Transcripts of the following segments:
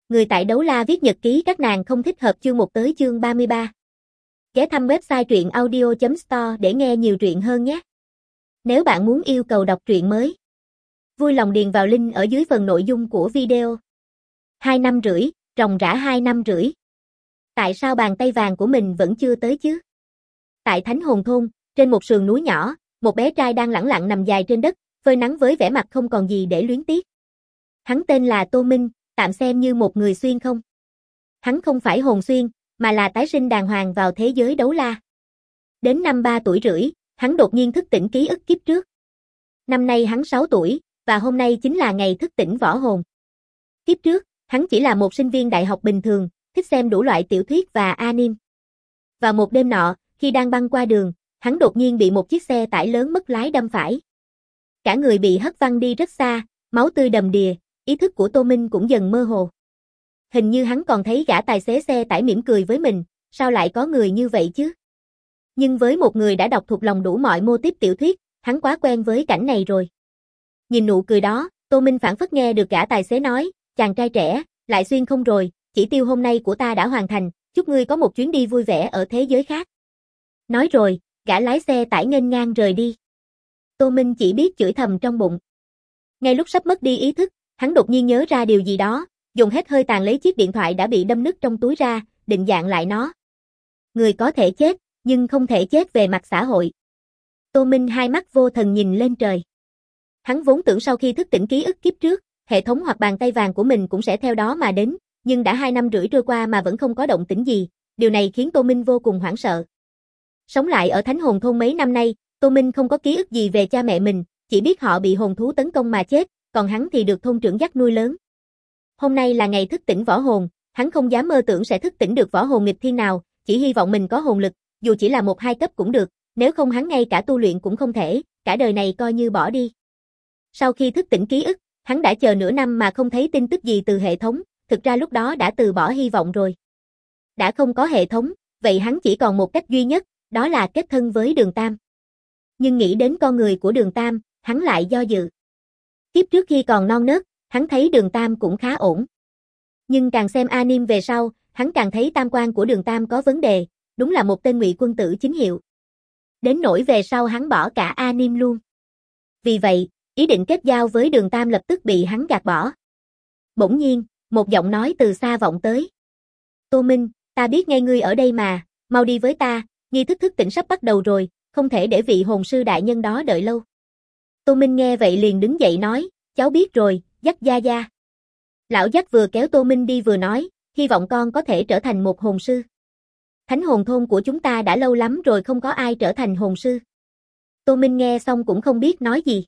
Người tại Đấu La viết nhật ký các nàng không thích hợp chương 1 tới chương 33. Ghé thăm website truyện audio.store để nghe nhiều truyện hơn nhé. Nếu bạn muốn yêu cầu đọc truyện mới, vui lòng điền vào link ở dưới phần nội dung của video. 2 năm rưỡi, ròng rã 2 năm rưỡi. Tại sao bàn tay vàng của mình vẫn chưa tới chứ? Tại Thánh Hồn Thôn, trên một sườn núi nhỏ, một bé trai đang lẳng lặng nằm dài trên đất, phơi nắng với vẻ mặt không còn gì để luyến tiếc. Hắn tên là Tô Minh, tạm xem như một người xuyên không. Hắn không phải hồn xuyên, mà là tái sinh đàng hoàng vào thế giới đấu la. Đến năm 3 tuổi rưỡi, hắn đột nhiên thức tỉnh ký ức kiếp trước. Năm nay hắn 6 tuổi, và hôm nay chính là ngày thức tỉnh võ hồn. Kiếp trước, hắn chỉ là một sinh viên đại học bình thường, thích xem đủ loại tiểu thuyết và anime. Vào một đêm nọ, khi đang băng qua đường, hắn đột nhiên bị một chiếc xe tải lớn mất lái đâm phải. Cả người bị hất văng đi rất xa, máu tươi đầm đìa, ý thức của Tô Minh cũng dần mơ hồ. Hình như hắn còn thấy gã tài xế xe tải mỉm cười với mình, sao lại có người như vậy chứ? Nhưng với một người đã đọc thuộc lòng đủ mọi mô típ tiểu thuyết, hắn quá quen với cảnh này rồi. Nhìn nụ cười đó, Tô Minh phảng phất nghe được gã tài xế nói, chàng trai trẻ, lại xuyên không rồi, chỉ tiêu hôm nay của ta đã hoàn thành, chúc ngươi có một chuyến đi vui vẻ ở thế giới khác. Nói rồi, gã lái xe tải nghênh ngang rời đi. Tô Minh chỉ biết chửi thầm trong bụng. Ngay lúc sắp mất đi ý thức, hắn đột nhiên nhớ ra điều gì đó, dùng hết hơi tàn lấy chiếc điện thoại đã bị đâm nứt trong túi ra, định dạng lại nó. Người có thể chết, nhưng không thể chết về mặt xã hội. Tô Minh hai mắt vô thần nhìn lên trời. Hắn vốn tưởng sau khi thức tỉnh ký ức kiếp trước, hệ thống hoặc bàn tay vàng của mình cũng sẽ theo đó mà đến, nhưng đã 2 năm rưỡi trôi qua mà vẫn không có động tĩnh gì, điều này khiến Tô Minh vô cùng hoảng sợ. Sống lại ở Thánh Hồn Thôn mấy năm nay, Tô Minh không có ký ức gì về cha mẹ mình, chỉ biết họ bị hồn thú tấn công mà chết, còn hắn thì được thôn trưởng dắt nuôi lớn. Hôm nay là ngày thức tỉnh võ hồn, hắn không dám mơ tưởng sẽ thức tỉnh được võ hồn nghịch thiên nào, chỉ hy vọng mình có hồn lực, dù chỉ là 1-2 cấp cũng được, nếu không hắn ngay cả tu luyện cũng không thể, cả đời này coi như bỏ đi. Sau khi thức tỉnh ký ức, hắn đã chờ nửa năm mà không thấy tin tức gì từ hệ thống, thực ra lúc đó đã từ bỏ hy vọng rồi. Đã không có hệ thống, vậy hắn chỉ còn một cách duy nhất, đó là kết thân với Đường Tam. Nhưng nghĩ đến con người của Đường Tam, hắn lại do dự. Kiếp trước khi còn non nớt, hắn thấy Đường Tam cũng khá ổn. Nhưng càng xem anime về sau, hắn càng thấy tam quan của Đường Tam có vấn đề, đúng là một tên ngụy quân tử chính hiệu. Đến nỗi về sau hắn bỏ cả anime luôn. Vì vậy, ý định kết giao với Đường Tam lập tức bị hắn gạt bỏ. Bỗng nhiên, một giọng nói từ xa vọng tới. Tô Minh, ta biết ngay ngươi ở đây mà, mau đi với ta, nghi thức thức tỉnh sắp bắt đầu rồi, không thể để vị hồn sư đại nhân đó đợi lâu. Tô Minh nghe vậy liền đứng dậy nói, cháu biết rồi, dắt gia gia. Lão dắt vừa kéo Tô Minh đi vừa nói, hy vọng con có thể trở thành một hồn sư. Thánh Hồn Thôn của chúng ta đã lâu lắm rồi không có ai trở thành hồn sư. Tô Minh nghe xong cũng không biết nói gì.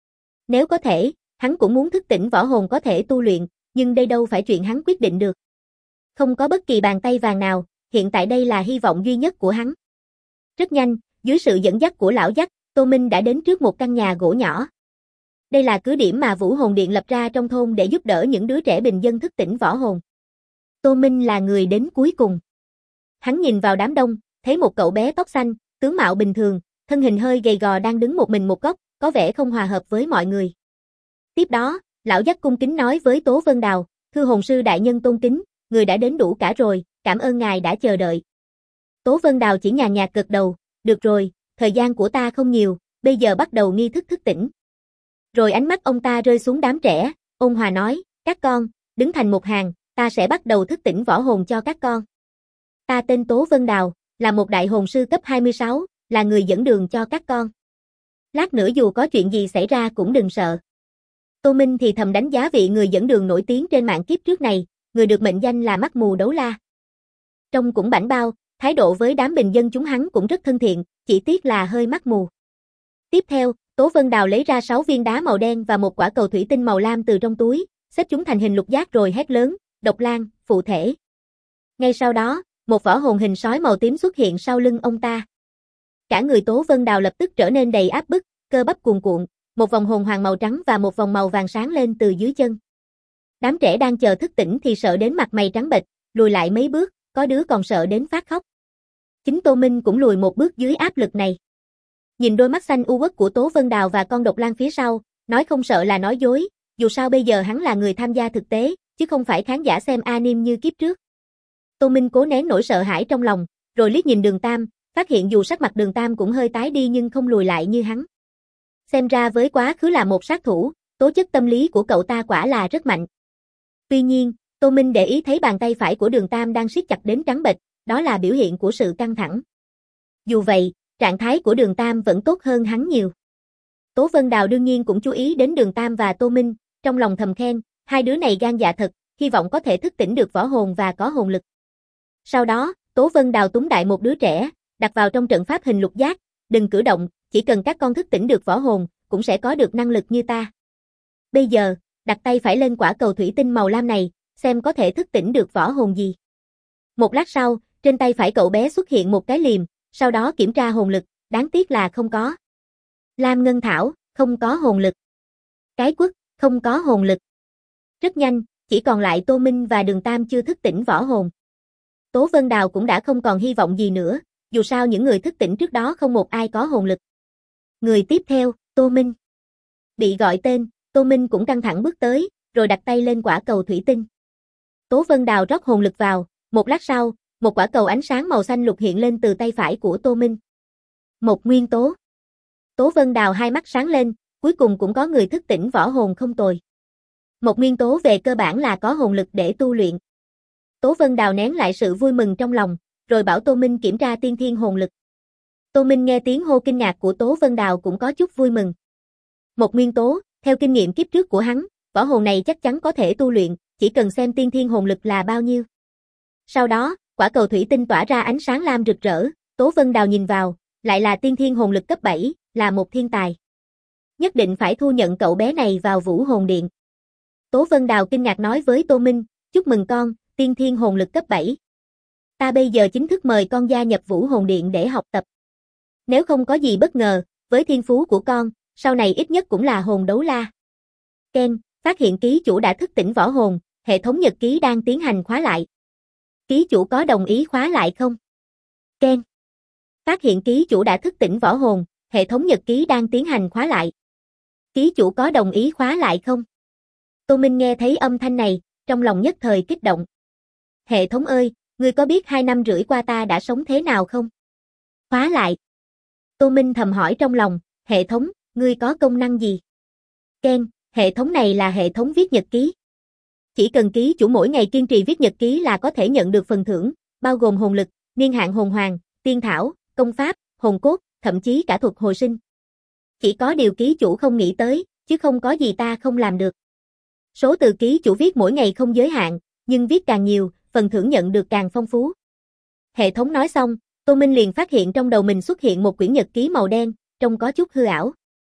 Nếu có thể, hắn cũng muốn thức tỉnh võ hồn có thể tu luyện, nhưng đây đâu phải chuyện hắn quyết định được. Không có bất kỳ bàn tay vàng nào, hiện tại đây là hy vọng duy nhất của hắn. Rất nhanh, dưới sự dẫn dắt của lão dắt, Tô Minh đã đến trước một căn nhà gỗ nhỏ. Đây là cứ điểm mà Vũ Hồn Điện lập ra trong thôn để giúp đỡ những đứa trẻ bình dân thức tỉnh võ hồn. Tô Minh là người đến cuối cùng. Hắn nhìn vào đám đông, thấy một cậu bé tóc xanh, tướng mạo bình thường, thân hình hơi gầy gò đang đứng một mình một góc, có vẻ không hòa hợp với mọi người. Tiếp đó, lão dắt cung kính nói với Tố Vân Đào, thưa hồn sư đại nhân tôn kính, người đã đến đủ cả rồi, cảm ơn ngài đã chờ đợi. Tố Vân Đào chỉ nhàn nhạt gật đầu, được rồi, thời gian của ta không nhiều, bây giờ bắt đầu nghi thức thức tỉnh. Rồi ánh mắt ông ta rơi xuống đám trẻ, ôn hòa nói, các con, đứng thành một hàng, ta sẽ bắt đầu thức tỉnh võ hồn cho các con. Ta tên Tố Vân Đào, là một đại hồn sư cấp 26, là người dẫn đường cho các con. Lát nữa dù có chuyện gì xảy ra cũng đừng sợ. Tô Minh thì thầm đánh giá vị người dẫn đường nổi tiếng trên mạng kiếp trước này, người được mệnh danh là mắt mù đấu la. Trông cũng bảnh bao, thái độ với đám bình dân chúng hắn cũng rất thân thiện, chỉ tiếc là hơi mắt mù. Tiếp theo, Tố Vân Đào lấy ra 6 viên đá màu đen và một quả cầu thủy tinh màu lam từ trong túi, xếp chúng thành hình lục giác rồi hét lớn, độc lang, phụ thể. Ngay sau đó, một võ hồn hình sói màu tím xuất hiện sau lưng ông ta. Cả người Tố Vân Đào lập tức trở nên đầy áp bức, cơ bắp cuồn cuộn, một vòng hồn hoàng màu trắng và một vòng màu vàng sáng lên từ dưới chân. Đám trẻ đang chờ thức tỉnh thì sợ đến mặt mày trắng bệch, lùi lại mấy bước, có đứa còn sợ đến phát khóc. Chính Tô Minh cũng lùi một bước dưới áp lực này. Nhìn đôi mắt xanh u uất của Tố Vân Đào và con độc lang phía sau, nói không sợ là nói dối, dù sao bây giờ hắn là người tham gia thực tế, chứ không phải khán giả xem anime như kiếp trước. Tô Minh cố nén nỗi sợ hãi trong lòng, rồi liếc nhìn Đường Tam, phát hiện dù sắc mặt Đường Tam cũng hơi tái đi nhưng không lùi lại như hắn. Xem ra với quá khứ là một sát thủ, tố chất tâm lý của cậu ta quả là rất mạnh. Tuy nhiên, Tô Minh để ý thấy bàn tay phải của Đường Tam đang siết chặt đến trắng bệch, đó là biểu hiện của sự căng thẳng. Dù vậy, trạng thái của Đường Tam vẫn tốt hơn hắn nhiều. Tố Vân Đào đương nhiên cũng chú ý đến Đường Tam và Tô Minh, trong lòng thầm khen, hai đứa này gan dạ thật, hy vọng có thể thức tỉnh được võ hồn và có hồn lực. Sau đó, Tố Vân Đào túm đại một đứa trẻ, đặt vào trong trận pháp hình lục giác, đừng cử động, chỉ cần các con thức tỉnh được võ hồn, cũng sẽ có được năng lực như ta. Bây giờ, đặt tay phải lên quả cầu thủy tinh màu lam này, xem có thể thức tỉnh được võ hồn gì. Một lát sau, trên tay phải cậu bé xuất hiện một cái liềm, sau đó kiểm tra hồn lực, đáng tiếc là không có. Lam Ngân Thảo, không có hồn lực. Cái quất, không có hồn lực. Rất nhanh, chỉ còn lại Tô Minh và Đường Tam chưa thức tỉnh võ hồn. Tố Vân Đào cũng đã không còn hy vọng gì nữa, dù sao những người thức tỉnh trước đó không một ai có hồn lực. Người tiếp theo, Tô Minh. Bị gọi tên, Tô Minh cũng căng thẳng bước tới, rồi đặt tay lên quả cầu thủy tinh. Tố Vân Đào rót hồn lực vào, một lát sau, một quả cầu ánh sáng màu xanh lục hiện lên từ tay phải của Tô Minh. Một nguyên tố. Tố Vân Đào hai mắt sáng lên, cuối cùng cũng có người thức tỉnh võ hồn không tồi. Một nguyên tố về cơ bản là có hồn lực để tu luyện. Tố Vân Đào nén lại sự vui mừng trong lòng, rồi bảo Tô Minh kiểm tra tiên thiên hồn lực. Tô Minh nghe tiếng hô kinh ngạc của Tố Vân Đào cũng có chút vui mừng. Một nguyên tố, theo kinh nghiệm kiếp trước của hắn, võ hồn này chắc chắn có thể tu luyện, chỉ cần xem tiên thiên hồn lực là bao nhiêu. Sau đó, quả cầu thủy tinh tỏa ra ánh sáng lam rực rỡ, Tố Vân Đào nhìn vào, lại là tiên thiên hồn lực cấp 7, là một thiên tài. Nhất định phải thu nhận cậu bé này vào Vũ Hồn Điện. Tố Vân Đào kinh ngạc nói với Tô Minh, chúc mừng con, tiên thiên hồn lực cấp 7. Ta bây giờ chính thức mời con gia nhập Vũ Hồn Điện để học tập. Nếu không có gì bất ngờ, với thiên phú của con, sau này ít nhất cũng là hồn đấu la. Ken, phát hiện ký chủ đã thức tỉnh võ hồn, hệ thống nhật ký đang tiến hành khóa lại. Ký chủ có đồng ý khóa lại không? Ken. Phát hiện ký chủ đã thức tỉnh võ hồn, hệ thống nhật ký đang tiến hành khóa lại. Ký chủ có đồng ý khóa lại không? Tô Minh nghe thấy âm thanh này, trong lòng nhất thời kích động. Hệ thống ơi, ngươi có biết 2 năm rưỡi qua ta đã sống thế nào không? Khóa lại. Tô Minh thầm hỏi trong lòng, hệ thống, ngươi có công năng gì? Ken, hệ thống này là hệ thống viết nhật ký. Chỉ cần ký chủ mỗi ngày kiên trì viết nhật ký là có thể nhận được phần thưởng, bao gồm hồn lực, niên hạn hồn hoàng, tiên thảo, công pháp, hồn cốt, thậm chí cả thuật hồi sinh. Chỉ có điều ký chủ không nghĩ tới, chứ không có gì ta không làm được. Số từ ký chủ viết mỗi ngày không giới hạn, nhưng viết càng nhiều, phần thưởng nhận được càng phong phú. Hệ thống nói xong, Tô Minh liền phát hiện trong đầu mình xuất hiện một quyển nhật ký màu đen, trông có chút hư ảo.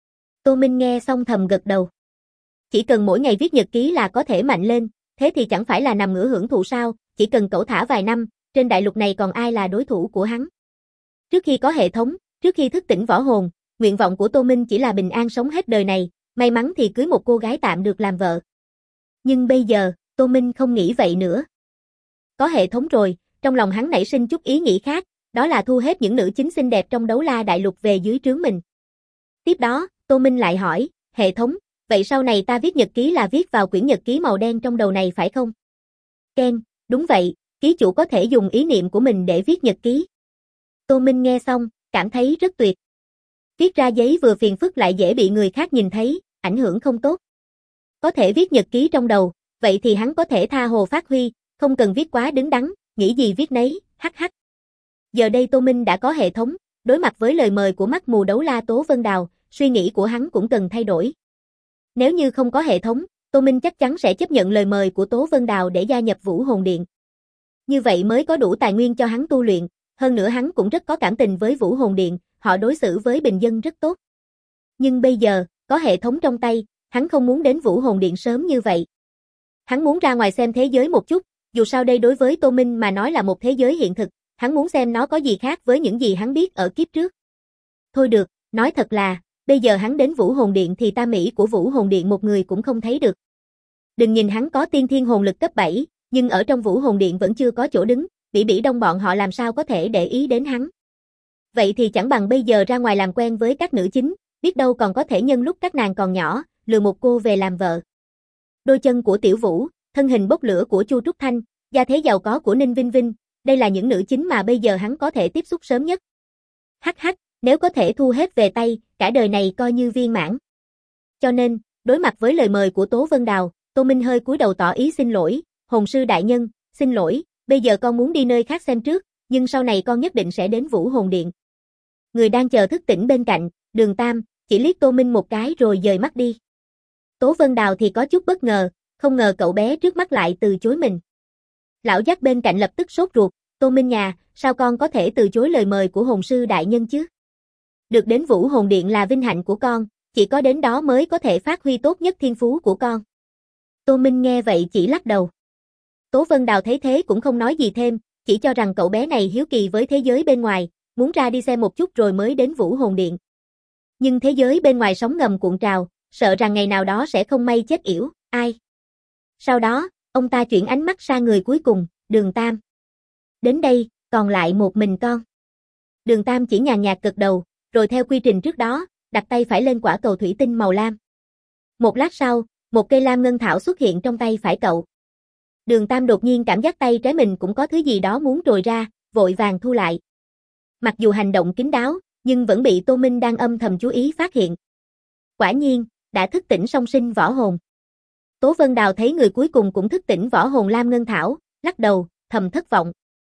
Tô Minh nghe xong thầm gật đầu. Chỉ cần mỗi ngày viết nhật ký là có thể mạnh lên, thế thì chẳng phải là nằm ngửa hưởng thụ sao, chỉ cần cẩu thả vài năm, trên đại lục này còn ai là đối thủ của hắn. Trước khi có hệ thống, trước khi thức tỉnh võ hồn, nguyện vọng của Tô Minh chỉ là bình an sống hết đời này, may mắn thì cưới một cô gái tạm được làm vợ. Nhưng bây giờ, Tô Minh không nghĩ vậy nữa. Có hệ thống rồi, trong lòng hắn nảy sinh chút ý nghĩ khác, đó là thu hết những nữ chính xinh đẹp trong đấu la đại lục về dưới trướng mình. Tiếp đó, Tô Minh lại hỏi, hệ thống, vậy sau này ta viết nhật ký là viết vào quyển nhật ký màu đen trong đầu này phải không? Ken, đúng vậy, ký chủ có thể dùng ý niệm của mình để viết nhật ký. Tô Minh nghe xong, cảm thấy rất tuyệt. Viết ra giấy vừa phiền phức lại dễ bị người khác nhìn thấy, ảnh hưởng không tốt. Có thể viết nhật ký trong đầu, vậy thì hắn có thể tha hồ phát huy, không cần viết quá đứng đắn, nghĩ gì viết nấy, hắc hắc. Giờ đây Tô Minh đã có hệ thống, đối mặt với lời mời của mắt mù đấu la Tố Vân Đào, suy nghĩ của hắn cũng cần thay đổi. Nếu như không có hệ thống, Tô Minh chắc chắn sẽ chấp nhận lời mời của Tố Vân Đào để gia nhập Vũ Hồn Điện. Như vậy mới có đủ tài nguyên cho hắn tu luyện, hơn nữa hắn cũng rất có cảm tình với Vũ Hồn Điện, họ đối xử với bình dân rất tốt. Nhưng bây giờ, có hệ thống trong tay, hắn không muốn đến Vũ Hồn Điện sớm như vậy. Hắn muốn ra ngoài xem thế giới một chút, dù sao đây đối với Tô Minh mà nói là một thế giới hiện thực, hắn muốn xem nó có gì khác với những gì hắn biết ở kiếp trước. Thôi được, nói thật là, bây giờ hắn đến Vũ Hồn Điện thì tam mỹ của Vũ Hồn Điện một người cũng không thấy được. Đừng nhìn hắn có tiên thiên hồn lực cấp 7, nhưng ở trong Vũ Hồn Điện vẫn chưa có chỗ đứng, Bỉ Bỉ Đông bọn họ làm sao có thể để ý đến hắn. Vậy thì chẳng bằng bây giờ ra ngoài làm quen với các nữ chính, biết đâu còn có thể nhân lúc các nàng còn nhỏ, lừa một cô về làm vợ. Đôi chân của Tiểu Vũ, thân hình bốc lửa của Chu Trúc Thanh, gia thế giàu có của Ninh Vinh Vinh, đây là những nữ chính mà bây giờ hắn có thể tiếp xúc sớm nhất. Hắc hắc, nếu có thể thu hết về tay, cả đời này coi như viên mãn. Cho nên, đối mặt với lời mời của Tố Vân Đào, Tô Minh hơi cúi đầu tỏ ý xin lỗi, Hồn sư đại nhân, xin lỗi, bây giờ con muốn đi nơi khác xem trước, nhưng sau này con nhất định sẽ đến Vũ Hồn Điện. Người đang chờ thức tỉnh bên cạnh, Đường Tam, chỉ liếc Tô Minh một cái rồi dời mắt đi. Tố Vân Đào thì có chút bất ngờ, không ngờ cậu bé trước mắt lại từ chối mình. Lão Dắt bên cạnh lập tức sốt ruột, Tô Minh nhà, sao con có thể từ chối lời mời của Hồn sư đại nhân chứ? Được đến Vũ Hồn Điện là vinh hạnh của con, chỉ có đến đó mới có thể phát huy tốt nhất thiên phú của con. Tô Minh nghe vậy chỉ lắc đầu. Tố Vân Đào thấy thế cũng không nói gì thêm, chỉ cho rằng cậu bé này hiếu kỳ với thế giới bên ngoài, muốn ra đi xem một chút rồi mới đến Vũ Hồn Điện. Nhưng thế giới bên ngoài sóng ngầm cuộn trào, sợ rằng ngày nào đó sẽ không may chết yểu, ai. Sau đó, ông ta chuyển ánh mắt sang người cuối cùng, Đường Tam. Đến đây, còn lại một mình con. Đường Tam chỉ nhàn nhạt gật đầu, rồi theo quy trình trước đó, đặt tay phải lên quả cầu thủy tinh màu lam. Một lát sau, một cây lam ngân thảo xuất hiện trong tay phải cậu. Đường Tam đột nhiên cảm giác tay trái mình cũng có thứ gì đó muốn trồi ra, vội vàng thu lại. Mặc dù hành động kín đáo, nhưng vẫn bị Tô Minh đang âm thầm chú ý phát hiện. Quả nhiên, đã thức tỉnh song sinh võ hồn. Tố Vân Đào thấy người cuối cùng cũng thức tỉnh võ hồn lam ngân thảo, lắc đầu, thầm thất vọng.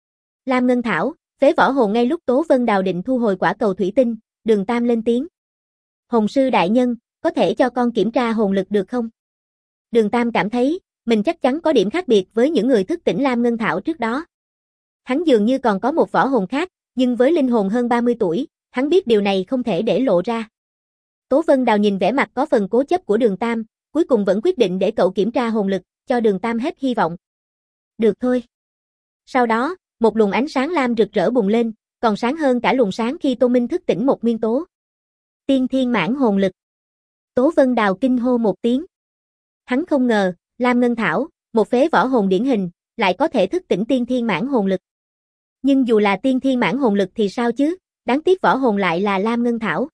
Lam ngân thảo, phế võ hồn. Ngay lúc Tố Vân Đào định thu hồi quả cầu thủy tinh, Đường Tam lên tiếng. Hồn sư đại nhân, có thể cho con kiểm tra hồn lực được không? Đường Tam cảm thấy, mình chắc chắn có điểm khác biệt với những người thức tỉnh lam ngân thảo trước đó. Hắn dường như còn có một võ hồn khác, nhưng với linh hồn hơn 30 tuổi, hắn biết điều này không thể để lộ ra. Tố Vân Đào nhìn vẻ mặt có phần cố chấp của Đường Tam, cuối cùng vẫn quyết định để cậu kiểm tra hồn lực, cho Đường Tam hết hy vọng. Được thôi. Sau đó, một luồng ánh sáng lam rực rỡ bùng lên, còn sáng hơn cả luồng sáng khi Tô Minh thức tỉnh một nguyên tố. Tiên thiên mãn hồn lực. Tố Vân Đào kinh hô một tiếng. Hắn không ngờ, lam ngân thảo, một phế võ hồn điển hình, lại có thể thức tỉnh tiên thiên mãn hồn lực. Nhưng dù là tiên thiên mãn hồn lực thì sao chứ, đáng tiếc võ hồn lại là lam ngân thảo.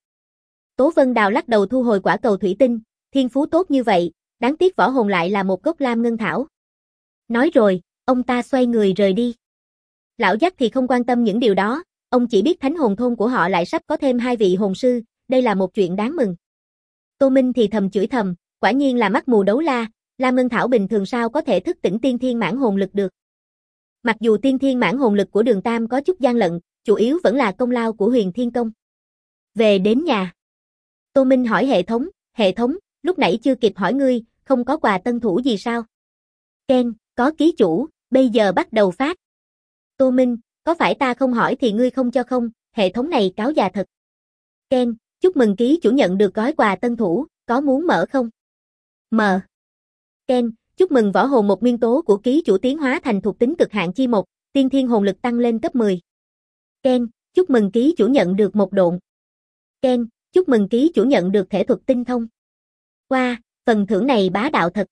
Tố Vân Đào lắc đầu thu hồi quả cầu thủy tinh, thiên phú tốt như vậy, đáng tiếc võ hồn lại là một gốc lam ngân thảo. Nói rồi, ông ta xoay người rời đi. Lão Dắt thì không quan tâm những điều đó, ông chỉ biết thánh hồn thôn của họ lại sắp có thêm 2 vị hồn sư, đây là một chuyện đáng mừng. Tô Minh thì thầm chửi thầm, quả nhiên là mắt mù đấu la, lam ngân thảo bình thường sao có thể thức tỉnh tiên thiên mãn hồn lực được. Mặc dù tiên thiên mãn hồn lực của Đường Tam có chút gian lận, chủ yếu vẫn là công lao của Huyền Thiên Công. Về đến nhà, Tô Minh hỏi hệ thống, lúc nãy chưa kịp hỏi ngươi, không có quà tân thủ gì sao? Ken, có ký chủ, bây giờ bắt đầu phát. Tô Minh, có phải ta không hỏi thì ngươi không cho không, hệ thống này cáo già thật. Ken, chúc mừng ký chủ nhận được gói quà tân thủ, có muốn mở không? Mở. Ken, chúc mừng võ hồn một nguyên tố của ký chủ tiến hóa thành thuộc tính cực hạn chi một, tiên thiên hồn lực tăng lên cấp 10. Ken, chúc mừng ký chủ nhận được một độn. Ken, chúc mừng ký chủ nhận được thể thuật tinh thông. Wow, phần thưởng này bá đạo thật.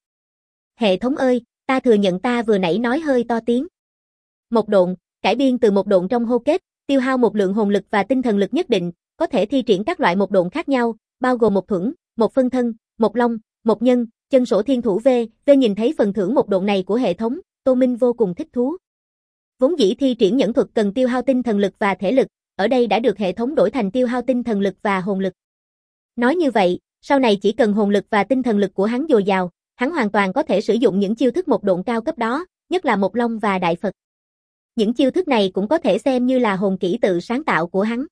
Hệ thống ơi, ta thừa nhận ta vừa nãy nói hơi to tiếng. Một độn, cải biên từ một độn trong hô kết, tiêu hao một lượng hồn lực và tinh thần lực nhất định, có thể thi triển các loại một độn khác nhau, bao gồm một thuẫn, một phân thân, một long, một nhân, chân sổ thiên thủ V. Nhìn thấy phần thưởng một độn này của hệ thống, Tô Minh vô cùng thích thú. Vốn dĩ thi triển nhẫn thuật cần tiêu hao tinh thần lực và thể lực, ở đây đã được hệ thống đổi thành tiêu hao tinh thần lực và hồn lực. Nói như vậy, sau này chỉ cần hồn lực và tinh thần lực của hắn dồi dào, hắn hoàn toàn có thể sử dụng những chiêu thức một độn cao cấp đó, nhất là một long và đại Phật. Những chiêu thức này cũng có thể xem như là hồn kỹ tự sáng tạo của hắn.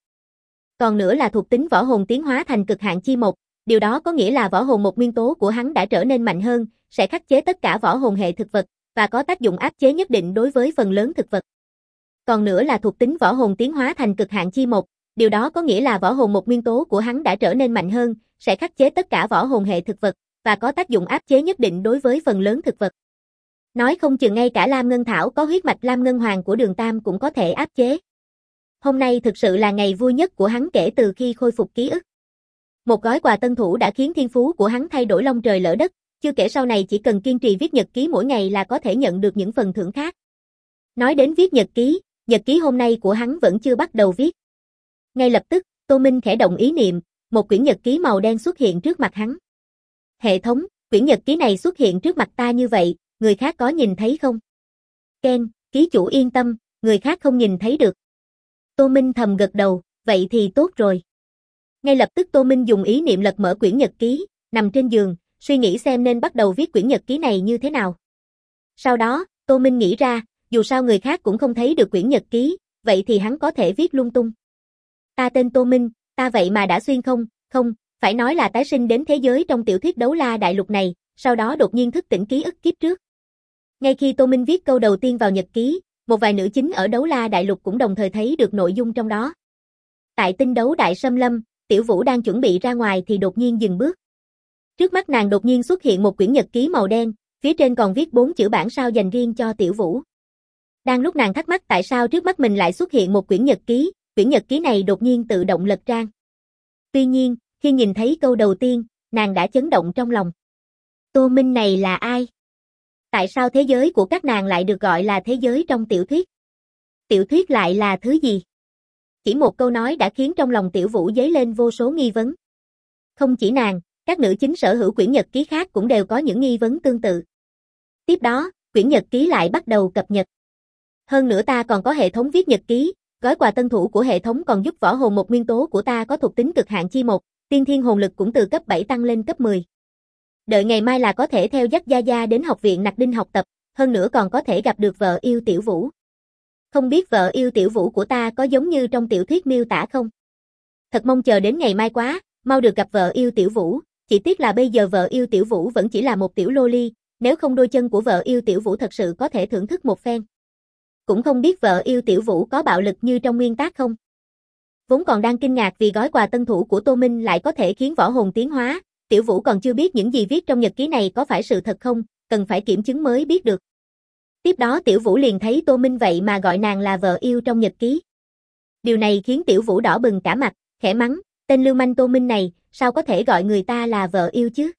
Còn nữa là thuộc tính võ hồn tiến hóa thành cực hạn chi một, điều đó có nghĩa là võ hồn một nguyên tố của hắn đã trở nên mạnh hơn, sẽ khắc chế tất cả võ hồn hệ thực vật, và có tác dụng áp chế nhất định đối với phần lớn thực vật. Còn nữa là thuộc tính võ hồn tiến hóa thành cực hạn chi một, điều đó có nghĩa là võ hồn một nguyên tố của hắn đã trở nên mạnh hơn, sẽ khắc chế tất cả võ hồn hệ thực vật, và có tác dụng áp chế nhất định đối với phần lớn thực vật. Nói không chừng ngay cả lam ngân thảo có huyết mạch lam ngân hoàng của Đường Tam cũng có thể áp chế. Hôm nay thực sự là ngày vui nhất của hắn kể từ khi khôi phục ký ức. Một gói quà tân thủ đã khiến thiên phú của hắn thay đổi long trời lỡ đất, chưa kể sau này chỉ cần kiên trì viết nhật ký mỗi ngày là có thể nhận được những phần thưởng khác. Nói đến viết nhật ký hôm nay của hắn vẫn chưa bắt đầu viết. Ngay lập tức, Tô Minh khẽ động ý niệm, một quyển nhật ký màu đen xuất hiện trước mặt hắn. Hệ thống, quyển nhật ký này xuất hiện trước mặt ta như vậy, người khác có nhìn thấy không? Ken, ký chủ yên tâm, người khác không nhìn thấy được. Tô Minh thầm gật đầu, vậy thì tốt rồi. Ngay lập tức Tô Minh dùng ý niệm lật mở quyển nhật ký, nằm trên giường, suy nghĩ xem nên bắt đầu viết quyển nhật ký này như thế nào. Sau đó, Tô Minh nghĩ ra, dù sao người khác cũng không thấy được quyển nhật ký, vậy thì hắn có thể viết lung tung. Ta tên Tô Minh, ta vậy mà đã xuyên không, phải nói là tái sinh đến thế giới trong tiểu thuyết Đấu La Đại Lục này, sau đó đột nhiên thức tỉnh ký ức kiếp trước. Ngay khi Tô Minh viết câu đầu tiên vào nhật ký, một vài nữ chính ở Đấu La Đại Lục cũng đồng thời thấy được nội dung trong đó. Tại tinh đấu đại xâm lâm, Tiểu Vũ đang chuẩn bị ra ngoài thì đột nhiên dừng bước. Trước mắt nàng đột nhiên xuất hiện một quyển nhật ký màu đen, phía trên còn viết 4 chữ bản sao dành riêng cho Tiểu Vũ. Đang lúc nàng thắc mắc tại sao trước mắt mình lại xuất hiện một quyển nhật ký này đột nhiên tự động lật trang. Tuy nhiên, khi nhìn thấy câu đầu tiên, nàng đã chấn động trong lòng. Tô Minh này là ai? Tại sao thế giới của các nàng lại được gọi là thế giới trong tiểu thuyết? Tiểu thuyết lại là thứ gì? Chỉ một câu nói đã khiến trong lòng Tiểu Vũ dấy lên vô số nghi vấn. Không chỉ nàng, các nữ chính sở hữu quyển nhật ký khác cũng đều có những nghi vấn tương tự. Tiếp đó, quyển nhật ký lại bắt đầu cập nhật. Hơn nữa ta còn có hệ thống viết nhật ký, gói quà tân thủ của hệ thống còn giúp võ hồn một nguyên tố của ta có thuộc tính cực hạn chi 1, tiên thiên hồn lực cũng từ cấp 7 tăng lên cấp 10. Đợi ngày mai là có thể theo dắt Gia Gia đến học viện Nặc Đinh học tập, hơn nữa còn có thể gặp được vợ yêu Tiểu Vũ. Không biết vợ yêu Tiểu Vũ của ta có giống như trong tiểu thuyết miêu tả không? Thật mong chờ đến ngày mai quá, mau được gặp vợ yêu Tiểu Vũ, chỉ tiếc là bây giờ vợ yêu Tiểu Vũ vẫn chỉ là một tiểu lô ly, nếu không đôi chân của vợ yêu Tiểu Vũ thật sự có thể thưởng thức một phen. Cũng không biết vợ yêu Tiểu Vũ có bạo lực như trong nguyên tác không? Vốn còn đang kinh ngạc vì gói quà tân thủ của Tô Minh lại có thể khiến võ hồn tiến hóa, Tiểu Vũ còn chưa biết những gì viết trong nhật ký này có phải sự thật không, cần phải kiểm chứng mới biết được. Tiếp đó Tiểu Vũ liền thấy Tô Minh vậy mà gọi nàng là vợ yêu trong nhật ký. Điều này khiến Tiểu Vũ đỏ bừng cả mặt, khẽ mắng, tên lưu manh Tô Minh này, sao có thể gọi người ta là vợ yêu chứ?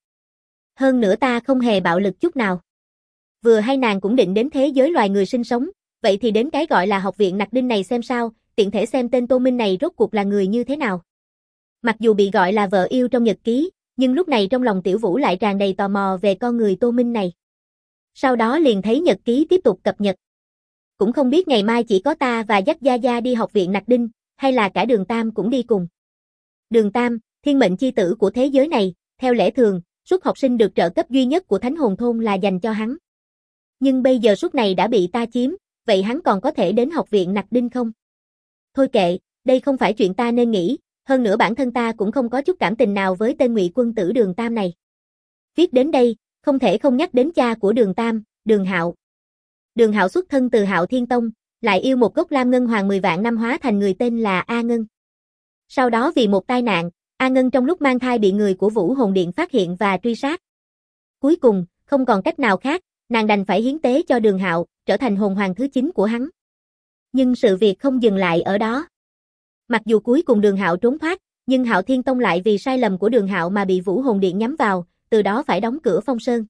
Hơn nữa ta không hề bạo lực chút nào. Vừa hay nàng cũng định đến thế giới loài người sinh sống, vậy thì đến cái gọi là học viện Nặc Đinh này xem sao, tiện thể xem tên Tô Minh này rốt cuộc là người như thế nào. Mặc dù bị gọi là vợ yêu trong nhật ký, nhưng lúc này trong lòng Tiểu Vũ lại tràn đầy tò mò về con người Tô Minh này. Sau đó liền thấy nhật ký tiếp tục cập nhật. Cũng không biết ngày mai chỉ có ta và dắt Gia Gia đi học viện Nặc Đinh, hay là cả Đường Tam cũng đi cùng. Đường Tam, thiên mệnh chi tử của thế giới này, theo lẽ thường, suất học sinh được trợ cấp duy nhất của Thánh Hồn Thôn là dành cho hắn. Nhưng bây giờ suất này đã bị ta chiếm, vậy hắn còn có thể đến học viện Nặc Đinh không? Thôi kệ, đây không phải chuyện ta nên nghĩ, hơn nữa bản thân ta cũng không có chút cảm tình nào với tên Ngụy quân tử Đường Tam này. Viết đến đây, không thể không nhắc đến cha của Đường Tam, Đường Hạo. Đường Hạo xuất thân từ Hạo Thiên Tông, lại yêu một gốc lam ngân hoàng 10 vạn năm hóa thành người tên là A Ngân. Sau đó vì một tai nạn, A Ngân trong lúc mang thai bị người của Vũ Hồn Điện phát hiện và truy sát. Cuối cùng, không còn cách nào khác, nàng đành phải hiến tế cho Đường Hạo, trở thành hồn hoàng thứ 9 của hắn. Nhưng sự việc không dừng lại ở đó. Mặc dù cuối cùng Đường Hạo trốn thoát, nhưng Hạo Thiên Tông lại vì sai lầm của Đường Hạo mà bị Vũ Hồn Điện nhắm vào, từ đó phải đóng cửa Phong Sơn.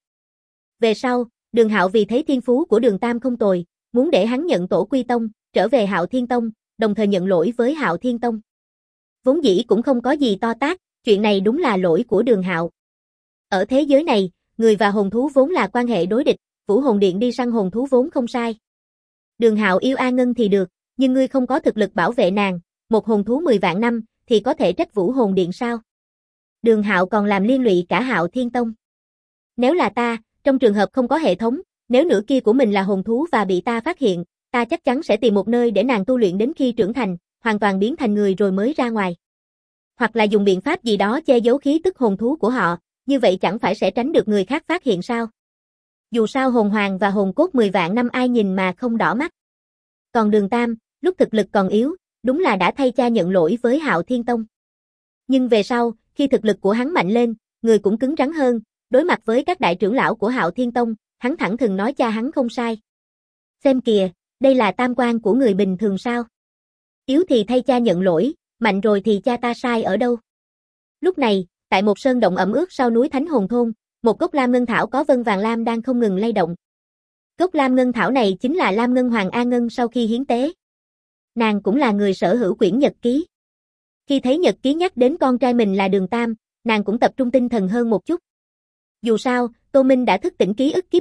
Về sau, Đường Hạo vì thấy thiên phú của Đường Tam không tồi, muốn để hắn nhận tổ quy tông, trở về Hạo Thiên Tông, đồng thời nhận lỗi với Hạo Thiên Tông. Vốn dĩ cũng không có gì to tát, chuyện này đúng là lỗi của Đường Hạo. Ở thế giới này, người và hồn thú vốn là quan hệ đối địch, Vũ Hồn Điện đi săn hồn thú vốn không sai. Đường Hạo yêu A Ngân thì được, nhưng ngươi không có thực lực bảo vệ nàng, một hồn thú 10 vạn năm, thì có thể trách Vũ Hồn Điện sao? Đường Hạo còn làm liên lụy cả Hạo Thiên Tông. Nếu là ta, trong trường hợp không có hệ thống, nếu nửa kia của mình là hồn thú và bị ta phát hiện, ta chắc chắn sẽ tìm một nơi để nàng tu luyện đến khi trưởng thành, hoàn toàn biến thành người rồi mới ra ngoài. Hoặc là dùng biện pháp gì đó che giấu khí tức hồn thú của họ, như vậy chẳng phải sẽ tránh được người khác phát hiện sao? Dù sao hồn hoàng và hồn cốt 10 vạn năm ai nhìn mà không đỏ mắt. Còn Đường Tam, lúc thực lực còn yếu, đúng là đã thay cha nhận lỗi với Hạo Thiên Tông. Nhưng về sau, khi thực lực của hắn mạnh lên, người cũng cứng rắn hơn, đối mặt với các đại trưởng lão của Hạo Thiên Tông, hắn thẳng thừng nói cha hắn không sai. Xem kìa, đây là tam quan của người bình thường sao? Yếu thì thay cha nhận lỗi, mạnh rồi thì cha ta sai ở đâu? Lúc này, tại một sơn động ẩm ướt sau núi Thánh Hồn Thôn, một gốc lam ngân thảo có vân vàng lam đang không ngừng lay động. Gốc lam ngân thảo này chính là Lam Ngân Hoàng A Ngân sau khi hiến tế. Nàng cũng là người sở hữu quyển nhật ký. Khi thấy nhật ký nhắc đến con trai mình là Đường Tam, nàng cũng tập trung tinh thần hơn một chút. Dù sao, Tô Minh đã thức tỉnh ký ức kiếp trước,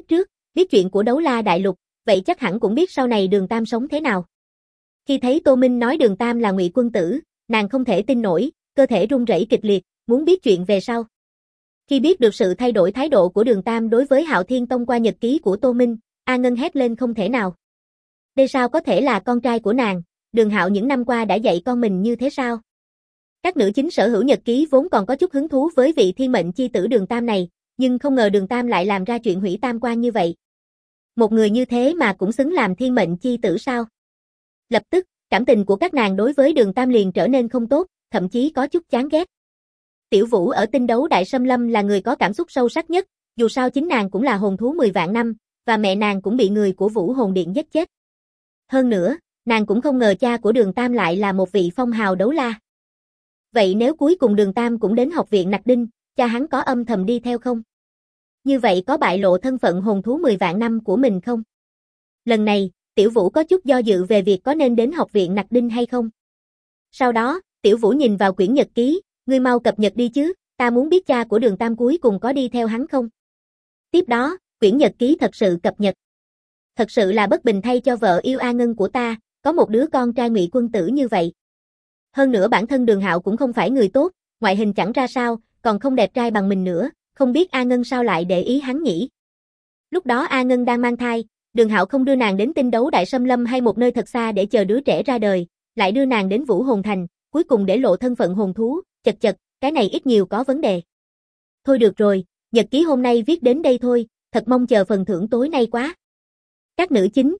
Biết chuyện của Đấu La Đại Lục, vậy chắc hẳn cũng biết sau này Đường Tam sống thế nào. Khi thấy Tô Minh nói Đường Tam là Ngụy Quân Tử, nàng không thể tin nổi, cơ thể run rẩy kịch liệt, muốn biết chuyện về sau. Khi biết được sự thay đổi thái độ của Đường Tam đối với Hạo Thiên Tông qua nhật ký của Tô Minh, A Ngân hét lên không thể nào. Đây sao có thể là con trai của nàng, Đường Hạo những năm qua đã dạy con mình như thế sao? Các nữ chính sở hữu nhật ký vốn còn có chút hứng thú với vị thiên mệnh chi tử Đường Tam này, nhưng không ngờ Đường Tam lại làm ra chuyện hủy tam quan như vậy. Một người như thế mà cũng xứng làm thiên mệnh chi tử sao? Lập tức, cảm tình của các nàng đối với Đường Tam liền trở nên không tốt, thậm chí có chút chán ghét. Tiểu Vũ ở Tinh Đấu Đại Sâm Lâm là người có cảm xúc sâu sắc nhất, dù sao chính nàng cũng là hồn thú 10 vạn năm, và mẹ nàng cũng bị người của Vũ Hồn Điện giết chết. Hơn nữa, nàng cũng không ngờ cha của Đường Tam lại là một vị phong hào đấu la. Vậy nếu cuối cùng Đường Tam cũng đến học viện Nặc Đinh, cha hắn có âm thầm đi theo không? Như vậy có bại lộ thân phận hồn thú 10 vạn năm của mình không? Lần này, Tiểu Vũ có chút do dự về việc có nên đến học viện Nặc Đinh hay không. Sau đó, Tiểu Vũ nhìn vào quyển nhật ký, ngươi mau cập nhật đi chứ, ta muốn biết cha của Đường Tam cuối cùng có đi theo hắn không. Tiếp đó, quyển nhật ký thật sự cập nhật. Thật sự là bất bình thay cho vợ yêu A Ngân của ta, có một đứa con trai Ngụy Quân Tử như vậy. Hơn nữa bản thân Đường Hạo cũng không phải người tốt, ngoại hình chẳng ra sao, còn không đẹp trai bằng mình nữa, không biết A Ngân sao lại để ý hắn nhỉ. Lúc đó A Ngân đang mang thai, Đường Hạo không đưa nàng đến Tinh Đấu Đại Sâm Lâm hay một nơi thật xa để chờ đứa trẻ ra đời, lại đưa nàng đến Vũ Hồn Thành, cuối cùng để lộ thân phận hồn thú, chật, cái này ít nhiều có vấn đề. Thôi được rồi, nhật ký hôm nay viết đến đây thôi, thật mong chờ phần thưởng tối nay quá. Các nữ chính,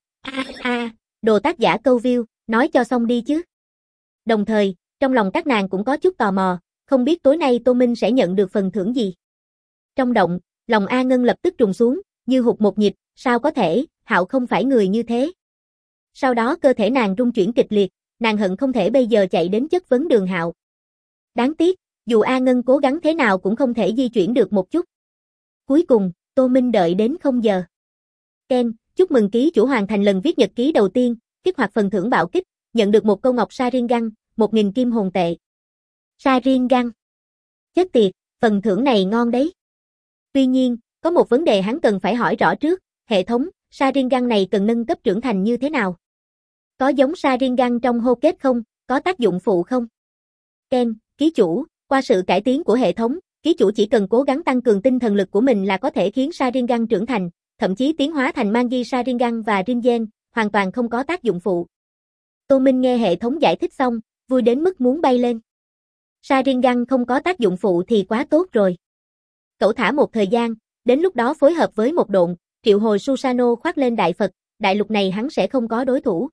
đồ tác giả câu view, nói cho xong đi chứ. Đồng thời, trong lòng các nàng cũng có chút tò mò, không biết tối nay Tô Minh sẽ nhận được phần thưởng gì. Trong động, lòng A Ngân lập tức trùng xuống, như hụt một nhịp, sao có thể, Hạo không phải người như thế. Sau đó cơ thể nàng rung chuyển kịch liệt, nàng hận không thể bây giờ chạy đến chất vấn Đường Hạo. Đáng tiếc, dù A Ngân cố gắng thế nào cũng không thể di chuyển được một chút. Cuối cùng, Tô Minh đợi đến 0 giờ. Ken, chúc mừng ký chủ hoàn thành lần viết nhật ký đầu tiên, kích hoạt phần thưởng bạo kích, nhận được một câu ngọc Sharingan, 1000 kim hồn tệ. Sharingan. Chết tiệt, phần thưởng này ngon đấy. Tuy nhiên, có một vấn đề hắn cần phải hỏi rõ trước, hệ thống, Sharingan này cần nâng cấp trưởng thành như thế nào? Có giống Sharingan trong hô kết không, có tác dụng phụ không? Ken, ký chủ, qua sự cải tiến của hệ thống, ký chủ chỉ cần cố gắng tăng cường tinh thần lực của mình là có thể khiến Sharingan trưởng thành, thậm chí tiến hóa thành Manji Sharingan và Ringen, hoàn toàn không có tác dụng phụ. Tô Minh nghe hệ thống giải thích xong, vui đến mức muốn bay lên. Sharingan không có tác dụng phụ thì quá tốt rồi. Cậu thả một thời gian, đến lúc đó phối hợp với một độn, triệu hồi Susano khoác lên Đại Phật, đại lục này hắn sẽ không có đối thủ.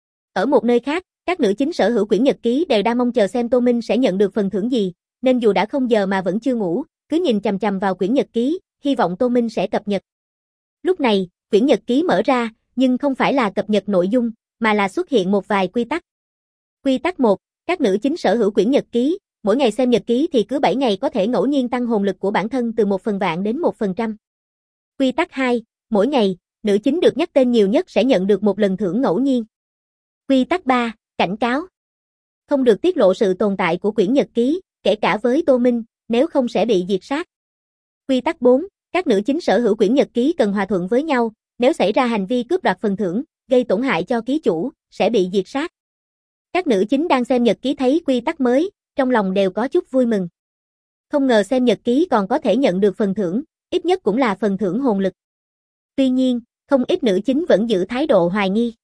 Ở một nơi khác, các nữ chính sở hữu quyển nhật ký đều đang mong chờ xem Tô Minh sẽ nhận được phần thưởng gì, nên dù đã 0 giờ mà vẫn chưa ngủ, cứ nhìn chằm chằm vào quyển nhật ký, hy vọng Tô Minh sẽ cập nhật. Lúc này, quyển nhật ký mở ra, nhưng không phải là cập nhật nội dung, mà là xuất hiện một vài quy tắc. Quy tắc 1, các nữ chính sở hữu quyển nhật ký, mỗi ngày xem nhật ký thì cứ 7 ngày có thể ngẫu nhiên tăng hồn lực của bản thân từ 1% đến 1%. Quy tắc 2, mỗi ngày, nữ chính được nhắc tên nhiều nhất sẽ nhận được một lần thưởng ngẫu nhiên. Quy tắc 3, cảnh cáo. Không được tiết lộ sự tồn tại của quyển nhật ký, kể cả với Tô Minh, nếu không sẽ bị diệt sát. Quy tắc 4, các nữ chính sở hữu quyển nhật ký cần hòa thuận với nhau, nếu xảy ra hành vi cướp đoạt phần thưởng, gây tổn hại cho ký chủ, sẽ bị diệt sát. Các nữ chính đang xem nhật ký thấy quy tắc mới, trong lòng đều có chút vui mừng. Không ngờ xem nhật ký còn có thể nhận được phần thưởng, ít nhất cũng là phần thưởng hồn lực. Tuy nhiên, không ít nữ chính vẫn giữ thái độ hoài nghi.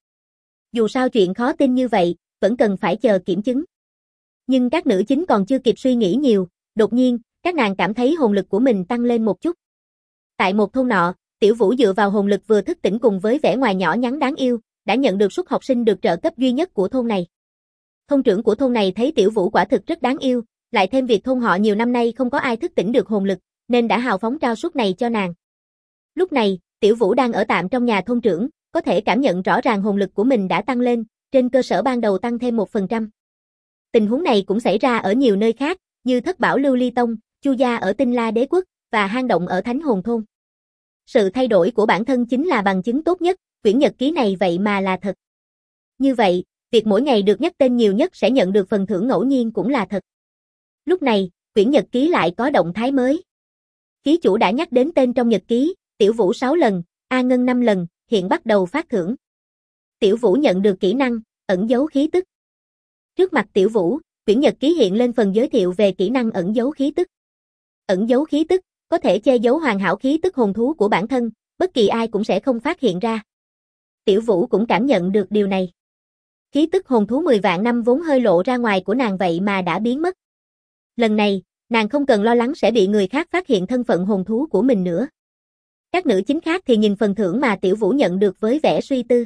Dù sao chuyện khó tin như vậy, vẫn cần phải chờ kiểm chứng. Nhưng các nữ chính còn chưa kịp suy nghĩ nhiều, đột nhiên, các nàng cảm thấy hồn lực của mình tăng lên một chút. Tại một thôn nọ, Tiểu Vũ dựa vào hồn lực vừa thức tỉnh cùng với vẻ ngoài nhỏ nhắn đáng yêu, đã nhận được suất học sinh được trợ cấp duy nhất của thôn này. Thôn trưởng của thôn này thấy Tiểu Vũ quả thực rất đáng yêu, lại thêm việc thôn họ nhiều năm nay không có ai thức tỉnh được hồn lực, nên đã hào phóng trao suất này cho nàng. Lúc này, Tiểu Vũ đang ở tạm trong nhà thôn trưởng, có thể cảm nhận rõ ràng hồn lực của mình đã tăng lên, trên cơ sở ban đầu tăng thêm 1%. Tình huống này cũng xảy ra ở nhiều nơi khác, như Thất Bảo Lưu Ly Tông, Chu gia ở Tinh La Đế Quốc, và hang động ở Thánh Hồn Thôn. Sự thay đổi của bản thân chính là bằng chứng tốt nhất, quyển nhật ký này vậy mà là thật. Như vậy, việc mỗi ngày được nhắc tên nhiều nhất sẽ nhận được phần thưởng ngẫu nhiên cũng là thật. Lúc này, quyển nhật ký lại có động thái mới. Ký chủ đã nhắc đến tên trong nhật ký, Tiểu Vũ 6 lần, A Ngân 5 lần, hiện bắt đầu phát thưởng. Tiểu Vũ nhận được kỹ năng, ẩn giấu khí tức. Trước mặt Tiểu Vũ, quyển nhật ký hiện lên phần giới thiệu về kỹ năng ẩn giấu khí tức. Ẩn giấu khí tức, có thể che giấu hoàn hảo khí tức hồn thú của bản thân, bất kỳ ai cũng sẽ không phát hiện ra. Tiểu Vũ cũng cảm nhận được điều này. Khí tức hồn thú 10 vạn năm vốn hơi lộ ra ngoài của nàng vậy mà đã biến mất. Lần này, nàng không cần lo lắng sẽ bị người khác phát hiện thân phận hồn thú của mình nữa. Các nữ chính khác thì nhìn phần thưởng mà Tiểu Vũ nhận được với vẻ suy tư.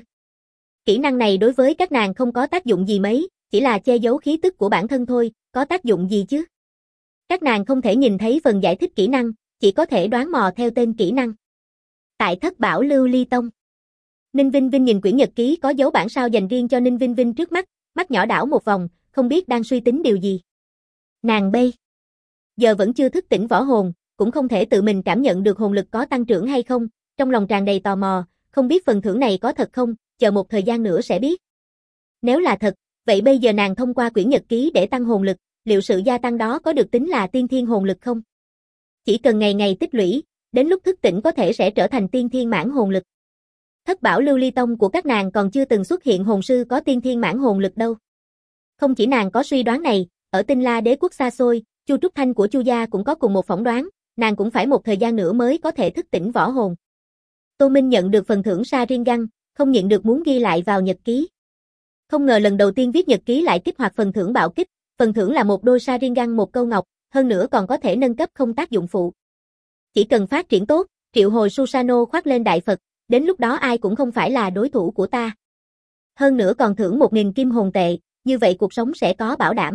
Kỹ năng này đối với các nàng không có tác dụng gì mấy, chỉ là che giấu khí tức của bản thân thôi, có tác dụng gì chứ? Các nàng không thể nhìn thấy phần giải thích kỹ năng, chỉ có thể đoán mò theo tên kỹ năng. Tại Thất Bảo Lưu Ly Tông, Ninh Vinh Vinh nhìn quyển nhật ký có dấu bản sao dành riêng cho Ninh Vinh Vinh trước mắt, mắt nhỏ đảo một vòng, không biết đang suy tính điều gì. Nàng bây giờ vẫn chưa thức tỉnh võ hồn, cũng không thể tự mình cảm nhận được hồn lực có tăng trưởng hay không, trong lòng tràn đầy tò mò, không biết phần thưởng này có thật không, chờ một thời gian nữa sẽ biết. Nếu là thật, vậy bây giờ nàng thông qua quyển nhật ký để tăng hồn lực, liệu sự gia tăng đó có được tính là tiên thiên hồn lực không? Chỉ cần ngày ngày tích lũy, đến lúc thức tỉnh có thể sẽ trở thành tiên thiên mãn hồn lực. Thất Bảo Lưu Ly Tông của các nàng còn chưa từng xuất hiện hồn sư có tiên thiên mãn hồn lực đâu. Không chỉ nàng có suy đoán này, ở Tinh La Đế quốc xa xôi, Chu Trúc Thanh của Chu gia cũng có cùng một phỏng đoán, nàng cũng phải một thời gian nữa mới có thể thức tỉnh võ hồn. Tô Minh nhận được phần thưởng Sharingan, không nhịn được muốn ghi lại vào nhật ký. Không ngờ lần đầu tiên viết nhật ký lại kích hoạt phần thưởng bạo kích, phần thưởng là một đôi Sharingan một câu ngọc, hơn nữa còn có thể nâng cấp không tác dụng phụ. Chỉ cần phát triển tốt, triệu hồi Susano khoác lên đại Phật, đến lúc đó ai cũng không phải là đối thủ của ta. Hơn nữa còn thưởng 1000 kim hồn tệ, như vậy cuộc sống sẽ có bảo đảm.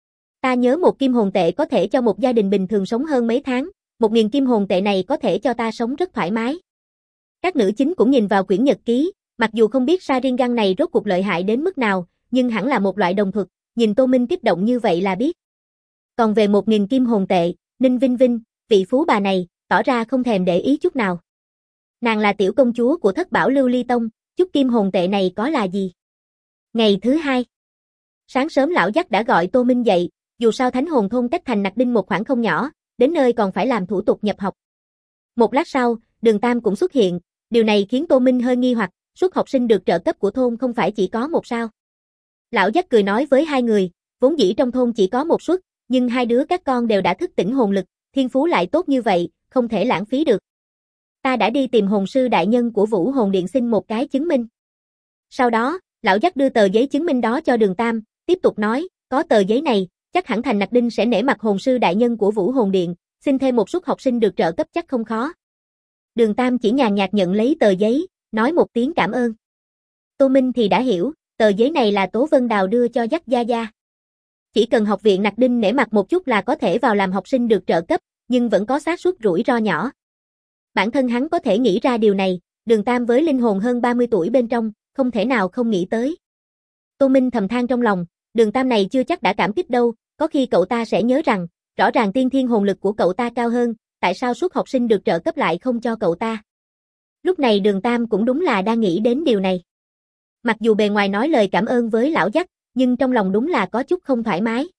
Ta nhớ 1 kim hồn tệ có thể cho một gia đình bình thường sống hơn mấy tháng, 1000 kim hồn tệ này có thể cho ta sống rất thoải mái. Các nữ chính cũng nhìn vào quyển nhật ký, mặc dù không biết Sharingan này rốt cuộc lợi hại đến mức nào, nhưng hẳn là một loại đồng thuật, nhìn Tô Minh kích động như vậy là biết. Còn về 1000 kim hồn tệ, Ninh Vinh Vinh, vị phú bà này, tỏ ra không thèm để ý chút nào. Nàng là tiểu công chúa của Thất Bảo Lưu Ly Tông, chút kim hồn tệ này có là gì? Ngày thứ 2. Sáng sớm lão dắt đã gọi Tô Minh dậy, dù sao Thánh Hồn Thôn cách thành Nặc Đinh một khoảng không nhỏ, đến nơi còn phải làm thủ tục nhập học. Một lát sau, Đường Tam cũng xuất hiện, điều này khiến Tô Minh hơi nghi hoặc, suất học sinh được trợ cấp của thôn không phải chỉ có một sao? Lão dắt cười nói với hai người, vốn dĩ trong thôn chỉ có một suất, nhưng hai đứa các con đều đã thức tỉnh hồn lực, thiên phú lại tốt như vậy, không thể lãng phí được. Ta đã đi tìm hồn sư đại nhân của Vũ Hồn Điện xin một cái chứng minh. Sau đó, lão dắt đưa tờ giấy chứng minh đó cho Đường Tam, tiếp tục nói, có tờ giấy này, chắc hẳn thành Nặc Đinh sẽ nể mặt hồn sư đại nhân của Vũ Hồn Điện, xin thêm một suất học sinh được trợ cấp chắc không khó. Đường Tam chỉ nhàn nhạt nhận lấy tờ giấy, nói một tiếng cảm ơn. Tô Minh thì đã hiểu, tờ giấy này là Tố Vân Đào đưa cho dắt gia gia. Chỉ cần học viện Nặc Đinh nể mặt một chút là có thể vào làm học sinh được trợ cấp, nhưng vẫn có xác suất rủi ro nhỏ. Bản thân hắn có thể nghĩ ra điều này, Đường Tam với linh hồn hơn 30 tuổi bên trong, không thể nào không nghĩ tới. Tô Minh thầm than trong lòng, Đường Tam này chưa chắc đã cảm kích đâu, có khi cậu ta sẽ nhớ rằng, rõ ràng tiên thiên hồn lực của cậu ta cao hơn, tại sao suất học sinh được trợ cấp lại không cho cậu ta. Lúc này Đường Tam cũng đúng là đang nghĩ đến điều này. Mặc dù bề ngoài nói lời cảm ơn với lão dắt, nhưng trong lòng đúng là có chút không thoải mái.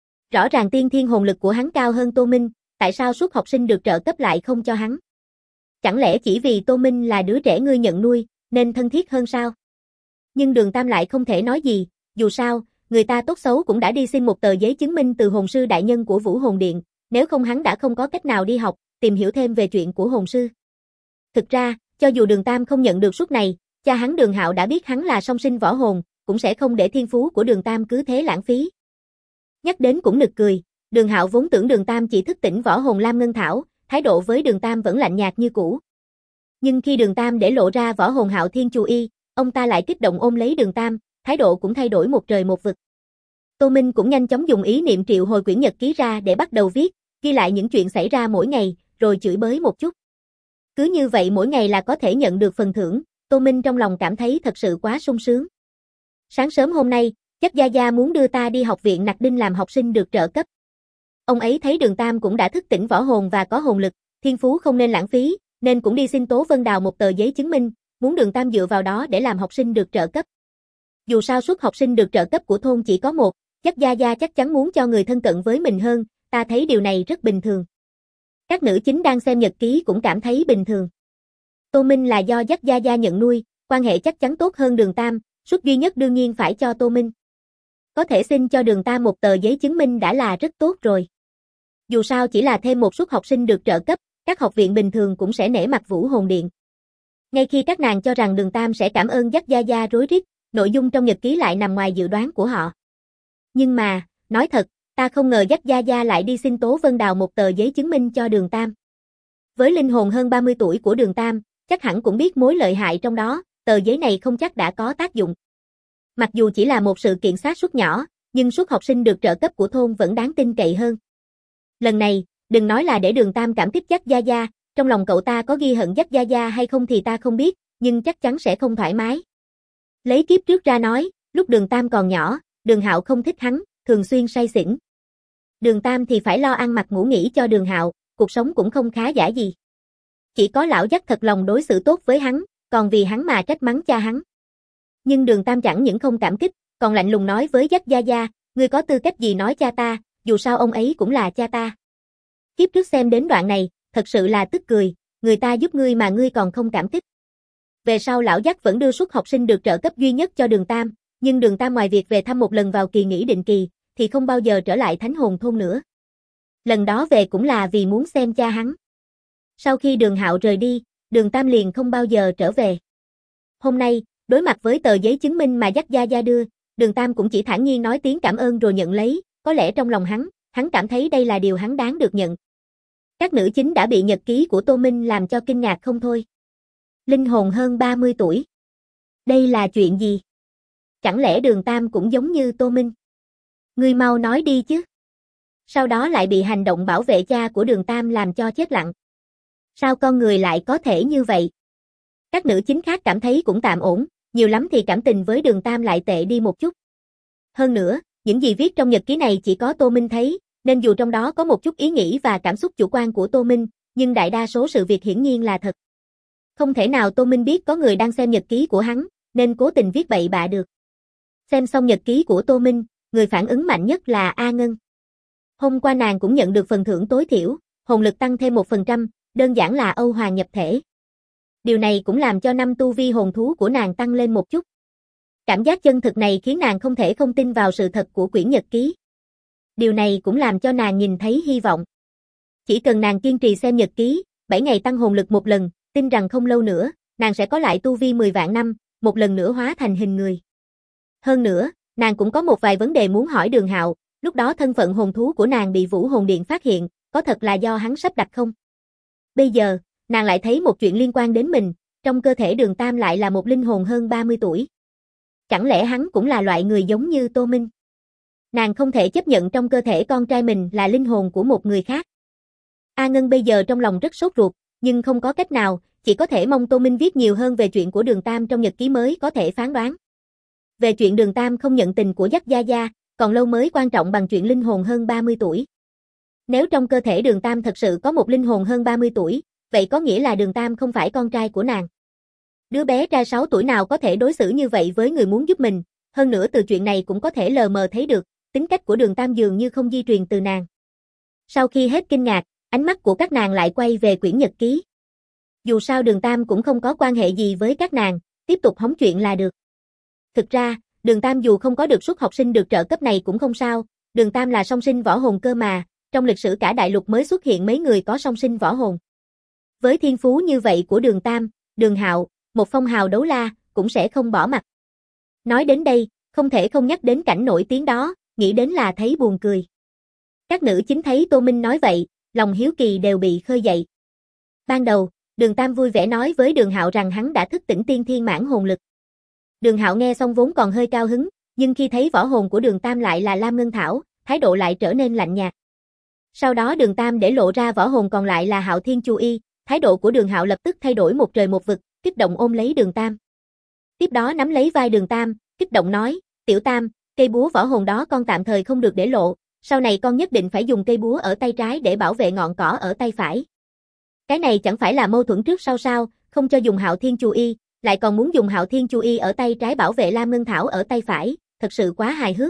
Rõ ràng tiên thiên hồn lực của hắn cao hơn Tô Minh, tại sao suất học sinh được trợ cấp lại không cho hắn? Chẳng lẽ chỉ vì Tô Minh là đứa trẻ ngươi nhận nuôi, nên thân thiết hơn sao? Nhưng Đường Tam lại không thể nói gì, dù sao, người ta tốt xấu cũng đã đi xin một tờ giấy chứng minh từ hồn sư đại nhân của Vũ Hồn Điện, nếu không hắn đã không có cách nào đi học, tìm hiểu thêm về chuyện của hồn sư. Thực ra, cho dù Đường Tam không nhận được suất này, cha hắn Đường Hạo đã biết hắn là song sinh võ hồn, cũng sẽ không để thiên phú của Đường Tam cứ thế lãng phí. Nhắc đến cũng nực cười, Đường Hạo vốn tưởng Đường Tam chỉ thức tỉnh võ hồn Lam Ngân Thảo, thái độ với Đường Tam vẫn lạnh nhạt như cũ. Nhưng khi Đường Tam để lộ ra võ hồn Hạo Thiên Chu Y, ông ta lại kích động ôm lấy Đường Tam, thái độ cũng thay đổi một trời một vực. Tô Minh cũng nhanh chóng dùng ý niệm triệu hồi quyển nhật ký ra để bắt đầu viết, ghi lại những chuyện xảy ra mỗi ngày, rồi chửi bới một chút. Cứ như vậy mỗi ngày là có thể nhận được phần thưởng, Tô Minh trong lòng cảm thấy thật sự quá sung sướng. Sáng sớm hôm nay, chắc Gia Gia muốn đưa ta đi học viện Nặc Đinh làm học sinh được trợ cấp. Ông ấy thấy Đường Tam cũng đã thức tỉnh võ hồn và có hồn lực, thiên phú không nên lãng phí, nên cũng đi xin Tố Vân Đào một tờ giấy chứng minh, muốn Đường Tam dựa vào đó để làm học sinh được trợ cấp. Dù sao suất học sinh được trợ cấp của thôn chỉ có một, chắc Gia Gia chắc chắn muốn cho người thân cận với mình hơn, ta thấy điều này rất bình thường. Các nữ chính đang xem nhật ký cũng cảm thấy bình thường. Tô Minh là do dắt Gia Gia nhận nuôi, quan hệ chắc chắn tốt hơn Đường Tam, suất duy nhất đương nhiên phải cho Tô Minh. Có thể xin cho Đường Tam một tờ giấy chứng minh đã là rất tốt rồi. Dù sao chỉ là thêm một suất học sinh được trợ cấp, các học viện bình thường cũng sẽ nể mặt Vũ Hồn Điện. Ngay khi các nàng cho rằng Đường Tam sẽ cảm ơn dắt Gia Gia rối rít, nội dung trong nhật ký lại nằm ngoài dự đoán của họ. Nhưng mà, nói thật, ta không ngờ dắt Gia Gia lại đi xin Tố Vân Đào một tờ giấy chứng minh cho Đường Tam. Với linh hồn hơn 30 tuổi của Đường Tam, chắc hẳn cũng biết mối lợi hại trong đó, tờ giấy này không chắc đã có tác dụng. Mặc dù chỉ là một sự kiện xác suất nhỏ, nhưng suất học sinh được trợ cấp của thôn vẫn đáng tin cậy hơn. Lần này, đừng nói là để Đường Tam cảm kích dắt Gia Gia, trong lòng cậu ta có ghi hận dắt Gia Gia hay không thì ta không biết, nhưng chắc chắn sẽ không thoải mái. Lấy kiếp trước ra nói, lúc Đường Tam còn nhỏ, Đường Hạo không thích hắn, thường xuyên say xỉn. Đường Tam thì phải lo ăn mặc ngủ nghỉ cho Đường Hạo, cuộc sống cũng không khá giả gì. Chỉ có lão dắt thật lòng đối xử tốt với hắn, còn vì hắn mà trách mắng cha hắn. Nhưng Đường Tam chẳng những không cảm kích, còn lạnh lùng nói với dắt Gia Gia, ngươi có tư cách gì nói cha ta, dù sao ông ấy cũng là cha ta. Kiếp trước xem đến đoạn này, thật sự là tức cười, người ta giúp ngươi mà ngươi còn không cảm kích. Về sau lão dắt vẫn đưa suất học sinh được trợ cấp duy nhất cho Đường Tam, nhưng Đường Tam ngoài việc về thăm một lần vào kỳ nghỉ định kỳ, thì không bao giờ trở lại Thánh Hồn Thôn nữa. Lần đó về cũng là vì muốn xem cha hắn. Sau khi Đường Hạo rời đi, Đường Tam liền không bao giờ trở về. Hôm nay, đối mặt với tờ giấy chứng minh mà dắt Gia Gia đưa, Đường Tam cũng chỉ thản nhiên nói tiếng cảm ơn rồi nhận lấy, có lẽ trong lòng hắn cảm thấy đây là điều hắn đáng được nhận. Các nữ chính đã bị nhật ký của Tô Minh làm cho kinh ngạc không thôi. Linh hồn hơn 30 tuổi. Đây là chuyện gì? Chẳng lẽ Đường Tam cũng giống như Tô Minh? Ngươi mau nói đi chứ. Sau đó lại bị hành động bảo vệ cha của Đường Tam làm cho chết lặng. Sao con người lại có thể như vậy? Các nữ chính khác cảm thấy cũng tạm ổn, nhiều lắm thì cảm tình với Đường Tam lại tệ đi một chút. Hơn nữa, những gì viết trong nhật ký này chỉ có Tô Minh thấy, nên dù trong đó có một chút ý nghĩ và cảm xúc chủ quan của Tô Minh, nhưng đại đa số sự việc hiển nhiên là thật. Không thể nào Tô Minh biết có người đang xem nhật ký của hắn, nên cố tình viết bậy bạ được. Xem xong nhật ký của Tô Minh, người phản ứng mạnh nhất là A Ngân. Hôm qua nàng cũng nhận được phần thưởng tối thiểu, hồn lực tăng thêm 1%, đơn giản là Âu Hoàng nhập thể. Điều này cũng làm cho năm tu vi hồn thú của nàng tăng lên một chút. Cảm giác chân thực này khiến nàng không thể không tin vào sự thật của quyển nhật ký. Điều này cũng làm cho nàng nhìn thấy hy vọng. Chỉ cần nàng kiên trì xem nhật ký, 7 ngày tăng hồn lực một lần, tin rằng không lâu nữa, nàng sẽ có lại tu vi 10 vạn năm, một lần nữa hóa thành hình người. Hơn nữa, nàng cũng có một vài vấn đề muốn hỏi Đường Hạo, lúc đó thân phận hồn thú của nàng bị Vũ Hồn Điện phát hiện, có thật là do hắn sắp đặt không? Bây giờ, nàng lại thấy một chuyện liên quan đến mình, trong cơ thể Đường Tam lại là một linh hồn hơn 30 tuổi. Chẳng lẽ hắn cũng là loại người giống như Tô Minh? Nàng không thể chấp nhận trong cơ thể con trai mình là linh hồn của một người khác. A Ngân bây giờ trong lòng rất sốt ruột, nhưng không có cách nào, chỉ có thể mong Tô Minh viết nhiều hơn về chuyện của Đường Tam trong nhật ký mới có thể phán đoán. Về chuyện Đường Tam không nhận tình của dắt Gia Gia, còn lâu mới quan trọng bằng chuyện linh hồn hơn 30 tuổi. Nếu trong cơ thể Đường Tam thật sự có một linh hồn hơn 30 tuổi, vậy có nghĩa là Đường Tam không phải con trai của nàng. Đứa bé trai 6 tuổi nào có thể đối xử như vậy với người muốn giúp mình, hơn nữa từ chuyện này cũng có thể lờ mờ thấy được, tính cách của Đường Tam dường như không di truyền từ nàng. Sau khi hết kinh ngạc, ánh mắt của các nàng lại quay về quyển nhật ký. Dù sao Đường Tam cũng không có quan hệ gì với các nàng, tiếp tục hóng chuyện là được. Thực ra, Đường Tam dù không có được suất học sinh được trợ cấp này cũng không sao, Đường Tam là song sinh võ hồn cơ mà, trong lịch sử cả đại lục mới xuất hiện mấy người có song sinh võ hồn. Với thiên phú như vậy của Đường Tam, Đường Hạo, một phong hào đấu la, cũng sẽ không bỏ mặt. Nói đến đây, không thể không nhắc đến cảnh nổi tiếng đó, nghĩ đến là thấy buồn cười. Các nữ chính thấy Tô Minh nói vậy, lòng hiếu kỳ đều bị khơi dậy. Ban đầu, Đường Tam vui vẻ nói với Đường Hạo rằng hắn đã thức tỉnh tiên thiên mãn hồn lực. Đường Hạo nghe xong vốn còn hơi cao hứng, nhưng khi thấy võ hồn của Đường Tam lại là Lam Ngân Thảo, thái độ lại trở nên lạnh nhạt. Sau đó Đường Tam để lộ ra võ hồn còn lại là Hạo Thiên Chu Y, thái độ của Đường Hạo lập tức thay đổi một trời một vực, kích động ôm lấy Đường Tam. Tiếp đó nắm lấy vai Đường Tam, kích động nói, Tiểu Tam, cây búa võ hồn đó con tạm thời không được để lộ, sau này con nhất định phải dùng cây búa ở tay trái để bảo vệ ngọn cỏ ở tay phải. Cái này chẳng phải là mâu thuẫn trước sau sao, không cho dùng Hạo Thiên Chu Y, lại còn muốn dùng Hạo Thiên Chu Y ở tay trái bảo vệ Lam Ngân Thảo ở tay phải, thật sự quá hài hước.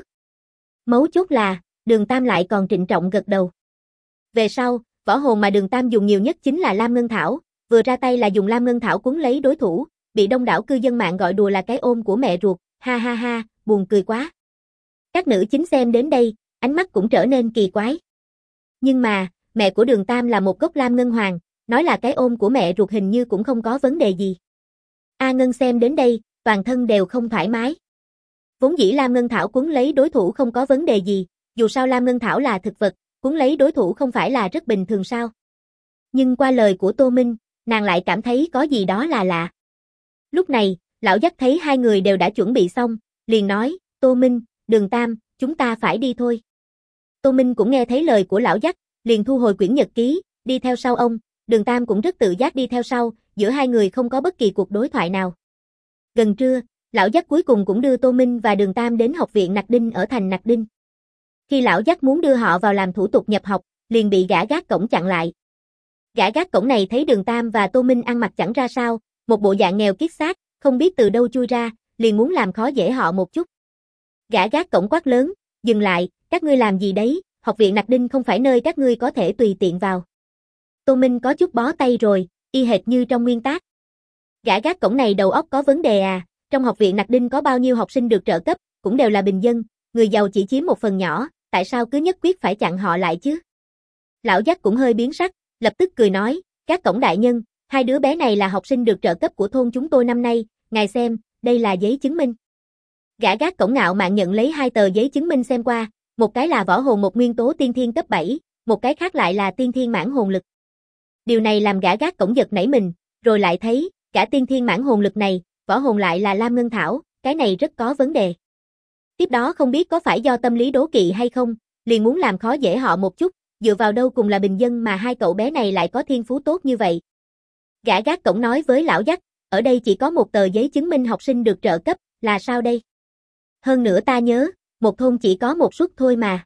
Mấu chốt là, Đường Tam lại còn trịnh trọng gật đầu. Về sau, võ hồn mà Đường Tam dùng nhiều nhất chính là Lam Ngân Thảo, vừa ra tay là dùng Lam Ngân Thảo cuốn lấy đối thủ, bị đông đảo cư dân mạng gọi đùa là cái ôm của mẹ ruột, ha ha ha, buồn cười quá. Các nữ chính xem đến đây, ánh mắt cũng trở nên kỳ quái. Nhưng mà, mẹ của Đường Tam là một gốc Lam Ngân Hoàng, nói là cái ôm của mẹ ruột hình như cũng không có vấn đề gì. A Ngân xem đến đây, toàn thân đều không thoải mái. Vốn dĩ Lam Ngân Thảo cuốn lấy đối thủ không có vấn đề gì, dù sao Lam Ngân Thảo là thực vật, cuốn lấy đối thủ không phải là rất bình thường sao. Nhưng qua lời của Tô Minh, nàng lại cảm thấy có gì đó là lạ. Lúc này, lão dắt thấy hai người đều đã chuẩn bị xong, liền nói, Tô Minh, Đường Tam, chúng ta phải đi thôi. Tô Minh cũng nghe thấy lời của lão dắt, liền thu hồi quyển nhật ký, đi theo sau ông, Đường Tam cũng rất tự giác đi theo sau, giữa hai người không có bất kỳ cuộc đối thoại nào. Gần trưa, lão dắt cuối cùng cũng đưa Tô Minh và Đường Tam đến học viện Nặc Đinh ở thành Nặc Đinh. Khi lão dắt muốn đưa họ vào làm thủ tục nhập học, liền bị gã gác cổng chặn lại. Gã gác cổng này thấy Đường Tam và Tô Minh ăn mặc chẳng ra sao, một bộ dạng nghèo kiết xác, không biết từ đâu chui ra, liền muốn làm khó dễ họ một chút. Gã gác cổng quát lớn, dừng lại, các ngươi làm gì đấy, học viện Nặc Đinh không phải nơi các ngươi có thể tùy tiện vào. Tô Minh có chút bó tay rồi, y hệt như trong nguyên tác. Gã gác cổng này đầu óc có vấn đề à, trong học viện Nặc Đinh có bao nhiêu học sinh được trợ cấp, cũng đều là bình dân, người giàu chỉ chiếm một phần nhỏ, tại sao cứ nhất quyết phải chặn họ lại chứ? Lão dắt cũng hơi biến sắc, lập tức cười nói, các cổng đại nhân, hai đứa bé này là học sinh được trợ cấp của thôn chúng tôi năm nay, ngài xem, đây là giấy chứng minh. Gã gác cổng ngạo mạn nhận lấy hai tờ giấy chứng minh xem qua, một cái là võ hồn một nguyên tố tiên thiên cấp 7, một cái khác lại là tiên thiên mãn hồn lực. Điều này làm gã gác cổng giật nảy mình, rồi lại thấy, cả tiên thiên mãn hồn lực này, võ hồn lại là Lam Ngân Thảo, cái này rất có vấn đề. Tiếp đó không biết có phải do tâm lý đố kỵ hay không, liền muốn làm khó dễ họ một chút, dựa vào đâu cùng là bình dân mà hai cậu bé này lại có thiên phú tốt như vậy. Gã gác cổng nói với lão dắt, ở đây chỉ có một tờ giấy chứng minh học sinh được trợ cấp, là sao đây? Hơn nữa ta nhớ, một thôn chỉ có một suất thôi mà.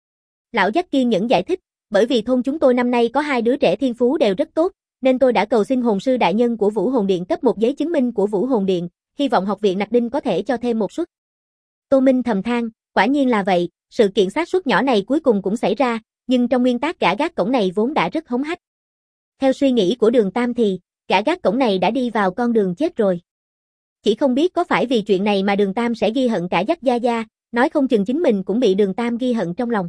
Lão dắt kiên nhẫn giải thích, bởi vì thôn chúng tôi năm nay có hai đứa trẻ thiên phú đều rất tốt, nên tôi đã cầu xin hồn sư đại nhân của Vũ Hồn Điện cấp một giấy chứng minh của Vũ Hồn Điện, hy vọng học viện Nặc Đinh có thể cho thêm một suất. Tô Minh thầm than, quả nhiên là vậy, sự kiện xác suất nhỏ này cuối cùng cũng xảy ra, nhưng trong nguyên tác gã gác cổng này vốn đã rất hống hách. Theo suy nghĩ của Đường Tam thì, gã gác cổng này đã đi vào con đường chết rồi. Chỉ không biết có phải vì chuyện này mà Đường Tam sẽ ghi hận cả dắt gia gia, nói không chừng chính mình cũng bị Đường Tam ghi hận trong lòng.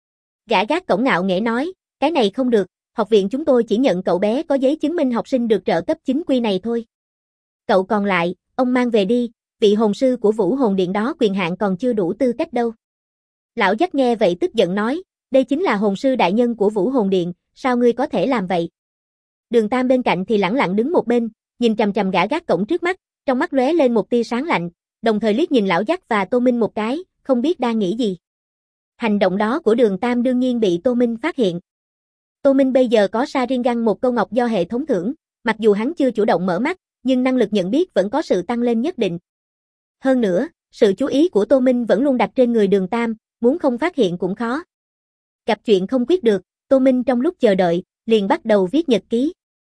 Gã gác cổng ngạo nghễ nói, cái này không được, học viện chúng tôi chỉ nhận cậu bé có giấy chứng minh học sinh được trợ cấp chính quy này thôi. Cậu còn lại, ông mang về đi, vị hồn sư của Vũ Hồn Điện đó quyền hạn còn chưa đủ tư cách đâu. Lão dắt nghe vậy tức giận nói, đây chính là hồn sư đại nhân của Vũ Hồn Điện, sao ngươi có thể làm vậy? Đường Tam bên cạnh thì lẳng lặng đứng một bên, nhìn chằm chằm gã gác cổng trước mắt, trong mắt lóe lên một tia sáng lạnh, đồng thời liếc nhìn lão dắt và Tô Minh một cái, không biết đang nghĩ gì. Hành động đó của Đường Tam đương nhiên bị Tô Minh phát hiện. Tô Minh bây giờ có Sharingan một câu ngọc do hệ thống thưởng, mặc dù hắn chưa chủ động mở mắt, nhưng năng lực nhận biết vẫn có sự tăng lên nhất định. Hơn nữa, sự chú ý của Tô Minh vẫn luôn đặt trên người Đường Tam, muốn không phát hiện cũng khó. Gặp chuyện không quyết được, Tô Minh trong lúc chờ đợi, liền bắt đầu viết nhật ký.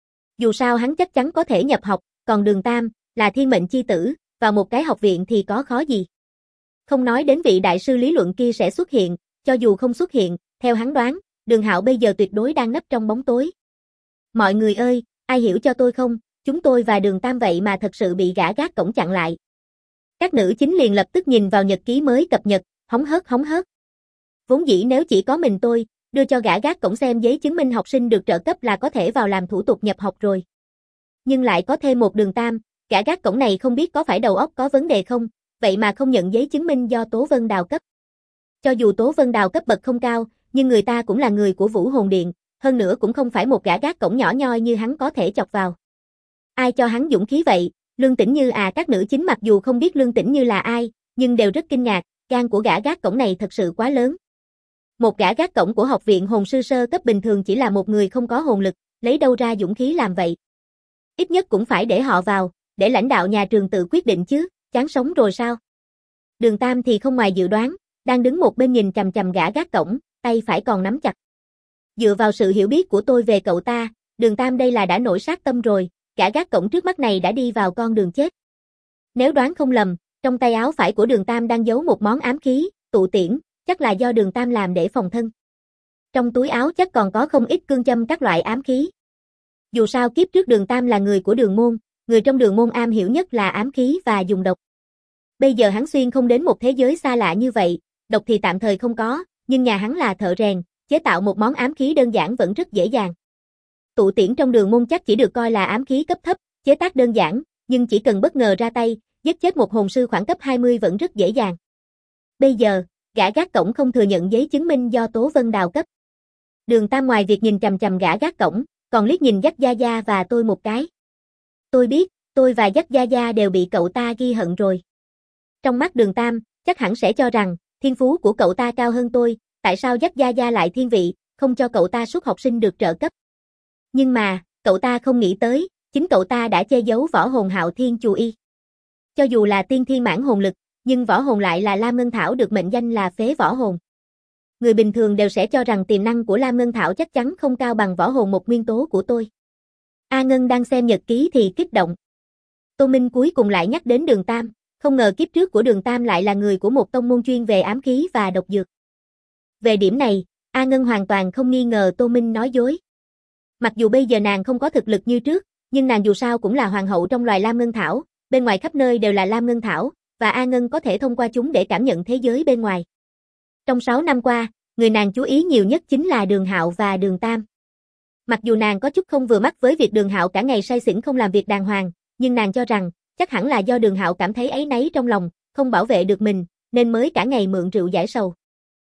Dù sao hắn chắc chắn có thể nhập học, còn Đường Tam, là thiên mệnh chi tử, vào một cái học viện thì có khó gì. Không nói đến vị đại sư lý luận kia sẽ xuất hiện, cho dù không xuất hiện, theo hắn đoán, Đường Hạo bây giờ tuyệt đối đang nấp trong bóng tối. Mọi người ơi, ai hiểu cho tôi không, chúng tôi và Đường Tam vậy mà thật sự bị gã gác cổng chặn lại. Các nữ chính liền lập tức nhìn vào nhật ký mới cập nhật, hóng hớt hóng hớt. Vốn dĩ nếu chỉ có mình tôi, đưa cho gã gác cổng xem giấy chứng minh học sinh được trợ cấp là có thể vào làm thủ tục nhập học rồi. Nhưng lại có thêm một Đường Tam, gã gác cổng này không biết có phải đầu óc có vấn đề không, vậy mà không nhận giấy chứng minh do Tố Vân Đào cấp. Cho dù Tố Vân Đào cấp bậc không cao, nhưng người ta cũng là người của Vũ Hồn Điện, hơn nữa cũng không phải một gã gác cổng nhỏ nhoi như hắn có thể chọc vào. Ai cho hắn dũng khí vậy? Lương Tĩnh Như à? Các nữ chính mặc dù không biết Lương Tĩnh Như là ai, nhưng đều rất kinh ngạc, gan của gã gác cổng này thật sự quá lớn. Một gã gác cổng của học viện hồn sư sơ cấp bình thường chỉ là một người không có hồn lực, lấy đâu ra dũng khí làm vậy? Ít nhất cũng phải để họ vào, để lãnh đạo nhà trường tự quyết định chứ, chán sống rồi sao? Đường Tam thì không ngoài dự đoán, đang đứng một bên nhìn chằm chằm gã gác cổng, tay phải còn nắm chặt. Dựa vào sự hiểu biết của tôi về cậu ta, Đường Tam đây là đã nổi sát tâm rồi, gã gác cổng trước mắt này đã đi vào con đường chết. Nếu đoán không lầm, trong tay áo phải của Đường Tam đang giấu một món ám khí, tụ tiễn, chắc là do Đường Tam làm để phòng thân. Trong túi áo chắc còn có không ít cương châm các loại ám khí. Dù sao kiếp trước Đường Tam là người của Đường môn, người trong Đường môn am hiểu nhất là ám khí và dùng độc. Bây giờ hắn xuyên không đến một thế giới xa lạ như vậy, độc thì tạm thời không có, nhưng nhà hắn là thợ rèn, chế tạo một món ám khí đơn giản vẫn rất dễ dàng. Tụ tiễn trong Đường môn chắc chỉ được coi là ám khí cấp thấp, chế tác đơn giản, nhưng chỉ cần bất ngờ ra tay, giết chết một hồn sư khoảng cấp 20 vẫn rất dễ dàng. Bây giờ, gã gác cổng không thừa nhận giấy chứng minh do Tố Vân Đào cấp. Đường Tam ngoài việc nhìn chằm chằm gã gác cổng, còn liếc nhìn Dắc Gia Gia và tôi một cái. Tôi biết, tôi và Dắc Gia Gia đều bị cậu ta ghi hận rồi. Trong mắt Đường Tam, chắc hẳn sẽ cho rằng, thiên phú của cậu ta cao hơn tôi, tại sao Dắc Gia Gia lại thiên vị, không cho cậu ta suất học sinh được trợ cấp. Nhưng mà, cậu ta không nghĩ tới, chính cậu ta đã che giấu võ hồn Hạo Thiên Chù Y. Cho dù là tiên thiên mãn hồn lực, nhưng võ hồn lại là Lam Ngân Thảo được mệnh danh là phế võ hồn. Người bình thường đều sẽ cho rằng tiềm năng của Lam Ngân Thảo chắc chắn không cao bằng võ hồn một nguyên tố của tôi. A Ngân đang xem nhật ký thì kích động. Tô Minh cuối cùng lại nhắc đến Đường Tam, không ngờ kiếp trước của Đường Tam lại là người của một tông môn chuyên về ám khí và độc dược. Về điểm này, A Ngân hoàn toàn không nghi ngờ Tô Minh nói dối. Mặc dù bây giờ nàng không có thực lực như trước, nhưng nàng dù sao cũng là hoàng hậu trong loài Lam Ngân Thảo, bên ngoài khắp nơi đều là Lam Ngân Thảo, và A Ngân có thể thông qua chúng để cảm nhận thế giới bên ngoài. Trong 6 năm qua, người nàng chú ý nhiều nhất chính là Đường Hạo và Đường Tam. Mặc dù nàng có chút không vừa mắt với việc Đường Hạo cả ngày say xỉn không làm việc đàng hoàng, nhưng nàng cho rằng, chắc hẳn là do Đường Hạo cảm thấy áy náy trong lòng, không bảo vệ được mình, nên mới cả ngày mượn rượu giải sầu.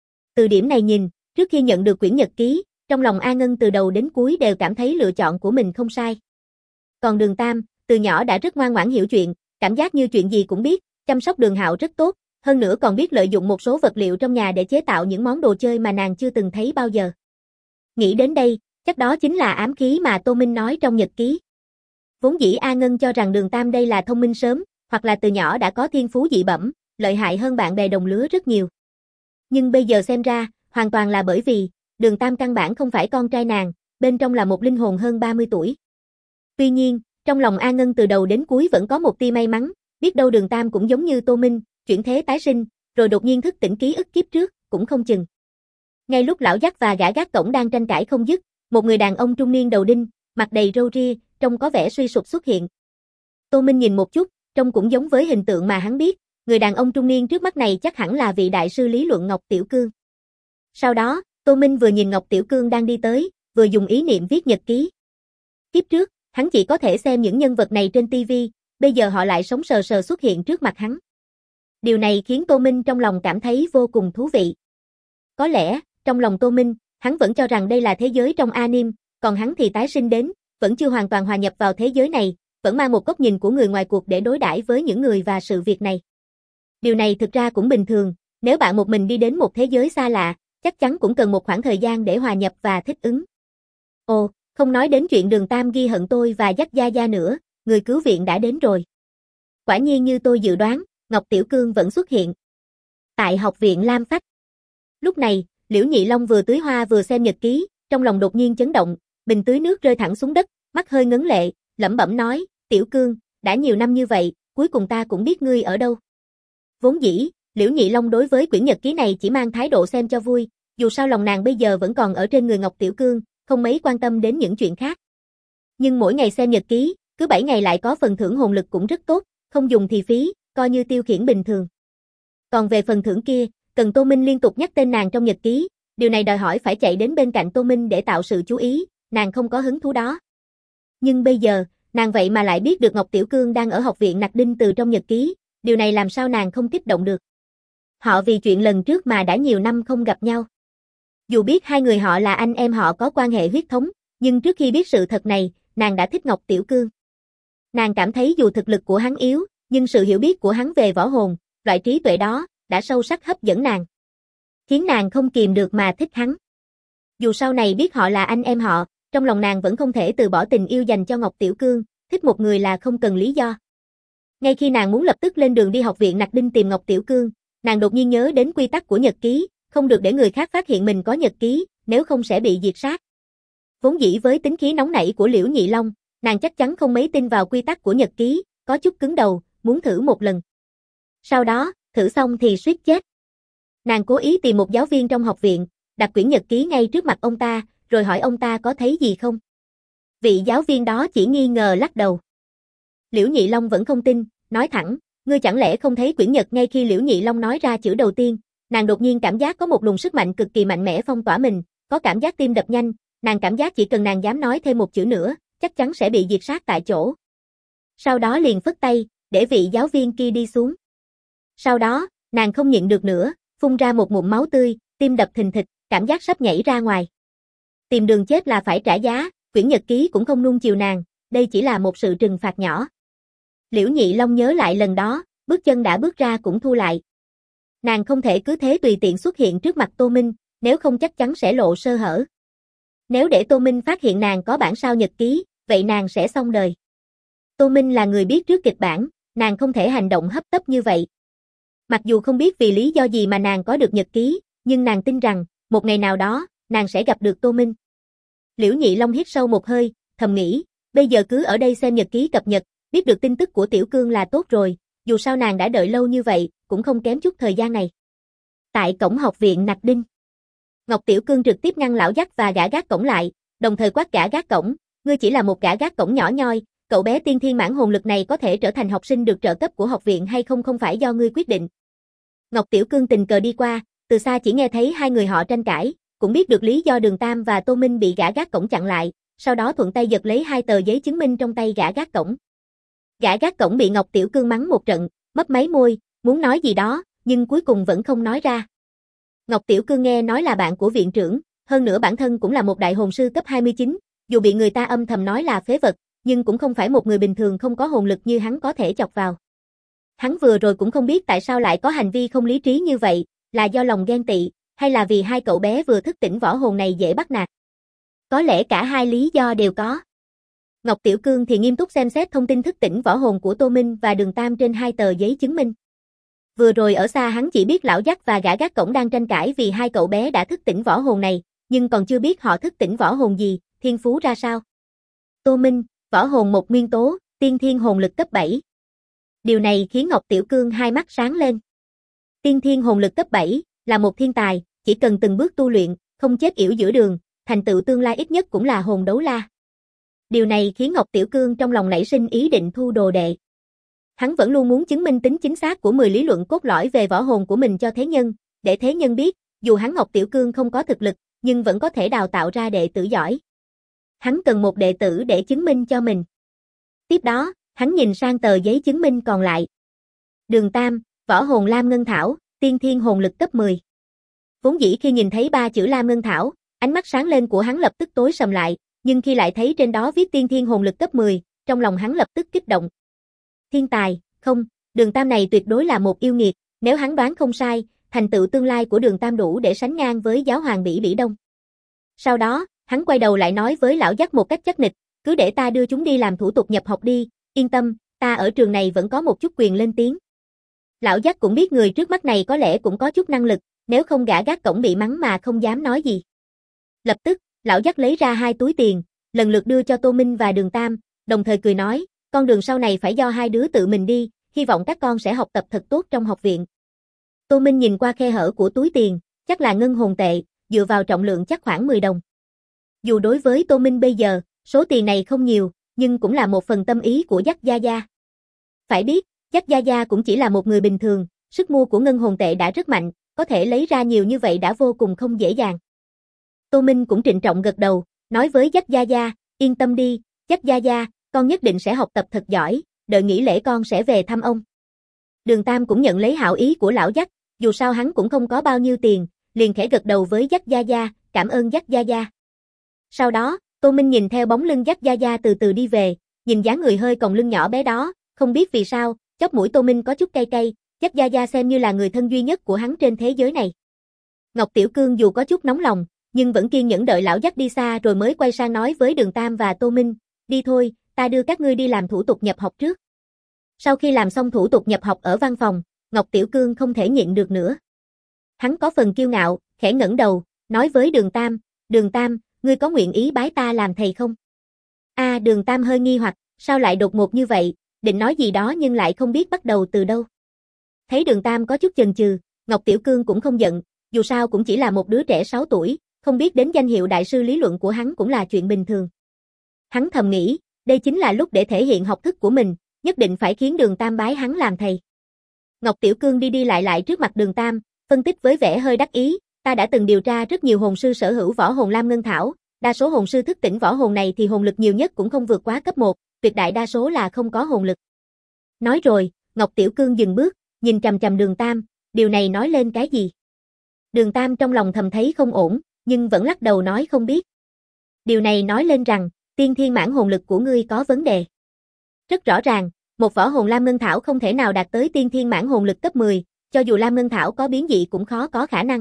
Từ điểm này nhìn, trước khi nhận được quyển nhật ký, trong lòng A Ngân từ đầu đến cuối đều cảm thấy lựa chọn của mình không sai. Còn Đường Tam, từ nhỏ đã rất ngoan ngoãn hiểu chuyện, cảm giác như chuyện gì cũng biết, chăm sóc Đường Hạo rất tốt, hơn nữa còn biết lợi dụng một số vật liệu trong nhà để chế tạo những món đồ chơi mà nàng chưa từng thấy bao giờ. Nghĩ đến đây, chắc đó chính là ám khí mà Tô Minh nói trong nhật ký. Vốn dĩ A Ngân cho rằng Đường Tam đây là thông minh sớm, hoặc là từ nhỏ đã có thiên phú dị bẩm, lợi hại hơn bạn bè đồng lứa rất nhiều. Nhưng bây giờ xem ra, hoàn toàn là bởi vì, Đường Tam căn bản không phải con trai nàng, bên trong là một linh hồn hơn 30 tuổi. Tuy nhiên, trong lòng A Ngân từ đầu đến cuối vẫn có một tia may mắn, biết đâu Đường Tam cũng giống như Tô Minh, chuyển thế tái sinh, rồi đột nhiên thức tỉnh ký ức kiếp trước, cũng không chừng. Ngay lúc lão Dắc và gã gác cổng đang tranh cãi không dứt, một người đàn ông trung niên đầu đinh, mặt đầy râu ria, trông có vẻ suy sụp xuất hiện. Tô Minh nhìn một chút, trông cũng giống với hình tượng mà hắn biết, người đàn ông trung niên trước mắt này chắc hẳn là vị đại sư lý luận Ngọc Tiểu Cương. Sau đó, Tô Minh vừa nhìn Ngọc Tiểu Cương đang đi tới, vừa dùng ý niệm viết nhật ký. Kiếp trước, hắn chỉ có thể xem những nhân vật này trên TV, bây giờ họ lại sống sờ sờ xuất hiện trước mặt hắn. Điều này khiến Tô Minh trong lòng cảm thấy vô cùng thú vị. Có lẽ, trong lòng Tô Minh, hắn vẫn cho rằng đây là thế giới trong anime, còn hắn thì tái sinh đến, vẫn chưa hoàn toàn hòa nhập vào thế giới này, vẫn mang một góc nhìn của người ngoài cuộc để đối đãi với những người và sự việc này. Điều này thực ra cũng bình thường, nếu bạn một mình đi đến một thế giới xa lạ, chắc chắn cũng cần một khoảng thời gian để hòa nhập và thích ứng. Ồ, không nói đến chuyện Đường Tam ghi hận tôi và Dắc Gia Gia nữa, người cứu viện đã đến rồi. Quả nhiên như tôi dự đoán, Ngọc Tiểu Cương vẫn xuất hiện. Tại học viện Lam Phách. Lúc này, Liễu Nhị Long vừa tưới hoa vừa xem nhật ký, trong lòng đột nhiên chấn động, bình tưới nước rơi thẳng xuống đất, mắt hơi ngấn lệ, lẩm bẩm nói, Tiểu Cương, đã nhiều năm như vậy, cuối cùng ta cũng biết ngươi ở đâu. Vốn dĩ, Liễu Nhị Long đối với quyển nhật ký này chỉ mang thái độ xem cho vui, dù sao lòng nàng bây giờ vẫn còn ở trên người Ngọc Tiểu Cương, không mấy quan tâm đến những chuyện khác. Nhưng mỗi ngày xem nhật ký, cứ 7 ngày lại có phần thưởng hồn lực cũng rất tốt, không dùng thì phí, coi như tiêu khiển bình thường. Còn về phần thưởng kia, cần Tô Minh liên tục nhắc tên nàng trong nhật ký, điều này đòi hỏi phải chạy đến bên cạnh Tô Minh để tạo sự chú ý, nàng không có hứng thú đó. Nhưng bây giờ, nàng vậy mà lại biết được Ngọc Tiểu Cương đang ở học viện Nặc Đinh từ trong nhật ký, điều này làm sao nàng không kích động được. Họ vì chuyện lần trước mà đã nhiều năm không gặp nhau. Dù biết hai người họ là anh em họ có quan hệ huyết thống, nhưng trước khi biết sự thật này, nàng đã thích Ngọc Tiểu Cương. Nàng cảm thấy dù thực lực của hắn yếu, nhưng sự hiểu biết của hắn về võ hồn, loại trí tuệ đó, đã sâu sắc hấp dẫn nàng. Khiến nàng không kìm được mà thích hắn. Dù sau này biết họ là anh em họ, trong lòng nàng vẫn không thể từ bỏ tình yêu dành cho Ngọc Tiểu Cương, thích một người là không cần lý do. Ngay khi nàng muốn lập tức lên đường đi học viện Nặc Đinh tìm Ngọc Tiểu Cương, nàng đột nhiên nhớ đến quy tắc của nhật ký, không được để người khác phát hiện mình có nhật ký, nếu không sẽ bị diệt sát. Vốn dĩ với tính khí nóng nảy của Liễu Nhị Long, nàng chắc chắn không mấy tin vào quy tắc của nhật ký, có chút cứng đầu, muốn thử một lần. Sau đó, thử xong thì suýt chết. Nàng cố ý tìm một giáo viên trong học viện, đặt quyển nhật ký ngay trước mặt ông ta, rồi hỏi ông ta có thấy gì không. Vị giáo viên đó chỉ nghi ngờ lắc đầu. Liễu Nhị Long vẫn không tin, nói thẳng, ngươi chẳng lẽ không thấy quyển nhật? Ngay khi Liễu Nhị Long nói ra chữ đầu tiên, nàng đột nhiên cảm giác có một luồng sức mạnh cực kỳ mạnh mẽ phong tỏa mình, có cảm giác tim đập nhanh, nàng cảm giác chỉ cần nàng dám nói thêm một chữ nữa, chắc chắn sẽ bị diệt sát tại chỗ. Sau đó liền phất tay, để vị giáo viên kia đi xuống. Sau đó, nàng không nhịn được nữa, phun ra một ngụm máu tươi, tim đập thình thịch, cảm giác sắp nhảy ra ngoài. Tìm đường chết là phải trả giá, quyển nhật ký cũng không nuông chiều nàng, đây chỉ là một sự trừng phạt nhỏ. Liễu Nhị Long nhớ lại lần đó, bước chân đã bước ra cũng thu lại. Nàng không thể cứ thế tùy tiện xuất hiện trước mặt Tô Minh, nếu không chắc chắn sẽ lộ sơ hở. Nếu để Tô Minh phát hiện nàng có bản sao nhật ký, vậy nàng sẽ xong đời. Tô Minh là người biết trước kịch bản, nàng không thể hành động hấp tấp như vậy. Mặc dù không biết vì lý do gì mà nàng có được nhật ký, nhưng nàng tin rằng, một ngày nào đó, nàng sẽ gặp được Tô Minh. Liễu Nhị Long hít sâu một hơi, thầm nghĩ, bây giờ cứ ở đây xem nhật ký cập nhật, biết được tin tức của Tiểu Cương là tốt rồi, dù sao nàng đã đợi lâu như vậy, cũng không kém chút thời gian này. Tại cổng học viện Nặc Đinh, Ngọc Tiểu Cương trực tiếp ngăn lão dắt và gã gác cổng lại, đồng thời quát gã gác cổng, ngươi chỉ là một gã gác cổng nhỏ nhoi, cậu bé tiên thiên mãn hồn lực này có thể trở thành học sinh được trợ cấp của học viện hay không không phải do ngươi quyết định. Ngọc Tiểu Cương tình cờ đi qua, từ xa chỉ nghe thấy hai người họ tranh cãi, cũng biết được lý do Đường Tam và Tô Minh bị gã gác cổng chặn lại, sau đó thuận tay giật lấy hai tờ giấy chứng minh trong tay gã gác cổng. Gã gác cổng bị Ngọc Tiểu Cương mắng một trận, mấp máy môi, muốn nói gì đó, nhưng cuối cùng vẫn không nói ra. Ngọc Tiểu Cương nghe nói là bạn của viện trưởng, hơn nữa bản thân cũng là một đại hồn sư cấp 29, dù bị người ta âm thầm nói là phế vật, nhưng cũng không phải một người bình thường không có hồn lực như hắn có thể chọc vào. Hắn vừa rồi cũng không biết tại sao lại có hành vi không lý trí như vậy, là do lòng ghen tị, hay là vì hai cậu bé vừa thức tỉnh võ hồn này dễ bắt nạt. Có lẽ cả hai lý do đều có. Ngọc Tiểu Cương thì nghiêm túc xem xét thông tin thức tỉnh võ hồn của Tô Minh và Đường Tam trên hai tờ giấy chứng minh. Vừa rồi ở xa hắn chỉ biết lão dắt và gã gác cổng đang tranh cãi vì hai cậu bé đã thức tỉnh võ hồn này, nhưng còn chưa biết họ thức tỉnh võ hồn gì, thiên phú ra sao. Tô Minh, võ hồn một nguyên tố, tiên thiên hồn lực cấp 7. Điều này khiến Ngọc Tiểu Cương hai mắt sáng lên. Tiên thiên hồn lực cấp 7 là một thiên tài, chỉ cần từng bước tu luyện, không chết yểu giữa đường, thành tựu tương lai ít nhất cũng là hồn đấu la. Điều này khiến Ngọc Tiểu Cương trong lòng nảy sinh ý định thu đồ đệ. Hắn vẫn luôn muốn chứng minh tính chính xác của 10 lý luận cốt lõi về võ hồn của mình cho thế nhân, để thế nhân biết, dù hắn Ngọc Tiểu Cương không có thực lực, nhưng vẫn có thể đào tạo ra đệ tử giỏi. Hắn cần một đệ tử để chứng minh cho mình. Tiếp đó, hắn nhìn sang tờ giấy chứng minh còn lại. Đường Tam, võ hồn Lam Ngân Thảo, tiên thiên hồn lực cấp 10. Vốn dĩ khi nhìn thấy 3 chữ Lam Ngân Thảo, ánh mắt sáng lên của hắn lập tức tối sầm lại, nhưng khi lại thấy trên đó viết tiên thiên hồn lực cấp 10, trong lòng hắn lập tức kích động. Thiên tài, không, Đường Tam này tuyệt đối là một yêu nghiệt, nếu hắn đoán không sai, thành tựu tương lai của Đường Tam đủ để sánh ngang với giáo hoàng Bỉ Bỉ Đông. Sau đó, hắn quay đầu lại nói với lão dắt một cách chắc nịch, cứ để ta đưa chúng đi làm thủ tục nhập học đi, yên tâm, ta ở trường này vẫn có một chút quyền lên tiếng. Lão dắt cũng biết người trước mắt này có lẽ cũng có chút năng lực, nếu không gã gác cổng bị mắng mà không dám nói gì. Lập tức, lão dắt lấy ra 2 túi tiền, lần lượt đưa cho Tô Minh và Đường Tam, đồng thời cười nói, con đường sau này phải do hai đứa tự mình đi, hy vọng các con sẽ học tập thật tốt trong học viện. Tô Minh nhìn qua khe hở của túi tiền, chắc là ngân hồn tệ, dựa vào trọng lượng chắc khoảng 10 đồng. Dù đối với Tô Minh bây giờ, số tiền này không nhiều, nhưng cũng là một phần tâm ý của Dắt Gia Gia. Phải biết, Dắt Gia Gia cũng chỉ là một người bình thường, sức mua của ngân hồn tệ đã rất mạnh, có thể lấy ra nhiều như vậy đã vô cùng không dễ dàng. Tô Minh cũng trịnh trọng gật đầu, nói với Dắt Gia Gia, yên tâm đi, Dắt Gia Gia, con nhất định sẽ học tập thật giỏi, đợi nghỉ lễ con sẽ về thăm ông. Đường Tam cũng nhận lấy hảo ý của lão Dắt, dù sao hắn cũng không có bao nhiêu tiền, liền khẽ gật đầu với Dắt Gia Gia, cảm ơn Dắt Gia Gia. Sau đó, Tô Minh nhìn theo bóng lưng Dắt Gia Gia từ từ đi về, nhìn dáng người hơi còng lưng nhỏ bé đó, không biết vì sao, chóp mũi Tô Minh có chút cay cay, Dắt Gia Gia xem như là người thân duy nhất của hắn trên thế giới này. Ngọc Tiểu Cương dù có chút nóng lòng, nhưng vẫn kiên nhẫn đợi lão Dắt đi xa rồi mới quay sang nói với Đường Tam và Tô Minh, đi thôi, ta đưa các ngươi đi làm thủ tục nhập học trước. Sau khi làm xong thủ tục nhập học ở văn phòng, Ngọc Tiểu Cương không thể nhịn được nữa. Hắn có phần kiêu ngạo, khẽ ngẩng đầu, nói với Đường Tam, ngươi có nguyện ý bái ta làm thầy không? Đường Tam hơi nghi hoặc, sao lại đột ngột như vậy, định nói gì đó nhưng lại không biết bắt đầu từ đâu. Thấy Đường Tam có chút chần chừ, Ngọc Tiểu Cương cũng không giận, dù sao cũng chỉ là một đứa trẻ 6 tuổi, không biết đến danh hiệu đại sư lý luận của hắn cũng là chuyện bình thường. Hắn thầm nghĩ, đây chính là lúc để thể hiện học thức của mình, nhất định phải khiến Đường Tam bái hắn làm thầy. Ngọc Tiểu Cương đi đi lại lại trước mặt Đường Tam, phân tích với vẻ hơi đắc ý, ta đã từng điều tra rất nhiều hồn sư sở hữu võ hồn Lam Ngân Thảo, đa số hồn sư thức tỉnh võ hồn này thì hồn lực nhiều nhất cũng không vượt quá cấp 1, tuyệt đại đa số là không có hồn lực. Nói rồi, Ngọc Tiểu Cương dừng bước, nhìn chằm chằm Đường Tam, điều này nói lên cái gì? Đường Tam trong lòng thầm thấy không ổn, nhưng vẫn lắc đầu nói không biết. Điều này nói lên rằng, tiên thiên mãn hồn lực của ngươi có vấn đề. Rất rõ ràng, một võ hồn Lam Ngân Thảo không thể nào đạt tới tiên thiên mãn hồn lực cấp 10, cho dù Lam Ngân Thảo có biến dị cũng khó có khả năng.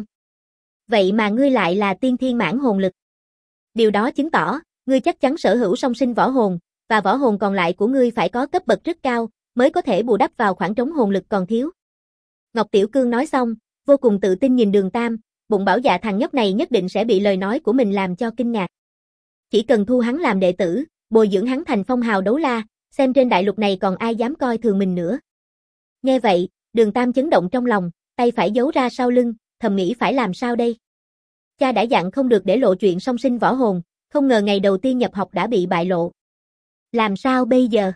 Vậy mà ngươi lại là tiên thiên mãn hồn lực. Điều đó chứng tỏ, ngươi chắc chắn sở hữu song sinh võ hồn, và võ hồn còn lại của ngươi phải có cấp bậc rất cao, mới có thể bù đắp vào khoảng trống hồn lực còn thiếu. Ngọc Tiểu Cương nói xong, vô cùng tự tin nhìn Đường Tam, bụng bảo dạ thằng nhóc này nhất định sẽ bị lời nói của mình làm cho kinh ngạc. Chỉ cần thu hắn làm đệ tử, bồi dưỡng hắn thành phong hào đấu la, xem trên đại lục này còn ai dám coi thường mình nữa. Nghe vậy, Đường Tam chấn động trong lòng, tay phải giấu ra sau lưng, thầm nghĩ phải làm sao đây? Cha đã dặn không được để lộ chuyện song sinh võ hồn, không ngờ ngày đầu tiên nhập học đã bị bại lộ. Làm sao bây giờ?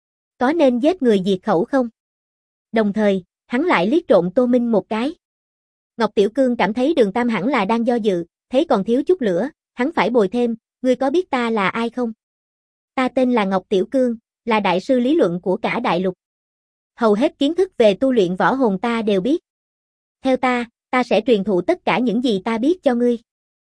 Có nên giết người diệt khẩu không? Đồng thời, hắn lại liếc trộm Tô Minh một cái. Ngọc Tiểu Cương cảm thấy Đường Tam hẳn là đang do dự, thấy còn thiếu chút nữa, hắn phải bồi thêm, ngươi có biết ta là ai không? Ta tên là Ngọc Tiểu Cương, là đại sư lý luận của cả đại lục. Hầu hết kiến thức về tu luyện võ hồn ta đều biết. Theo ta sẽ truyền thụ tất cả những gì ta biết cho ngươi.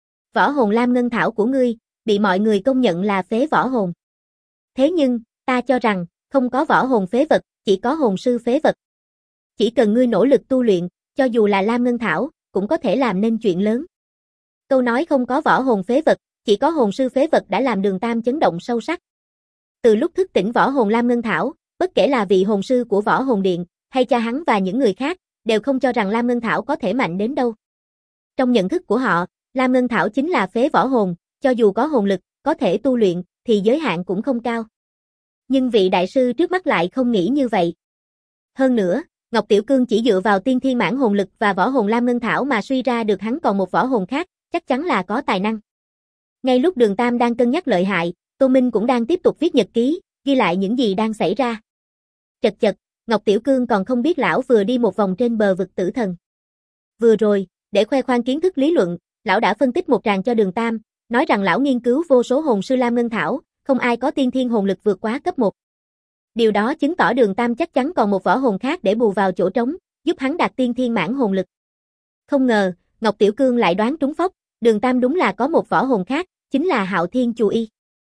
Võ hồn Lam Ngân Thảo của ngươi, bị mọi người công nhận là phế võ hồn. Thế nhưng, ta cho rằng, không có võ hồn phế vật, chỉ có hồn sư phế vật. Chỉ cần ngươi nỗ lực tu luyện, cho dù là Lam Ngân Thảo, cũng có thể làm nên chuyện lớn. Câu nói không có võ hồn phế vật, chỉ có hồn sư phế vật đã làm Đường Tam chấn động sâu sắc. Từ lúc thức tỉnh võ hồn Lam Ngân Thảo, bất kể là vị hồn sư của Võ Hồn Điện, hay cha hắn và những người khác, đều không cho rằng Lam Ngân Thảo có thể mạnh đến đâu. Trong nhận thức của họ, Lam Ngân Thảo chính là phế võ hồn, cho dù có hồn lực, có thể tu luyện, thì giới hạn cũng không cao. Nhưng vị đại sư trước mắt lại không nghĩ như vậy. Hơn nữa, Ngọc Tiểu Cương chỉ dựa vào tiên thiên mãn hồn lực và võ hồn Lam Ngân Thảo mà suy ra được hắn còn một võ hồn khác, chắc chắn là có tài năng. Ngay lúc Đường Tam đang cân nhắc lợi hại, Tô Minh cũng đang tiếp tục viết nhật ký, ghi lại những gì đang xảy ra. Chật chật, Ngọc Tiểu Cương còn không biết lão vừa đi một vòng trên bờ vực tử thần. Vừa rồi, để khoe khoang kiến thức lý luận, lão đã phân tích một tràng cho Đường Tam, nói rằng lão nghiên cứu vô số hồn sư Lam Ngân Thảo, không ai có tiên thiên hồn lực vượt quá cấp 1. Điều đó chứng tỏ Đường Tam chắc chắn còn một võ hồn khác để bù vào chỗ trống, giúp hắn đạt tiên thiên mãn hồn lực. Không ngờ, Ngọc Tiểu Cương lại đoán trúng phóc, Đường Tam đúng là có một võ hồn khác, chính là Hạo Thiên Chù Y.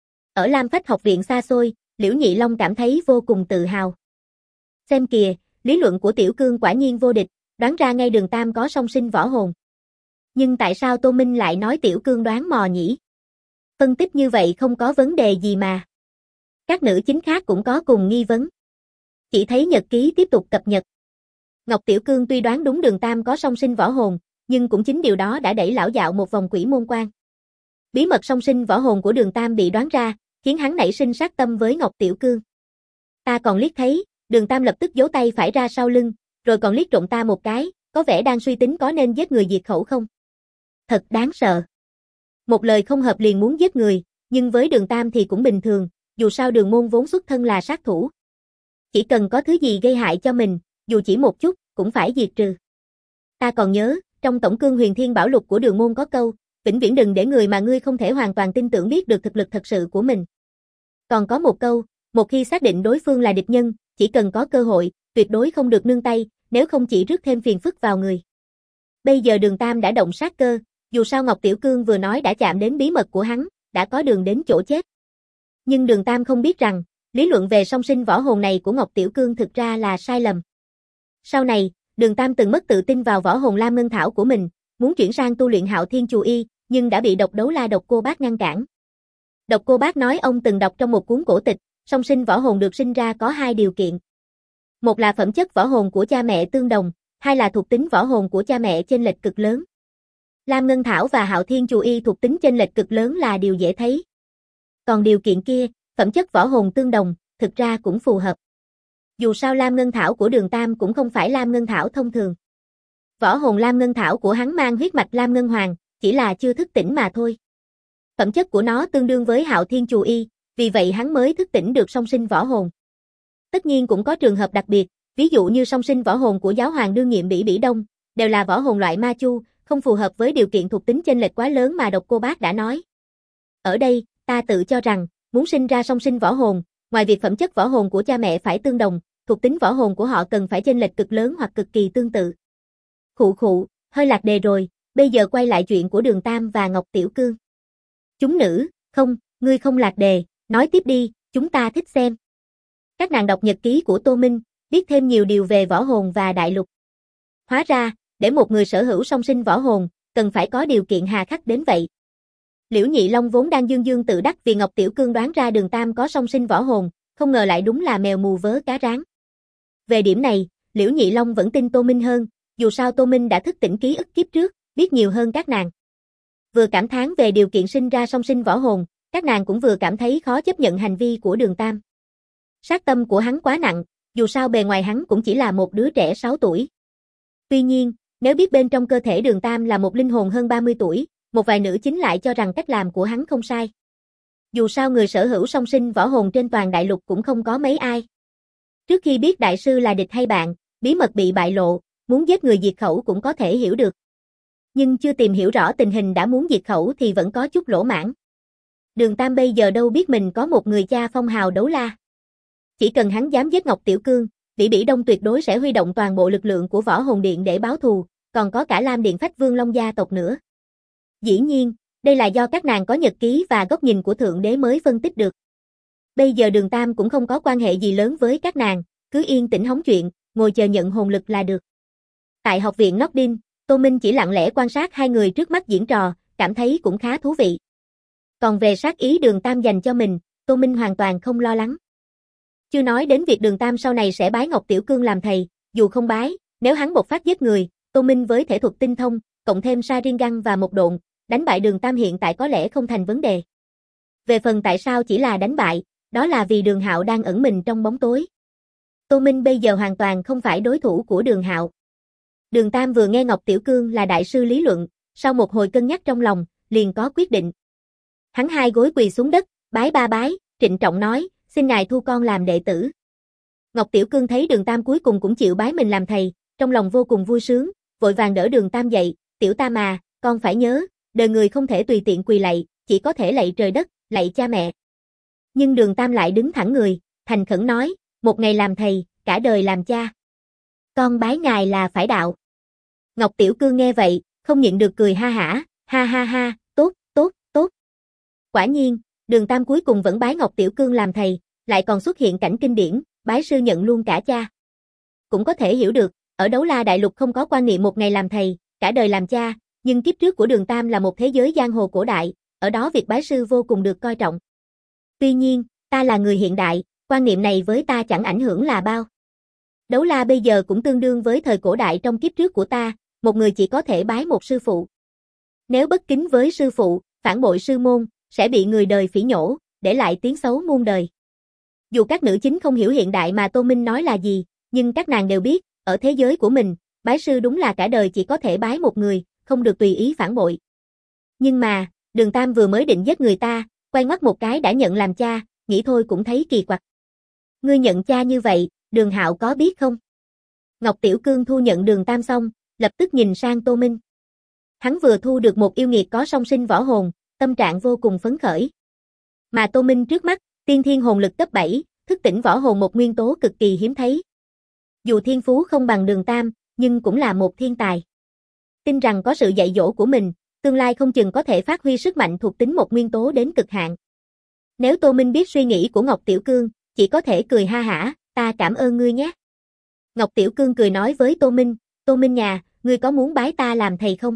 Ở Lam Phách học viện xa xôi, Liễu Nhị Long cảm thấy vô cùng tự hào. Xem kìa, lý luận của Tiểu Cương quả nhiên vô địch, đoán ra ngay Đường Tam có song sinh võ hồn. Nhưng tại sao Tô Minh lại nói Tiểu Cương đoán mò nhỉ? Phân tích như vậy không có vấn đề gì mà. Các nữ chính khác cũng có cùng nghi vấn. Chỉ thấy nhật ký tiếp tục cập nhật. Ngọc Tiểu Cương tuy đoán đúng Đường Tam có song sinh võ hồn, nhưng cũng chính điều đó đã đẩy lão dạo một vòng quỷ môn quan. Bí mật song sinh võ hồn của Đường Tam bị đoán ra, khiến hắn nảy sinh sát tâm với Ngọc Tiểu Cương. Ta còn liếc thấy, Đường Tam lập tức giấu tay phải ra sau lưng, rồi còn liếc trộm ta một cái, có vẻ đang suy tính có nên giết người diệt khẩu không. Thật đáng sợ. Một lời không hợp liền muốn giết người, nhưng với Đường Tam thì cũng bình thường, dù sao Đường môn vốn xuất thân là sát thủ. Chỉ cần có thứ gì gây hại cho mình, dù chỉ một chút, cũng phải diệt trừ. Ta còn nhớ, trong Tổng cương Huyền Thiên Bảo Lục của Đường môn có câu, vĩnh viễn đừng để người mà ngươi không thể hoàn toàn tin tưởng biết được thực lực thật sự của mình. Còn có một câu, một khi xác định đối phương là địch nhân, chỉ cần có cơ hội, tuyệt đối không được nương tay, nếu không chỉ rước thêm phiền phức vào người. Bây giờ Đường Tam đã động sát cơ, dù sao Ngọc Tiểu Cương vừa nói đã chạm đến bí mật của hắn, đã có đường đến chỗ chết. Nhưng Đường Tam không biết rằng, lý luận về song sinh võ hồn này của Ngọc Tiểu Cương thực ra là sai lầm. Sau này, Đường Tam từng mất tự tin vào võ hồn Lam Ngân Thảo của mình, muốn chuyển sang tu luyện Hạo Thiên Chù Y, nhưng đã bị Độc Đấu La Độc Cô Bác ngăn cản. Độc Cô Bác nói ông từng đọc trong một cuốn cổ tịch, song sinh võ hồn được sinh ra có hai điều kiện. Một là phẩm chất võ hồn của cha mẹ tương đồng, hai là thuộc tính võ hồn của cha mẹ chênh lệch cực lớn. Lam Ngân Thảo và Hạo Thiên Chù Y thuộc tính chênh lệch cực lớn là điều dễ thấy. Còn điều kiện kia, phẩm chất võ hồn tương đồng, thực ra cũng phù hợp. Dù sao Lam Ngân Thảo của Đường Tam cũng không phải Lam Ngân Thảo thông thường. Võ hồn Lam Ngân Thảo của hắn mang huyết mạch Lam Ngân Hoàng, chỉ là chưa thức tỉnh mà thôi. Phẩm chất của nó tương đương với Hạo Thiên Chù Y, Vì vậy hắn mới thức tỉnh được song sinh võ hồn. Tất nhiên cũng có trường hợp đặc biệt, ví dụ như song sinh võ hồn của giáo hoàng đương nhiệm Bỉ Đông, đều là võ hồn loại ma chu, không phù hợp với điều kiện thuộc tính chênh lệch quá lớn mà Độc Cô Bác đã nói. Ở đây, ta tự cho rằng, muốn sinh ra song sinh võ hồn, ngoài việc phẩm chất võ hồn của cha mẹ phải tương đồng, thuộc tính võ hồn của họ cần phải chênh lệch cực lớn hoặc cực kỳ tương tự. Khụ, hơi lạc đề rồi, bây giờ quay lại chuyện của Đường Tam và Ngọc Tiểu Cương. Chúng nữ, không, ngươi không lạc đề, nói tiếp đi, chúng ta thích xem. Các nàng đọc nhật ký của Tô Minh, biết thêm nhiều điều về võ hồn và đại lục. Hóa ra, để một người sở hữu song sinh võ hồn, cần phải có điều kiện hà khắc đến vậy. Liễu Nhị Long vốn đang dương dương tự đắc vì Ngọc Tiểu Cương đoán ra Đường Tam có song sinh võ hồn, không ngờ lại đúng là mèo mù vớ cá rán. Về điểm này, Liễu Nhị Long vẫn tin Tô Minh hơn, dù sao Tô Minh đã thức tỉnh ký ức kiếp trước, biết nhiều hơn các nàng. Vừa cảm thán về điều kiện sinh ra song sinh võ hồn, các nàng cũng vừa cảm thấy khó chấp nhận hành vi của Đường Tam. Sát tâm của hắn quá nặng, dù sao bề ngoài hắn cũng chỉ là một đứa trẻ 6 tuổi. Tuy nhiên, nếu biết bên trong cơ thể Đường Tam là một linh hồn hơn 30 tuổi, một vài nữ chính lại cho rằng cách làm của hắn không sai. Dù sao người sở hữu song sinh võ hồn trên toàn đại lục cũng không có mấy ai. Trước khi biết đại sư là địch hay bạn, bí mật bị bại lộ, muốn giết người diệt khẩu cũng có thể hiểu được. Nhưng chưa tìm hiểu rõ tình hình đã muốn diệt khẩu thì vẫn có chút lỗ mãng. Đường Tam bây giờ đâu biết mình có một người cha phong hào đấu la. Chỉ cần hắn dám giết Ngọc Tiểu Cương, Bỉ Đông tuyệt đối sẽ huy động toàn bộ lực lượng của Võ Hồn Điện để báo thù, còn có cả Lam Điện Phách Vương Long gia tộc nữa. Dĩ nhiên, đây là do các nàng có nhật ký và góc nhìn của Thượng Đế mới phân tích được. Bây giờ Đường Tam cũng không có quan hệ gì lớn với các nàng, cứ yên tĩnh hóng chuyện, ngồi chờ nhận hồn lực là được. Tại học viện Nordin, Tô Minh chỉ lặng lẽ quan sát hai người trước mắt diễn trò, cảm thấy cũng khá thú vị. Còn về sát ý Đường Tam dành cho mình, Tô Minh hoàn toàn không lo lắng. Chưa nói đến việc Đường Tam sau này sẽ bái Ngọc Tiểu Cương làm thầy, dù không bái, nếu hắn bộc phát giết người, Tô Minh với thể thuật tinh thông, cộng thêm Sharingan và một độn, đánh bại Đường Tam hiện tại có lẽ không thành vấn đề. Về phần tại sao chỉ là đánh bại, đó là vì Đường Hạo đang ẩn mình trong bóng tối. Tô Minh bây giờ hoàn toàn không phải đối thủ của Đường Hạo. Đường Tam vừa nghe Ngọc Tiểu Cương là đại sư lý luận, sau một hồi cân nhắc trong lòng, liền có quyết định. Hắn hai gối quỳ xuống đất, bái ba bái, trịnh trọng nói, xin ngài thu con làm đệ tử. Ngọc Tiểu Cương thấy Đường Tam cuối cùng cũng chịu bái mình làm thầy, trong lòng vô cùng vui sướng, vội vàng đỡ Đường Tam dậy, Tiểu Tam à, con phải nhớ, đời người không thể tùy tiện quỳ lạy, chỉ có thể lạy trời đất, lạy cha mẹ. Nhưng Đường Tam lại đứng thẳng người, thành khẩn nói, một ngày làm thầy, cả đời làm cha. Con bái ngài là phải đạo. Ngọc Tiểu Cương nghe vậy, không nhịn được cười ha hả, ha ha ha, tốt, tốt, tốt. Quả nhiên, Đường Tam cuối cùng vẫn bái Ngọc Tiểu Cương làm thầy, lại còn xuất hiện cảnh kinh điển, bái sư nhận luôn cả cha. Cũng có thể hiểu được, ở Đấu La Đại Lục không có quan niệm một ngày làm thầy, cả đời làm cha, nhưng kiếp trước của Đường Tam là một thế giới giang hồ cổ đại, ở đó việc bái sư vô cùng được coi trọng. Tuy nhiên, ta là người hiện đại, quan niệm này với ta chẳng ảnh hưởng là bao. Đấu la bây giờ cũng tương đương với thời cổ đại trong kiếp trước của ta, một người chỉ có thể bái một sư phụ. Nếu bất kính với sư phụ, phản bội sư môn, sẽ bị người đời phỉ nhổ, để lại tiếng xấu muôn đời. Dù các nữ chính không hiểu hiện đại mà Tô Minh nói là gì, nhưng các nàng đều biết, ở thế giới của mình, bái sư đúng là cả đời chỉ có thể bái một người, không được tùy ý phản bội. Nhưng mà, Đường Tam vừa mới định giết người ta, quay ngoắt một cái đã nhận làm cha, nghĩ thôi cũng thấy kỳ quặc. Ngươi nhận cha như vậy, Đường Hạo có biết không? Ngọc Tiểu Cương thu nhận Đường Tam xong, lập tức nhìn sang Tô Minh. Hắn vừa thu được một yêu nghiệt có song sinh võ hồn, tâm trạng vô cùng phấn khởi. Mà Tô Minh trước mắt, tiên thiên hồn lực cấp 7, thức tỉnh võ hồn một nguyên tố cực kỳ hiếm thấy. Dù thiên phú không bằng Đường Tam, nhưng cũng là một thiên tài. Tin rằng có sự dạy dỗ của mình, tương lai không chừng có thể phát huy sức mạnh thuộc tính một nguyên tố đến cực hạn. Nếu Tô Minh biết suy nghĩ của Ngọc Tiểu Cương, chỉ có thể cười ha hả, ta cảm ơn ngươi nhé. Ngọc Tiểu Cương cười nói với Tô Minh nhà, ngươi có muốn bái ta làm thầy không?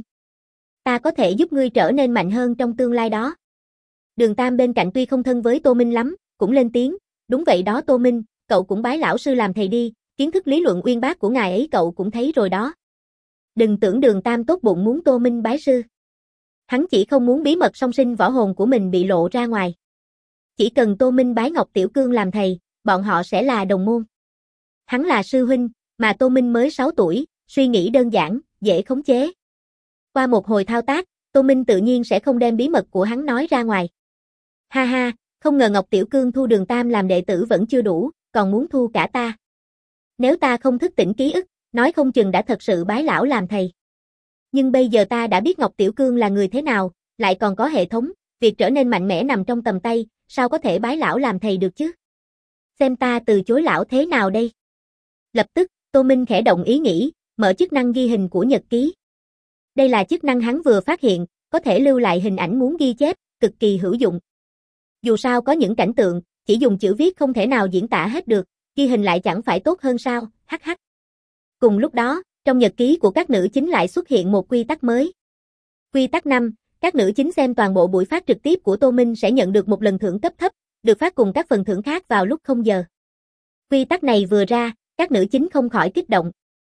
Ta có thể giúp ngươi trở nên mạnh hơn trong tương lai đó. Đường Tam bên cạnh tuy không thân với Tô Minh lắm, cũng lên tiếng, đúng vậy đó Tô Minh, cậu cũng bái lão sư làm thầy đi, kiến thức lý luận uyên bác của ngài ấy cậu cũng thấy rồi đó. Đừng tưởng Đường Tam tốt bụng muốn Tô Minh bái sư. Hắn chỉ không muốn bí mật song sinh võ hồn của mình bị lộ ra ngoài. Chỉ cần Tô Minh bái Ngọc Tiểu Cương làm thầy, bọn họ sẽ là đồng môn. Hắn là sư huynh, mà Tô Minh mới 6 tuổi, suy nghĩ đơn giản, dễ khống chế. Qua một hồi thao tác, Tô Minh tự nhiên sẽ không đem bí mật của hắn nói ra ngoài. Ha ha, Không ngờ Ngọc Tiểu Cương thu Đường Tam làm đệ tử vẫn chưa đủ, còn muốn thu cả ta. Nếu ta không thức tỉnh ký ức, nói không chừng đã thật sự bái lão làm thầy. Nhưng bây giờ ta đã biết Ngọc Tiểu Cương là người thế nào, lại còn có hệ thống, việc trở nên mạnh mẽ nằm trong tầm tay, sao có thể bái lão làm thầy được chứ? Xem ta từ chối lão thế nào đây? Lập tức, Tô Minh khẽ động ý nghĩ, mở chức năng ghi hình của nhật ký. Đây là chức năng hắn vừa phát hiện, có thể lưu lại hình ảnh muốn ghi chép, cực kỳ hữu dụng. Dù sao có những cảnh tượng, chỉ dùng chữ viết không thể nào diễn tả hết được, ghi hình lại chẳng phải tốt hơn sao, hắc hắc. Cùng lúc đó, trong nhật ký của các nữ chính lại xuất hiện một quy tắc mới. Quy tắc 5, các nữ chính xem toàn bộ buổi phát trực tiếp của Tô Minh sẽ nhận được một lần thưởng cấp thấp, được phát cùng các phần thưởng khác vào lúc 0 giờ. Quy tắc này vừa ra, các nữ chính không khỏi kích động.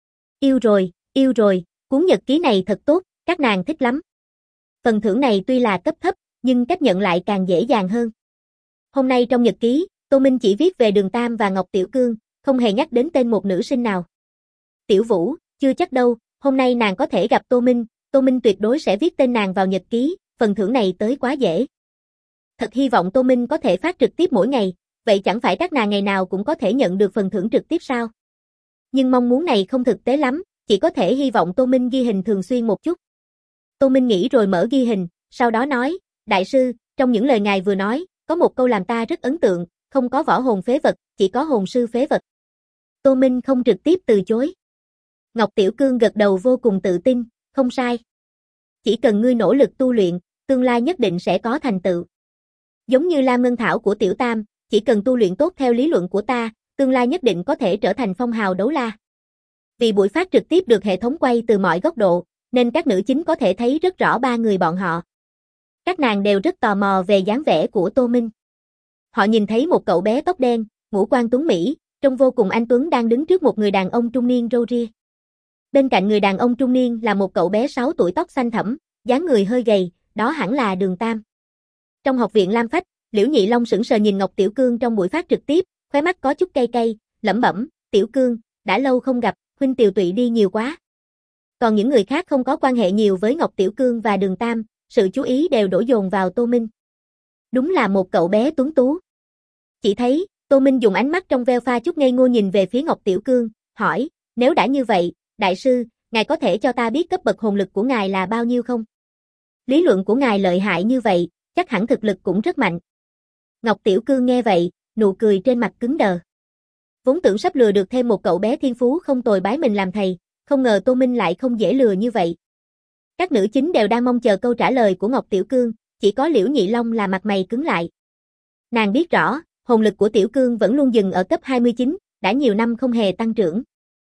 Yêu rồi, cuốn nhật ký này thật tốt, các nàng thích lắm. Phần thưởng này tuy là cấp thấp, nhưng cách nhận lại càng dễ dàng hơn. Hôm nay trong nhật ký, Tô Minh chỉ viết về Đường Tam và Ngọc Tiểu Cương, không hề nhắc đến tên một nữ sinh nào. Tiểu Vũ, chưa chắc đâu, hôm nay nàng có thể gặp Tô Minh tuyệt đối sẽ viết tên nàng vào nhật ký, phần thưởng này tới quá dễ. Thật hy vọng Tô Minh có thể phát trực tiếp mỗi ngày, vậy chẳng phải các nàng ngày nào cũng có thể nhận được phần thưởng trực tiếp sao? Nhưng mong muốn này không thực tế lắm, chỉ có thể hy vọng Tô Minh ghi hình thường xuyên một chút. Tô Minh nghĩ rồi mở ghi hình, sau đó nói, đại sư, trong những lời ngài vừa nói, có một câu làm ta rất ấn tượng, không có võ hồn phế vật, chỉ có hồn sư phế vật. Tô Minh không trực tiếp từ chối. Ngọc Tiểu Cương gật đầu vô cùng tự tin, không sai. Chỉ cần ngươi nỗ lực tu luyện, tương lai nhất định sẽ có thành tựu. Giống như Lam Ngân Thảo của Tiểu Tam, chỉ cần tu luyện tốt theo lý luận của ta, tương lai nhất định có thể trở thành phong hào đấu la. Vì buổi phát trực tiếp được hệ thống quay từ mọi góc độ, nên các nữ chính có thể thấy rất rõ ba người bọn họ. Các nàng đều rất tò mò về dáng vẻ của Tô Minh. Họ nhìn thấy một cậu bé tóc đen, ngũ quan tuấn mỹ, trông vô cùng anh tuấn đang đứng trước một người đàn ông trung niên râu ria. Bên cạnh người đàn ông trung niên là một cậu bé 6 tuổi tóc xanh thẫm, dáng người hơi gầy, đó hẳn là Đường Tam. Trong học viện Lam Phách, Liễu Nhị Long sững sờ nhìn Ngọc Tiểu Cương trong buổi phát trực tiếp, khóe mắt có chút cay cay, lẩm bẩm, Tiểu Cương, đã lâu không gặp, huynh tiều tụy đi nhiều quá. Còn những người khác không có quan hệ nhiều với Ngọc Tiểu Cương và Đường Tam, sự chú ý đều đổ dồn vào Tô Minh. Đúng là một cậu bé tuấn tú. Chỉ thấy, Tô Minh dùng ánh mắt trong veo pha chút ngây ngô nhìn về phía Ngọc Tiểu Cương, hỏi, nếu đã như vậy, đại sư, ngài có thể cho ta biết cấp bậc hồn lực của ngài là bao nhiêu không? Lý luận của ngài lợi hại như vậy, chắc hẳn thực lực cũng rất mạnh. Ngọc Tiểu Cương nghe vậy, nụ cười trên mặt cứng đờ. Vốn tưởng sắp lừa được thêm một cậu bé thiên phú không tồi bái mình làm thầy, không ngờ Tô Minh lại không dễ lừa như vậy. Các nữ chính đều đang mong chờ câu trả lời của Ngọc Tiểu Cương, chỉ có Liễu Nhị Long là mặt mày cứng lại. Nàng biết rõ, hồn lực của Tiểu Cương vẫn luôn dừng ở cấp 29, đã nhiều năm không hề tăng trưởng.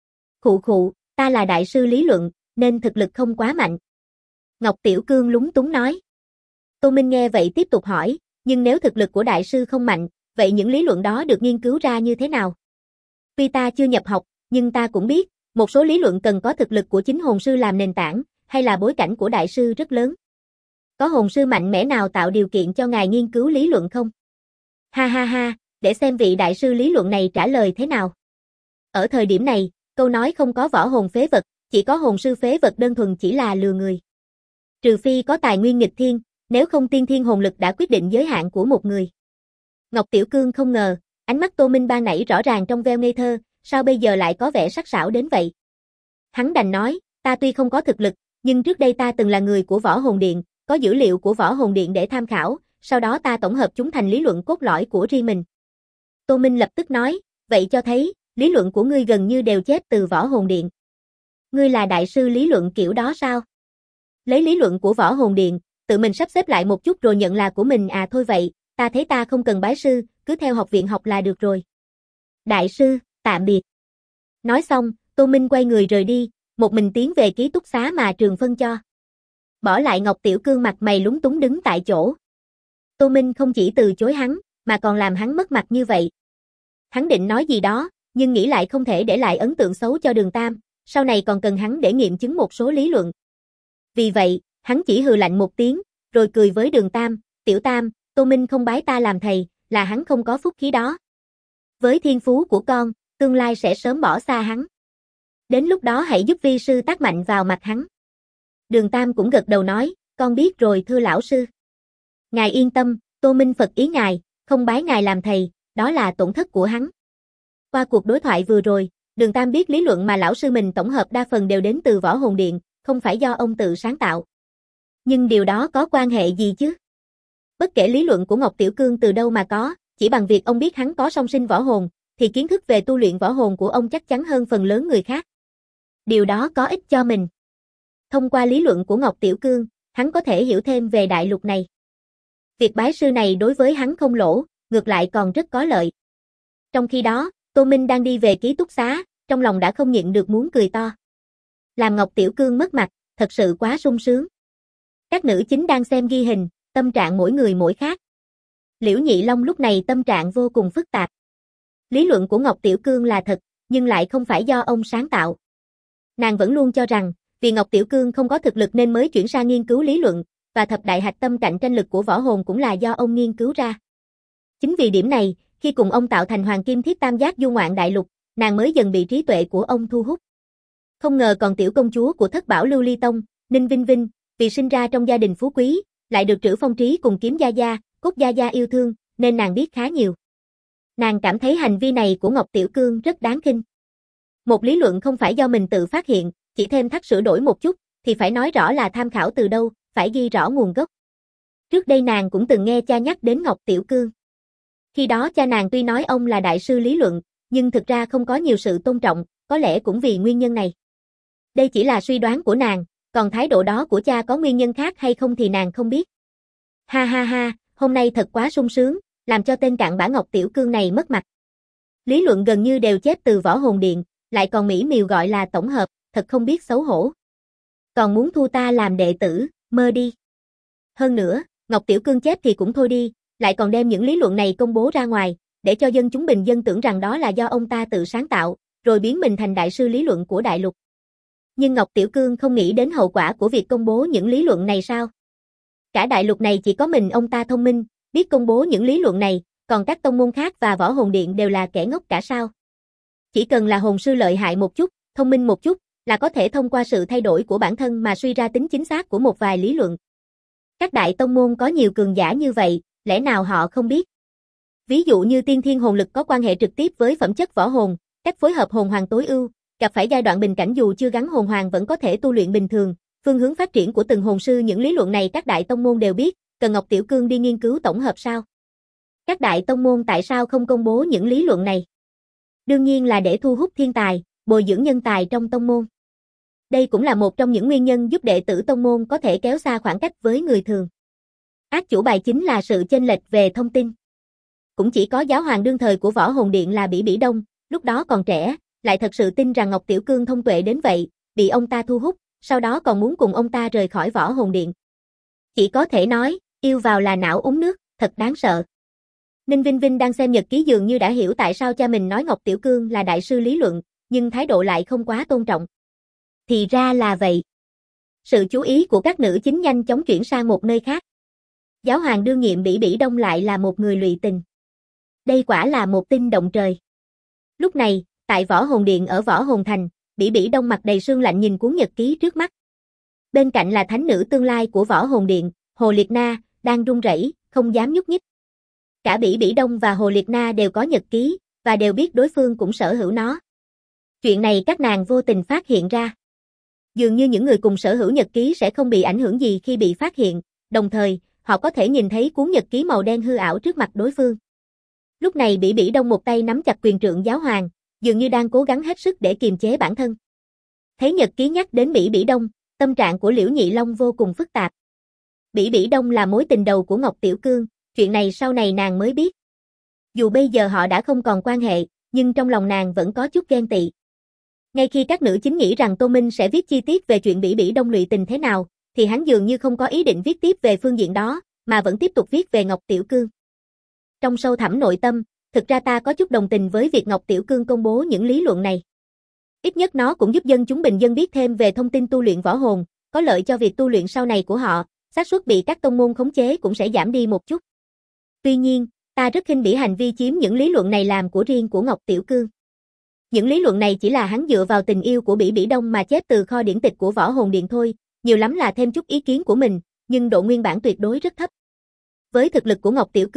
Khụ, ta là đại sư lý luận, nên thực lực không quá mạnh. Ngọc Tiểu Cương lúng túng nói. Tô Minh nghe vậy tiếp tục hỏi, nhưng nếu thực lực của đại sư không mạnh, vậy những lý luận đó được nghiên cứu ra như thế nào? Tuy ta chưa nhập học, nhưng ta cũng biết, một số lý luận cần có thực lực của chính hồn sư làm nền tảng, hay là bối cảnh của đại sư rất lớn. Có hồn sư mạnh mẽ nào tạo điều kiện cho ngài nghiên cứu lý luận không? Ha, để xem vị đại sư lý luận này trả lời thế nào. Ở thời điểm này, câu nói không có võ hồn phế vật, chỉ có hồn sư phế vật đơn thuần chỉ là lừa người. Trừ phi có tài nguyên nghịch thiên, nếu không tiên thiên hồn lực đã quyết định giới hạn của một người. Ngọc Tiểu Cương không ngờ, ánh mắt Tô Minh ban nãy rõ ràng trong veo ngây thơ, sao bây giờ lại có vẻ sắc sảo đến vậy? Hắn đành nói, ta tuy không có thực lực, nhưng trước đây ta từng là người của Võ Hồn Điện, có dữ liệu của Võ Hồn Điện để tham khảo, sau đó ta tổng hợp chúng thành lý luận cốt lõi của riêng mình. Tô Minh lập tức nói, vậy cho thấy, lý luận của ngươi gần như đều chép từ Võ Hồn Điện. Ngươi là đại sư lý luận kiểu đó sao? Lấy lý luận của Võ Hồn Điện, tự mình sắp xếp lại một chút rồi nhận là của mình à? Thôi vậy, ta thấy ta không cần bái sư, cứ theo học viện học là được rồi. Đại sư, tạm biệt. Nói xong, Tô Minh quay người rời đi, một mình tiến về ký túc xá mà trường phân cho. Bỏ lại Ngọc Tiểu Cương mặt mày lúng túng đứng tại chỗ. Tô Minh không chỉ từ chối hắn, mà còn làm hắn mất mặt như vậy. Hắn định nói gì đó, nhưng nghĩ lại không thể để lại ấn tượng xấu cho Đường Tam, sau này còn cần hắn để nghiệm chứng một số lý luận. Vì vậy, hắn chỉ hừ lạnh một tiếng, rồi cười với Đường Tam, Tiểu Tam, Tô Minh không bái ta làm thầy, là hắn không có phúc khí đó. Với thiên phú của con, tương lai sẽ sớm bỏ xa hắn. Đến lúc đó hãy giúp vi sư tát mạnh vào mặt hắn. Đường Tam cũng gật đầu nói, con biết rồi thưa lão sư. Ngài yên tâm, Tô Minh phật ý ngài, không bái ngài làm thầy, đó là tổn thất của hắn. Qua cuộc đối thoại vừa rồi, Đường Tam biết lý luận mà lão sư mình tổng hợp đa phần đều đến từ Võ Hồn Điện, không phải do ông tự sáng tạo. Nhưng điều đó có quan hệ gì chứ? Bất kể lý luận của Ngọc Tiểu Cương từ đâu mà có, chỉ bằng việc ông biết hắn có song sinh võ hồn, thì kiến thức về tu luyện võ hồn của ông chắc chắn hơn phần lớn người khác. Điều đó có ích cho mình. Thông qua lý luận của Ngọc Tiểu Cương, hắn có thể hiểu thêm về đại lục này. Việc bái sư này đối với hắn không lỗ, ngược lại còn rất có lợi. Trong khi đó, Tô Minh đang đi về ký túc xá, trong lòng đã không nhịn được muốn cười to. Làm Ngọc Tiểu Cương mất mặt, thật sự quá sung sướng. Các nữ chính đang xem ghi hình, tâm trạng mỗi người mỗi khác. Liễu Nhị Long lúc này tâm trạng vô cùng phức tạp. Lý luận của Ngọc Tiểu Cương là thật, nhưng lại không phải do ông sáng tạo. Nàng vẫn luôn cho rằng, vì Ngọc Tiểu Cương không có thực lực nên mới chuyển sang nghiên cứu lý luận, và thập đại hạch tâm cạnh tranh lực của võ hồn cũng là do ông nghiên cứu ra. Chính vì điểm này, khi cùng ông tạo thành Hoàng Kim Thiết Tam Giác du ngoạn đại lục, nàng mới dần bị trí tuệ của ông thu hút. Không ngờ còn tiểu công chúa của Thất Bảo Lưu Ly Tông, Ninh Vinh Vinh, vì sinh ra trong gia đình phú quý, lại được Trữ Phong Trí cùng Kiếm Gia Gia, Cốt Gia Gia yêu thương, nên nàng biết khá nhiều. Nàng cảm thấy hành vi này của Ngọc Tiểu Cương rất đáng khinh. Một lý luận không phải do mình tự phát hiện, chỉ thêm thắt sửa đổi một chút, thì phải nói rõ là tham khảo từ đâu, phải ghi rõ nguồn gốc. Trước đây nàng cũng từng nghe cha nhắc đến Ngọc Tiểu Cương. Khi đó cha nàng tuy nói ông là đại sư lý luận, nhưng thực ra không có nhiều sự tôn trọng, có lẽ cũng vì nguyên nhân này. Đây chỉ là suy đoán của nàng, còn thái độ đó của cha có nguyên nhân khác hay không thì nàng không biết. Ha ha ha, hôm nay thật quá sung sướng, làm cho tên cặn bã Ngọc Tiểu Cương này mất mặt. Lý luận gần như đều chép từ Võ Hồn Điện, lại còn mỹ miều gọi là tổng hợp, thật không biết xấu hổ. Còn muốn thu ta làm đệ tử, mơ đi. Hơn nữa, Ngọc Tiểu Cương chép thì cũng thôi đi, lại còn đem những lý luận này công bố ra ngoài, để cho dân chúng bình dân tưởng rằng đó là do ông ta tự sáng tạo, rồi biến mình thành đại sư lý luận của đại lục. Nhưng Ngọc Tiểu Cương không nghĩ đến hậu quả của việc công bố những lý luận này sao? Cả đại lục này chỉ có mình ông ta thông minh, biết công bố những lý luận này, còn các tông môn khác và Võ Hồn Điện đều là kẻ ngốc cả sao? Chỉ cần là hồn sư lợi hại một chút, thông minh một chút, là có thể thông qua sự thay đổi của bản thân mà suy ra tính chính xác của một vài lý luận. Các đại tông môn có nhiều cường giả như vậy, lẽ nào họ không biết? Ví dụ như tiên thiên hồn lực có quan hệ trực tiếp với phẩm chất võ hồn, cách phối hợp hồn hoàng tối ưu, gặp phải giai đoạn bình cảnh dù chưa gắn hồn hoàng vẫn có thể tu luyện bình thường, phương hướng phát triển của từng hồn sư những lý luận này các đại tông môn đều biết, cần Ngọc Tiểu Cương đi nghiên cứu tổng hợp sao? Các đại tông môn tại sao không công bố những lý luận này? Đương nhiên là để thu hút thiên tài, bồi dưỡng nhân tài trong tông môn. Đây cũng là một trong những nguyên nhân giúp đệ tử tông môn có thể kéo xa khoảng cách với người thường. Ác chủ bài chính là sự chênh lệch về thông tin. Cũng chỉ có giáo hoàng đương thời của Võ Hồn Điện là Bỉ Bỉ Đông, lúc đó còn trẻ, lại thật sự tin rằng Ngọc Tiểu Cương thông tuệ đến vậy, bị ông ta thu hút, sau đó còn muốn cùng ông ta rời khỏi Võ Hồn Điện. Chỉ có thể nói, yêu vào là não uống nước, thật đáng sợ. Ninh Vinh Vinh đang xem nhật ký dường như đã hiểu tại sao cha mình nói Ngọc Tiểu Cương là đại sư lý luận, nhưng thái độ lại không quá tôn trọng. Thì ra là vậy. Sự chú ý của các nữ chính nhanh chóng chuyển sang một nơi khác. Giáo hoàng đương nhiệm Bỉ Bỉ Đông lại là một người lụy tình. Đây quả là một tin động trời. Lúc này, tại Võ Hồn Điện ở Võ Hồn Thành, Bỉ Bỉ Đông mặt đầy sương lạnh nhìn cuốn nhật ký trước mắt. Bên cạnh là thánh nữ tương lai của Võ Hồn Điện, Hồ Liệt Na, đang run rẩy, không dám nhúc nhích. Cả Bỉ Bỉ Đông và Hồ Liệt Na đều có nhật ký, và đều biết đối phương cũng sở hữu nó. Chuyện này các nàng vô tình phát hiện ra. Dường như những người cùng sở hữu nhật ký sẽ không bị ảnh hưởng gì khi bị phát hiện, đồng thời, họ có thể nhìn thấy cuốn nhật ký màu đen hư ảo trước mặt đối phương. Lúc này Bỉ Bỉ Đông một tay nắm chặt quyền trượng giáo hoàng, dường như đang cố gắng hết sức để kiềm chế bản thân. Thấy nhật ký nhắc đến Bỉ Bỉ Đông, tâm trạng của Liễu Nhị Long vô cùng phức tạp. Bỉ Bỉ Đông là mối tình đầu của Ngọc Tiểu Cương, chuyện này sau này nàng mới biết. Dù bây giờ họ đã không còn quan hệ, nhưng trong lòng nàng vẫn có chút ghen tị. Ngay khi các nữ chính nghĩ rằng Tô Minh sẽ viết chi tiết về chuyện Bỉ Bỉ Đông lụy tình thế nào, thì hắn dường như không có ý định viết tiếp về phương diện đó, mà vẫn tiếp tục viết về Ngọc Tiểu Cương. Trong sâu thẳm nội tâm, thực ra ta có chút đồng tình với việc Ngọc Tiểu Cương công bố những lý luận này. Ít nhất nó cũng giúp dân chúng bình dân biết thêm về thông tin tu luyện võ hồn, có lợi cho việc tu luyện sau này của họ, xác suất bị các tông môn khống chế cũng sẽ giảm đi một chút. Tuy nhiên, ta rất khinh bỉ hành vi chiếm những lý luận này làm của riêng của Ngọc Tiểu Cương. Những lý luận này chỉ là hắn dựa vào tình yêu của Bỉ Bỉ Đông mà chép từ kho điển tịch của Võ Hồn Điện thôi, nhiều lắm là thêm chút ý kiến của mình, nhưng độ nguyên bản tuyệt đối rất thấp. Với thực lực của Ngọc Tiểu Cương,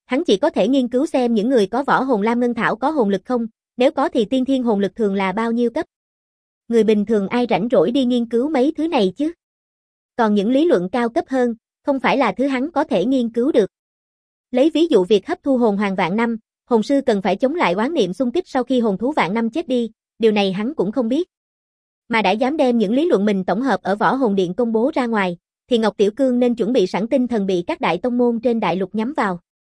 Hắn chỉ có thể nghiên cứu xem những người có võ hồn lam ngân thảo có hồn lực không, nếu có thì tiên thiên hồn lực thường là bao nhiêu cấp. Người bình thường ai rảnh rỗi đi nghiên cứu mấy thứ này chứ. Còn những lý luận cao cấp hơn, không phải là thứ hắn có thể nghiên cứu được. Lấy ví dụ việc hấp thu hồn hoàng vạn năm, hồn sư cần phải chống lại oán niệm xung kích sau khi hồn thú vạn năm chết đi, điều này hắn cũng không biết. Mà đã dám đem những lý luận mình tổng hợp ở Võ Hồn Điện công bố ra ngoài, thì Ngọc Tiểu Cương nên chuẩn bị sẵn tinh thần bị các đại tông môn trên đại lục nhắm vào.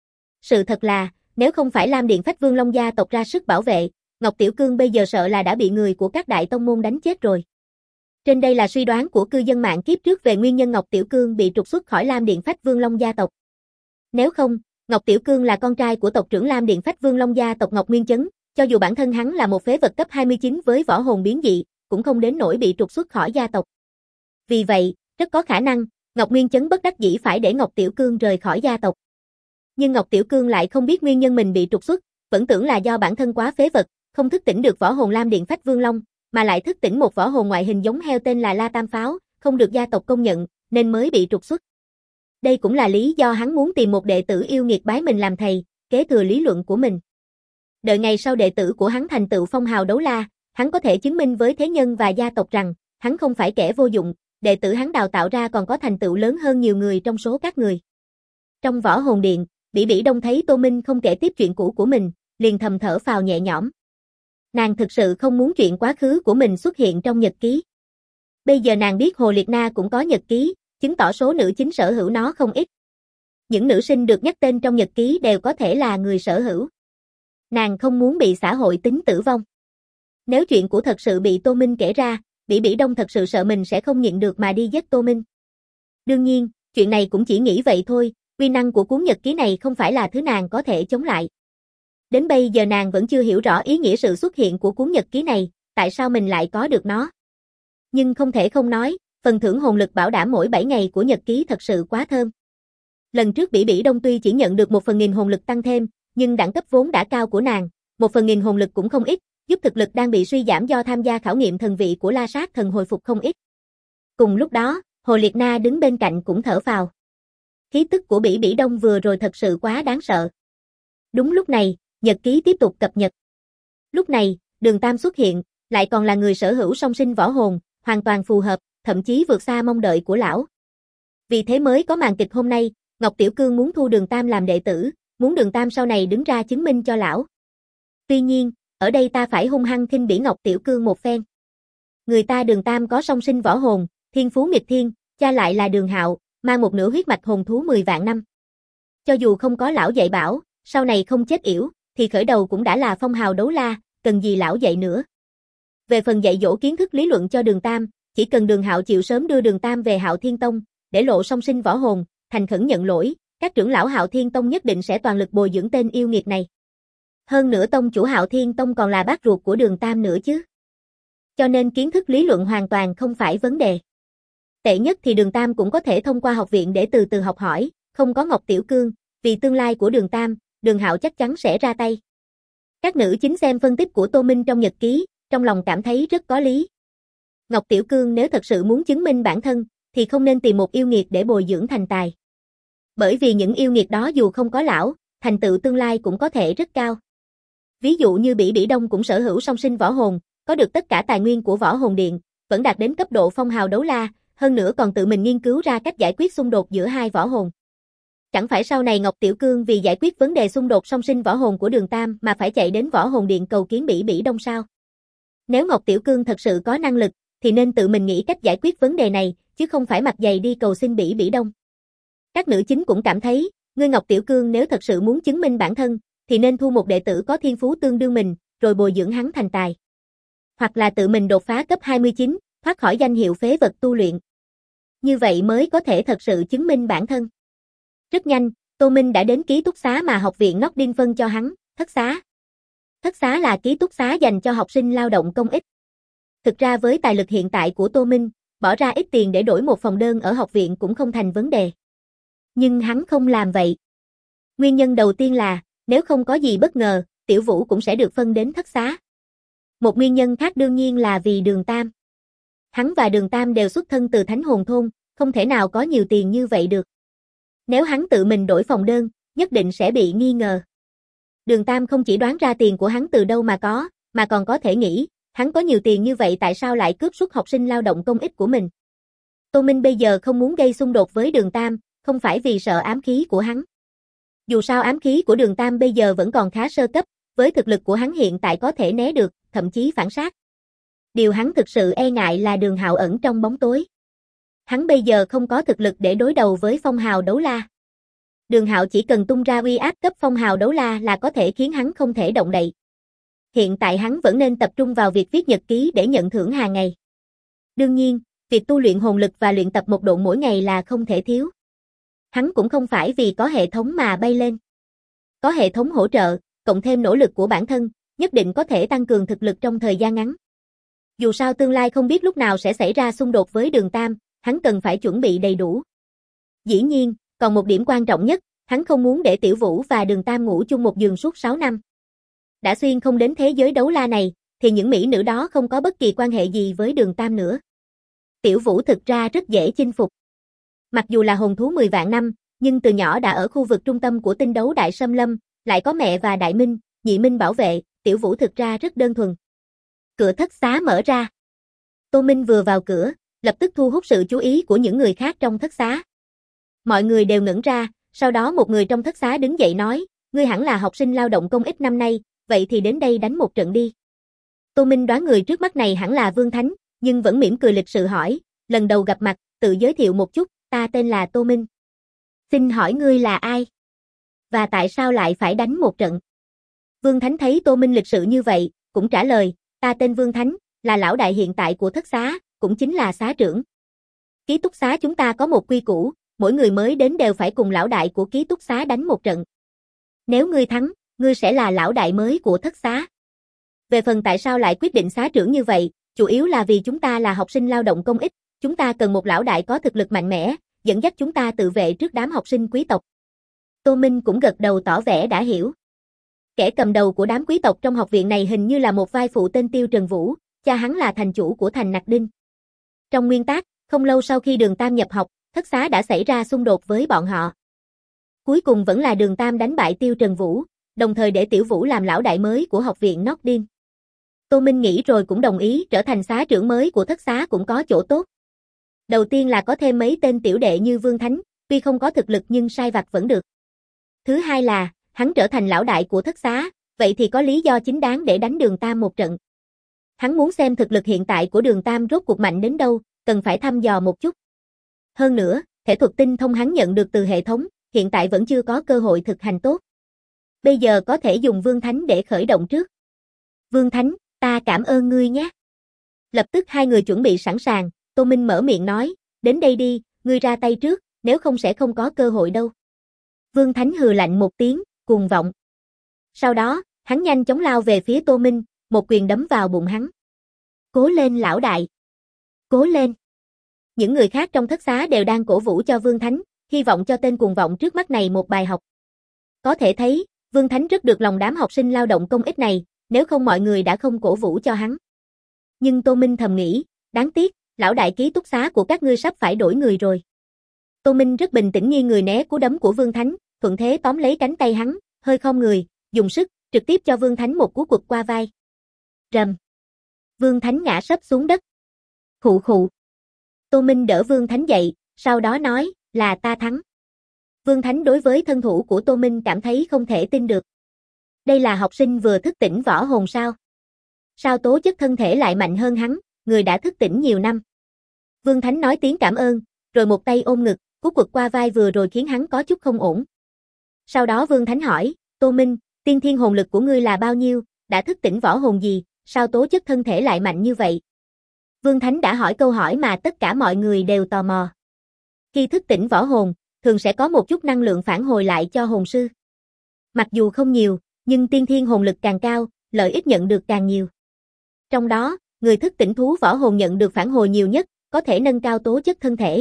Sự thật là, nếu không phải Lam Điện Phách Vương Long gia tộc ra sức bảo vệ, Ngọc Tiểu Cương bây giờ sợ là đã bị người của các đại tông môn đánh chết rồi. Trên đây là suy đoán của cư dân mạng kiếp trước về nguyên nhân Ngọc Tiểu Cương bị trục xuất khỏi Lam Điện Phách Vương Long gia tộc. Nếu không, Ngọc Tiểu Cương là con trai của tộc trưởng Lam Điện Phách Vương Long gia tộc Ngọc Nguyên Chấn, cho dù bản thân hắn là một phế vật cấp 29 với võ hồn biến dị, cũng không đến nỗi bị trục xuất khỏi gia tộc. Vì vậy, rất có khả năng, Ngọc Nguyên Chấn bất đắc dĩ phải để Ngọc Tiểu Cương rời khỏi gia tộc. Nhưng Ngọc Tiểu Cương lại không biết nguyên nhân mình bị trục xuất, vẫn tưởng là do bản thân quá phế vật, không thức tỉnh được võ hồn Lam Điện Phách Vương Long, mà lại thức tỉnh một võ hồn ngoại hình giống heo tên là La Tam Pháo, không được gia tộc công nhận, nên mới bị trục xuất. Đây cũng là lý do hắn muốn tìm một đệ tử yêu nghiệt bái mình làm thầy, kế thừa lý luận của mình. Đợi ngày sau đệ tử của hắn thành tựu phong hào đấu la, hắn có thể chứng minh với thế nhân và gia tộc rằng, hắn không phải kẻ vô dụng, đệ tử hắn đào tạo ra còn có thành tựu lớn hơn nhiều người trong số các người. Trong Võ Hồn Điện, Bỉ Bỉ Đông thấy Tô Minh không kể tiếp chuyện cũ của mình, liền thầm thở phào nhẹ nhõm. Nàng thực sự không muốn chuyện quá khứ của mình xuất hiện trong nhật ký. Bây giờ nàng biết Hồ Liệt Na cũng có nhật ký, chứng tỏ số nữ chính sở hữu nó không ít. Những nữ sinh được nhắc tên trong nhật ký đều có thể là người sở hữu. Nàng không muốn bị xã hội tính tử vong. Nếu chuyện của thật sự bị Tô Minh kể ra, Bỉ Bỉ Đông thật sự sợ mình sẽ không nhịn được mà đi giết Tô Minh. Đương nhiên, chuyện này cũng chỉ nghĩ vậy thôi, uy năng của cuốn nhật ký này không phải là thứ nàng có thể chống lại. Đến bây giờ nàng vẫn chưa hiểu rõ ý nghĩa sự xuất hiện của cuốn nhật ký này, tại sao mình lại có được nó. Nhưng không thể không nói, phần thưởng hồn lực bảo đảm mỗi 7 ngày của nhật ký thật sự quá thơm. Lần trước Bỉ Bỉ Đông tuy chỉ nhận được 1/1000 hồn lực tăng thêm, nhưng đẳng cấp vốn đã cao của nàng, 1/1000 hồn lực cũng không ít, giúp thực lực đang bị suy giảm do tham gia khảo nghiệm thần vị của La Sát Thần hồi phục không ít. Cùng lúc đó, Hồ Liệt Na đứng bên cạnh cũng thở phào. Khí tức của Bỉ Bỉ Đông vừa rồi thật sự quá đáng sợ. Đúng lúc này, nhật ký tiếp tục cập nhật. Lúc này, Đường Tam xuất hiện, lại còn là người sở hữu song sinh võ hồn, hoàn toàn phù hợp, thậm chí vượt xa mong đợi của lão. Vì thế mới có màn kịch hôm nay, Ngọc Tiểu Cương muốn thu Đường Tam làm đệ tử, muốn Đường Tam sau này đứng ra chứng minh cho lão. Tuy nhiên, ở đây ta phải hung hăng khinh bỉ Ngọc Tiểu Cương một phen. Người ta Đường Tam có song sinh võ hồn, thiên phú nghịch thiên, cha lại là Đường Hạo, mang một nửa huyết mạch hồn thú 10 vạn năm. Cho dù không có lão dạy bảo, sau này không chết yểu, thì khởi đầu cũng đã là phong hào đấu la, cần gì lão dạy nữa. Về phần dạy dỗ kiến thức lý luận cho Đường Tam, chỉ cần Đường Hạo chịu sớm đưa Đường Tam về Hạo Thiên Tông, để lộ song sinh võ hồn, thành khẩn nhận lỗi, các trưởng lão Hạo Thiên Tông nhất định sẽ toàn lực bồi dưỡng tên yêu nghiệt này. Hơn nữa tông chủ Hạo Thiên Tông còn là bác ruột của Đường Tam nữa chứ. Cho nên kiến thức lý luận hoàn toàn không phải vấn đề. Tệ nhất thì Đường Tam cũng có thể thông qua học viện để từ từ học hỏi, không có Ngọc Tiểu Cương, vì tương lai của Đường Tam, Đường Hạo chắc chắn sẽ ra tay. Các nữ chính xem phân tích của Tô Minh trong nhật ký, trong lòng cảm thấy rất có lý. Ngọc Tiểu Cương nếu thật sự muốn chứng minh bản thân, thì không nên tìm một yêu nghiệt để bồi dưỡng thành tài. Bởi vì những yêu nghiệt đó dù không có lão, thành tựu tương lai cũng có thể rất cao. Ví dụ như Bỉ Bỉ Đông cũng sở hữu song sinh võ hồn, có được tất cả tài nguyên của Võ Hồn Điện, vẫn đạt đến cấp độ phong hào đấu la, hơn nữa còn tự mình nghiên cứu ra cách giải quyết xung đột giữa hai võ hồn. Chẳng phải sau này Ngọc Tiểu Cương vì giải quyết vấn đề xung đột song sinh võ hồn của Đường Tam mà phải chạy đến Võ Hồn Điện cầu kiến Bỉ Bỉ Đông sao? Nếu Ngọc Tiểu Cương thật sự có năng lực, thì nên tự mình nghĩ cách giải quyết vấn đề này, chứ không phải mặt dày đi cầu xin Bỉ Bỉ Đông. Các nữ chính cũng cảm thấy, ngươi Ngọc Tiểu Cương nếu thật sự muốn chứng minh bản thân, thì nên thu một đệ tử có thiên phú tương đương mình, rồi bồi dưỡng hắn thành tài. Hoặc là tự mình đột phá cấp 29, thoát khỏi danh hiệu phế vật tu luyện. Như vậy mới có thể thật sự chứng minh bản thân. Rất nhanh, Tô Minh đã đến ký túc xá mà học viện Nordin phân cho hắn, thất xá. Thất xá là ký túc xá dành cho học sinh lao động công ích. Thực ra với tài lực hiện tại của Tô Minh, bỏ ra ít tiền để đổi một phòng đơn ở học viện cũng không thành vấn đề. Nhưng hắn không làm vậy. Nguyên nhân đầu tiên là, nếu không có gì bất ngờ, Tiểu Vũ cũng sẽ được phân đến thất xá. Một nguyên nhân khác đương nhiên là vì Đường Tam. Hắn và Đường Tam đều xuất thân từ Thánh Hồn Thôn, không thể nào có nhiều tiền như vậy được. Nếu hắn tự mình đổi phòng đơn, nhất định sẽ bị nghi ngờ. Đường Tam không chỉ đoán ra tiền của hắn từ đâu mà có, mà còn có thể nghĩ, hắn có nhiều tiền như vậy tại sao lại cướp suất học sinh lao động công ích của mình. Tô Minh bây giờ không muốn gây xung đột với Đường Tam, không phải vì sợ ám khí của hắn. Dù sao ám khí của Đường Tam bây giờ vẫn còn khá sơ cấp, với thực lực của hắn hiện tại có thể né được, thậm chí phản sát. Điều hắn thực sự e ngại là Đường Hạo ẩn trong bóng tối. Hắn bây giờ không có thực lực để đối đầu với phong hào đấu la. Đường Hạo chỉ cần tung ra uy áp cấp phong hào đấu la là có thể khiến hắn không thể động đậy. Hiện tại hắn vẫn nên tập trung vào việc viết nhật ký để nhận thưởng hàng ngày. Đương nhiên, việc tu luyện hồn lực và luyện tập một độ mỗi ngày là không thể thiếu. Hắn cũng không phải vì có hệ thống mà bay lên. Có hệ thống hỗ trợ, cộng thêm nỗ lực của bản thân, nhất định có thể tăng cường thực lực trong thời gian ngắn. Dù sao tương lai không biết lúc nào sẽ xảy ra xung đột với Đường Tam, hắn cần phải chuẩn bị đầy đủ. Dĩ nhiên, còn một điểm quan trọng nhất, hắn không muốn để Tiểu Vũ và Đường Tam ngủ chung một giường suốt 6 năm. Đã xuyên không đến thế giới đấu la này, thì những mỹ nữ đó không có bất kỳ quan hệ gì với Đường Tam nữa. Tiểu Vũ thực ra rất dễ chinh phục. Mặc dù là hồn thú 10 vạn năm, nhưng từ nhỏ đã ở khu vực trung tâm của tinh đấu Đại Sâm Lâm, lại có mẹ và Đại Minh, Nhị Minh bảo vệ, Tiểu Vũ thực ra rất đơn thuần. Cửa thất xá mở ra. Tô Minh vừa vào cửa, lập tức thu hút sự chú ý của những người khác trong thất xá. Mọi người đều ngẩn ra, sau đó một người trong thất xá đứng dậy nói, ngươi hẳn là học sinh lao động công ích năm nay, vậy thì đến đây đánh một trận đi. Tô Minh đoán người trước mắt này hẳn là Vương Thánh, nhưng vẫn mỉm cười lịch sự hỏi, lần đầu gặp mặt, tự giới thiệu một chút, ta tên là Tô Minh. Xin hỏi ngươi là ai? Và tại sao lại phải đánh một trận? Vương Thánh thấy Tô Minh lịch sự như vậy, cũng trả lời, ta tên Vương Thánh, là lão đại hiện tại của thất xá, cũng chính là xá trưởng. Ký túc xá chúng ta có một quy củ, mỗi người mới đến đều phải cùng lão đại của ký túc xá đánh một trận. Nếu ngươi thắng, ngươi sẽ là lão đại mới của thất xá. Về phần tại sao lại quyết định xá trưởng như vậy, chủ yếu là vì chúng ta là học sinh lao động công ích, chúng ta cần một lão đại có thực lực mạnh mẽ, dẫn dắt chúng ta tự vệ trước đám học sinh quý tộc. Tô Minh cũng gật đầu tỏ vẻ đã hiểu. Kẻ cầm đầu của đám quý tộc trong học viện này hình như là một vai phụ tên Tiêu Trần Vũ, cha hắn là thành chủ của thành Nặc Đinh. Trong nguyên tắc, không lâu sau khi Đường Tam nhập học, thất xá đã xảy ra xung đột với bọn họ. Cuối cùng vẫn là Đường Tam đánh bại Tiêu Trần Vũ, đồng thời để Tiểu Vũ làm lão đại mới của học viện Nordin. Tô Minh nghĩ rồi cũng đồng ý, trở thành xá trưởng mới của thất xá cũng có chỗ tốt. Đầu tiên là có thêm mấy tên tiểu đệ như Vương Thánh, tuy không có thực lực nhưng sai vặt vẫn được. Thứ hai là, hắn trở thành lão đại của thất xá, vậy thì có lý do chính đáng để đánh Đường Tam một trận. Hắn muốn xem thực lực hiện tại của Đường Tam rốt cuộc mạnh đến đâu, cần phải thăm dò một chút. Hơn nữa, thể thuật tinh thông hắn nhận được từ hệ thống, hiện tại vẫn chưa có cơ hội thực hành tốt. Bây giờ có thể dùng Vương Thánh để khởi động trước. Vương Thánh, ta cảm ơn ngươi nhé. Lập tức hai người chuẩn bị sẵn sàng, Tô Minh mở miệng nói, đến đây đi, ngươi ra tay trước, nếu không sẽ không có cơ hội đâu. Vương Thánh hừ lạnh một tiếng, cuồng vọng. Sau đó, hắn nhanh chóng lao về phía Tô Minh, một quyền đấm vào bụng hắn. Cố lên lão đại. Cố lên. Những người khác trong thất xá đều đang cổ vũ cho Vương Thánh, hy vọng cho tên cuồng vọng trước mắt này một bài học. Có thể thấy, Vương Thánh rất được lòng đám học sinh lao động công ích này, nếu không mọi người đã không cổ vũ cho hắn. Nhưng Tô Minh thầm nghĩ, đáng tiếc, lão đại ký túc xá của các ngươi sắp phải đổi người rồi. Tô Minh rất bình tĩnh nghiêng người né cú đấm của Vương Thánh, thuận thế tóm lấy cánh tay hắn, hơi khom người, dùng sức, trực tiếp cho Vương Thánh một cú quật qua vai. Rầm. Vương Thánh ngã sấp xuống đất. Khụ khụ. Tô Minh đỡ Vương Thánh dậy, sau đó nói, là ta thắng. Vương Thánh đối với thân thủ của Tô Minh cảm thấy không thể tin được. Đây là học sinh vừa thức tỉnh võ hồn sao? Sao tố chất thân thể lại mạnh hơn hắn, người đã thức tỉnh nhiều năm? Vương Thánh nói tiếng cảm ơn, rồi một tay ôm ngực, cú quật qua vai vừa rồi khiến hắn có chút không ổn. Sau đó Vương Thánh hỏi, Tô Minh, tiên thiên hồn lực của ngươi là bao nhiêu, đã thức tỉnh võ hồn gì, sao tố chất thân thể lại mạnh như vậy? Vương Thánh đã hỏi câu hỏi mà tất cả mọi người đều tò mò. Khi thức tỉnh võ hồn, thường sẽ có một chút năng lượng phản hồi lại cho hồn sư. Mặc dù không nhiều, nhưng tiên thiên hồn lực càng cao, lợi ích nhận được càng nhiều. Trong đó, người thức tỉnh thú võ hồn nhận được phản hồi nhiều nhất, có thể nâng cao tố chất thân thể.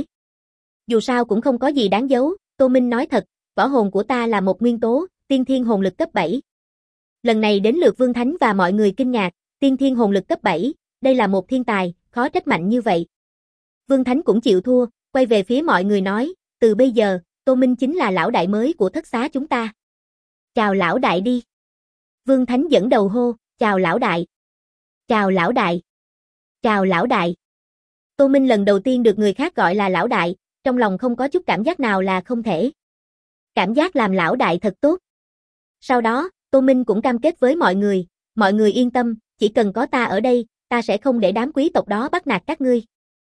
Dù sao cũng không có gì đáng giấu, Tô Minh nói thật, võ hồn của ta là một nguyên tố, tiên thiên hồn lực cấp 7. Lần này đến lượt Vương Thánh và mọi người kinh ngạc, tiên thiên hồn lực cấp 7, đây là một thiên tài, khó trách mạnh như vậy. Vương Thánh cũng chịu thua, quay về phía mọi người nói, từ bây giờ, Tô Minh chính là lão đại mới của thất xá chúng ta. Chào lão đại đi. Vương Thánh dẫn đầu hô, chào lão đại. Chào lão đại. Chào lão đại. Tô Minh lần đầu tiên được người khác gọi là lão đại, trong lòng không có chút cảm giác nào là không thể. Cảm giác làm lão đại thật tốt. Sau đó, Tô Minh cũng cam kết với mọi người yên tâm, chỉ cần có ta ở đây, ta sẽ không để đám quý tộc đó bắt nạt các ngươi.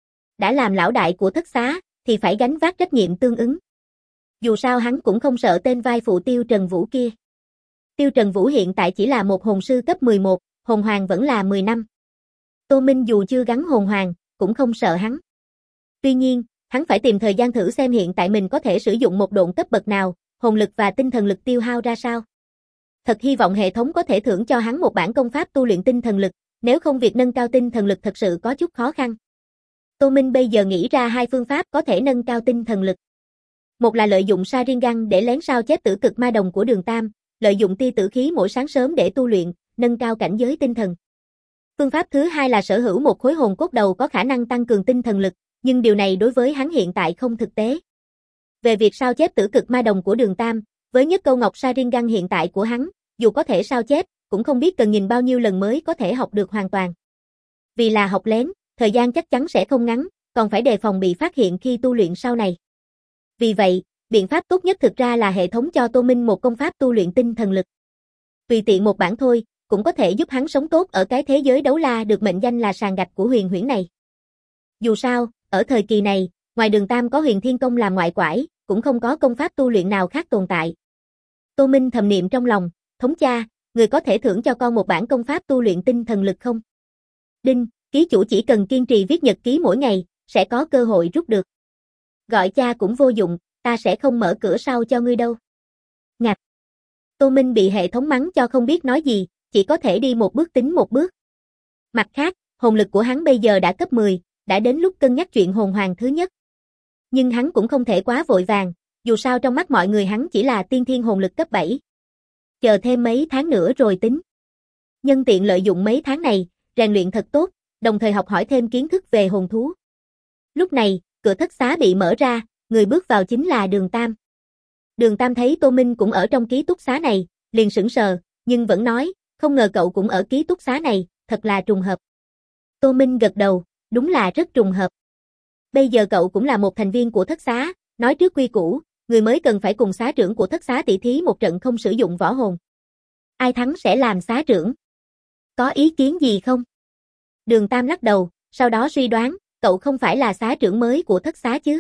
Đã làm lão đại của thất xá, thì phải gánh vác trách nhiệm tương ứng. Dù sao hắn cũng không sợ tên vai phụ Tiêu Trần Vũ kia. Tiêu Trần Vũ hiện tại chỉ là một hồn sư cấp 11, hồn hoàng vẫn là 10 năm. Tô Minh dù chưa gắn hồn hoàng, cũng không sợ hắn. Tuy nhiên, hắn phải tìm thời gian thử xem hiện tại mình có thể sử dụng một độn cấp bậc nào, hồn lực và tinh thần lực tiêu hao ra sao. Thật hy vọng hệ thống có thể thưởng cho hắn một bản công pháp tu luyện tinh thần lực, nếu không việc nâng cao tinh thần lực thật sự có chút khó khăn. Tô Minh bây giờ nghĩ ra hai phương pháp có thể nâng cao tinh thần lực. Một là lợi dụng Sharingan để lén sao chép tử cực ma đồng của Đường Tam, lợi dụng tia tử khí mỗi sáng sớm để tu luyện, nâng cao cảnh giới tinh thần. Phương pháp thứ hai là sở hữu một khối hồn cốt đầu có khả năng tăng cường tinh thần lực, nhưng điều này đối với hắn hiện tại không thực tế. Về việc sao chép tử cực ma đồng của Đường Tam, với nhất câu ngọc Sharingan hiện tại của hắn, dù có thể sao chép, cũng không biết cần nhìn bao nhiêu lần mới có thể học được hoàn toàn. Vì là học lén, thời gian chắc chắn sẽ không ngắn, còn phải đề phòng bị phát hiện khi tu luyện sau này. Vì vậy, biện pháp tốt nhất thực ra là hệ thống cho Tô Minh một công pháp tu luyện tinh thần lực. Tùy tiện một bản thôi, cũng có thể giúp hắn sống tốt ở cái thế giới đấu la được mệnh danh là sàn gạch của huyền huyễn này. Dù sao, ở thời kỳ này, ngoài Đường Tam có Huyền Thiên Công làm ngoại quải, cũng không có công pháp tu luyện nào khác tồn tại. Tô Minh thầm niệm trong lòng, thống cha, người có thể thưởng cho con một bản công pháp tu luyện tinh thần lực không? Đinh, ký chủ chỉ cần kiên trì viết nhật ký mỗi ngày, sẽ có cơ hội rút được. Gọi cha cũng vô dụng, ta sẽ không mở cửa sau cho ngươi đâu. Ngạch. Tô Minh bị hệ thống mắng cho không biết nói gì, chỉ có thể đi một bước tính một bước. Mặt khác, hồn lực của hắn bây giờ đã cấp 10, đã đến lúc cân nhắc chuyện hồn hoàng thứ nhất. Nhưng hắn cũng không thể quá vội vàng, dù sao trong mắt mọi người hắn chỉ là tiên thiên hồn lực cấp 7. Chờ thêm mấy tháng nữa rồi tính. Nhân tiện lợi dụng mấy tháng này, rèn luyện thật tốt, đồng thời học hỏi thêm kiến thức về hồn thú. Lúc này, cửa thất xá bị mở ra, người bước vào chính là Đường Tam. Đường Tam thấy Tô Minh cũng ở trong ký túc xá này, liền sững sờ, nhưng vẫn nói, không ngờ cậu cũng ở ký túc xá này, thật là trùng hợp. Tô Minh gật đầu, đúng là rất trùng hợp. Bây giờ cậu cũng là một thành viên của thất xá, nói trước quy củ, người mới cần phải cùng xá trưởng của thất xá tỷ thí một trận không sử dụng võ hồn. Ai thắng sẽ làm xá trưởng. Có ý kiến gì không? Đường Tam lắc đầu, sau đó suy đoán, cậu không phải là xá trưởng mới của thất xá chứ?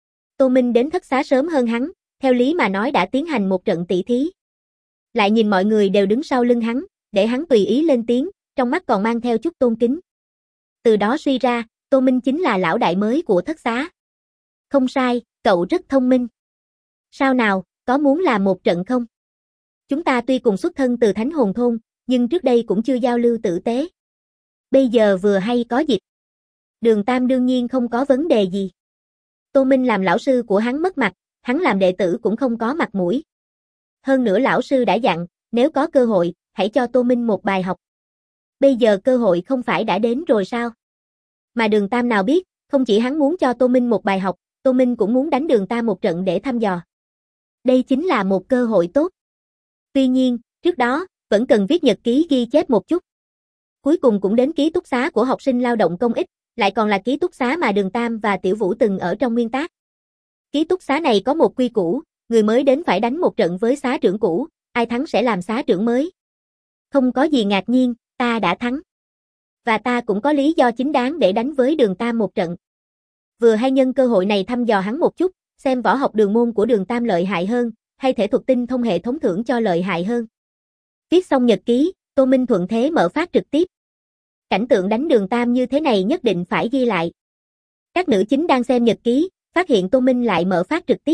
Tô Minh đến thất xá sớm hơn hắn, theo lý mà nói đã tiến hành một trận tỷ thí. Lại nhìn mọi người đều đứng sau lưng hắn, để hắn tùy ý lên tiếng, trong mắt còn mang theo chút tôn kính. Từ đó suy ra, Tô Minh chính là lão đại mới của thất xá. Không sai, cậu rất thông minh. Sao nào, có muốn làm một trận không? Chúng ta tuy cùng xuất thân từ Thánh Hồn Thôn, nhưng trước đây cũng chưa giao lưu tử tế. Bây giờ vừa hay có dịp. Đường Tam đương nhiên không có vấn đề gì. Tô Minh làm lão sư của hắn mất mặt, hắn làm đệ tử cũng không có mặt mũi. Hơn nữa lão sư đã dặn, nếu có cơ hội, hãy cho Tô Minh một bài học. Bây giờ cơ hội không phải đã đến rồi sao? Mà Đường Tam nào biết, không chỉ hắn muốn cho Tô Minh một bài học, Tô Minh cũng muốn đánh Đường Tam một trận để thăm dò. Đây chính là một cơ hội tốt. Tuy nhiên, trước đó, vẫn cần viết nhật ký ghi chép một chút. Cuối cùng cũng đến ký túc xá của học sinh lao động công ích, lại còn là ký túc xá mà Đường Tam và Tiểu Vũ từng ở trong nguyên tác. Ký túc xá này có một quy củ, người mới đến phải đánh một trận với xá trưởng cũ, ai thắng sẽ làm xá trưởng mới. Không có gì ngạc nhiên, ta đã thắng. Và ta cũng có lý do chính đáng để đánh với Đường Tam một trận. Vừa hay nhân cơ hội này thăm dò hắn một chút, xem võ học đường môn của Đường Tam lợi hại hơn, hay thể thuật tinh thông hệ thống thưởng cho lợi hại hơn. Viết xong nhật ký, Tô Minh thuận thế mở phát trực tiếp. Cảnh tượng đánh Đường Tam như thế này nhất định phải ghi lại. Các nữ chính đang xem nhật ký, phát hiện Tô Minh lại mở phát trực tiếp.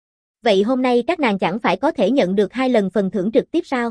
Vậy hôm nay các nàng chẳng phải có thể nhận được 2 lần phần thưởng trực tiếp sao?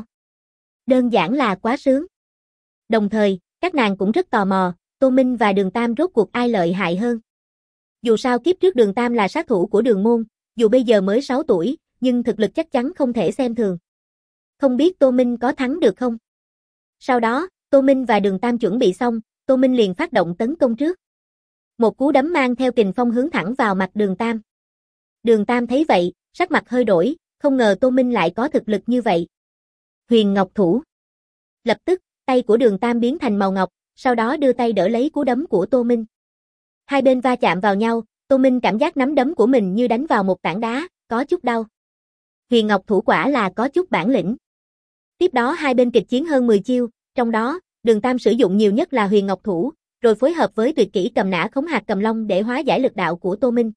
Đơn giản là quá sướng. Đồng thời, các nàng cũng rất tò mò, Tô Minh và Đường Tam rốt cuộc ai lợi hại hơn. Dù sao kiếp trước Đường Tam là sát thủ của đường môn, dù bây giờ mới 6 tuổi, nhưng thực lực chắc chắn không thể xem thường. Không biết Tô Minh có thắng được không? Sau đó, Tô Minh và Đường Tam chuẩn bị xong, Tô Minh liền phát động tấn công trước. Một cú đấm mang theo kình phong hướng thẳng vào mặt Đường Tam. Đường Tam thấy vậy, sắc mặt hơi đổi, không ngờ Tô Minh lại có thực lực như vậy. Huyền Ngọc Thủ. Lập tức, tay của Đường Tam biến thành màu ngọc, sau đó đưa tay đỡ lấy cú đấm của Tô Minh. Hai bên va chạm vào nhau, Tô Minh cảm giác nắm đấm của mình như đánh vào một tảng đá, có chút đau. Huyền Ngọc Thủ quả là có chút bản lĩnh. Tiếp đó hai bên kịch chiến hơn 10 chiêu, trong đó, Đường Tam sử dụng nhiều nhất là Huyền Ngọc Thủ, rồi phối hợp với tuyệt kỹ cầm nã khống hạt cầm long để hóa giải lực đạo của Tô Minh.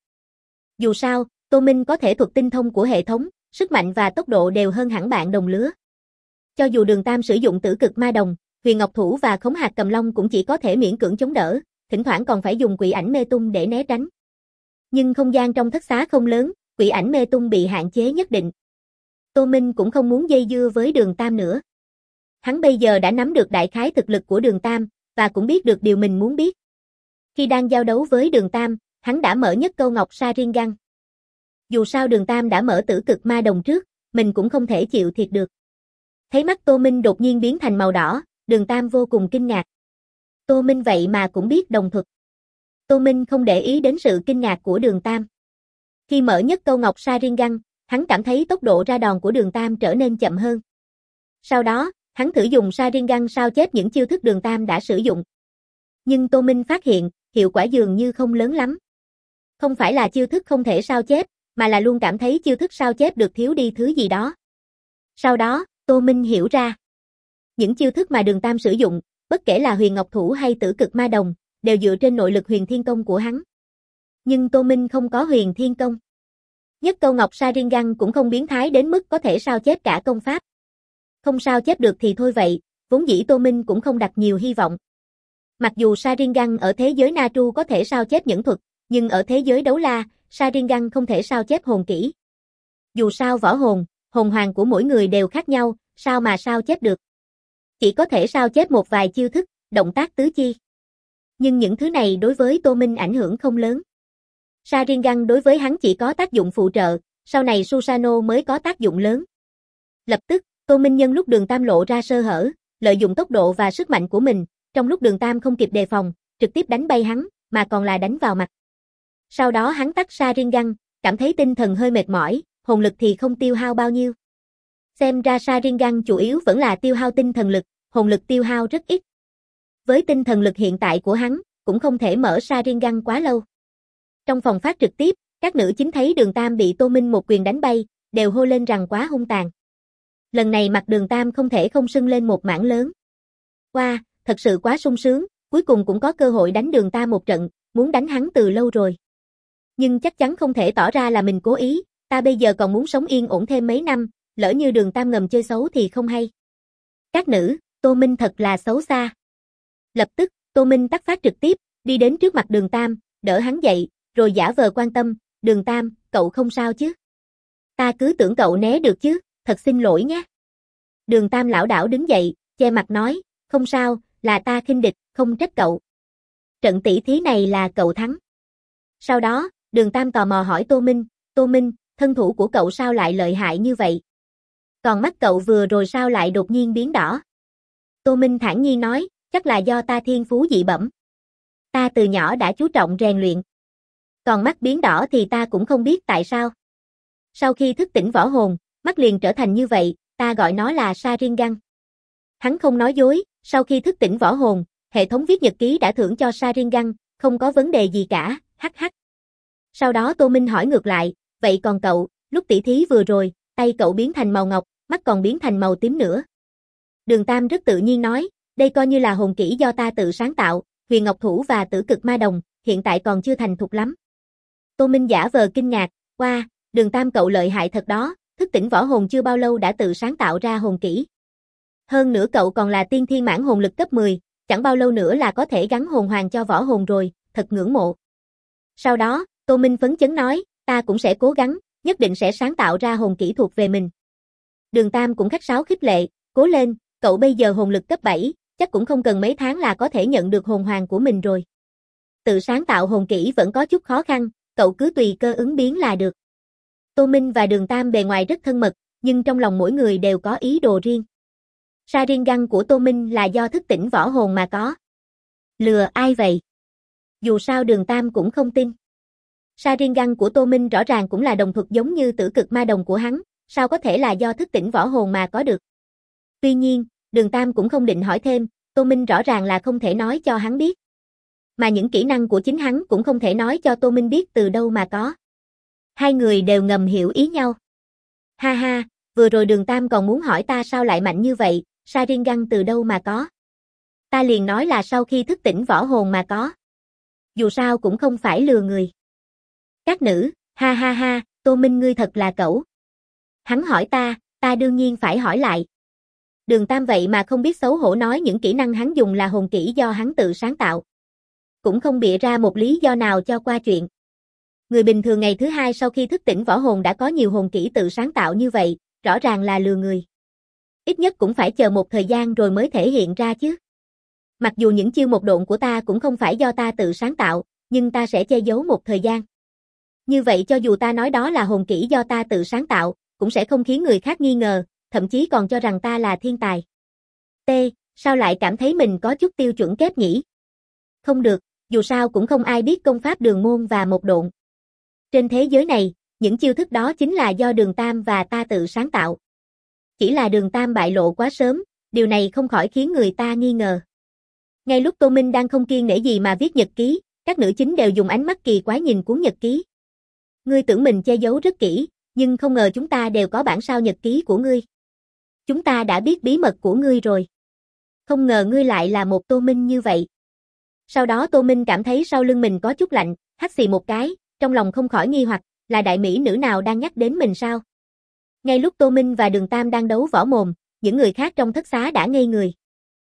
Dù sao, Tô Minh có thể thuật tinh thông của hệ thống, sức mạnh và tốc độ đều hơn hẳn bạn đồng lứa. Cho dù Đường Tam sử dụng tử cực ma đồng, Huyền Ngọc Thủ và khống hạt cầm long cũng chỉ có thể miễn cưỡng chống đỡ, thỉnh thoảng còn phải dùng quỷ ảnh mê tung để né tránh. Nhưng không gian trong thất xá không lớn, quỷ ảnh mê tung bị hạn chế nhất định. Tô Minh cũng không muốn dây dưa với Đường Tam nữa. Hắn bây giờ đã nắm được đại khái thực lực của Đường Tam, và cũng biết được điều mình muốn biết. Khi đang giao đấu với Đường Tam, hắn đã mở nhất câu ngọc Sharingan. Dù sao Đường Tam đã mở tử cực ma đồng trước, mình cũng không thể chịu thiệt được. Thấy mắt Tô Minh đột nhiên biến thành màu đỏ, Đường Tam vô cùng kinh ngạc. Tô Minh vậy mà cũng biết đồng thuật. Tô Minh không để ý đến sự kinh ngạc của Đường Tam. Khi mở nhất câu ngọc Sharingan, hắn cảm thấy tốc độ ra đòn của Đường Tam trở nên chậm hơn. Sau đó, hắn thử dùng Sharingan sao chép những chiêu thức Đường Tam đã sử dụng. Nhưng Tô Minh phát hiện, hiệu quả dường như không lớn lắm. Không phải là chiêu thức không thể sao chép, mà là luôn cảm thấy chiêu thức sao chép được thiếu đi thứ gì đó. Sau đó, Tô Minh hiểu ra. Những chiêu thức mà Đường Tam sử dụng, bất kể là Huyền Ngọc Thủ hay tử cực ma đồng, đều dựa trên nội lực Huyền Thiên Công của hắn. Nhưng Tô Minh không có Huyền Thiên Công. Nhất câu ngọc Sharingan cũng không biến thái đến mức có thể sao chép cả công pháp. Không sao chép được thì thôi vậy, vốn dĩ Tô Minh cũng không đặt nhiều hy vọng. Mặc dù Sharingan ở thế giới Natru có thể sao chép nhẫn thuật, nhưng ở thế giới đấu la, Sharingan không thể sao chép hồn kỹ. Dù sao võ hồn, hồn hoàng của mỗi người đều khác nhau, sao mà sao chép được. Chỉ có thể sao chép một vài chiêu thức, động tác tứ chi. Nhưng những thứ này đối với Tô Minh ảnh hưởng không lớn. Sharingan đối với hắn chỉ có tác dụng phụ trợ, sau này Susanoo mới có tác dụng lớn. Lập tức, Tô Minh nhân lúc Đường Tam lộ ra sơ hở, lợi dụng tốc độ và sức mạnh của mình, trong lúc Đường Tam không kịp đề phòng, trực tiếp đánh bay hắn, mà còn là đánh vào mặt. Sau đó hắn tắt Sharingan, cảm thấy tinh thần hơi mệt mỏi, hồn lực thì không tiêu hao bao nhiêu. Xem ra Sharingan chủ yếu vẫn là tiêu hao tinh thần lực, hồn lực tiêu hao rất ít. Với tinh thần lực hiện tại của hắn, cũng không thể mở Sharingan quá lâu. Trong phòng phát trực tiếp, các nữ chính thấy Đường Tam bị Tô Minh một quyền đánh bay, đều hô lên rằng quá hung tàn. Lần này mặt Đường Tam không thể không sưng lên một mảng lớn. Wow, thật sự quá sung sướng, cuối cùng cũng có cơ hội đánh Đường Tam một trận, muốn đánh hắn từ lâu rồi. Nhưng chắc chắn không thể tỏ ra là mình cố ý, ta bây giờ còn muốn sống yên ổn thêm mấy năm, lỡ như Đường Tam ngầm chơi xấu thì không hay. Các nữ, Tô Minh thật là xấu xa. Lập tức, Tô Minh tắt phát trực tiếp, đi đến trước mặt Đường Tam, đỡ hắn dậy, rồi giả vờ quan tâm, Đường Tam, cậu không sao chứ? Ta cứ tưởng cậu né được chứ, thật xin lỗi nhé. Đường Tam lảo đảo đứng dậy, che mặt nói, không sao, là ta khinh địch, không trách cậu. Trận tỷ thí này là cậu thắng. Sau đó, Đường Tam tò mò hỏi Tô Minh, thân thủ của cậu sao lại lợi hại như vậy? Còn mắt cậu vừa rồi sao lại đột nhiên biến đỏ? Tô Minh thản nhiên nói, chắc là do ta thiên phú dị bẩm. Ta từ nhỏ đã chú trọng rèn luyện. Còn mắt biến đỏ thì ta cũng không biết tại sao. Sau khi thức tỉnh võ hồn, mắt liền trở thành như vậy, ta gọi nó là Sharingan. Hắn không nói dối, sau khi thức tỉnh võ hồn, hệ thống viết nhật ký đã thưởng cho Sharingan, không có vấn đề gì cả, hắc hắc. Sau đó Tô Minh hỏi ngược lại, vậy còn cậu, lúc tỷ thí vừa rồi, tay cậu biến thành màu ngọc, mắt còn biến thành màu tím nữa. Đường Tam rất tự nhiên nói, đây coi như là hồn kỹ do ta tự sáng tạo, Huyền Ngọc Thủ và tử cực ma đồng, hiện tại còn chưa thành thục lắm. Tô Minh giả vờ kinh ngạc, wow, Đường Tam cậu lợi hại thật đó, thức tỉnh võ hồn chưa bao lâu đã tự sáng tạo ra hồn kỹ. Hơn nữa cậu còn là tiên thiên mãn hồn lực cấp 10, chẳng bao lâu nữa là có thể gắn hồn hoàng cho võ hồn rồi, thật ngưỡng mộ. Sau đó, Tô Minh phấn chấn nói, ta cũng sẽ cố gắng, nhất định sẽ sáng tạo ra hồn kỹ thuộc về mình. Đường Tam cũng khách sáo khích lệ, cố lên, cậu bây giờ hồn lực cấp 7, chắc cũng không cần mấy tháng là có thể nhận được hồn hoàng của mình rồi. Tự sáng tạo hồn kỹ vẫn có chút khó khăn, cậu cứ tùy cơ ứng biến là được. Tô Minh và Đường Tam bề ngoài rất thân mật, nhưng trong lòng mỗi người đều có ý đồ riêng. Sharingan của Tô Minh là do thức tỉnh võ hồn mà có. Lừa ai vậy? Dù sao Đường Tam cũng không tin. Sharingan của Tô Minh rõ ràng cũng là đồng thuật giống như tử cực ma đồng của hắn, sao có thể là do thức tỉnh võ hồn mà có được. Tuy nhiên, Đường Tam cũng không định hỏi thêm, Tô Minh rõ ràng là không thể nói cho hắn biết. Mà những kỹ năng của chính hắn cũng không thể nói cho Tô Minh biết từ đâu mà có. Hai người đều ngầm hiểu ý nhau. Ha ha, vừa rồi Đường Tam còn muốn hỏi ta sao lại mạnh như vậy, Sharingan từ đâu mà có. Ta liền nói là sau khi thức tỉnh võ hồn mà có. Dù sao cũng không phải lừa người. Các nữ, ha ha ha, Tô Minh ngươi thật là cẩu. Hắn hỏi ta đương nhiên phải hỏi lại. Đường Tam vậy mà không biết xấu hổ nói những kỹ năng hắn dùng là hồn kỹ do hắn tự sáng tạo. Cũng không bịa ra một lý do nào cho qua chuyện. Người bình thường ngày thứ hai sau khi thức tỉnh võ hồn đã có nhiều hồn kỹ tự sáng tạo như vậy, rõ ràng là lừa người. Ít nhất cũng phải chờ một thời gian rồi mới thể hiện ra chứ. Mặc dù những chiêu một độn của ta cũng không phải do ta tự sáng tạo, nhưng ta sẽ che giấu một thời gian. Như vậy cho dù ta nói đó là hồn kỹ do ta tự sáng tạo, cũng sẽ không khiến người khác nghi ngờ, thậm chí còn cho rằng ta là thiên tài. T, sao lại cảm thấy mình có chút tiêu chuẩn kép nhỉ? Không được, dù sao cũng không ai biết công pháp đường môn và một độn. Trên thế giới này, những chiêu thức đó chính là do Đường Tam và ta tự sáng tạo. Chỉ là Đường Tam bại lộ quá sớm, điều này không khỏi khiến người ta nghi ngờ. Ngay lúc Tô Minh đang không kiêng nể gì mà viết nhật ký, các nữ chính đều dùng ánh mắt kỳ quái nhìn cuốn nhật ký. Ngươi tưởng mình che giấu rất kỹ, nhưng không ngờ chúng ta đều có bản sao nhật ký của ngươi. Chúng ta đã biết bí mật của ngươi rồi. Không ngờ ngươi lại là một Tô Minh như vậy. Sau đó Tô Minh cảm thấy sau lưng mình có chút lạnh, hắt xì một cái, trong lòng không khỏi nghi hoặc, là đại mỹ nữ nào đang nhắc đến mình sao? Ngay lúc Tô Minh và Đường Tam đang đấu võ mồm, những người khác trong thất xá đã ngây người.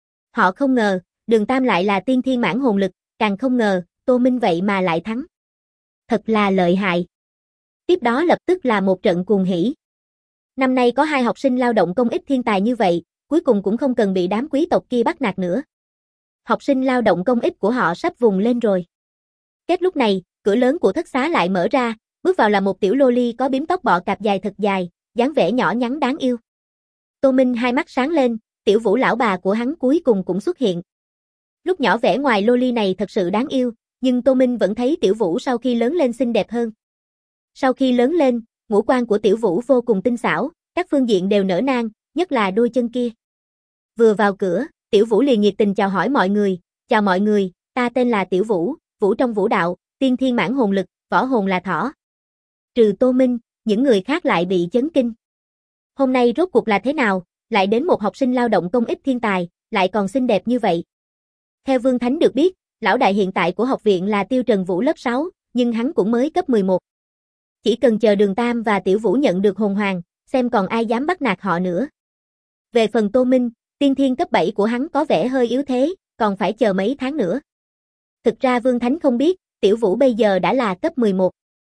Họ không ngờ, Đường Tam lại là tiên thiên mãn hồn lực, càng không ngờ, Tô Minh vậy mà lại thắng. Thật là lợi hại. Tiếp đó lập tức là một trận cuồng hỉ. Năm nay có 2 học sinh lao động công ích thiên tài như vậy, cuối cùng cũng không cần bị đám quý tộc kia bắt nạt nữa. Học sinh lao động công ích của họ sắp vùng lên rồi. Kết lúc này, cửa lớn của thất xá lại mở ra, bước vào là một tiểu loli có bím tóc bọ cạp dài thật dài, dáng vẻ nhỏ nhắn đáng yêu. Tô Minh hai mắt sáng lên, Tiểu Vũ lão bà của hắn cuối cùng cũng xuất hiện. Lúc nhỏ vẻ ngoài loli này thật sự đáng yêu, nhưng Tô Minh vẫn thấy Tiểu Vũ sau khi lớn lên xinh đẹp hơn. Sau khi lớn lên, ngũ quan của Tiểu Vũ vô cùng tinh xảo, các phương diện đều nở nang, nhất là đôi chân kia. Vừa vào cửa, Tiểu Vũ liền nhiệt tình chào hỏi mọi người, "Chào mọi người, ta tên là Tiểu Vũ, Vũ trong vũ đạo, tiên thiên mãn hồn lực, võ hồn là thỏ." Trừ Tô Minh, những người khác lại bị chấn kinh. Hôm nay rốt cuộc là thế nào, lại đến một học sinh lao động công ích thiên tài, lại còn xinh đẹp như vậy. Theo Vương Thánh được biết, lão đại hiện tại của học viện là Tiêu Trần Vũ lớp 6, nhưng hắn cũng mới cấp 11. Chỉ cần chờ Đường Tam và Tiểu Vũ nhận được hồn hoàng, xem còn ai dám bắt nạt họ nữa. Về phần Tô Minh, tiên thiên cấp 7 của hắn có vẻ hơi yếu thế, còn phải chờ mấy tháng nữa. Thực ra Vương Thánh không biết, Tiểu Vũ bây giờ đã là cấp 11.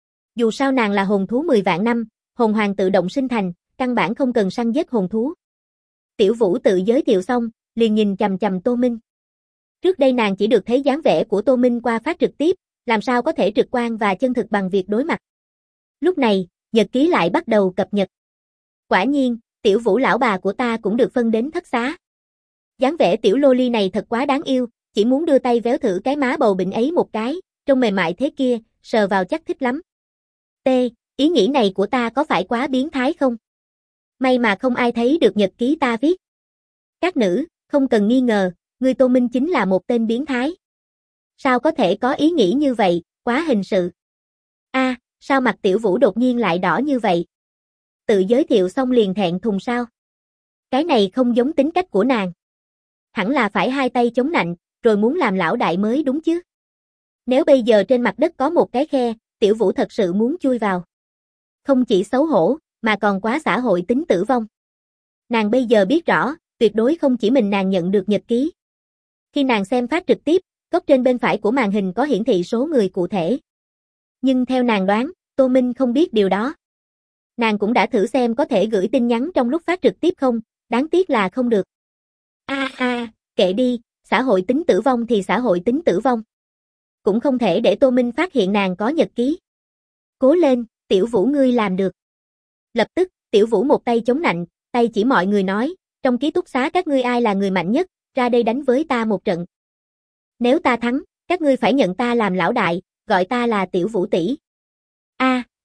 Dù sao nàng là hồn thú 10 vạn năm, hồn hoàng tự động sinh thành, căn bản không cần săn giết hồn thú. Tiểu Vũ tự giới thiệu xong, liền nhìn chằm chằm Tô Minh. Trước đây nàng chỉ được thấy dáng vẻ của Tô Minh qua phát trực tiếp, làm sao có thể trực quan và chân thực bằng việc đối mặt. Lúc này, nhật ký lại bắt đầu cập nhật. Quả nhiên, Tiểu Vũ lão bà của ta cũng được phân đến thất xá. Dáng vẻ tiểu loli này thật quá đáng yêu, chỉ muốn đưa tay véo thử cái má bầu bỉnh ấy một cái, trông mềm mại thế kia, sờ vào chắc thích lắm. T, ý nghĩ này của ta có phải quá biến thái không? May mà không ai thấy được nhật ký ta viết. Các nữ, không cần nghi ngờ, ngươi Tô Minh chính là một tên biến thái. Sao có thể có ý nghĩ như vậy, quá hình sự. A, sao mặt Tiểu Vũ đột nhiên lại đỏ như vậy? Tự giới thiệu xong liền thẹn thùng sao? Cái này không giống tính cách của nàng. Hẳn là phải hai tay chống nạnh, rồi muốn làm lão đại mới đúng chứ. Nếu bây giờ trên mặt đất có một cái khe, Tiểu Vũ thật sự muốn chui vào. Không chỉ xấu hổ, mà còn quá xã hội tính tử vong. Nàng bây giờ biết rõ, tuyệt đối không chỉ mình nàng nhận được nhật ký. Khi nàng xem phát trực tiếp, góc trên bên phải của màn hình có hiển thị số người cụ thể. Nhưng theo nàng đoán, Tô Minh không biết điều đó. Nàng cũng đã thử xem có thể gửi tin nhắn trong lúc phát trực tiếp không, đáng tiếc là không được. Kệ đi, xã hội tính tử vong thì xã hội tính tử vong. Cũng không thể để Tô Minh phát hiện nàng có nhật ký. Cố lên, Tiểu Vũ ngươi làm được. Lập tức, Tiểu Vũ một tay chống nạnh, tay chỉ mọi người nói, trong ký túc xá các ngươi ai là người mạnh nhất, ra đây đánh với ta một trận. Nếu ta thắng, các ngươi phải nhận ta làm lão đại, gọi ta là Tiểu Vũ tỷ.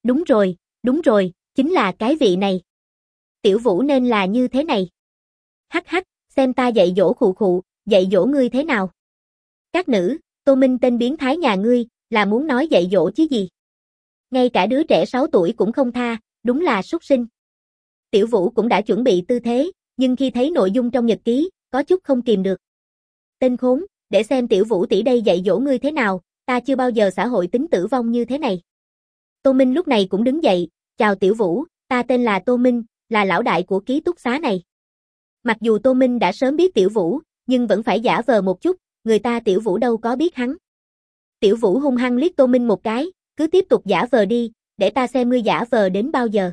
đúng rồi, chính là cái vị này. Tiểu Vũ nên là như thế này. Hắc hắc, xem ta dạy dỗ khụ khụ, dạy dỗ ngươi thế nào? Các nữ, Tô Minh tên biến thái nhà ngươi, là muốn nói dạy dỗ chứ gì? Ngay cả đứa trẻ 6 tuổi cũng không tha, đúng là súc sinh. Tiểu Vũ cũng đã chuẩn bị tư thế, nhưng khi thấy nội dung trong nhật ký, có chút không kìm được. Tên khốn, để xem Tiểu Vũ tỷ đây dạy dỗ ngươi thế nào, ta chưa bao giờ xã hội tính tử vong như thế này. Tô Minh lúc này cũng đứng dậy, chào Tiểu Vũ, ta tên là Tô Minh, là lão đại của ký túc xá này. Mặc dù Tô Minh đã sớm biết Tiểu Vũ, nhưng vẫn phải giả vờ một chút, người ta Tiểu Vũ đâu có biết hắn. Tiểu Vũ hung hăng liếc Tô Minh một cái, cứ tiếp tục giả vờ đi, để ta xem ngươi giả vờ đến bao giờ.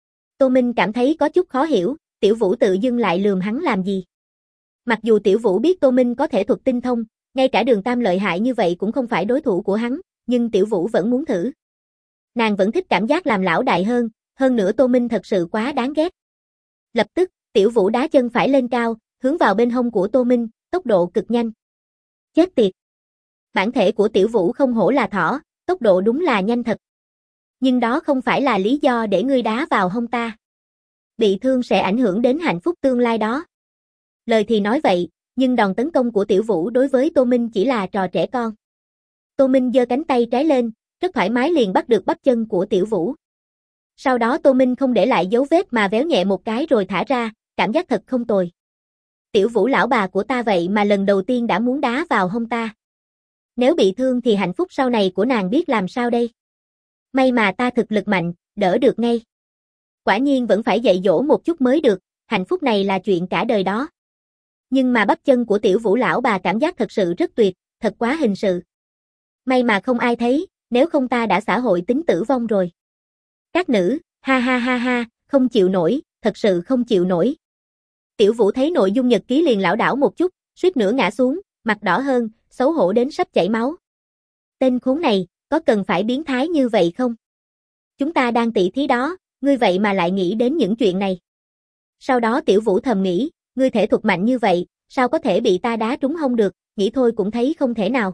Tô Minh cảm thấy có chút khó hiểu, Tiểu Vũ tự dưng lại lườm hắn làm gì. Mặc dù Tiểu Vũ biết Tô Minh có thể thuật tinh thông, ngay cả Đường Tam lợi hại như vậy cũng không phải đối thủ của hắn, nhưng Tiểu Vũ vẫn muốn thử. Nàng vẫn thích cảm giác làm lão đại hơn nữa Tô Minh thật sự quá đáng ghét. Lập tức, Tiểu Vũ đá chân phải lên cao, hướng vào bên hông của Tô Minh, tốc độ cực nhanh. Chết tiệt! Bản thể của Tiểu Vũ không hổ là thỏ, tốc độ đúng là nhanh thật. Nhưng đó không phải là lý do để ngươi đá vào hông ta. Bị thương sẽ ảnh hưởng đến hạnh phúc tương lai đó. Lời thì nói vậy, nhưng đòn tấn công của Tiểu Vũ đối với Tô Minh chỉ là trò trẻ con. Tô Minh giơ cánh tay trái lên, rất thoải mái liền bắt được bắp chân của Tiểu Vũ. Sau đó Tô Minh không để lại dấu vết mà véo nhẹ một cái rồi thả ra, cảm giác thật không tồi. Tiểu Vũ lão bà của ta vậy mà lần đầu tiên đã muốn đá vào hông ta. Nếu bị thương thì hạnh phúc sau này của nàng biết làm sao đây? May mà ta thực lực mạnh, đỡ được ngay. Quả nhiên vẫn phải dạy dỗ một chút mới được, hạnh phúc này là chuyện cả đời đó. Nhưng mà bắp chân của Tiểu Vũ lão bà cảm giác thật sự rất tuyệt, thật quá hình sự. May mà không ai thấy, nếu không ta đã xã hội tính tử vong rồi. Các nữ, ha ha ha ha, không chịu nổi, thật sự không chịu nổi. Tiểu Vũ thấy nội dung nhật ký liền lảo đảo một chút, suýt nữa ngã xuống, mặt đỏ hơn, xấu hổ đến sắp chảy máu. Tên khốn này, có cần phải biến thái như vậy không? Chúng ta đang tỉ thí đó, ngươi vậy mà lại nghĩ đến những chuyện này. Sau đó Tiểu Vũ thầm nghĩ, ngươi thể thuật mạnh như vậy, sao có thể bị ta đá trúng hông được, nghĩ thôi cũng thấy không thể nào.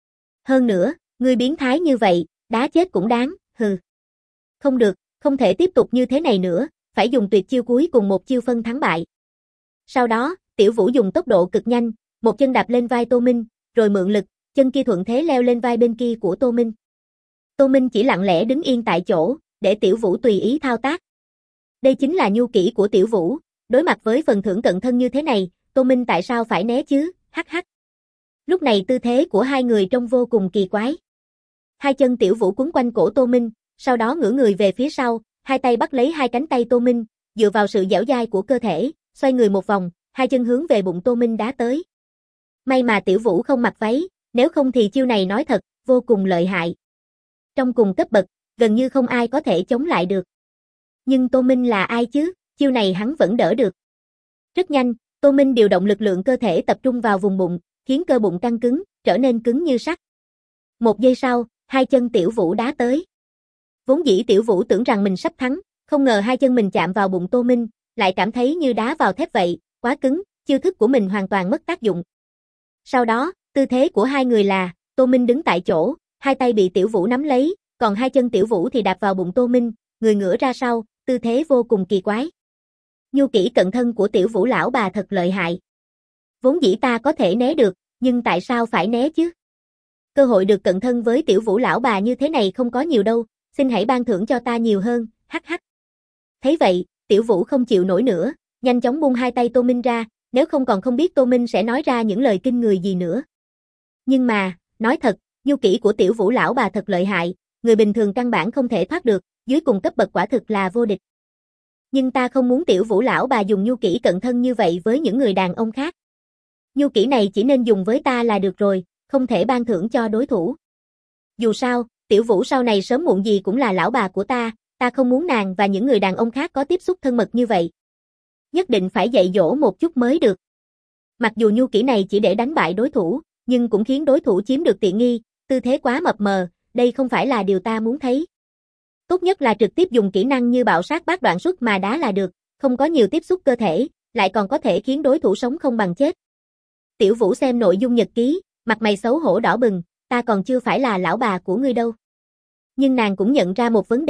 Hơn nữa, ngươi biến thái như vậy, đá chết cũng đáng, hừ. Không được, không thể tiếp tục như thế này nữa, phải dùng tuyệt chiêu cuối cùng một chiêu phân thắng bại. Sau đó, Tiểu Vũ dùng tốc độ cực nhanh, một chân đạp lên vai Tô Minh, rồi mượn lực, chân kia thuận thế leo lên vai bên kia của Tô Minh. Tô Minh chỉ lặng lẽ đứng yên tại chỗ, để Tiểu Vũ tùy ý thao tác. Đây chính là nhu kỹ của Tiểu Vũ, đối mặt với phần thưởng cận thân như thế này, Tô Minh tại sao phải né chứ, hắc hắc. Lúc này tư thế của hai người trông vô cùng kỳ quái. Hai chân Tiểu Vũ quấn quanh cổ Tô Minh, sau đó ngửa người về phía sau, hai tay bắt lấy hai cánh tay Tô Minh, dựa vào sự dẻo dai của cơ thể, xoay người một vòng, hai chân hướng về bụng Tô Minh đá tới. May mà Tiểu Vũ không mặc váy, nếu không thì chiêu này nói thật, vô cùng lợi hại. Trong cùng cấp bậc, gần như không ai có thể chống lại được. Nhưng Tô Minh là ai chứ, chiêu này hắn vẫn đỡ được. Rất nhanh, Tô Minh điều động lực lượng cơ thể tập trung vào vùng bụng, khiến cơ bụng căng cứng, trở nên cứng như sắt. Một giây sau, hai chân Tiểu Vũ đá tới. Vốn dĩ Tiểu Vũ tưởng rằng mình sắp thắng, không ngờ hai chân mình chạm vào bụng Tô Minh, lại cảm thấy như đá vào thép vậy, quá cứng, chiêu thức của mình hoàn toàn mất tác dụng. Sau đó, tư thế của hai người là, Tô Minh đứng tại chỗ, hai tay bị Tiểu Vũ nắm lấy, còn hai chân Tiểu Vũ thì đạp vào bụng Tô Minh, người ngửa ra sau, tư thế vô cùng kỳ quái. Nhu kỹ cận thân của Tiểu Vũ lão bà thật lợi hại. Vốn dĩ ta có thể né được, nhưng tại sao phải né chứ? Cơ hội được cận thân với Tiểu Vũ lão bà như thế này không có nhiều đâu, xin hãy ban thưởng cho ta nhiều hơn, hắc hắc. Thấy vậy, Tiểu Vũ không chịu nổi nữa, nhanh chóng buông hai tay Tô Minh ra, nếu không còn không biết Tô Minh sẽ nói ra những lời kinh người gì nữa. Nhưng mà, nói thật, nhu kỹ của Tiểu Vũ lão bà thật lợi hại, người bình thường căn bản không thể thoát được, dưới cùng cấp bậc quả thực là vô địch. Nhưng ta không muốn Tiểu Vũ lão bà dùng nhu kỹ cận thân như vậy với những người đàn ông khác. Nhu kỹ này chỉ nên dùng với ta là được rồi, không thể ban thưởng cho đối thủ. Dù sao, Tiểu Vũ sau này sớm muộn gì cũng là lão bà của ta không muốn nàng và những người đàn ông khác có tiếp xúc thân mật như vậy. Nhất định phải dạy dỗ một chút mới được. Mặc dù nhu kỹ này chỉ để đánh bại đối thủ, nhưng cũng khiến đối thủ chiếm được tiện nghi, tư thế quá mập mờ, đây không phải là điều ta muốn thấy. Tốt nhất là trực tiếp dùng kỹ năng như bạo sát bát đoạn xuất mà đá là được, không có nhiều tiếp xúc cơ thể, lại còn có thể khiến đối thủ sống không bằng chết. Tiểu Vũ xem nội dung nhật ký, mặt mày xấu hổ đỏ bừng, ta còn chưa phải là lão bà của ngươi đâu. Nhưng nàng cũng nhận ra một vấn đề,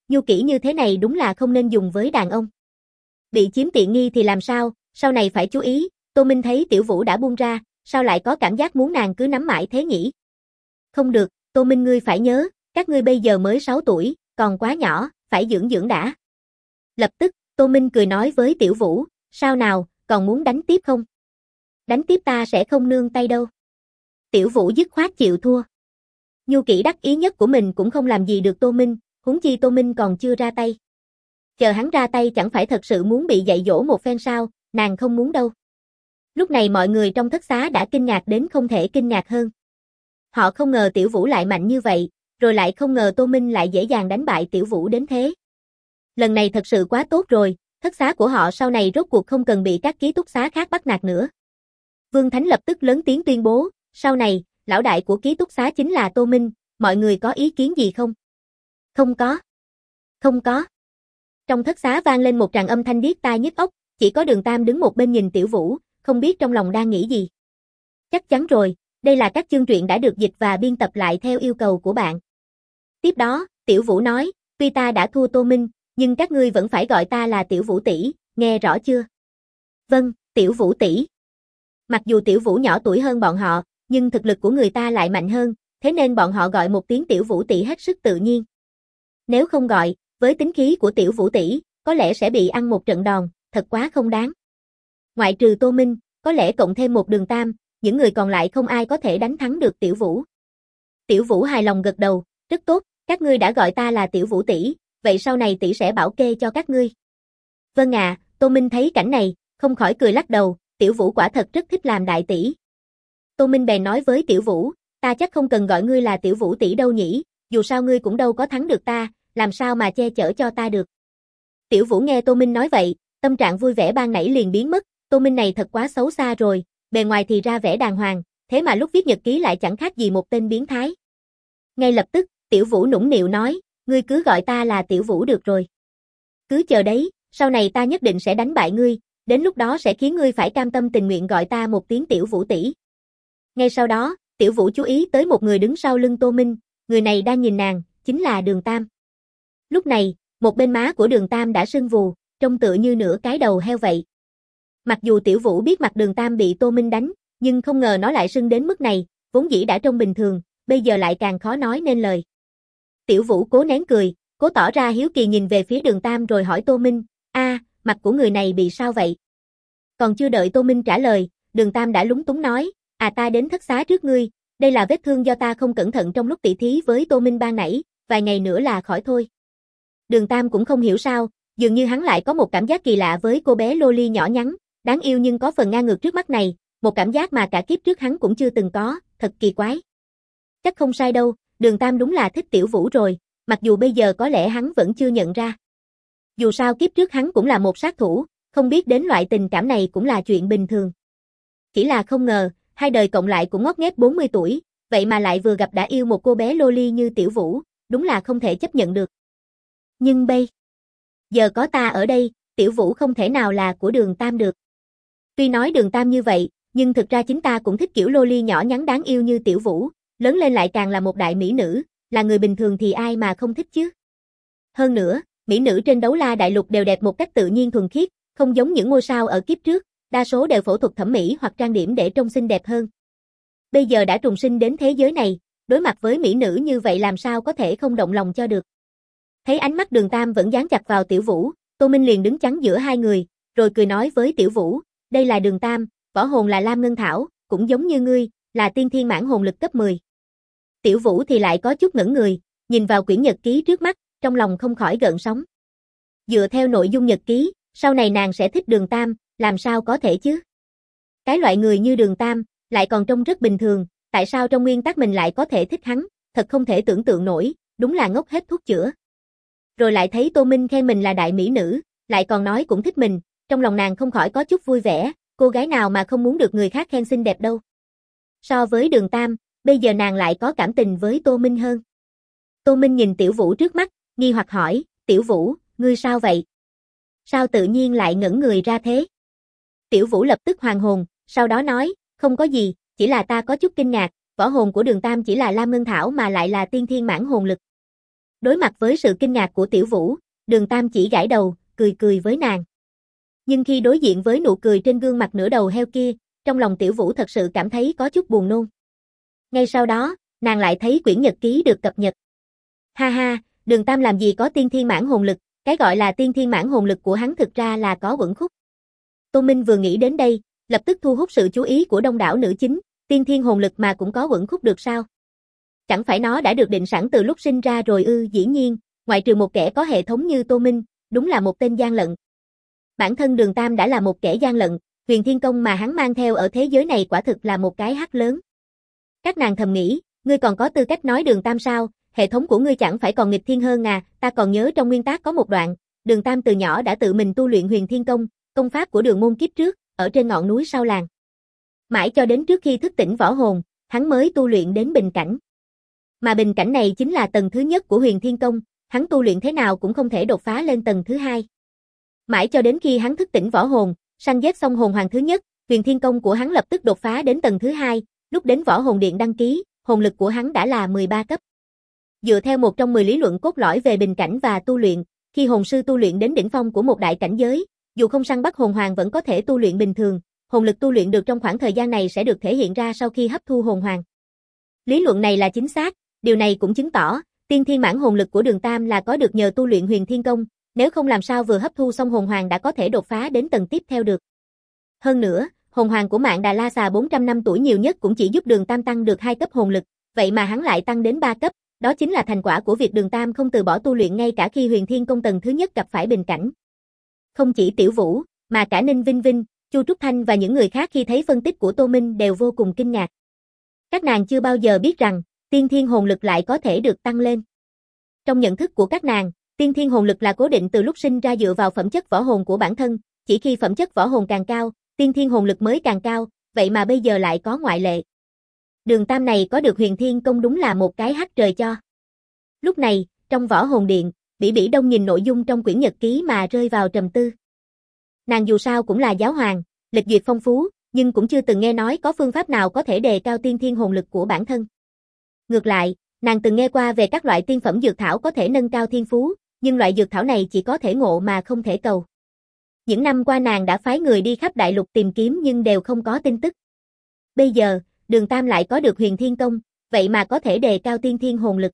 Nhu kỹ như thế này đúng là không nên dùng với đàn ông. Bị chiếm tiện nghi thì làm sao, sau này phải chú ý. Tô Minh thấy Tiểu Vũ đã buông ra, sao lại có cảm giác muốn nàng cứ nắm mãi thế nhỉ? Không được, Tô Minh ngươi phải nhớ, các ngươi bây giờ mới 6 tuổi, còn quá nhỏ, phải dưỡng dưỡng đã. Lập tức, Tô Minh cười nói với Tiểu Vũ, sao nào, còn muốn đánh tiếp không? Đánh tiếp ta sẽ không nương tay đâu. Tiểu Vũ dứt khoát chịu thua. Nhu kỹ đắc ý nhất của mình cũng không làm gì được Tô Minh, huống chi Tô Minh còn chưa ra tay. Chờ hắn ra tay chẳng phải thật sự muốn bị dạy dỗ một phen sao, nàng không muốn đâu. Lúc này mọi người trong thất xá đã kinh ngạc đến không thể kinh ngạc hơn. Họ không ngờ Tiểu Vũ lại mạnh như vậy, rồi lại không ngờ Tô Minh lại dễ dàng đánh bại Tiểu Vũ đến thế. Lần này thật sự quá tốt rồi, thất xá của họ sau này rốt cuộc không cần bị các ký túc xá khác bắt nạt nữa. Vương Thánh lập tức lớn tiếng tuyên bố, sau này, lão đại của ký túc xá chính là Tô Minh, mọi người có ý kiến gì không? Không có. Không có. Trong thất xá vang lên một tràng âm thanh điếc tai nhức óc, chỉ có Đường Tam đứng một bên nhìn Tiểu Vũ, không biết trong lòng đang nghĩ gì. Chắc chắn rồi, đây là các chương truyện đã được dịch và biên tập lại theo yêu cầu của bạn. Tiếp đó, Tiểu Vũ nói, tuy ta đã thua Tô Minh, nhưng các ngươi vẫn phải gọi ta là Tiểu Vũ tỷ, nghe rõ chưa? Vâng, Tiểu Vũ tỷ. Mặc dù Tiểu Vũ nhỏ tuổi hơn bọn họ, nhưng thực lực của người ta lại mạnh hơn, thế nên bọn họ gọi một tiếng Tiểu Vũ tỷ hết sức tự nhiên. Nếu không gọi, với tính khí của Tiểu Vũ tỷ, có lẽ sẽ bị ăn một trận đòn, thật quá không đáng. Ngoại trừ Tô Minh, có lẽ cộng thêm một Đường Tam, những người còn lại không ai có thể đánh thắng được Tiểu Vũ. Tiểu Vũ hài lòng gật đầu, rất tốt, các ngươi đã gọi ta là Tiểu Vũ tỷ, vậy sau này tỷ sẽ bảo kê cho các ngươi. Vâng ạ, Tô Minh thấy cảnh này, không khỏi cười lắc đầu, Tiểu Vũ quả thật rất thích làm đại tỷ. Tô Minh bèn nói với Tiểu Vũ, ta chắc không cần gọi ngươi là Tiểu Vũ tỷ đâu nhỉ, dù sao ngươi cũng đâu có thắng được ta, làm sao mà che chở cho ta được. Tiểu Vũ nghe Tô Minh nói vậy, tâm trạng vui vẻ ban nãy liền biến mất, Tô Minh này thật quá xấu xa rồi, bề ngoài thì ra vẻ đàng hoàng, thế mà lúc viết nhật ký lại chẳng khác gì một tên biến thái. Ngay lập tức, Tiểu Vũ nũng nịu nói, ngươi cứ gọi ta là Tiểu Vũ được rồi. Cứ chờ đấy, sau này ta nhất định sẽ đánh bại ngươi, đến lúc đó sẽ khiến ngươi phải cam tâm tình nguyện gọi ta một tiếng Tiểu Vũ tỷ. Ngay sau đó, Tiểu Vũ chú ý tới một người đứng sau lưng Tô Minh, người này đang nhìn nàng, chính là Đường Tam. Lúc này, một bên má của Đường Tam đã sưng vù, trông tựa như nửa cái đầu heo vậy. Mặc dù Tiểu Vũ biết mặt Đường Tam bị Tô Minh đánh, nhưng không ngờ nó lại sưng đến mức này, vốn dĩ đã trông bình thường, bây giờ lại càng khó nói nên lời. Tiểu Vũ cố nén cười, cố tỏ ra hiếu kỳ nhìn về phía Đường Tam rồi hỏi Tô Minh, mặt của người này bị sao vậy? Còn chưa đợi Tô Minh trả lời, Đường Tam đã lúng túng nói, ta đến thất xá trước ngươi, đây là vết thương do ta không cẩn thận trong lúc tỉ thí với Tô Minh ban nãy, vài ngày nữa là khỏi thôi. Đường Tam cũng không hiểu sao, dường như hắn lại có một cảm giác kỳ lạ với cô bé Loli nhỏ nhắn, đáng yêu nhưng có phần ngang ngược trước mắt này, một cảm giác mà cả kiếp trước hắn cũng chưa từng có, thật kỳ quái. Chắc không sai đâu, Đường Tam đúng là thích Tiểu Vũ rồi, mặc dù bây giờ có lẽ hắn vẫn chưa nhận ra. Dù sao kiếp trước hắn cũng là một sát thủ, không biết đến loại tình cảm này cũng là chuyện bình thường. Chỉ là không ngờ, hai đời cộng lại cũng ngót nghét 40 tuổi, vậy mà lại vừa gặp đã yêu một cô bé Loli như Tiểu Vũ, đúng là không thể chấp nhận được. Nhưng bây giờ có ta ở đây, Tiểu Vũ không thể nào là của Đường Tam được. Tuy nói Đường Tam như vậy, nhưng thực ra chính ta cũng thích kiểu Loli nhỏ nhắn đáng yêu như Tiểu Vũ, lớn lên lại càng là một đại mỹ nữ, là người bình thường thì ai mà không thích chứ. Hơn nữa, mỹ nữ trên Đấu La Đại Lục đều đẹp một cách tự nhiên thuần khiết, không giống những ngôi sao ở kiếp trước, đa số đều phẫu thuật thẩm mỹ hoặc trang điểm để trông xinh đẹp hơn. Bây giờ đã trùng sinh đến thế giới này, đối mặt với mỹ nữ như vậy làm sao có thể không động lòng cho được. Thấy ánh mắt Đường Tam vẫn dán chặt vào Tiểu Vũ, Tô Minh liền đứng chắn giữa hai người, rồi cười nói với Tiểu Vũ, đây là Đường Tam, võ hồn là Lam Ngân Thảo, cũng giống như ngươi, là tiên thiên mãn hồn lực cấp 10. Tiểu Vũ thì lại có chút ngẩn người, nhìn vào quyển nhật ký trước mắt, trong lòng không khỏi gợn sóng. Dựa theo nội dung nhật ký, sau này nàng sẽ thích Đường Tam, làm sao có thể chứ? Cái loại người như Đường Tam, lại còn trông rất bình thường, tại sao trong nguyên tắc mình lại có thể thích hắn, thật không thể tưởng tượng nổi, đúng là ngốc hết thuốc chữa. Rồi lại thấy Tô Minh khen mình là đại mỹ nữ, lại còn nói cũng thích mình, trong lòng nàng không khỏi có chút vui vẻ, cô gái nào mà không muốn được người khác khen xinh đẹp đâu. So với Đường Tam, bây giờ nàng lại có cảm tình với Tô Minh hơn. Tô Minh nhìn Tiểu Vũ trước mắt, nghi hoặc hỏi, Tiểu Vũ, ngươi sao vậy? Sao tự nhiên lại ngẩn người ra thế? Tiểu Vũ lập tức hoàn hồn, sau đó nói, không có gì, chỉ là ta có chút kinh ngạc, võ hồn của Đường Tam chỉ là Lam Ngân Thảo mà lại là tiên thiên mãn hồn lực. Đối mặt với sự kinh ngạc của Tiểu Vũ, Đường Tam chỉ gãi đầu, cười cười với nàng. Nhưng khi đối diện với nụ cười trên gương mặt nửa đầu heo kia, trong lòng Tiểu Vũ thật sự cảm thấy có chút buồn nôn. Ngay sau đó, nàng lại thấy quyển nhật ký được cập nhật. Ha ha, Đường Tam làm gì có tiên thiên mãn hồn lực, cái gọi là tiên thiên mãn hồn lực của hắn thực ra là có uẩn khúc. Tô Minh vừa nghĩ đến đây, lập tức thu hút sự chú ý của đông đảo nữ chính, tiên thiên hồn lực mà cũng có uẩn khúc được sao? Chẳng phải nó đã được định sẵn từ lúc sinh ra rồi ư? Dĩ nhiên, ngoại trừ một kẻ có hệ thống như Tô Minh, đúng là một tên gian lận. Bản thân Đường Tam đã là một kẻ gian lận, huyền thiên công mà hắn mang theo ở thế giới này quả thực là một cái hắc lớn. Các nàng thầm nghĩ, ngươi còn có tư cách nói Đường Tam sao, hệ thống của ngươi chẳng phải còn nghịch thiên hơn à, ta còn nhớ trong nguyên tác có một đoạn, Đường Tam từ nhỏ đã tự mình tu luyện huyền thiên công, công pháp của Đường môn kiếp trước, ở trên ngọn núi sau làng. Mãi cho đến trước khi thức tỉnh võ hồn, hắn mới tu luyện đến bình cảnh. Mà bình cảnh này chính là tầng thứ nhất của huyền thiên công, hắn tu luyện thế nào cũng không thể đột phá lên tầng thứ hai. Mãi cho đến khi hắn thức tỉnh võ hồn, săn giết xong hồn hoàng thứ nhất, huyền thiên công của hắn lập tức đột phá đến tầng thứ hai, lúc đến võ hồn điện đăng ký, hồn lực của hắn đã là 13 cấp. Dựa theo một trong 10 lý luận cốt lõi về bình cảnh và tu luyện, khi hồn sư tu luyện đến đỉnh phong của một đại cảnh giới, dù không săn bắt hồn hoàng vẫn có thể tu luyện bình thường, hồn lực tu luyện được trong khoảng thời gian này sẽ được thể hiện ra sau khi hấp thu hồn hoàng. Lý luận này là chính xác, điều này cũng chứng tỏ, tiên thiên mãn hồn lực của Đường Tam là có được nhờ tu luyện huyền thiên công, nếu không làm sao vừa hấp thu xong hồn hoàng đã có thể đột phá đến tầng tiếp theo được. Hơn nữa, hồn hoàng của Mạn Đà La Xà 400 năm tuổi nhiều nhất cũng chỉ giúp Đường Tam tăng được 2 cấp hồn lực, vậy mà hắn lại tăng đến 3 cấp, đó chính là thành quả của việc Đường Tam không từ bỏ tu luyện ngay cả khi huyền thiên công tầng thứ nhất gặp phải bình cảnh. Không chỉ Tiểu Vũ, mà cả Ninh Vinh Vinh, Chu Trúc Thanh và những người khác khi thấy phân tích của Tô Minh đều vô cùng kinh ngạc. Các nàng chưa bao giờ biết rằng, tiên thiên hồn lực lại có thể được tăng lên. Trong nhận thức của các nàng, tiên thiên hồn lực là cố định từ lúc sinh ra dựa vào phẩm chất võ hồn của bản thân, chỉ khi phẩm chất võ hồn càng cao, tiên thiên hồn lực mới càng cao, vậy mà bây giờ lại có ngoại lệ. Đường Tam này có được huyền thiên công đúng là một cái hắc trời cho. Lúc này, trong võ hồn điện, Bỉ Bỉ Đông nhìn nội dung trong quyển nhật ký mà rơi vào trầm tư. Nàng dù sao cũng là giáo hoàng, lịch duyệt phong phú, nhưng cũng chưa từng nghe nói có phương pháp nào có thể đề cao tiên thiên hồn lực của bản thân. Ngược lại, nàng từng nghe qua về các loại tiên phẩm dược thảo có thể nâng cao thiên phú, nhưng loại dược thảo này chỉ có thể ngộ mà không thể cầu. Những năm qua nàng đã phái người đi khắp đại lục tìm kiếm nhưng đều không có tin tức. Bây giờ, Đường Tam lại có được huyền thiên công, vậy mà có thể đề cao tiên thiên hồn lực.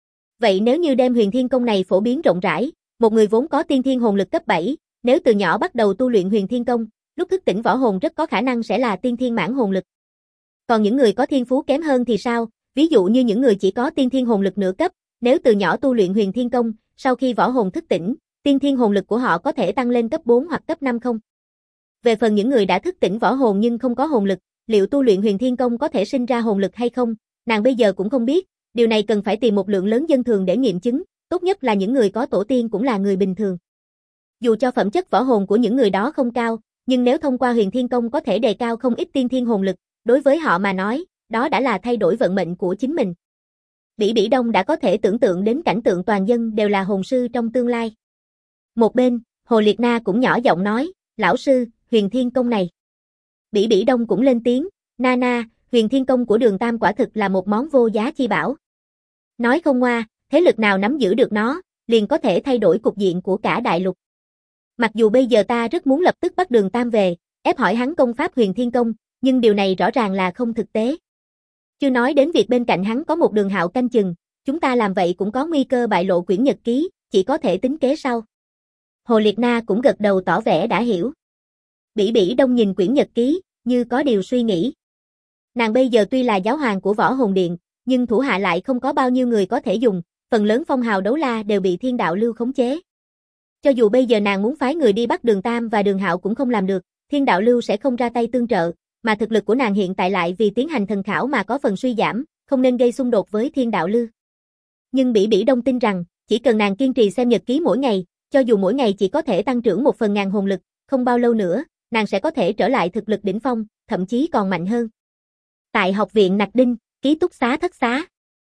Vậy nếu như đem huyền thiên công này phổ biến rộng rãi, một người vốn có tiên thiên hồn lực cấp 7, nếu từ nhỏ bắt đầu tu luyện huyền thiên công, lúc thức tỉnh võ hồn rất có khả năng sẽ là tiên thiên mãn hồn lực. Còn những người có thiên phú kém hơn thì sao? Ví dụ như những người chỉ có tiên thiên hồn lực nửa cấp, nếu từ nhỏ tu luyện huyền thiên công, sau khi võ hồn thức tỉnh, tiên thiên hồn lực của họ có thể tăng lên cấp 4 hoặc cấp 5 không? Về phần những người đã thức tỉnh võ hồn nhưng không có hồn lực, liệu tu luyện huyền thiên công có thể sinh ra hồn lực hay không? Nàng bây giờ cũng không biết, điều này cần phải tìm một lượng lớn dân thường để nghiệm chứng, tốt nhất là những người có tổ tiên cũng là người bình thường. Dù cho phẩm chất võ hồn của những người đó không cao, nhưng nếu thông qua huyền thiên công có thể đề cao không ít tiên thiên hồn lực, đối với họ mà nói, đó đã là thay đổi vận mệnh của chính mình. Bỉ Bỉ Đông đã có thể tưởng tượng đến cảnh tượng toàn dân đều là hồn sư trong tương lai. Một bên, Hồ Liệt Na cũng nhỏ giọng nói, lão sư, huyền thiên công này. Bỉ Bỉ Đông cũng lên tiếng, Na, huyền thiên công của Đường Tam quả thực là một món vô giá chi bảo. Nói không ngoa, thế lực nào nắm giữ được nó, liền có thể thay đổi cục diện của cả đại lục. Mặc dù bây giờ ta rất muốn lập tức bắt Đường Tam về, ép hỏi hắn công pháp huyền thiên công, nhưng điều này rõ ràng là không thực tế. Chưa nói đến việc bên cạnh hắn có một Đường Hạo canh chừng, chúng ta làm vậy cũng có nguy cơ bại lộ quyển nhật ký, chỉ có thể tính kế sau. Hồ Liệt Na cũng gật đầu tỏ vẻ đã hiểu. Bỉ Bỉ Đông nhìn quyển nhật ký, như có điều suy nghĩ. Nàng bây giờ tuy là giáo hoàng của võ hồn điện, nhưng thủ hạ lại không có bao nhiêu người có thể dùng, phần lớn phong hào đấu la đều bị Thiên Đạo Lưu khống chế. Cho dù bây giờ nàng muốn phái người đi bắt Đường Tam và Đường Hạo cũng không làm được, Thiên Đạo Lưu sẽ không ra tay tương trợ, mà thực lực của nàng hiện tại lại vì tiến hành thần khảo mà có phần suy giảm, không nên gây xung đột với Thiên Đạo Lưu. Nhưng Bỉ Bỉ Đông tin rằng, chỉ cần nàng kiên trì xem nhật ký mỗi ngày, cho dù mỗi ngày chỉ có thể tăng trưởng 1/1000 hồn lực, không bao lâu nữa, nàng sẽ có thể trở lại thực lực đỉnh phong, thậm chí còn mạnh hơn. Tại học viện Nặc Đinh, ký túc xá thất xá.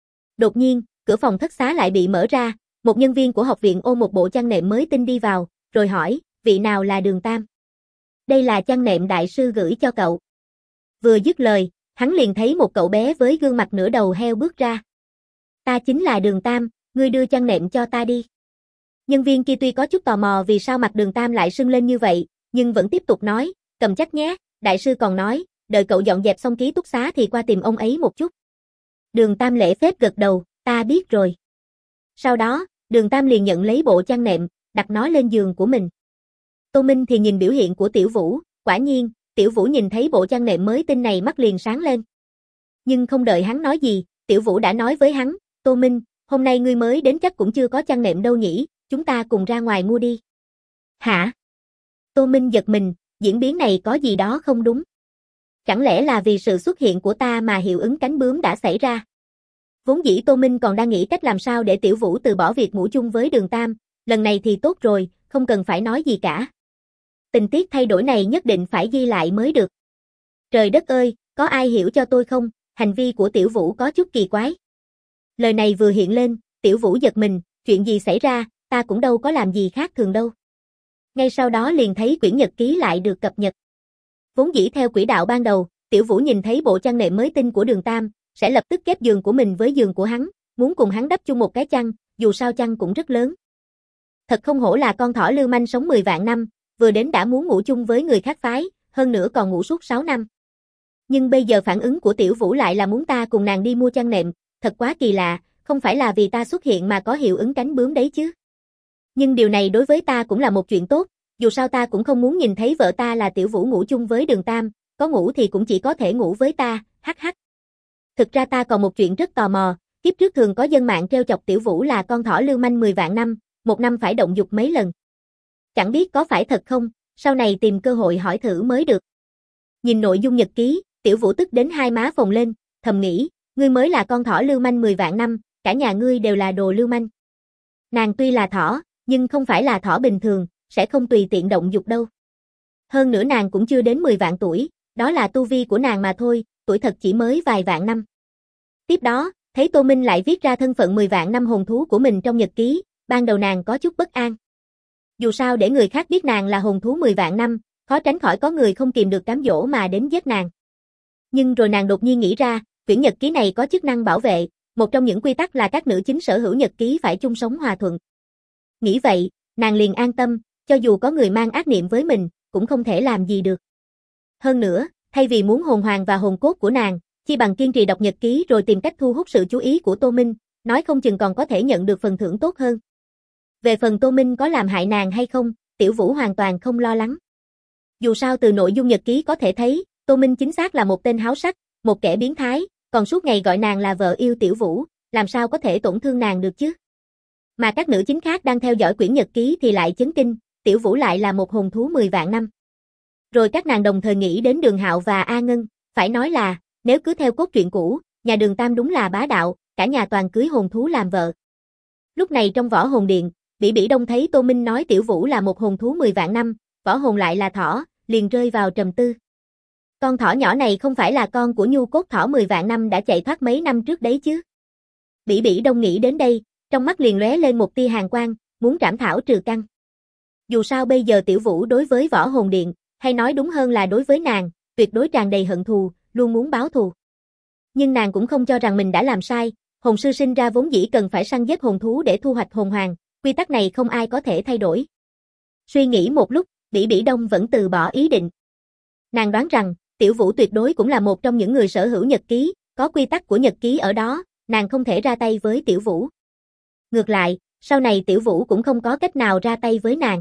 Đột nhiên, cửa phòng thất xá lại bị mở ra, một nhân viên của học viện ôm một bộ chăn nệm mới tinh đi vào, rồi hỏi, vị nào là Đường Tam? Đây là chăn nệm đại sư gửi cho cậu. Vừa dứt lời, hắn liền thấy một cậu bé với gương mặt nửa đầu heo bước ra. Ta chính là Đường Tam, ngươi đưa chăn nệm cho ta đi. Nhân viên kia tuy có chút tò mò vì sao mặt Đường Tam lại sưng lên như vậy, nhưng vẫn tiếp tục nói, cầm chắc nhé, đại sư còn nói, đợi cậu dọn dẹp xong ký túc xá thì qua tìm ông ấy một chút. Đường Tam lễ phép gật đầu, ta biết rồi. Sau đó, Đường Tam liền nhận lấy bộ chăn nệm, đặt nó lên giường của mình. Tô Minh thì nhìn biểu hiện của Tiểu Vũ, quả nhiên, Tiểu Vũ nhìn thấy bộ chăn nệm mới tinh này mắt liền sáng lên. Nhưng không đợi hắn nói gì, Tiểu Vũ đã nói với hắn, Tô Minh, hôm nay ngươi mới đến chắc cũng chưa có chăn nệm đâu nhỉ, chúng ta cùng ra ngoài mua đi. Hả? Tô Minh giật mình, diễn biến này có gì đó không đúng. Chẳng lẽ là vì sự xuất hiện của ta mà hiệu ứng cánh bướm đã xảy ra? Vốn dĩ Tô Minh còn đang nghĩ cách làm sao để Tiểu Vũ từ bỏ việc ngủ chung với Đường Tam, lần này thì tốt rồi, không cần phải nói gì cả. Tình tiết thay đổi này nhất định phải ghi lại mới được. Trời đất ơi, có ai hiểu cho tôi không, hành vi của Tiểu Vũ có chút kỳ quái. Lời này vừa hiện lên, Tiểu Vũ giật mình, chuyện gì xảy ra, ta cũng đâu có làm gì khác thường đâu. Ngay sau đó liền thấy quyển nhật ký lại được cập nhật. Vốn dĩ theo quỹ đạo ban đầu, Tiểu Vũ nhìn thấy bộ chăn nệm mới tinh của Đường Tam, sẽ lập tức ghép giường của mình với giường của hắn, muốn cùng hắn đắp chung một cái chăn, dù sao chăn cũng rất lớn. Thật không hổ là con thỏ lưu manh sống 10 vạn năm, vừa đến đã muốn ngủ chung với người khác phái, hơn nữa còn ngủ suốt 6 năm. Nhưng bây giờ phản ứng của Tiểu Vũ lại là muốn ta cùng nàng đi mua chăn nệm, thật quá kỳ lạ, không phải là vì ta xuất hiện mà có hiệu ứng cánh bướm đấy chứ. Nhưng điều này đối với ta cũng là một chuyện tốt, dù sao ta cũng không muốn nhìn thấy vợ ta là Tiểu Vũ ngủ chung với Đường Tam, có ngủ thì cũng chỉ có thể ngủ với ta, hắc hắc. Thực ra ta còn một chuyện rất tò mò, kiếp trước thường có dân mạng trêu chọc Tiểu Vũ là con thỏ lưu manh 10 vạn năm, một năm phải động dục mấy lần. Chẳng biết có phải thật không, sau này tìm cơ hội hỏi thử mới được. Nhìn nội dung nhật ký, Tiểu Vũ tức đến hai má phồng lên, thầm nghĩ, ngươi mới là con thỏ lưu manh 10 vạn năm, cả nhà ngươi đều là đồ lưu manh. Nàng tuy là thỏ, nhưng không phải là thỏ bình thường, sẽ không tùy tiện động dục đâu. Hơn nữa nàng cũng chưa đến 10 vạn tuổi, đó là tu vi của nàng mà thôi, tuổi thật chỉ mới vài vạn năm. Tiếp đó, thấy Tô Minh lại viết ra thân phận 10 vạn năm hồn thú của mình trong nhật ký, ban đầu nàng có chút bất an. Dù sao để người khác biết nàng là hồn thú 10 vạn năm, khó tránh khỏi có người không kìm được cám dỗ mà đến giết nàng. Nhưng rồi nàng đột nhiên nghĩ ra, quyển nhật ký này có chức năng bảo vệ, một trong những quy tắc là các nữ chính sở hữu nhật ký phải chung sống hòa thuận. Nghĩ vậy, nàng liền an tâm, cho dù có người mang ác niệm với mình, cũng không thể làm gì được. Hơn nữa, thay vì muốn hồn hoàng và hồn cốt của nàng, chi bằng kiên trì đọc nhật ký rồi tìm cách thu hút sự chú ý của Tô Minh, nói không chừng còn có thể nhận được phần thưởng tốt hơn. Về phần Tô Minh có làm hại nàng hay không, Tiểu Vũ hoàn toàn không lo lắng. Dù sao từ nội dung nhật ký có thể thấy, Tô Minh chính xác là một tên háo sắc, một kẻ biến thái, còn suốt ngày gọi nàng là vợ yêu Tiểu Vũ, làm sao có thể tổn thương nàng được chứ? Mà các nữ chính khác đang theo dõi quyển nhật ký thì lại chấn kinh, Tiểu Vũ lại là một hồn thú 10 vạn năm. Rồi các nàng đồng thời nghĩ đến Đường Hạo và A Ngân, phải nói là, nếu cứ theo cốt truyện cũ, nhà Đường Tam đúng là bá đạo, cả nhà toàn cưới hồn thú làm vợ. Lúc này trong Võ Hồn Điện, Bỉ Bỉ Đông thấy Tô Minh nói Tiểu Vũ là một hồn thú 10 vạn năm, võ hồn lại là thỏ, liền rơi vào trầm tư. Con thỏ nhỏ này không phải là con của nhu cốt thỏ 10 vạn năm đã chạy thoát mấy năm trước đấy chứ. Bỉ Bỉ Đông nghĩ đến đây, trong mắt liền lóe lên một tia hàn quang, muốn trảm thảo trừ căn. Dù sao bây giờ Tiểu Vũ đối với Võ Hồn Điện, hay nói đúng hơn là đối với nàng, tuyệt đối tràn đầy hận thù, luôn muốn báo thù. Nhưng nàng cũng không cho rằng mình đã làm sai, hồn sư sinh ra vốn dĩ cần phải săn giết hồn thú để thu hoạch hồn hoàng, quy tắc này không ai có thể thay đổi. Suy nghĩ một lúc, Bỉ Bỉ Đông vẫn từ bỏ ý định. Nàng đoán rằng, Tiểu Vũ tuyệt đối cũng là một trong những người sở hữu nhật ký, có quy tắc của nhật ký ở đó, nàng không thể ra tay với Tiểu Vũ. Ngược lại, sau này Tiểu Vũ cũng không có cách nào ra tay với nàng.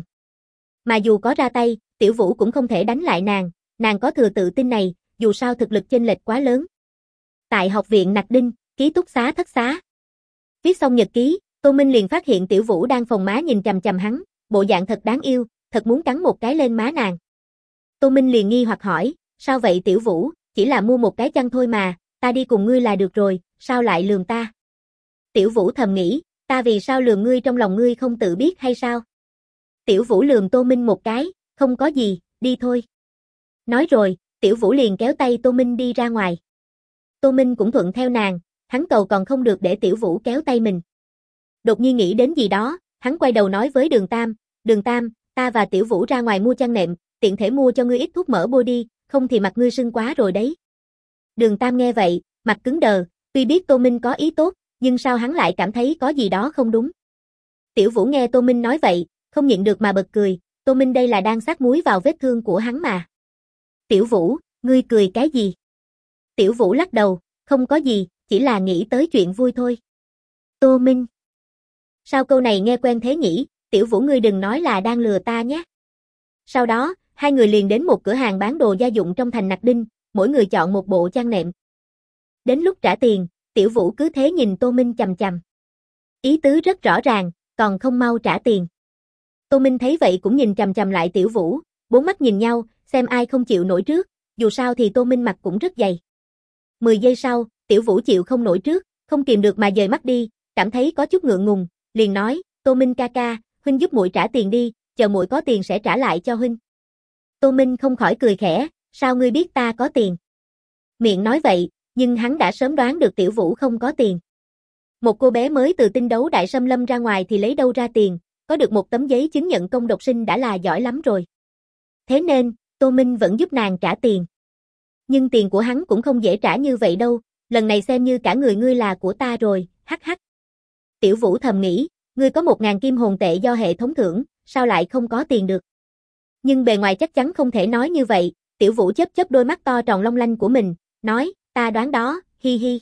Mà dù có ra tay, Tiểu Vũ cũng không thể đánh lại nàng có thừa tự tin này, dù sao thực lực chênh lệch quá lớn. Tại học viện Nặc Đinh, ký túc xá thất xá. Viết xong nhật ký, Tô Minh liền phát hiện Tiểu Vũ đang phồng má nhìn chằm chằm hắn, bộ dạng thật đáng yêu, thật muốn cắn một cái lên má nàng. Tô Minh liền nghi hoặc hỏi, sao vậy Tiểu Vũ, chỉ là mua một cái chăn thôi mà, ta đi cùng ngươi là được rồi, sao lại lườm ta? Tiểu Vũ thầm nghĩ, ta vì sao lườm ngươi trong lòng ngươi không tự biết hay sao? Tiểu Vũ lườm Tô Minh một cái, không có gì, đi thôi. Nói rồi, Tiểu Vũ liền kéo tay Tô Minh đi ra ngoài. Tô Minh cũng thuận theo nàng, hắn cầu còn không được để Tiểu Vũ kéo tay mình. Đột nhiên nghĩ đến gì đó, hắn quay đầu nói với Đường Tam, ta và Tiểu Vũ ra ngoài mua chăn nệm, tiện thể mua cho ngươi ít thuốc mỡ bôi đi, không thì mặt ngươi sưng quá rồi đấy. Đường Tam nghe vậy, mặt cứng đờ, tuy biết Tô Minh có ý tốt, nhưng sao hắn lại cảm thấy có gì đó không đúng. Tiểu Vũ nghe Tô Minh nói vậy, không nhịn được mà bật cười, Tô Minh đây là đang xát muối vào vết thương của hắn mà. Tiểu Vũ, ngươi cười cái gì? Tiểu Vũ lắc đầu, không có gì, chỉ là nghĩ tới chuyện vui thôi. Tô Minh. Sao câu này nghe quen thế nhỉ, Tiểu Vũ ngươi đừng nói là đang lừa ta nhé. Sau đó, hai người liền đến một cửa hàng bán đồ gia dụng trong thành Nặc Đinh, mỗi người chọn một bộ chăn nệm. Đến lúc trả tiền, Tiểu Vũ cứ thế nhìn Tô Minh chằm chằm. Ý tứ rất rõ ràng, còn không mau trả tiền. Tô Minh thấy vậy cũng nhìn chằm chằm lại Tiểu Vũ, bốn mắt nhìn nhau, xem ai không chịu nổi trước, dù sao thì Tô Minh mặt cũng rất dày. 10 giây sau, Tiểu Vũ chịu không nổi trước, không kìm được mà dời mắt đi, cảm thấy có chút ngượng ngùng, liền nói, Tô Minh ca ca, huynh giúp muội trả tiền đi, chờ muội có tiền sẽ trả lại cho huynh. Tô Minh không khỏi cười khẽ, sao ngươi biết ta có tiền? Miệng nói vậy, nhưng hắn đã sớm đoán được Tiểu Vũ không có tiền. Một cô bé mới từ tinh đấu đại xâm lâm ra ngoài thì lấy đâu ra tiền, có được một tấm giấy chứng nhận công độc sinh đã là giỏi lắm rồi. Thế nên, Tô Minh vẫn giúp nàng trả tiền. Nhưng tiền của hắn cũng không dễ trả như vậy đâu, lần này xem như cả người ngươi là của ta rồi, hắc hắc. Tiểu Vũ thầm nghĩ, ngươi có 1000 kim hồn tệ do hệ thống thưởng, sao lại không có tiền được? Nhưng bề ngoài chắc chắn không thể nói như vậy, Tiểu Vũ chớp chớp đôi mắt to tròn long lanh của mình, nói, ta đoán đó, hi hi.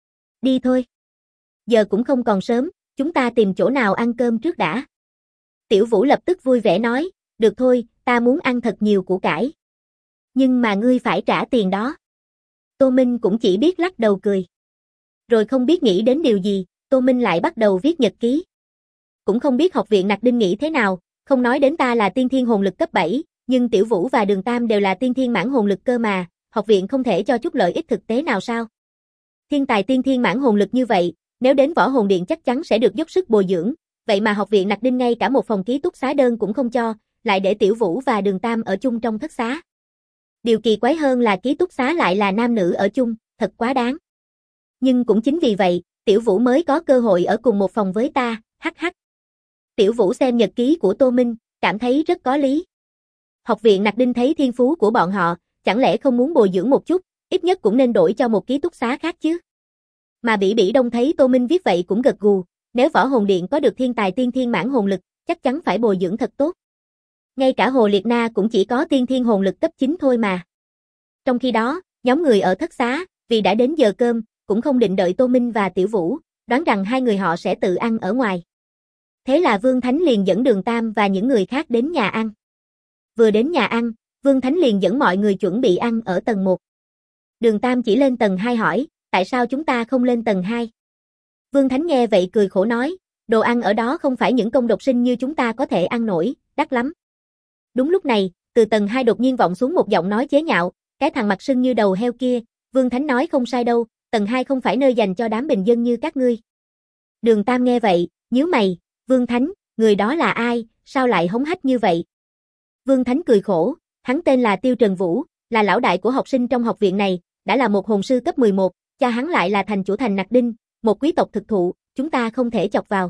Đi thôi. Giờ cũng không còn sớm, chúng ta tìm chỗ nào ăn cơm trước đã. Tiểu Vũ lập tức vui vẻ nói, được thôi, ta muốn ăn thật nhiều củ cải. Nhưng mà ngươi phải trả tiền đó. Tô Minh cũng chỉ biết lắc đầu cười. Rồi không biết nghĩ đến điều gì, Tô Minh lại bắt đầu viết nhật ký. Cũng không biết học viện Nặc Đinh nghĩ thế nào, không nói đến ta là tiên thiên hồn lực cấp 7, nhưng Tiểu Vũ và Đường Tam đều là tiên thiên mãn hồn lực cơ mà, học viện không thể cho chút lợi ích thực tế nào sao? Thiên tài tiên thiên mãn hồn lực như vậy, nếu đến Võ Hồn Điện chắc chắn sẽ được dốc sức bồi dưỡng, vậy mà học viện Nặc Đinh ngay cả một phòng ký túc xá đơn cũng không cho, lại để Tiểu Vũ và Đường Tam ở chung trong thất xá. Điều kỳ quái hơn là ký túc xá lại là nam nữ ở chung, thật quá đáng. Nhưng cũng chính vì vậy, Tiểu Vũ mới có cơ hội ở cùng một phòng với ta, hắc hắc. Tiểu Vũ xem nhật ký của Tô Minh, cảm thấy rất có lý. Học viện Nặc Đinh thấy thiên phú của bọn họ, chẳng lẽ không muốn bồi dưỡng một chút, ít nhất cũng nên đổi cho một ký túc xá khác chứ. Mà Bỉ Bỉ Đông thấy Tô Minh viết vậy cũng gật gù, nếu Võ Hồn Điện có được thiên tài tiên thiên mãn hồn lực, chắc chắn phải bồi dưỡng thật tốt. Ngay cả Hồ Liệt Na cũng chỉ có tiên thiên hồn lực cấp 9 thôi mà. Trong khi đó, nhóm người ở thất xá, vì đã đến giờ cơm, cũng không định đợi Tô Minh và Tiểu Vũ, đoán rằng hai người họ sẽ tự ăn ở ngoài. Thế là Vương Thánh liền dẫn Đường Tam và những người khác đến nhà ăn. Vừa đến nhà ăn, Vương Thánh liền dẫn mọi người chuẩn bị ăn ở tầng 1. Đường Tam chỉ lên tầng 2 hỏi, tại sao chúng ta không lên tầng 2? Vương Thánh nghe vậy cười khổ nói, đồ ăn ở đó không phải những công độc sinh như chúng ta có thể ăn nổi, đắt lắm. Đúng lúc này, từ tầng 2 đột nhiên vọng xuống một giọng nói chế nhạo, cái thằng mặt sưng như đầu heo kia, Vương Thánh nói không sai đâu, tầng 2 không phải nơi dành cho đám bình dân như các ngươi. Đường Tam nghe vậy, nhíu mày, Vương Thánh, người đó là ai, sao lại hống hách như vậy? Vương Thánh cười khổ, hắn tên là Tiêu Trần Vũ, là lão đại của học sinh trong học viện này, đã là một hồn sư cấp 11, cha hắn lại là thành chủ thành Nặc Đinh, một quý tộc thực thụ, chúng ta không thể chọc vào.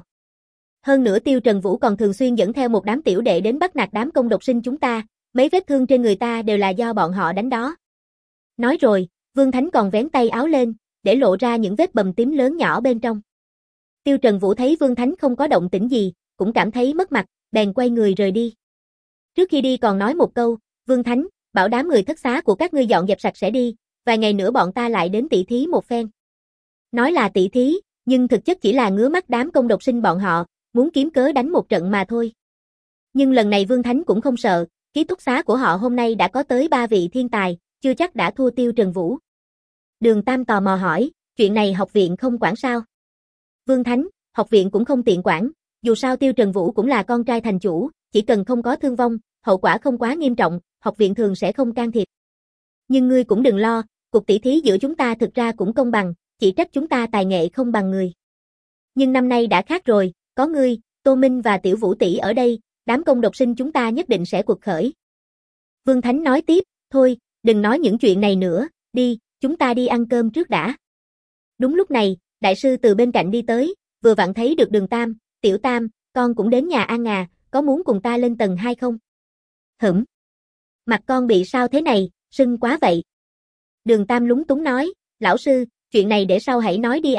Hơn nữa Tiêu Trần Vũ còn thường xuyên dẫn theo một đám tiểu đệ đến bắt nạt đám công độc sinh chúng ta, mấy vết thương trên người ta đều là do bọn họ đánh đó. Nói rồi, Vương Thánh còn vén tay áo lên, để lộ ra những vết bầm tím lớn nhỏ bên trong. Tiêu Trần Vũ thấy Vương Thánh không có động tĩnh gì, cũng cảm thấy mất mặt, bèn quay người rời đi. Trước khi đi còn nói một câu, Vương Thánh, bảo đám người thất xá của các ngươi dọn dẹp sạch sẽ đi, vài ngày nữa bọn ta lại đến tỉ thí một phen. Nói là tỉ thí, nhưng thực chất chỉ là ngứa mắt đám công độc sinh bọn họ, muốn kiếm cớ đánh một trận mà thôi. Nhưng lần này Vương Thánh cũng không sợ, ký túc xá của họ hôm nay đã có tới 3 vị thiên tài, chưa chắc đã thua Tiêu Trần Vũ. Đường Tam tò mò hỏi, chuyện này học viện không quản sao? Vương Thánh, học viện cũng không tiện quản, dù sao Tiêu Trần Vũ cũng là con trai thành chủ, chỉ cần không có thương vong, hậu quả không quá nghiêm trọng, học viện thường sẽ không can thiệp. Nhưng ngươi cũng đừng lo, cuộc tỷ thí giữa chúng ta thực ra cũng công bằng, chỉ trách chúng ta tài nghệ không bằng người. Nhưng năm nay đã khác rồi, có ngươi, Tô Minh và Tiểu Vũ tỷ ở đây, đám công độc sinh chúng ta nhất định sẽ quật khởi. Vương Thánh nói tiếp, thôi, đừng nói những chuyện này nữa, đi, chúng ta đi ăn cơm trước đã. Đúng lúc này, đại sư từ bên cạnh đi tới, vừa vặn thấy được Đường Tam, Tiểu Tam, con cũng đến nhà ăn à, có muốn cùng ta lên tầng 2 không? Hửm. Mặt con bị sao thế này, sưng quá vậy. Đường Tam lúng túng nói, lão sư, chuyện này để sau hãy nói đi à,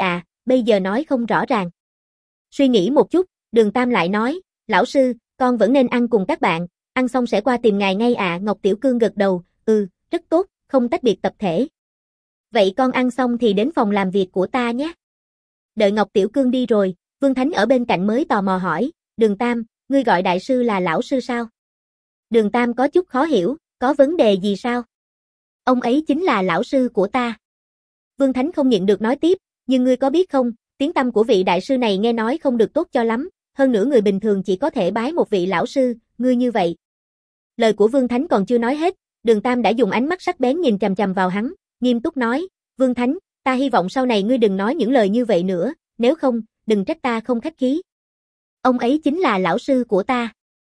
bây giờ nói không rõ ràng. Suy nghĩ một chút, Đường Tam lại nói, lão sư, con vẫn nên ăn cùng các bạn, ăn xong sẽ qua tìm ngài ngay ạ. Ngọc Tiểu Cương gật đầu, rất tốt, không tách biệt tập thể. Vậy con ăn xong thì đến phòng làm việc của ta nhé. Đợi Ngọc Tiểu Cương đi rồi, Vương Thánh ở bên cạnh mới tò mò hỏi, Đường Tam, ngươi gọi đại sư là lão sư sao? Đường Tam có chút khó hiểu, có vấn đề gì sao? Ông ấy chính là lão sư của ta. Vương Thánh không nhịn được nói tiếp, nhưng ngươi có biết không, tiếng tăm của vị đại sư này nghe nói không được tốt cho lắm, hơn nữa người bình thường chỉ có thể bái một vị lão sư, ngươi như vậy. Lời của Vương Thánh còn chưa nói hết, Đường Tam đã dùng ánh mắt sắc bén nhìn chằm chằm vào hắn, nghiêm túc nói, Vương Thánh, ta hy vọng sau này ngươi đừng nói những lời như vậy nữa, nếu không, đừng trách ta không khách khí. Ông ấy chính là lão sư của ta.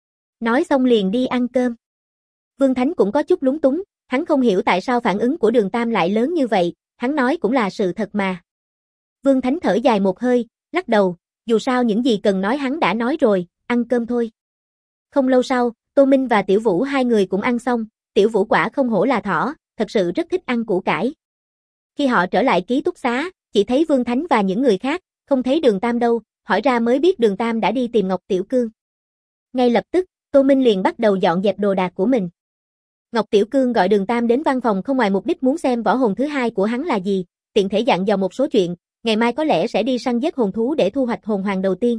Nói xong liền đi ăn cơm. Vương Thánh cũng có chút lúng túng, hắn không hiểu tại sao phản ứng của Đường Tam lại lớn như vậy, hắn nói cũng là sự thật mà. Vương Thánh thở dài một hơi, lắc đầu, dù sao những gì cần nói hắn đã nói rồi, ăn cơm thôi. Không lâu sau, Tô Minh và Tiểu Vũ hai người cũng ăn xong, Tiểu Vũ quả không hổ là thỏ, thật sự rất thích ăn củ cải. Khi họ trở lại ký túc xá, chỉ thấy Vương Thánh và những người khác, không thấy Đường Tam đâu, hỏi ra mới biết Đường Tam đã đi tìm Ngọc Tiểu Cương. Ngay lập tức, Tô Minh liền bắt đầu dọn dẹp đồ đạc của mình. Ngọc Tiểu Cương gọi Đường Tam đến văn phòng không ngoài mục đích muốn xem võ hồn thứ hai của hắn là gì, tiện thể dặn dò một số chuyện, ngày mai có lẽ sẽ đi săn giết hồn thú để thu hoạch hồn hoàng đầu tiên.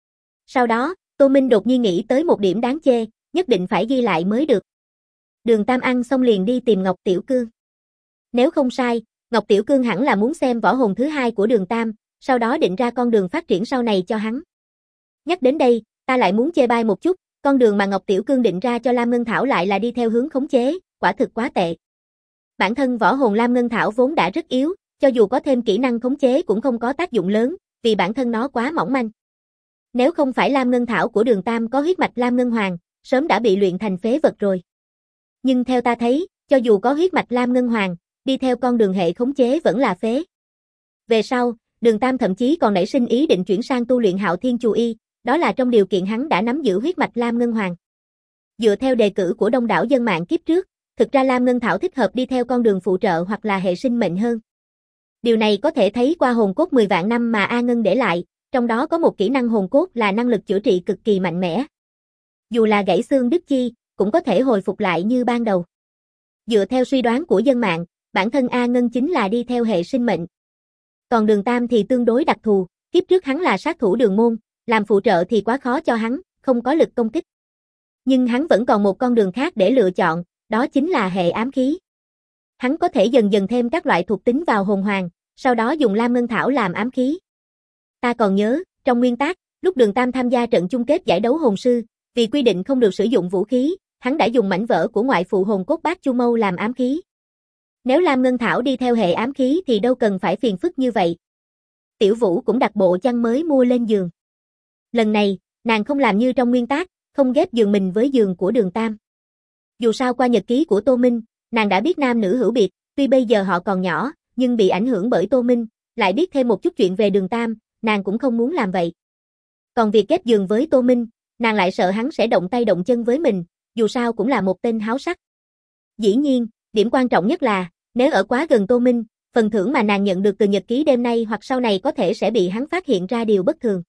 Sau đó, Tô Minh đột nhiên nghĩ tới một điểm đáng chê, nhất định phải ghi lại mới được. Đường Tam ăn xong liền đi tìm Ngọc Tiểu Cương. Nếu không sai, Ngọc Tiểu Cương hẳn là muốn xem võ hồn thứ hai của Đường Tam, sau đó định ra con đường phát triển sau này cho hắn. Nhắc đến đây, ta lại muốn chê bai một chút, con đường mà Ngọc Tiểu Cương định ra cho Lam Ngân Thảo lại là đi theo hướng khống chế, quả thực quá tệ. Bản thân võ hồn Lam Ngân Thảo vốn đã rất yếu, cho dù có thêm kỹ năng khống chế cũng không có tác dụng lớn, vì bản thân nó quá mỏng manh. Nếu không phải Lam Ngân Thảo của Đường Tam có huyết mạch Lam Ngân Hoàng, sớm đã bị luyện thành phế vật rồi. Nhưng theo ta thấy, cho dù có huyết mạch Lam Ngân Hoàng, đi theo con đường hệ khống chế vẫn là phế. Về sau, Đường Tam thậm chí còn nảy sinh ý định chuyển sang tu luyện Hạo Thiên Chù Y, đó là trong điều kiện hắn đã nắm giữ huyết mạch Lam Ngân Hoàng. Dựa theo đề cử của đông đảo dân mạng kiếp trước, thực ra Lam Ngân Thảo thích hợp đi theo con đường phụ trợ hoặc là hệ sinh mệnh hơn. Điều này có thể thấy qua hồn cốt 10 vạn năm mà A Ngân để lại, trong đó có một kỹ năng hồn cốt là năng lực chữa trị cực kỳ mạnh mẽ. Dù là gãy xương đứt chi, cũng có thể hồi phục lại như ban đầu. Dựa theo suy đoán của dân mạng, bản thân A Ngân chính là đi theo hệ sinh mệnh. Còn Đường Tam thì tương đối đặc thù, kiếp trước hắn là sát thủ đường môn, làm phụ trợ thì quá khó cho hắn, không có lực công kích. Nhưng hắn vẫn còn một con đường khác để lựa chọn, đó chính là hệ ám khí. Hắn có thể dần dần thêm các loại thuộc tính vào hồn hoàng, sau đó dùng Lam Ngân Thảo làm ám khí. Ta còn nhớ, trong nguyên tắc, lúc Đường Tam tham gia trận chung kết giải đấu hồn sư, vì quy định không được sử dụng vũ khí, hắn đã dùng mảnh vỡ của ngoại phụ hồn cốt Bát Chu Mâu làm ám khí. Nếu Lam Ngân Thảo đi theo hệ ám khí thì đâu cần phải phiền phức như vậy. Tiểu Vũ cũng đặt bộ chăn mới mua lên giường. Lần này, nàng không làm như trong nguyên tắc, không ghép giường mình với giường của Đường Tam. Dù sao qua nhật ký của Tô Minh, nàng đã biết nam nữ hữu biệt, tuy bây giờ họ còn nhỏ, nhưng bị ảnh hưởng bởi Tô Minh, lại biết thêm một chút chuyện về Đường Tam, nàng cũng không muốn làm vậy. Còn việc ghép giường với Tô Minh, nàng lại sợ hắn sẽ động tay động chân với mình, dù sao cũng là một tên háo sắc. Dĩ nhiên, điểm quan trọng nhất là, nếu ở quá gần Tô Minh, phần thưởng mà nàng nhận được từ nhật ký đêm nay hoặc sau này có thể sẽ bị hắn phát hiện ra điều bất thường.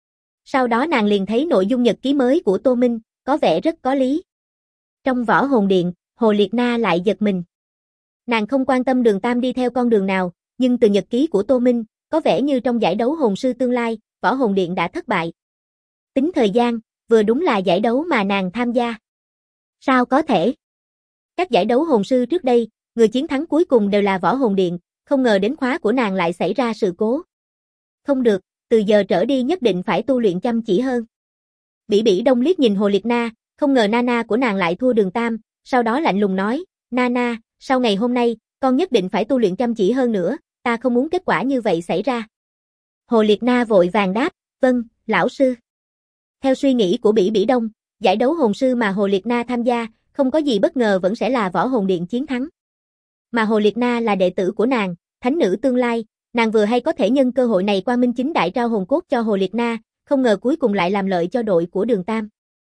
Sau đó nàng liền thấy nội dung nhật ký mới của Tô Minh, có vẻ rất có lý. Trong võ hồn điện, Hồ Liệt Na lại giật mình. Nàng không quan tâm Đường Tam đi theo con đường nào, nhưng từ nhật ký của Tô Minh, có vẻ như trong giải đấu hồn sư tương lai, võ hồn điện đã thất bại. Tính thời gian, vừa đúng là giải đấu mà nàng tham gia. Sao có thể? Các giải đấu hồn sư trước đây, người chiến thắng cuối cùng đều là võ hồn điện, không ngờ đến khóa của nàng lại xảy ra sự cố. Không được, từ giờ trở đi nhất định phải tu luyện chăm chỉ hơn. Bỉ Bỉ Đông liếc nhìn Hồ Liệt Na, không ngờ Nana của nàng lại thua Đường Tam, sau đó lạnh lùng nói, Nana, sau ngày hôm nay, con nhất định phải tu luyện chăm chỉ hơn nữa, ta không muốn kết quả như vậy xảy ra. Hồ Liệt Na vội vàng đáp, vâng, lão sư. Theo suy nghĩ của Bỉ Bỉ Đông, giải đấu hồn sư mà Hồ Liệt Na tham gia, không có gì bất ngờ vẫn sẽ là võ hồn điện chiến thắng. Mà Hồ Liệt Na là đệ tử của nàng, thánh nữ tương lai, nàng vừa hay có thể nhân cơ hội này qua minh chính đại trao hồn cốt cho Hồ Liệt Na, không ngờ cuối cùng lại làm lợi cho đội của Đường Tam.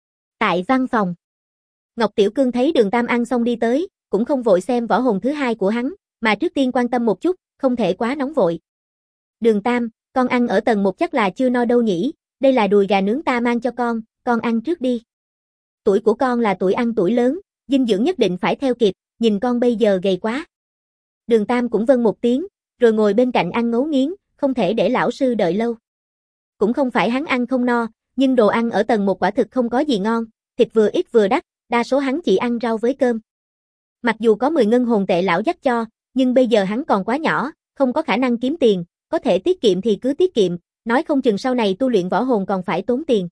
Tại văn phòng, Ngọc Tiểu Cương thấy Đường Tam ăn xong đi tới, cũng không vội xem võ hồn thứ hai của hắn, mà trước tiên quan tâm một chút, không thể quá nóng vội. Đường Tam, con ăn ở tầng 1 chắc là chưa no đâu nhỉ, đây là đùi gà nướng ta mang cho con ăn trước đi. Tuổi của con là tuổi ăn tuổi lớn, dinh dưỡng nhất định phải theo kịp, nhìn con bây giờ gầy quá. Đường Tam cũng vâng một tiếng, rồi ngồi bên cạnh ăn ngấu nghiến, không thể để lão sư đợi lâu. Cũng không phải hắn ăn không no, nhưng đồ ăn ở tầng 1 quả thực không có gì ngon, thịt vừa ít vừa đắt, đa số hắn chỉ ăn rau với cơm. Mặc dù có 10 ngân hồn tệ lão dắt cho, nhưng bây giờ hắn còn quá nhỏ, không có khả năng kiếm tiền, có thể tiết kiệm thì cứ tiết kiệm, nói không chừng sau này tu luyện võ hồn còn phải tốn tiền.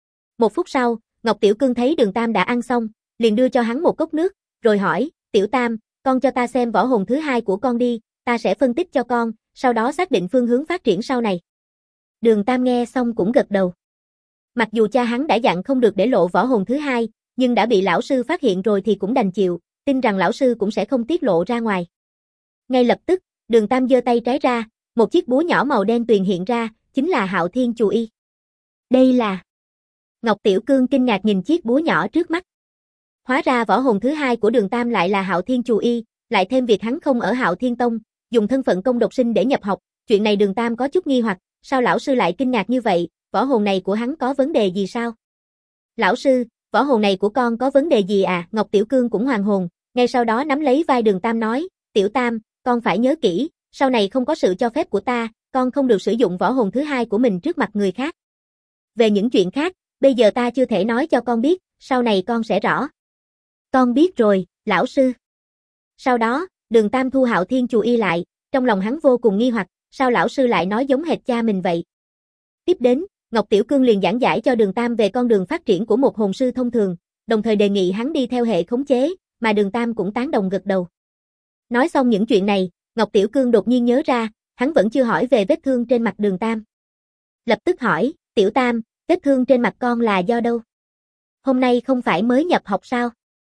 1 phút sau, Ngọc Tiểu Cương thấy Đường Tam đã ăn xong, liền đưa cho hắn một cốc nước, rồi hỏi, Tiểu Tam, con cho ta xem võ hồn thứ 2 của con đi, ta sẽ phân tích cho con, sau đó xác định phương hướng phát triển sau này. Đường Tam nghe xong cũng gật đầu. Mặc dù cha hắn đã dặn không được để lộ võ hồn thứ 2, nhưng đã bị lão sư phát hiện rồi thì cũng đành chịu, tin rằng lão sư cũng sẽ không tiết lộ ra ngoài. Ngay lập tức, Đường Tam giơ tay trái ra, một chiếc búa nhỏ màu đen tuyền hiện ra, chính là Hạo Thiên Chù Y. Đây là... Ngọc Tiểu Cương kinh ngạc nhìn chiếc búa nhỏ trước mắt. Hóa ra võ hồn thứ 2 của Đường Tam lại là Hạo Thiên Chù Y, lại thêm việc hắn không ở Hạo Thiên Tông, dùng thân phận công độc sinh để nhập học, chuyện này Đường Tam có chút nghi hoặc, sao lão sư lại kinh ngạc như vậy, võ hồn này của hắn có vấn đề gì sao? Lão sư, võ hồn này của con có vấn đề gì à? Ngọc Tiểu Cương cũng hoàn hồn, ngay sau đó nắm lấy vai Đường Tam nói, Tiểu Tam, con phải nhớ kỹ, sau này không có sự cho phép của ta, con không được sử dụng võ hồn thứ 2 của mình trước mặt người khác. Về những chuyện khác, bây giờ ta chưa thể nói cho con biết, sau này con sẽ rõ. Con biết rồi, lão sư. Sau đó, Đường Tam thu Hạo Thiên Chù Y lại, trong lòng hắn vô cùng nghi hoặc, sao lão sư lại nói giống hệt cha mình vậy? Tiếp đến, Ngọc Tiểu Cương liền giảng giải cho Đường Tam về con đường phát triển của một hồn sư thông thường, đồng thời đề nghị hắn đi theo hệ khống chế, mà Đường Tam cũng tán đồng gật đầu. Nói xong những chuyện này, Ngọc Tiểu Cương đột nhiên nhớ ra, hắn vẫn chưa hỏi về vết thương trên mặt Đường Tam. Lập tức hỏi, Tiểu Tam, vết thương trên mặt con là do đâu? Hôm nay không phải mới nhập học sao?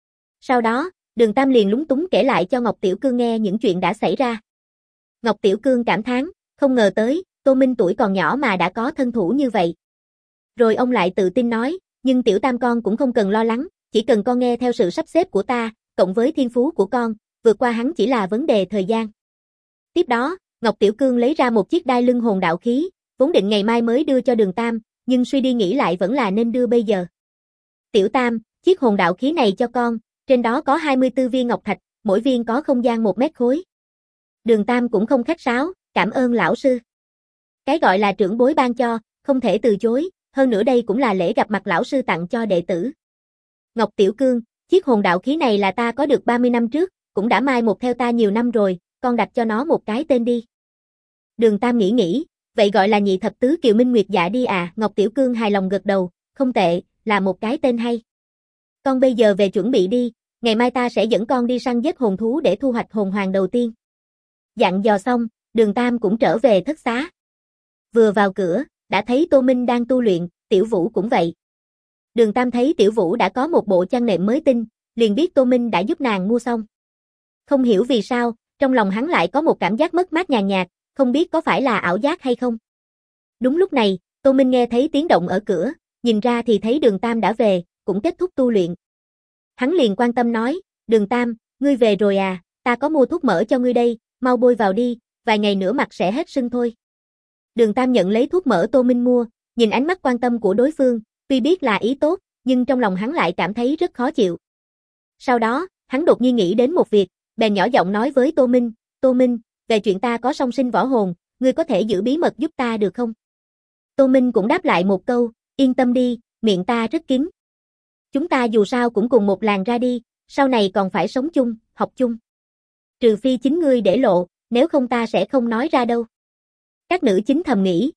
Sau đó, Đường Tam liền lúng túng kể lại cho Ngọc Tiểu Cương nghe những chuyện đã xảy ra. Ngọc Tiểu Cương cảm thán, không ngờ tới, Tô Minh tuổi còn nhỏ mà đã có thân thủ như vậy. Rồi ông lại tự tin nói, nhưng Tiểu Tam con cũng không cần lo lắng, chỉ cần con nghe theo sự sắp xếp của ta, cộng với thiên phú của con, vượt qua hắn chỉ là vấn đề thời gian. Tiếp đó, Ngọc Tiểu Cương lấy ra một chiếc đai lưng hồn đạo khí, vốn định ngày mai mới đưa cho Đường Tam, nhưng suy đi nghĩ lại vẫn là nên đưa bây giờ. Tiểu Tam, chiếc hồn đạo khí này cho con, trên đó có 24 viên ngọc thạch, mỗi viên có không gian 1 mét khối. Đường Tam cũng không khách sáo, cảm ơn lão sư. Cái gọi là trưởng bối ban cho, không thể từ chối, hơn nữa đây cũng là lễ gặp mặt lão sư tặng cho đệ tử. Ngọc Tiểu Cương, chiếc hồn đạo khí này là ta có được 30 năm trước, cũng đã mai một theo ta nhiều năm rồi, con đặt cho nó một cái tên đi. Đường Tam nghĩ, vậy gọi là Nhị Thập Tứ Kiều Minh Nguyệt Dạ đi à? Ngọc Tiểu Cương hài lòng gật đầu, không tệ, là một cái tên hay. Con bây giờ về chuẩn bị đi, ngày mai ta sẽ dẫn con đi săn giết hồn thú để thu hoạch hồn hoàng đầu tiên. Dặn dò xong, Đường Tam cũng trở về thất xá. Vừa vào cửa, đã thấy Tô Minh đang tu luyện, Tiểu Vũ cũng vậy. Đường Tam thấy Tiểu Vũ đã có một bộ chăn nệm mới tinh, liền biết Tô Minh đã giúp nàng mua xong. Không hiểu vì sao, trong lòng hắn lại có một cảm giác mất mát nhàn nhạt, không biết có phải là ảo giác hay không. Đúng lúc này, Tô Minh nghe thấy tiếng động ở cửa, nhìn ra thì thấy Đường Tam đã về, cũng kết thúc tu luyện. Hắn liền quan tâm nói, Đường Tam, ngươi về rồi à, ta có mua thuốc mỡ cho ngươi đây, mau bôi vào đi, vài ngày nữa mặt sẽ hết sưng thôi. Đường Tam nhận lấy thuốc mỡ Tô Minh mua, nhìn ánh mắt quan tâm của đối phương, tuy biết là ý tốt, nhưng trong lòng hắn lại cảm thấy rất khó chịu. Sau đó, hắn đột nhiên nghĩ đến một việc, bèn nhỏ giọng nói với Tô Minh, về chuyện ta có song sinh võ hồn, ngươi có thể giữ bí mật giúp ta được không? Tô Minh cũng đáp lại một câu, yên tâm đi, miệng ta rất kín. Chúng ta dù sao cũng cùng một làng ra đi, sau này còn phải sống chung, học chung. Trừ phi chính ngươi để lộ, nếu không ta sẽ không nói ra đâu. Các nữ chính thầm nghĩ,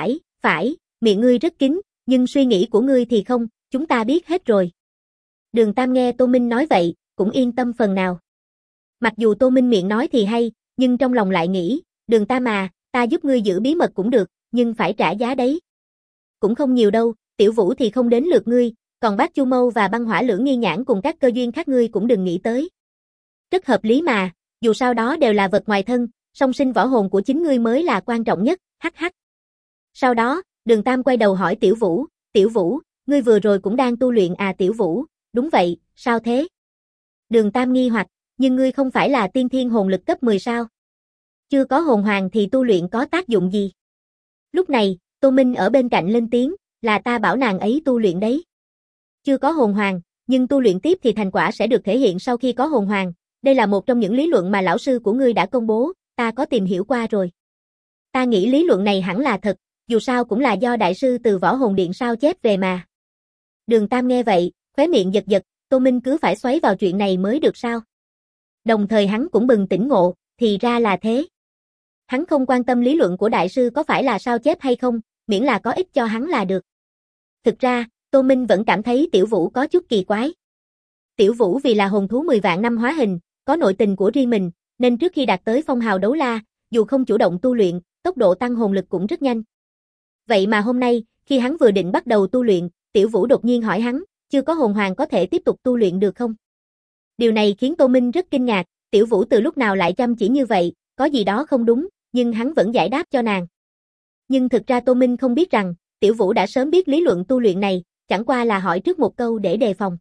phải, miệng ngươi rất kín, nhưng suy nghĩ của ngươi thì không, chúng ta biết hết rồi. Đường Tam nghe Tô Minh nói vậy, cũng yên tâm phần nào. Mặc dù Tô Minh miệng nói thì hay, nhưng trong lòng lại nghĩ, Đường Tam mà, ta giúp ngươi giữ bí mật cũng được, nhưng phải trả giá đấy. Cũng không nhiều đâu, Tiểu Vũ thì không đến lượt ngươi, còn Bác Chu Mâu và Băng Hỏa Lưỡng Nghi Nhãn cùng các cơ duyên khác ngươi cũng đừng nghĩ tới. Rất hợp lý mà, dù sao đó đều là vật ngoài thân, song sinh võ hồn của chính ngươi mới là quan trọng nhất, hắc hắc. Sau đó, Đường Tam quay đầu hỏi Tiểu Vũ, ngươi vừa rồi cũng đang tu luyện à? Tiểu Vũ, đúng vậy, sao thế? Đường Tam nghi hoặc, nhưng ngươi không phải là tiên thiên hồn lực cấp 10 sao? Chưa có hồn hoàng thì tu luyện có tác dụng gì? Lúc này, Tô Minh ở bên cạnh lên tiếng, là ta bảo nàng ấy tu luyện đấy. Chưa có hồn hoàng, nhưng tu luyện tiếp thì thành quả sẽ được thể hiện sau khi có hồn hoàng. Đây là một trong những lý luận mà lão sư của ngươi đã công bố, ta có tìm hiểu qua rồi. Ta nghĩ lý luận này hẳn là thật, dù sao cũng là do đại sư từ Võ Hồn Điện sao chép về mà. Đường Tam nghe vậy, khóe miệng giật giật, Tô Minh cứ phải xoáy vào chuyện này mới được sao? Đồng thời hắn cũng bừng tỉnh ngộ, thì ra là thế. Hắn không quan tâm lý luận của đại sư có phải là sao chép hay không, miễn là có ích cho hắn là được. Thực ra, Tô Minh vẫn cảm thấy Tiểu Vũ có chút kỳ quái. Tiểu Vũ vì là hồn thú 10 vạn năm hóa hình, có nội tình của riêng mình, nên trước khi đạt tới phong hào đấu la, dù không chủ động tu luyện, tốc độ tăng hồn lực cũng rất nhanh. Vậy mà hôm nay, khi hắn vừa định bắt đầu tu luyện, Tiểu Vũ đột nhiên hỏi hắn, chưa có hồn hoàng có thể tiếp tục tu luyện được không? Điều này khiến Tô Minh rất kinh ngạc, Tiểu Vũ từ lúc nào lại chăm chỉ như vậy, có gì đó không đúng, nhưng hắn vẫn giải đáp cho nàng. Nhưng thực ra Tô Minh không biết rằng, Tiểu Vũ đã sớm biết lý luận tu luyện này, chẳng qua là hỏi trước một câu để đề phòng.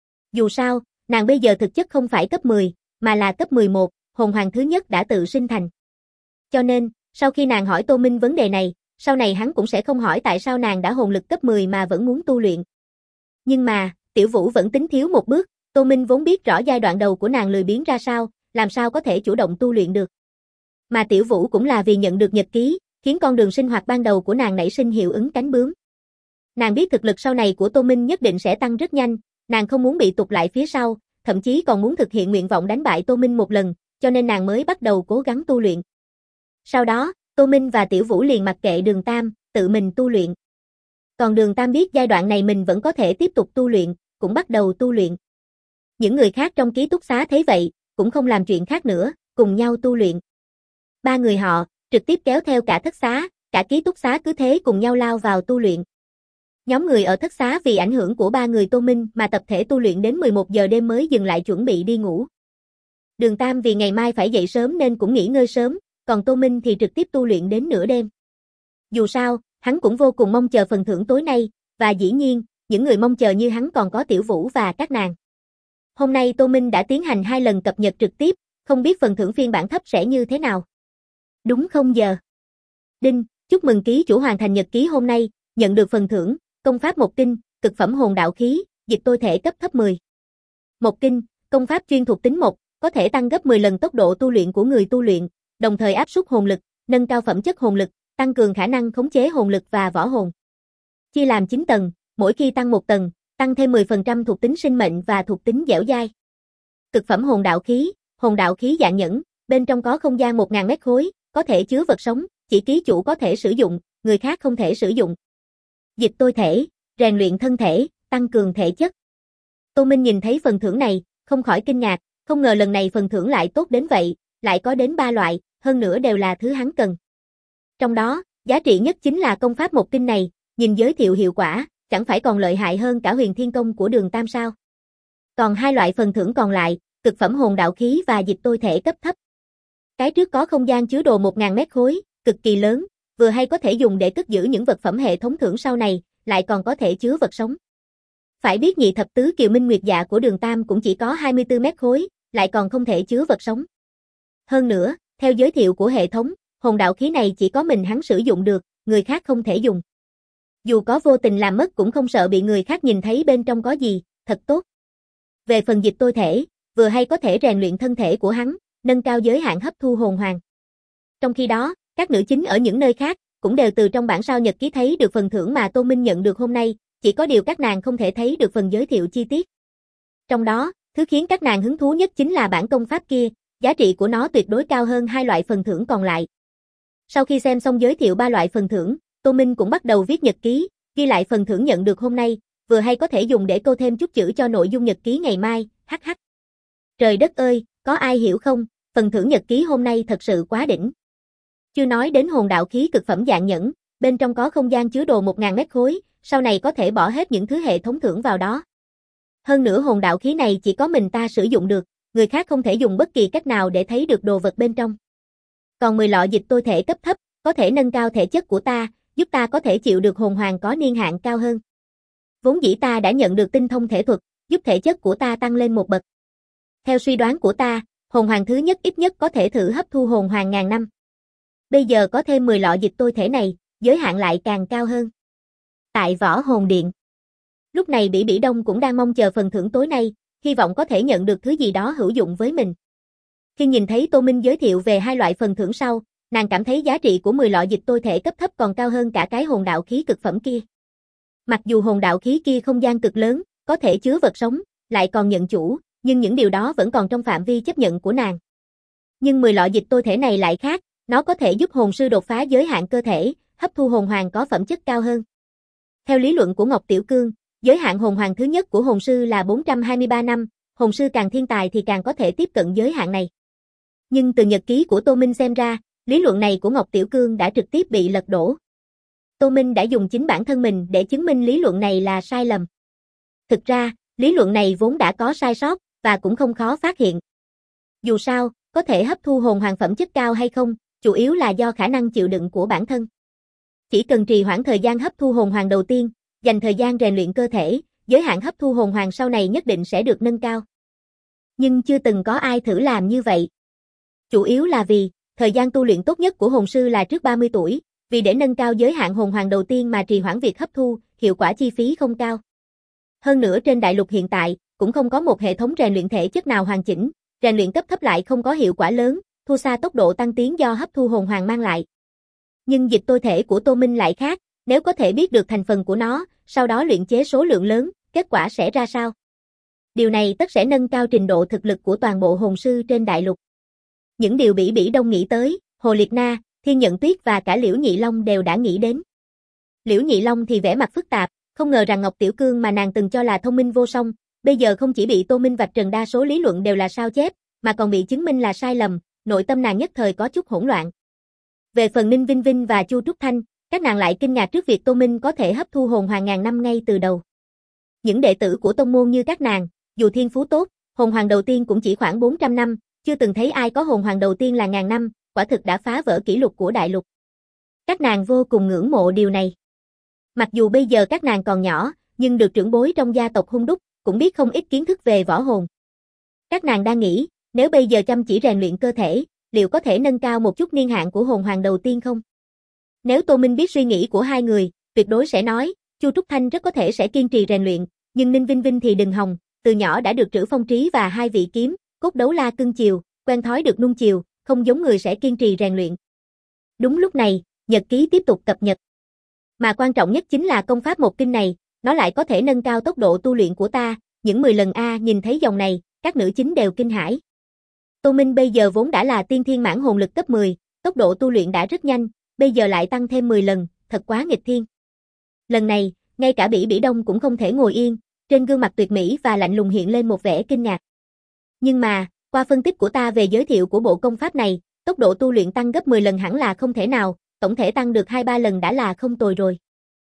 Dù sao, nàng bây giờ thực chất không phải cấp 10, mà là cấp 11, hồn hoàng thứ nhất đã tự sinh thành. Cho nên, sau khi nàng hỏi Tô Minh vấn đề này, sau này hắn cũng sẽ không hỏi tại sao nàng đã hồn lực cấp 10 mà vẫn muốn tu luyện. Nhưng mà, Tiểu Vũ vẫn tính thiếu một bước, Tô Minh vốn biết rõ giai đoạn đầu của nàng lười biếng ra sao, làm sao có thể chủ động tu luyện được. Mà Tiểu Vũ cũng là vì nhận được nhật ký, khiến con đường sinh hoạt ban đầu của nàng nảy sinh hiệu ứng cánh bướm. Nàng biết thực lực sau này của Tô Minh nhất định sẽ tăng rất nhanh, nàng không muốn bị tụt lại phía sau, thậm chí còn muốn thực hiện nguyện vọng đánh bại Tô Minh một lần, cho nên nàng mới bắt đầu cố gắng tu luyện. Sau đó, Tô Minh và Tiểu Vũ liền mặc kệ Đường Tam, tự mình tu luyện. Còn Đường Tam biết giai đoạn này mình vẫn có thể tiếp tục tu luyện, cũng bắt đầu tu luyện. Những người khác trong ký túc xá thấy vậy, cũng không làm chuyện khác nữa, cùng nhau tu luyện. Ba người họ, trực tiếp kéo theo cả thất xá, cả ký túc xá cứ thế cùng nhau lao vào tu luyện. Nhóm người ở thất xá vì ảnh hưởng của ba người Tô Minh mà tập thể tu luyện đến 11 giờ đêm mới dừng lại chuẩn bị đi ngủ. Đường Tam vì ngày mai phải dậy sớm nên cũng nghỉ ngơi sớm, còn Tô Minh thì trực tiếp tu luyện đến nửa đêm. Dù sao, hắn cũng vô cùng mong chờ phần thưởng tối nay, và dĩ nhiên, những người mong chờ như hắn còn có Tiểu Vũ và các nàng. Hôm nay Tô Minh đã tiến hành 2 lần cập nhật trực tiếp, không biết phần thưởng phiên bản thấp sẽ như thế nào. Đúng 0 giờ. Đinh, chúc mừng ký chủ hoàn thành nhật ký hôm nay, nhận được phần thưởng, công pháp một kinh, cực phẩm hồn đạo khí, dịch tôi thể cấp thấp 10. Một kinh, công pháp chuyên thuộc tính 1, có thể tăng gấp 10 lần tốc độ tu luyện của người tu luyện, đồng thời áp suất hồn lực, nâng cao phẩm chất hồn lực, tăng cường khả năng khống chế hồn lực và võ hồn. Chia làm 9 tầng, mỗi khi tăng 1 tầng, tăng thêm 10% thuộc tính sinh mệnh và thuộc tính dẻo dai. Cực phẩm hồn đạo khí dạng nhẫn, bên trong có không gian 1000 mét khối, có thể chứa vật sống, chỉ ký chủ có thể sử dụng, người khác không thể sử dụng. Dịch tôi thể, rèn luyện thân thể, tăng cường thể chất. Tô Minh nhìn thấy phần thưởng này, không khỏi kinh ngạc, không ngờ lần này phần thưởng lại tốt đến vậy, lại có đến 3 loại, hơn nữa đều là thứ hắn cần. Trong đó, giá trị nhất chính là công pháp một kinh này, nhìn giới thiệu hiệu quả, chẳng phải còn lợi hại hơn cả Huyền Thiên Công của Đường Tam sao? Còn 2 loại phần thưởng còn lại, cực phẩm hồn đạo khí và dịch tôi thể cấp thấp. Cái trước có không gian chứa đồ 1000 mét khối, cực kỳ lớn, vừa hay có thể dùng để cất giữ những vật phẩm hệ thống thưởng sau này, lại còn có thể chứa vật sống. Phải biết nhị thập tứ Kiều Minh Nguyệt Dạ của Đường Tam cũng chỉ có 24 mét khối, lại còn không thể chứa vật sống. Hơn nữa, theo giới thiệu của hệ thống, hồn đạo khí này chỉ có mình hắn sử dụng được, người khác không thể dùng. Dù có vô tình làm mất cũng không sợ bị người khác nhìn thấy bên trong có gì, thật tốt. Về phần dịch tôi thể, vừa hay có thể rèn luyện thân thể của hắn, nâng cao giới hạn hấp thu hồn hoàng. Trong khi đó, các nữ chính ở những nơi khác, cũng đều từ trong bản sao nhật ký thấy được phần thưởng mà Tô Minh nhận được hôm nay, chỉ có điều các nàng không thể thấy được phần giới thiệu chi tiết. Trong đó, thứ khiến các nàng hứng thú nhất chính là bản công pháp kia, giá trị của nó tuyệt đối cao hơn 2 loại phần thưởng còn lại. Sau khi xem xong giới thiệu 3 loại phần thưởng, Tô Minh cũng bắt đầu viết nhật ký, ghi lại phần thưởng nhận được hôm nay, vừa hay có thể dùng để câu thêm chút chữ cho nội dung nhật ký ngày mai, hh. Trời đất ơi, có ai hiểu không, phần thưởng nhật ký hôm nay thật sự quá đỉnh. Chưa nói đến hồn đạo khí cực phẩm dạng nhẫn, bên trong có không gian chứa đồ 1000 mét khối, sau này có thể bỏ hết những thứ hệ thống thưởng vào đó. Hơn nữa hồn đạo khí này chỉ có mình ta sử dụng được, người khác không thể dùng bất kỳ cách nào để thấy được đồ vật bên trong. Còn 10 lọ dịch tôi thể cấp thấp, có thể nâng cao thể chất của ta, giúp ta có thể chịu được hồn hoàng có niên hạn cao hơn. Vốn dĩ ta đã nhận được tinh thông thể thuật, giúp thể chất của ta tăng lên một bậc. Theo suy đoán của ta, hồn hoàng thứ nhất ít nhất có thể thử hấp thu hồn hoàng ngàn năm. Bây giờ có thêm 10 lọ dịch tôi thể này, giới hạn lại càng cao hơn. Tại Võ Hồn Điện. Lúc này Bỉ Bỉ Đông cũng đang mong chờ phần thưởng tối nay, hy vọng có thể nhận được thứ gì đó hữu dụng với mình. Khi nhìn thấy Tô Minh giới thiệu về hai loại phần thưởng sau, nàng cảm thấy giá trị của 10 lọ dịch tôi thể cấp thấp còn cao hơn cả cái hồn đạo khí cực phẩm kia. Mặc dù hồn đạo khí kia không gian cực lớn, có thể chứa vật sống, lại còn nhận chủ, nhưng những điều đó vẫn còn trong phạm vi chấp nhận của nàng. Nhưng 10 lọ dịch tôi thể này lại khác, nó có thể giúp hồn sư đột phá giới hạn cơ thể, hấp thu hồn hoàng có phẩm chất cao hơn. Theo lý luận của Ngọc Tiểu Cương, giới hạn hồn hoàng thứ nhất của hồn sư là 423 năm, hồn sư càng thiên tài thì càng có thể tiếp cận giới hạn này. Nhưng từ nhật ký của Tô Minh xem ra, lý luận này của Ngọc Tiểu Cương đã trực tiếp bị lật đổ. Tô Minh đã dùng chính bản thân mình để chứng minh lý luận này là sai lầm. Thực ra, lý luận này vốn đã có sai sót, và cũng không khó phát hiện. Dù sao, có thể hấp thu hồn hoàng phẩm chất cao hay không, chủ yếu là do khả năng chịu đựng của bản thân. Chỉ cần trì hoãn thời gian hấp thu hồn hoàng đầu tiên, dành thời gian rèn luyện cơ thể, giới hạn hấp thu hồn hoàng sau này nhất định sẽ được nâng cao. Nhưng chưa từng có ai thử làm như vậy. Chủ yếu là vì, thời gian tu luyện tốt nhất của hồn sư là trước 30 tuổi, vì để nâng cao giới hạn hồn hoàng đầu tiên mà trì hoãn việc hấp thu, hiệu quả chi phí không cao. Hơn nữa trên đại lục hiện tại, cũng không có một hệ thống rèn luyện thể chất nào hoàn chỉnh, rèn luyện cấp thấp lại không có hiệu quả lớn, thua xa tốc độ tăng tiến do hấp thu hồn hoàng mang lại. Nhưng dịch tôi thể của Tô Minh lại khác, nếu có thể biết được thành phần của nó, sau đó luyện chế số lượng lớn, kết quả sẽ ra sao? Điều này tất sẽ nâng cao trình độ thực lực của toàn bộ hồn sư trên đại lục. Những điều Bỉ Bỉ Đông nghĩ tới, Hồ Liệt Na, Thiên Nhận Tuyết và cả Liễu Nhị Long đều đã nghĩ đến. Liễu Nhị Long thì vẻ mặt phức tạp, không ngờ rằng Ngọc Tiểu Cương mà nàng từng cho là thông minh vô song, bây giờ không chỉ bị Tô Minh vạch trần đa số lý luận đều là sao chép, mà còn bị chứng minh là sai lầm, nội tâm nàng nhất thời có chút hỗn loạn. Về phần Ninh Vinh Vinh và Chu Trúc Thanh, các nàng lại kinh ngạc trước việc Tô Minh có thể hấp thu hồn hoàng ngàn năm ngay từ đầu. Những đệ tử của tông môn như các nàng, dù thiên phú tốt, hồn hoàng đầu tiên cũng chỉ khoảng 400 năm, chưa từng thấy ai có hồn hoàng đầu tiên là ngàn năm, quả thực đã phá vỡ kỷ lục của đại lục. Các nàng vô cùng ngưỡng mộ điều này. Mặc dù bây giờ các nàng còn nhỏ, nhưng được trưởng bối trong gia tộc hung đúc, cũng biết không ít kiến thức về võ hồn. Các nàng đang nghĩ, nếu bây giờ chăm chỉ rèn luyện cơ thể, liệu có thể nâng cao một chút niên hạn của hồn hoàng đầu tiên không? Nếu Tô Minh biết suy nghĩ của hai người, tuyệt đối sẽ nói, Chu Trúc Thanh rất có thể sẽ kiên trì rèn luyện, nhưng Ninh Vinh Vinh thì đừng hòng, từ nhỏ đã được Trữ Phong Trí và hai vị kiếm, Cốt Đấu La cưng chiều, quen thói được nuông chiều, không giống người sẽ kiên trì rèn luyện. Đúng lúc này, nhật ký tiếp tục cập nhật. Mà quan trọng nhất chính là công pháp một kinh này, nó lại có thể nâng cao tốc độ tu luyện của ta, những 10 lần nhìn thấy dòng này, các nữ chính đều kinh hãi. Tô Minh bây giờ vốn đã là tiên thiên mãn hồn lực cấp 10, tốc độ tu luyện đã rất nhanh, bây giờ lại tăng thêm 10 lần, thật quá nghịch thiên. Lần này, ngay cả Bỉ Bỉ Đông cũng không thể ngồi yên, trên gương mặt tuyệt mỹ và lạnh lùng hiện lên một vẻ kinh ngạc. Nhưng mà, qua phân tích của ta về giới thiệu của bộ công pháp này, tốc độ tu luyện tăng gấp 10 lần hẳn là không thể nào, tổng thể tăng được 2-3 lần đã là không tồi rồi.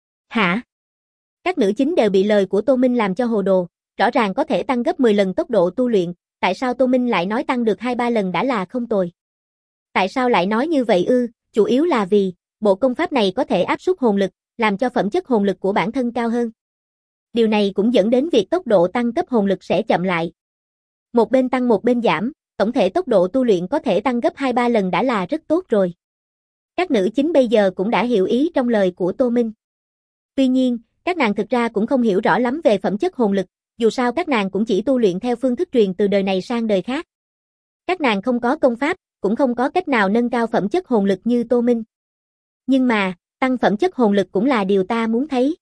Hả? Các nữ chính đều bị lời của Tô Minh làm cho hồ đồ, rõ ràng có thể tăng gấp 10 lần tốc độ tu luyện, tại sao Tô Minh lại nói tăng được 2-3 lần đã là không tồi? Tại sao lại nói như vậy ư? Chủ yếu là vì, bộ công pháp này có thể áp suất hồn lực, làm cho phẩm chất hồn lực của bản thân cao hơn. Điều này cũng dẫn đến việc tốc độ tăng cấp hồn lực sẽ chậm lại. Một bên tăng một bên giảm, tổng thể tốc độ tu luyện có thể tăng gấp 2-3 lần đã là rất tốt rồi. Các nữ chính bây giờ cũng đã hiểu ý trong lời của Tô Minh. Tuy nhiên, các nàng thực ra cũng không hiểu rõ lắm về phẩm chất hồn lực, dù sao các nàng cũng chỉ tu luyện theo phương thức truyền từ đời này sang đời khác. Các nàng không có công pháp, cũng không có cách nào nâng cao phẩm chất hồn lực như Tô Minh. Nhưng mà, tăng phẩm chất hồn lực cũng là điều ta muốn thấy.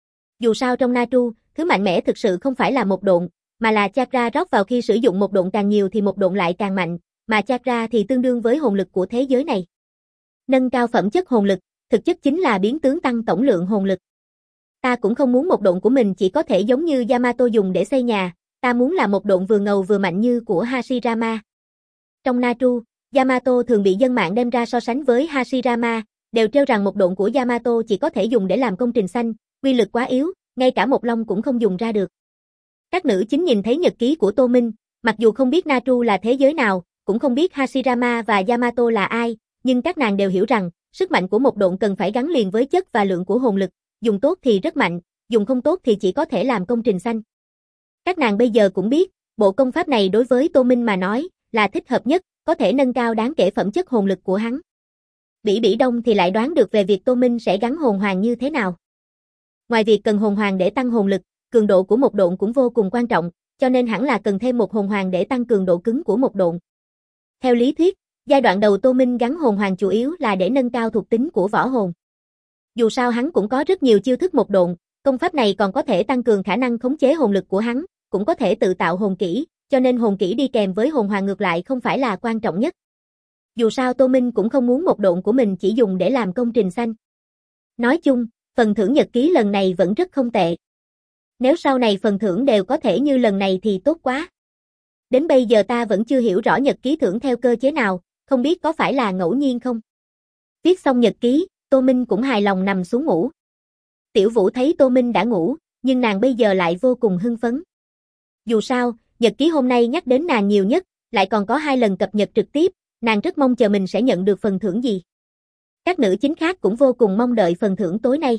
Dù sao trong Naruto, thứ mạnh mẽ thực sự không phải là một độn, mà là chakra rót vào khi sử dụng một độn càng nhiều thì một độn lại càng mạnh, mà chakra thì tương đương với hồn lực của thế giới này. Nâng cao phẩm chất hồn lực, thực chất chính là biến tướng tăng tổng lượng hồn lực. Ta cũng không muốn một độn của mình chỉ có thể giống như Yamato dùng để xây nhà, ta muốn là một độn vừa ngầu vừa mạnh như của Hashirama. Trong Naruto, Yamato thường bị dân mạng đem ra so sánh với Hashirama, đều trêu rằng một độn của Yamato chỉ có thể dùng để làm công trình xanh, uy lực quá yếu, ngay cả một long cũng không dùng ra được. Các nữ chính nhìn thấy nhật ký của Tô Minh, mặc dù không biết Naruto là thế giới nào, cũng không biết Hashirama và Yamato là ai, nhưng các nàng đều hiểu rằng, sức mạnh của một độn cần phải gắn liền với chất và lượng của hồn lực, dùng tốt thì rất mạnh, dùng không tốt thì chỉ có thể làm công trình xanh. Các nàng bây giờ cũng biết, bộ công pháp này đối với Tô Minh mà nói, là thích hợp nhất, có thể nâng cao đáng kể phẩm chất hồn lực của hắn. Bỉ Bỉ Đông thì lại đoán được về việc Tô Minh sẽ gắn hồn hoàng như thế nào. Ngoài việc cần hồn hoàng để tăng hồn lực, cường độ của một độn cũng vô cùng quan trọng, cho nên hẳn là cần thêm một hồn hoàng để tăng cường độ cứng của một độn. Theo lý thuyết, giai đoạn đầu Tô Minh gắn hồn hoàng chủ yếu là để nâng cao thuộc tính của võ hồn. Dù sao hắn cũng có rất nhiều chiêu thức một độn, công pháp này còn có thể tăng cường khả năng khống chế hồn lực của hắn, cũng có thể tự tạo hồn kỹ, cho nên hồn kỹ đi kèm với hồn hoàng ngược lại không phải là quan trọng nhất. Dù sao Tô Minh cũng không muốn một độn của mình chỉ dùng để làm công trình xanh. Nói chung, phần thưởng nhật ký lần này vẫn rất không tệ. Nếu sau này phần thưởng đều có thể như lần này thì tốt quá. Đến bây giờ ta vẫn chưa hiểu rõ nhật ký thưởng theo cơ chế nào, không biết có phải là ngẫu nhiên không. Viết xong nhật ký, Tô Minh cũng hài lòng nằm xuống ngủ. Tiểu Vũ thấy Tô Minh đã ngủ, nhưng nàng bây giờ lại vô cùng hưng phấn. Dù sao, nhật ký hôm nay nhắc đến nàng nhiều nhất, lại còn có 2 lần cập nhật trực tiếp, nàng rất mong chờ mình sẽ nhận được phần thưởng gì. Các nữ chính khác cũng vô cùng mong đợi phần thưởng tối nay.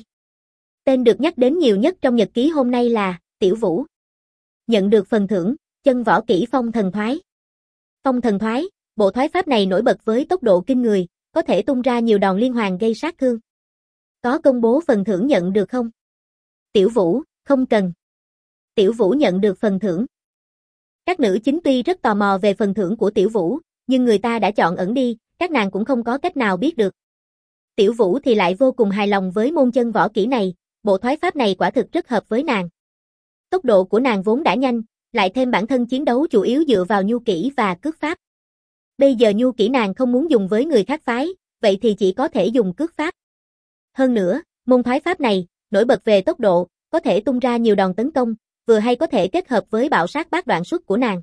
Tên được nhắc đến nhiều nhất trong nhật ký hôm nay là Tiểu Vũ. Nhận được phần thưởng, chân võ kỹ phong thần thoái. Phong thần thoái, bộ thoái pháp này nổi bật với tốc độ kinh người, có thể tung ra nhiều đòn liên hoàn gây sát thương. Có công bố phần thưởng nhận được không? Tiểu Vũ, không cần. Tiểu Vũ nhận được phần thưởng. Các nữ chính tuy rất tò mò về phần thưởng của Tiểu Vũ, nhưng người ta đã chọn ẩn đi, các nàng cũng không có cách nào biết được. Tiểu Vũ thì lại vô cùng hài lòng với môn chân võ kỹ này, bộ thoái pháp này quả thực rất hợp với nàng. Tốc độ của nàng vốn đã nhanh, lại thêm bản thân chiến đấu chủ yếu dựa vào nhu kỹ và cước pháp. Bây giờ nhu kỹ nàng không muốn dùng với người khác phái, vậy thì chỉ có thể dùng cước pháp. Hơn nữa, môn thoái pháp này, nổi bật về tốc độ, có thể tung ra nhiều đòn tấn công, vừa hay có thể kết hợp với bạo sát bát đoạn xuất của nàng.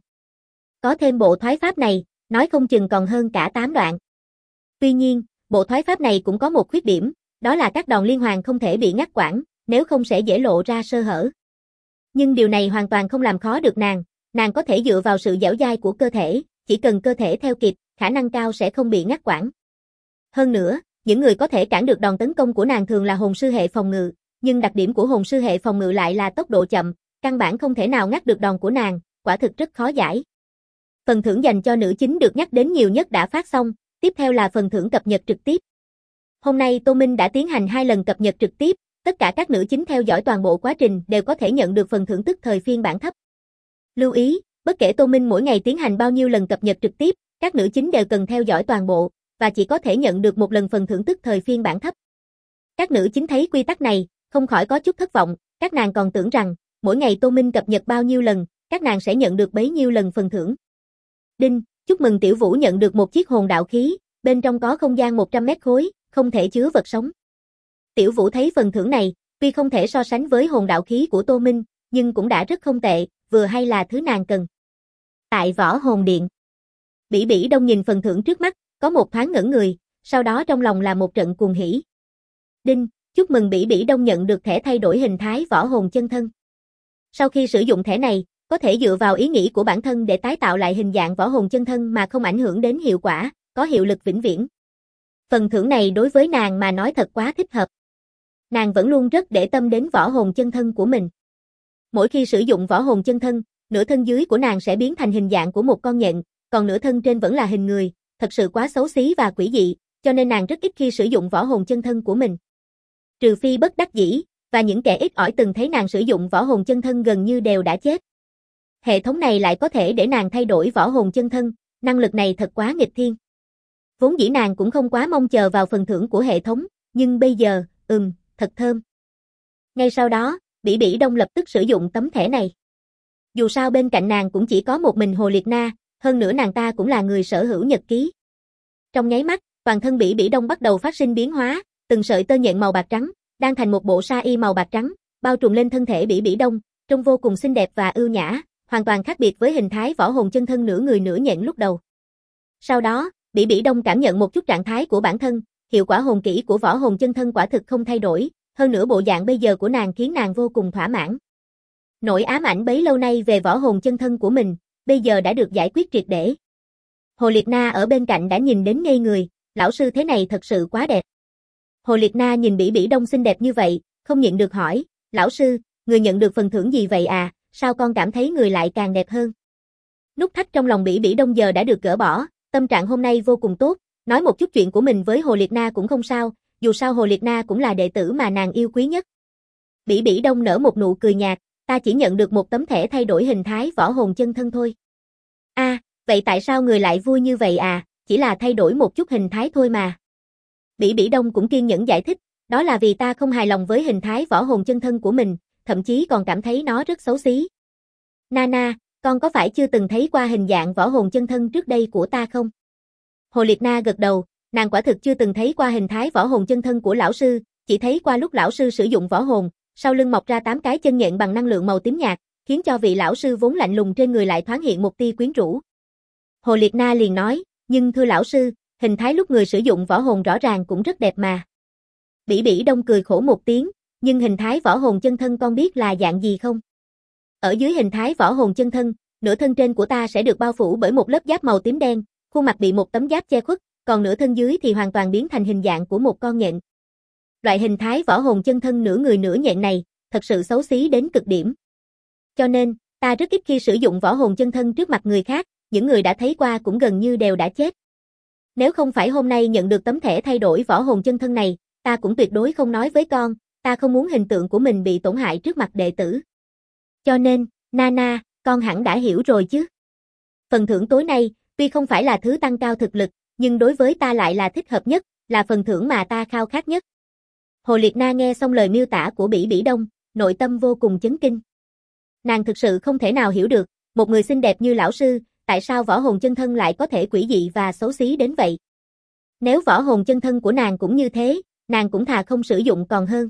Có thêm bộ thoái pháp này, nói không chừng còn hơn cả 8 đoạn. Tuy nhiên, bộ thoái pháp này cũng có một khuyết điểm, đó là các đòn liên hoàn không thể bị ngắt quãng, nếu không sẽ dễ lộ ra sơ hở. Nhưng điều này hoàn toàn không làm khó được nàng có thể dựa vào sự dẻo dai của cơ thể, chỉ cần cơ thể theo kịp, khả năng cao sẽ không bị ngắt quãng. Hơn nữa, những người có thể cản được đòn tấn công của nàng thường là hồn sư hệ phòng ngự, nhưng đặc điểm của hồn sư hệ phòng ngự lại là tốc độ chậm, căn bản không thể nào ngắt được đòn của nàng, quả thực rất khó giải. Phần thưởng dành cho nữ chính được nhắc đến nhiều nhất đã phát xong, tiếp theo là phần thưởng cập nhật trực tiếp. Hôm nay Tô Minh đã tiến hành 2 lần cập nhật trực tiếp, tất cả các nữ chính theo dõi toàn bộ quá trình đều có thể nhận được phần thưởng tức thời phiên bản thấp. Lưu ý, bất kể Tô Minh mỗi ngày tiến hành bao nhiêu lần cập nhật trực tiếp, các nữ chính đều cần theo dõi toàn bộ, và chỉ có thể nhận được một lần phần thưởng tức thời phiên bản thấp. Các nữ chính thấy quy tắc này, không khỏi có chút thất vọng, các nàng còn tưởng rằng, mỗi ngày Tô Minh cập nhật bao nhiêu lần, các nàng sẽ nhận được bấy nhiêu lần phần thưởng. Đinh, chúc mừng Tiểu Vũ nhận được một chiếc hồn đạo khí, bên trong có không gian 100 mét khối, không thể chứa vật sống. Tiểu Vũ thấy phần thưởng này, tuy không thể so sánh với hồn đạo khí của Tô Minh, nhưng cũng đã rất không tệ, vừa hay là thứ nàng cần. Tại Võ Hồn Điện, Bỉ Bỉ Đông nhìn phần thưởng trước mắt, có một thoáng ngẩn người, sau đó trong lòng là một trận cuồng hỉ. Đinh, chúc mừng Bỉ Bỉ Đông nhận được thẻ thay đổi hình thái võ hồn chân thân. Sau khi sử dụng thẻ này, có thể dựa vào ý nghĩ của bản thân để tái tạo lại hình dạng võ hồn chân thân mà không ảnh hưởng đến hiệu quả, có hiệu lực vĩnh viễn. Phần thưởng này đối với nàng mà nói thật quá thích hợp. Nàng vẫn luôn rất để tâm đến võ hồn chân thân của mình. Mỗi khi sử dụng võ hồn chân thân, nửa thân dưới của nàng sẽ biến thành hình dạng của một con nhện, còn nửa thân trên vẫn là hình người, thật sự quá xấu xí và quỷ dị, cho nên nàng rất ít khi sử dụng võ hồn chân thân của mình. Trừ phi bất đắc dĩ, và những kẻ ít ỏi từng thấy nàng sử dụng võ hồn chân thân gần như đều đã chết. Hệ thống này lại có thể để nàng thay đổi võ hồn chân thân, năng lực này thật quá nghịch thiên. Vốn dĩ nàng cũng không quá mong chờ vào phần thưởng của hệ thống, nhưng bây giờ, thật thơm. Ngay sau đó, Bỉ Bỉ Đông lập tức sử dụng tấm thẻ này. Dù sao bên cạnh nàng cũng chỉ có một mình Hồ Liệt Na, hơn nữa nàng ta cũng là người sở hữu nhật ký. Trong nháy mắt, toàn thân Bỉ Bỉ Đông bắt đầu phát sinh biến hóa, từng sợi tơ nhện màu bạc trắng, đang thành một bộ sa y màu bạc trắng, bao trùm lên thân thể Bỉ Bỉ Đông, trông vô cùng xinh đẹp và ưu nhã, hoàn toàn khác biệt với hình thái võ hồn chân thân nửa người nửa nhện lúc đầu. Sau đó, Bỉ Bỉ Đông cảm nhận một chút trạng thái của bản thân, hiệu quả hồn kỹ của võ hồn chân thân quả thực không thay đổi, hơn nữa bộ dạng bây giờ của nàng khiến nàng vô cùng thỏa mãn. Nỗi ám ảnh bấy lâu nay về võ hồn chân thân của mình, bây giờ đã được giải quyết triệt để. Hồ Liệt Na ở bên cạnh đã nhìn đến ngây người, lão sư thế này thật sự quá đẹp. Hồ Liệt Na nhìn Bỉ Bỉ Đông xinh đẹp như vậy, không nhịn được hỏi, lão sư, người nhận được phần thưởng gì vậy à, sao con cảm thấy người lại càng đẹp hơn? Nút thắt trong lòng Bỉ Bỉ Đông giờ đã được gỡ bỏ, tâm trạng hôm nay vô cùng tốt, Nói một chút chuyện của mình với Hồ Liệt Na cũng không sao, dù sao Hồ Liệt Na cũng là đệ tử mà nàng yêu quý nhất. Bỉ Bỉ Đông nở một nụ cười nhạt, ta chỉ nhận được một tấm thẻ thay đổi hình thái võ hồn chân thân thôi. Vậy tại sao người lại vui như vậy à, chỉ là thay đổi một chút hình thái thôi mà. Bỉ Bỉ Đông cũng kiên nhẫn giải thích, đó là vì ta không hài lòng với hình thái võ hồn chân thân của mình, thậm chí còn cảm thấy nó rất xấu xí. Nana, con có phải chưa từng thấy qua hình dạng võ hồn chân thân trước đây của ta không? Hồ Liệt Na gật đầu, nàng quả thực chưa từng thấy qua hình thái võ hồn chân thân của lão sư, chỉ thấy qua lúc lão sư sử dụng võ hồn, sau lưng mọc ra 8 cái chân nhện bằng năng lượng màu tím nhạt, khiến cho vị lão sư vốn lạnh lùng trên người lại thoáng hiện một tia quyến rũ. Hồ Liệt Na liền nói, nhưng thưa lão sư, hình thái lúc người sử dụng võ hồn rõ ràng cũng rất đẹp mà. Bỉ Bỉ Đông cười khổ một tiếng, nhưng hình thái võ hồn chân thân con biết là dạng gì không? Ở dưới hình thái võ hồn chân thân, nửa thân trên của ta sẽ được bao phủ bởi một lớp giáp màu tím đen, khuôn mặt bị một tấm giáp che khuất, còn nửa thân dưới thì hoàn toàn biến thành hình dạng của một con nhện. Loại hình thái võ hồn chân thân nửa người nửa nhện này, thật sự xấu xí đến cực điểm. Cho nên, ta rất ít khi sử dụng võ hồn chân thân trước mặt người khác, những người đã thấy qua cũng gần như đều đã chết. Nếu không phải hôm nay nhận được tấm thẻ thay đổi võ hồn chân thân này, ta cũng tuyệt đối không nói với con, ta không muốn hình tượng của mình bị tổn hại trước mặt đệ tử. Cho nên, Nana, con hẳn đã hiểu rồi chứ. Phần thưởng tối nay, tuy không phải là thứ tăng cao thực lực, nhưng đối với ta lại là thích hợp nhất, là phần thưởng mà ta khao khát nhất. Hồ Liệt Na nghe xong lời miêu tả của Bỉ Bỉ Đông, nội tâm vô cùng chấn kinh. Nàng thực sự không thể nào hiểu được, một người xinh đẹp như lão sư, tại sao võ hồn chân thân lại có thể quỷ dị và xấu xí đến vậy. Nếu võ hồn chân thân của nàng cũng như thế, nàng cũng thà không sử dụng còn hơn.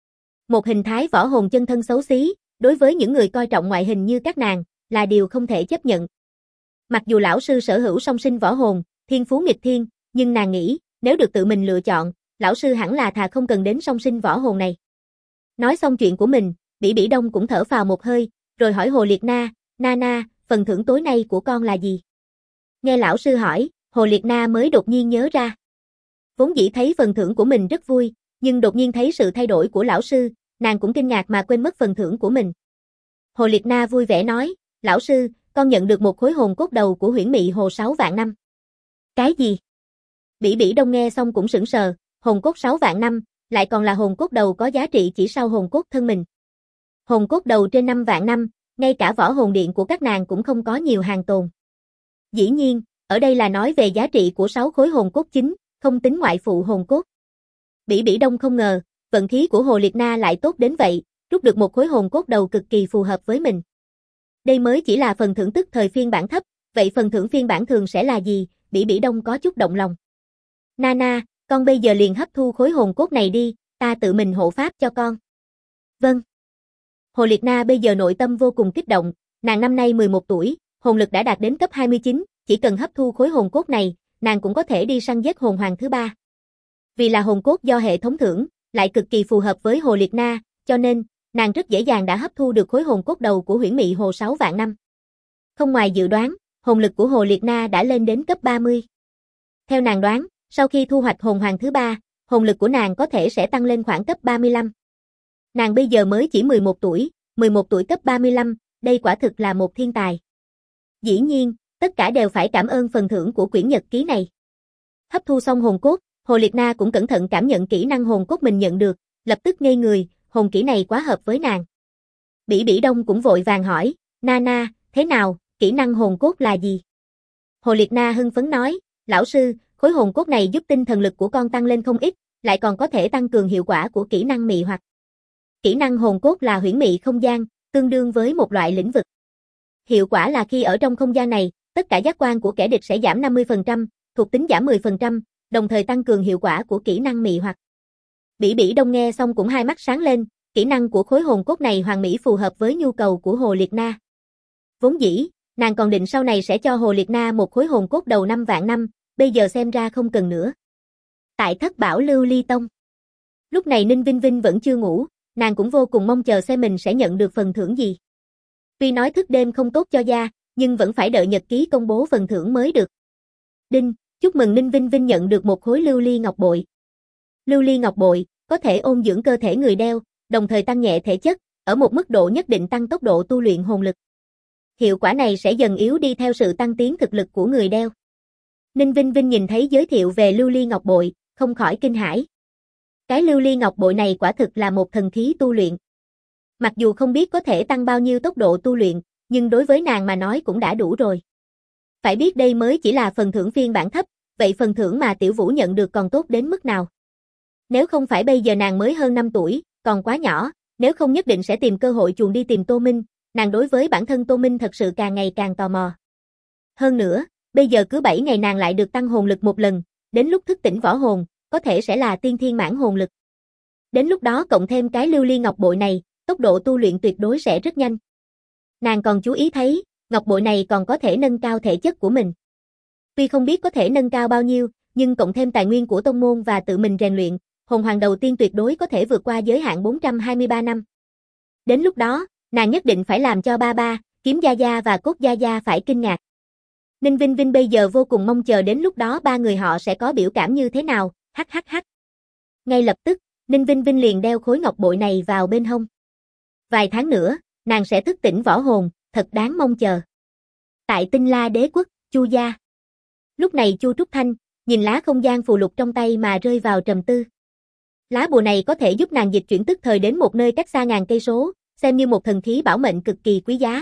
Một hình thái võ hồn chân thân xấu xí, đối với những người coi trọng ngoại hình như các nàng, là điều không thể chấp nhận. Mặc dù lão sư sở hữu song sinh võ hồn, thiên phú nghịch thiên, nhưng nàng nghĩ, nếu được tự mình lựa chọn, lão sư hẳn là thà không cần đến song sinh võ hồn này. Nói xong chuyện của mình, Bỉ Bỉ Đông cũng thở phào một hơi, rồi hỏi Hồ Liệt Na, Nana, phần thưởng tối nay của con là gì? Nghe lão sư hỏi, Hồ Liệt Na mới đột nhiên nhớ ra. Vốn dĩ thấy phần thưởng của mình rất vui, nhưng đột nhiên thấy sự thay đổi của lão sư, nàng cũng kinh ngạc mà quên mất phần thưởng của mình. Hồ Liệt Na vui vẻ nói, lão sư, con nhận được một khối hồn cốt đầu của huyễn mị hồ 6 vạn năm. Cái gì? Bỉ Bỉ Đông nghe xong cũng sững sờ, hồn cốt 6 vạn năm, lại còn là hồn cốt đầu có giá trị chỉ sau hồn cốt thân mình. Hồn cốt đầu trên 5 vạn năm, ngay cả võ hồn điện của các nàng cũng không có nhiều hàng tồn. Dĩ nhiên, ở đây là nói về giá trị của 6 khối hồn cốt chính, không tính ngoại phụ hồn cốt. Bỉ Bỉ Đông không ngờ, vận khí của Hồ Liệt Na lại tốt đến vậy, rút được một khối hồn cốt đầu cực kỳ phù hợp với mình. Đây mới chỉ là phần thưởng tức thời phiên bản thấp, vậy phần thưởng phiên bản thường sẽ là gì? Bỉ Bỉ Đông có chút động lòng. Nana, con bây giờ liền hấp thu khối hồn cốt này đi, ta tự mình hộ pháp cho con. Vâng. Hồ Liệt Na bây giờ nội tâm vô cùng kích động, nàng năm nay 11 tuổi, hồn lực đã đạt đến cấp 29, chỉ cần hấp thu khối hồn cốt này, nàng cũng có thể đi săn giết hồn hoàng thứ 3. Vì là hồn cốt do hệ thống thưởng, lại cực kỳ phù hợp với Hồ Liệt Na, cho nên, nàng rất dễ dàng đã hấp thu được khối hồn cốt đầu của huyễn mị hồ 6 vạn năm. Không ngoài dự đoán, hồn lực của Hồ Liệt Na đã lên đến cấp 30. Theo nàng đoán, sau khi thu hoạch hồn hoàng thứ 3, hồn lực của nàng có thể sẽ tăng lên khoảng cấp 35. Nàng bây giờ mới chỉ 11 tuổi cấp 35, đây quả thực là một thiên tài. Dĩ nhiên, tất cả đều phải cảm ơn phần thưởng của quyển nhật ký này. Hấp thu xong hồn cốt, Hồ Liệt Na cũng cẩn thận cảm nhận kỹ năng hồn cốt mình nhận được, lập tức ngây người, hồn kỹ này quá hợp với nàng. Bỉ Bỉ Đông cũng vội vàng hỏi, Nana, thế nào, kỹ năng hồn cốt là gì? Hồ Liệt Na hưng phấn nói, lão sư, khối hồn cốt này giúp tinh thần lực của con tăng lên không ít, lại còn có thể tăng cường hiệu quả của kỹ năng mị hoặc. Kỹ năng hồn cốt là huyễn mị không gian, tương đương với một loại lĩnh vực. Hiệu quả là khi ở trong không gian này, tất cả giác quan của kẻ địch sẽ giảm 50%, thuộc tính giảm 10%, đồng thời tăng cường hiệu quả của kỹ năng mị hoặc. Bỉ Bỉ Đông nghe xong cũng hai mắt sáng lên, kỹ năng của khối hồn cốt này hoàn mỹ phù hợp với nhu cầu của Hồ Liệt Na. Vốn dĩ, nàng còn định sau này sẽ cho Hồ Liệt Na một khối hồn cốt đầu 5 vạn năm, bây giờ xem ra không cần nữa. Tại Thất Bảo Lưu Ly Tông. Lúc này Ninh Vinh Vinh vẫn chưa ngủ, nàng cũng vô cùng mong chờ xem mình sẽ nhận được phần thưởng gì. Tuy nói thức đêm không tốt cho da, nhưng vẫn phải đợi nhật ký công bố phần thưởng mới được. Đinh, chúc mừng Ninh Vinh Vinh nhận được một khối lưu ly ngọc bội. Lưu ly ngọc bội, có thể ôn dưỡng cơ thể người đeo, đồng thời tăng nhẹ thể chất, ở một mức độ nhất định tăng tốc độ tu luyện hồn lực. Hiệu quả này sẽ dần yếu đi theo sự tăng tiến thực lực của người đeo. Ninh Vinh Vinh nhìn thấy giới thiệu về lưu ly ngọc bội, không khỏi kinh hãi. Cái lưu ly ngọc bội này quả thực là một thần khí tu luyện. Mặc dù không biết có thể tăng bao nhiêu tốc độ tu luyện, nhưng đối với nàng mà nói cũng đã đủ rồi. Phải biết đây mới chỉ là phần thưởng phiên bản thấp, vậy phần thưởng mà Tiểu Vũ nhận được còn tốt đến mức nào? Nếu không phải bây giờ nàng mới hơn 5 tuổi, còn quá nhỏ, nếu không nhất định sẽ tìm cơ hội chuồn đi tìm Tô Minh, nàng đối với bản thân Tô Minh thật sự càng ngày càng tò mò. Hơn nữa, bây giờ cứ 7 ngày nàng lại được tăng hồn lực một lần, đến lúc thức tỉnh võ hồn, có thể sẽ là tiên thiên mãn hồn lực. Đến lúc đó cộng thêm cái lưu ly ngọc bội này, tốc độ tu luyện tuyệt đối sẽ rất nhanh. Nàng còn chú ý thấy, ngọc bội này còn có thể nâng cao thể chất của mình. Tuy không biết có thể nâng cao bao nhiêu, nhưng cộng thêm tài nguyên của tông môn và tự mình rèn luyện, hồn hoàng đầu tiên tuyệt đối có thể vượt qua giới hạn 423 năm. Đến lúc đó, nàng nhất định phải làm cho ba ba, Kiếm Gia Gia và Cốt Gia Gia phải kinh ngạc. Ninh Vinh Vinh bây giờ vô cùng mong chờ đến lúc đó ba người họ sẽ có biểu cảm như thế nào, hắc hắc hắc. Ngay lập tức, Ninh Vinh Vinh liền đeo khối ngọc bội này vào bên hông. Vài tháng nữa, nàng sẽ thức tỉnh võ hồn, thật đáng mong chờ. Tại Tinh La Đế quốc, Chu gia. Lúc này Chu Trúc Thanh, nhìn lá không gian phù lục trong tay mà rơi vào trầm tư. Lá bùa này có thể giúp nàng dịch chuyển tức thời đến một nơi cách xa ngàn cây số, xem như một thần khí bảo mệnh cực kỳ quý giá.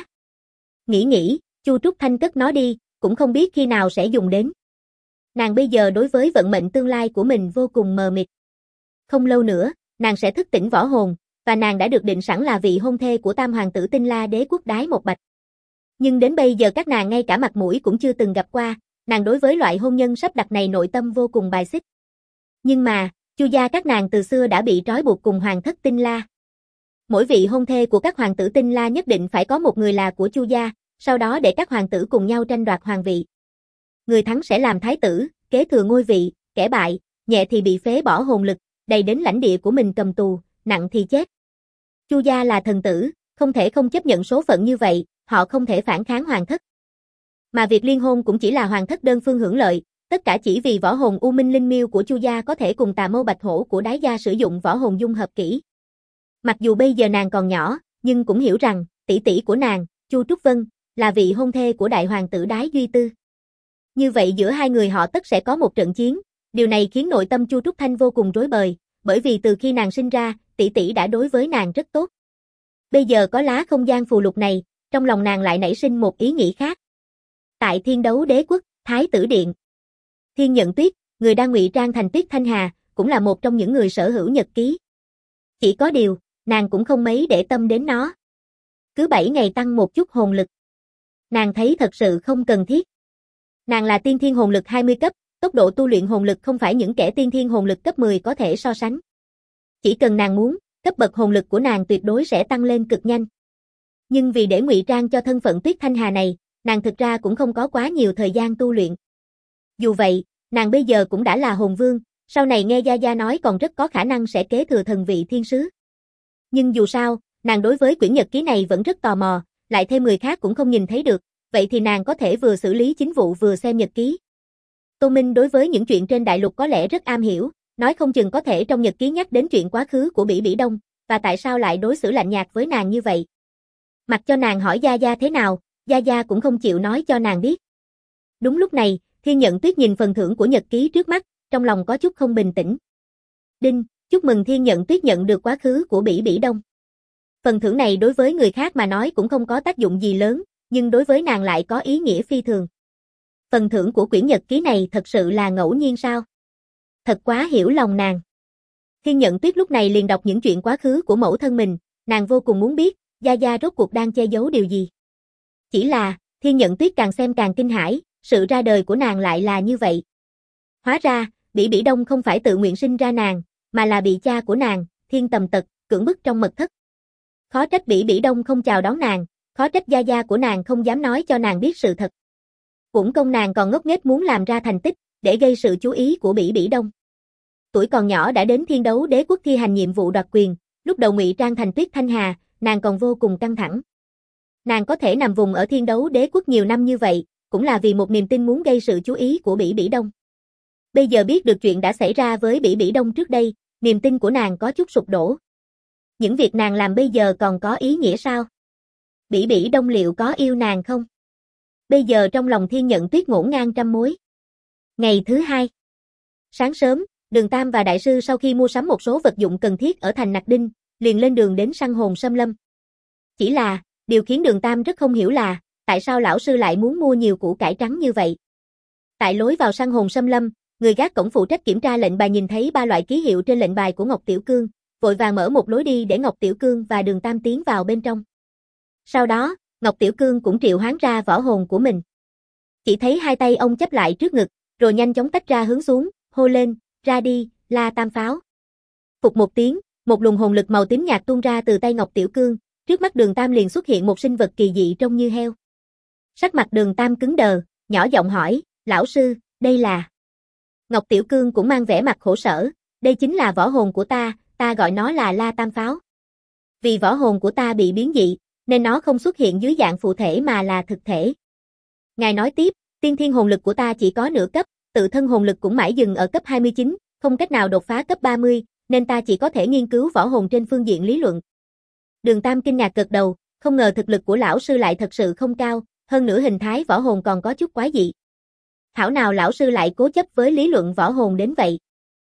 Nghĩ, Chu Trúc Thanh cất nó đi, cũng không biết khi nào sẽ dùng đến. Nàng bây giờ đối với vận mệnh tương lai của mình vô cùng mờ mịt. Không lâu nữa, nàng sẽ thức tỉnh võ hồn, và nàng đã được định sẵn là vị hôn thê của tam hoàng tử Tinh La Đế quốc Đái Một Bạch. Nhưng đến bây giờ các nàng ngay cả mặt mũi cũng chưa từng gặp qua, nàng đối với loại hôn nhân sắp đặt này nội tâm vô cùng bài xích. Nhưng mà, Chu gia các nàng từ xưa đã bị trói buộc cùng hoàng thất Tinh La. Mỗi vị hôn thê của các hoàng tử Tinh La nhất định phải có một người là của Chu gia, sau đó để các hoàng tử cùng nhau tranh đoạt hoàng vị. Người thắng sẽ làm thái tử, kế thừa ngôi vị, kẻ bại, nhẹ thì bị phế bỏ hồn lực, đầy đến lãnh địa của mình cầm tù, nặng thì chết. Chu gia là thần tử, không thể không chấp nhận số phận như vậy, họ không thể phản kháng hoàng thất. Mà việc liên hôn cũng chỉ là hoàng thất đơn phương hưởng lợi, tất cả chỉ vì võ hồn U Minh Linh Miêu của Chu gia có thể cùng Tà Mâu Bạch Hổ của Đái gia sử dụng võ hồn dung hợp kỹ. Mặc dù bây giờ nàng còn nhỏ, nhưng cũng hiểu rằng, tỷ tỷ của nàng, Chu Trúc Vân, là vị hôn thê của đại hoàng tử Đái Duy Tư. Như vậy giữa hai người họ tất sẽ có một trận chiến, điều này khiến nội tâm Chu Trúc Thanh vô cùng rối bời, bởi vì từ khi nàng sinh ra, tỷ tỷ đã đối với nàng rất tốt. Bây giờ có lá không gian phù lục này, trong lòng nàng lại nảy sinh một ý nghĩ khác. Tại Thiên Đấu Đế quốc, Thái tử điện. Thiên Nhận Tuyết, người đang ngụy trang thành Tuyết Thanh Hà, cũng là một trong những người sở hữu nhật ký. Chỉ có điều, nàng cũng không mấy để tâm đến nó. Cứ 7 ngày tăng một chút hồn lực. Nàng thấy thật sự không cần thiết. Nàng là tiên thiên hồn lực 20 cấp, tốc độ tu luyện hồn lực không phải những kẻ tiên thiên hồn lực cấp 10 có thể so sánh. Chỉ cần nàng muốn, cấp bậc hồn lực của nàng tuyệt đối sẽ tăng lên cực nhanh. Nhưng vì để ngụy trang cho thân phận Tuyết Thanh Hà này, nàng thực ra cũng không có quá nhiều thời gian tu luyện. Dù vậy, nàng bây giờ cũng đã là hồn vương, sau này nghe Gia Gia nói còn rất có khả năng sẽ kế thừa thần vị thiên sứ. Nhưng dù sao, nàng đối với quyển nhật ký này vẫn rất tò mò, lại thêm người khác cũng không nhìn thấy được, vậy thì nàng có thể vừa xử lý chính vụ vừa xem nhật ký. Tô Minh đối với những chuyện trên đại lục có lẽ rất am hiểu, nói không chừng có thể trong nhật ký nhắc đến chuyện quá khứ của Bỉ Bỉ Đông, và tại sao lại đối xử lạnh nhạt với nàng như vậy. Mặc cho nàng hỏi Gia Gia thế nào, Gia Gia cũng không chịu nói cho nàng biết. Đúng lúc này, Thiên Nhận Tuyết nhìn phần thưởng của nhật ký trước mắt, trong lòng có chút không bình tĩnh. Đinh, chúc mừng Thiên Nhận Tuyết nhận được quá khứ của Bỉ Bỉ Đông. Phần thưởng này đối với người khác mà nói cũng không có tác dụng gì lớn, nhưng đối với nàng lại có ý nghĩa phi thường. Phần thưởng của quyển nhật ký này thật sự là ngẫu nhiên sao? Thật quá hiểu lòng nàng. Thiên Nhận Tuyết lúc này liền đọc những chuyện quá khứ của mẫu thân mình, nàng vô cùng muốn biết, Gia Gia rốt cuộc đang che giấu điều gì. Chỉ là, Thiên Nhận Tuyết càng xem càng kinh hãi, sự ra đời của nàng lại là như vậy. Hóa ra, Bỉ Bỉ Đông không phải tự nguyện sinh ra nàng, mà là bị cha của nàng, Thiên Tầm Tật, cưỡng bức trong mật thất. Khó trách Bỉ Bỉ Đông không chào đón nàng, khó trách Gia Gia của nàng không dám nói cho nàng biết sự thật. Uổng công nàng còn ngốc nghếch muốn làm ra thành tích, để gây sự chú ý của Bỉ Bỉ Đông. Tuổi còn nhỏ đã đến Thiên Đấu Đế quốc thi hành nhiệm vụ đoạt quyền, lúc đầu ngụy trang thành Tuyết Thanh Hà, nàng còn vô cùng căng thẳng. Nàng có thể nằm vùng ở Thiên Đấu Đế quốc nhiều năm như vậy, cũng là vì một niềm tin muốn gây sự chú ý của Bỉ Bỉ Đông. Bây giờ biết được chuyện đã xảy ra với Bỉ Bỉ Đông trước đây, niềm tin của nàng có chút sụp đổ. Những việc nàng làm bây giờ còn có ý nghĩa sao? Bỉ Bỉ Đông liệu có yêu nàng không? Bây giờ trong lòng Thiên Nhận Tuyết ngổn ngang trăm mối. Ngày thứ hai. Sáng sớm, Đường Tam và Đại sư sau khi mua sắm một số vật dụng cần thiết ở thành Nặc Đinh, liền lên đường đến săn hồn xâm lâm. Chỉ là, điều khiến Đường Tam rất không hiểu là, tại sao lão sư lại muốn mua nhiều củ cải trắng như vậy. Tại lối vào săn hồn xâm lâm, người gác cổng phụ trách kiểm tra lệnh bài nhìn thấy 3 loại ký hiệu trên lệnh bài của Ngọc Tiểu Cương, vội vàng mở một lối đi để Ngọc Tiểu Cương và Đường Tam tiến vào bên trong. Sau đó, Ngọc Tiểu Cương cũng triệu hoán ra võ hồn của mình. Chỉ thấy hai tay ông chắp lại trước ngực, rồi nhanh chóng tách ra hướng xuống, hô lên, ra đi, La Tam Pháo. Phụt một tiếng, một luồng hồn lực màu tím nhạt tuôn ra từ tay Ngọc Tiểu Cương, trước mắt Đường Tam liền xuất hiện một sinh vật kỳ dị trông như heo. Sắc mặt Đường Tam cứng đờ, nhỏ giọng hỏi, lão sư, đây là... Ngọc Tiểu Cương cũng mang vẻ mặt khổ sở, đây chính là võ hồn của ta gọi nó là La Tam Pháo. Vì võ hồn của ta bị biến dị, nên nó không xuất hiện dưới dạng phụ thể mà là thực thể. Ngài nói tiếp, tiên thiên hồn lực của ta chỉ có nửa cấp, tự thân hồn lực cũng mãi dừng ở cấp 29, không cách nào đột phá cấp 30, nên ta chỉ có thể nghiên cứu võ hồn trên phương diện lý luận. Đường Tam kinh ngạc gật đầu, không ngờ thực lực của lão sư lại thật sự không cao, hơn nữa hình thái võ hồn còn có chút quái dị. Thảo nào lão sư lại cố chấp với lý luận võ hồn đến vậy.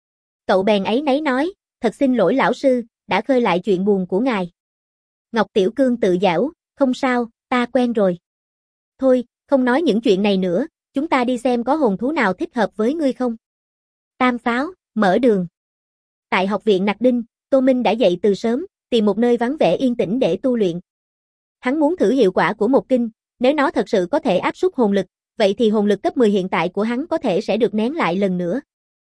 Cậu bèn áy náy nói, thật xin lỗi lão sư, đã khơi lại chuyện buồn của ngài. Ngọc Tiểu Cương tự giễu, không sao, ta quen rồi. Thôi, không nói những chuyện này nữa, chúng ta đi xem có hồn thú nào thích hợp với ngươi không. Tam Pháo, mở đường. Tại học viện Nặc Đinh, Tô Minh đã dậy từ sớm, tìm một nơi vắng vẻ yên tĩnh để tu luyện. Hắn muốn thử hiệu quả của một kinh, nếu nó thật sự có thể áp suất hồn lực, vậy thì hồn lực cấp 10 hiện tại của hắn có thể sẽ được nén lại lần nữa.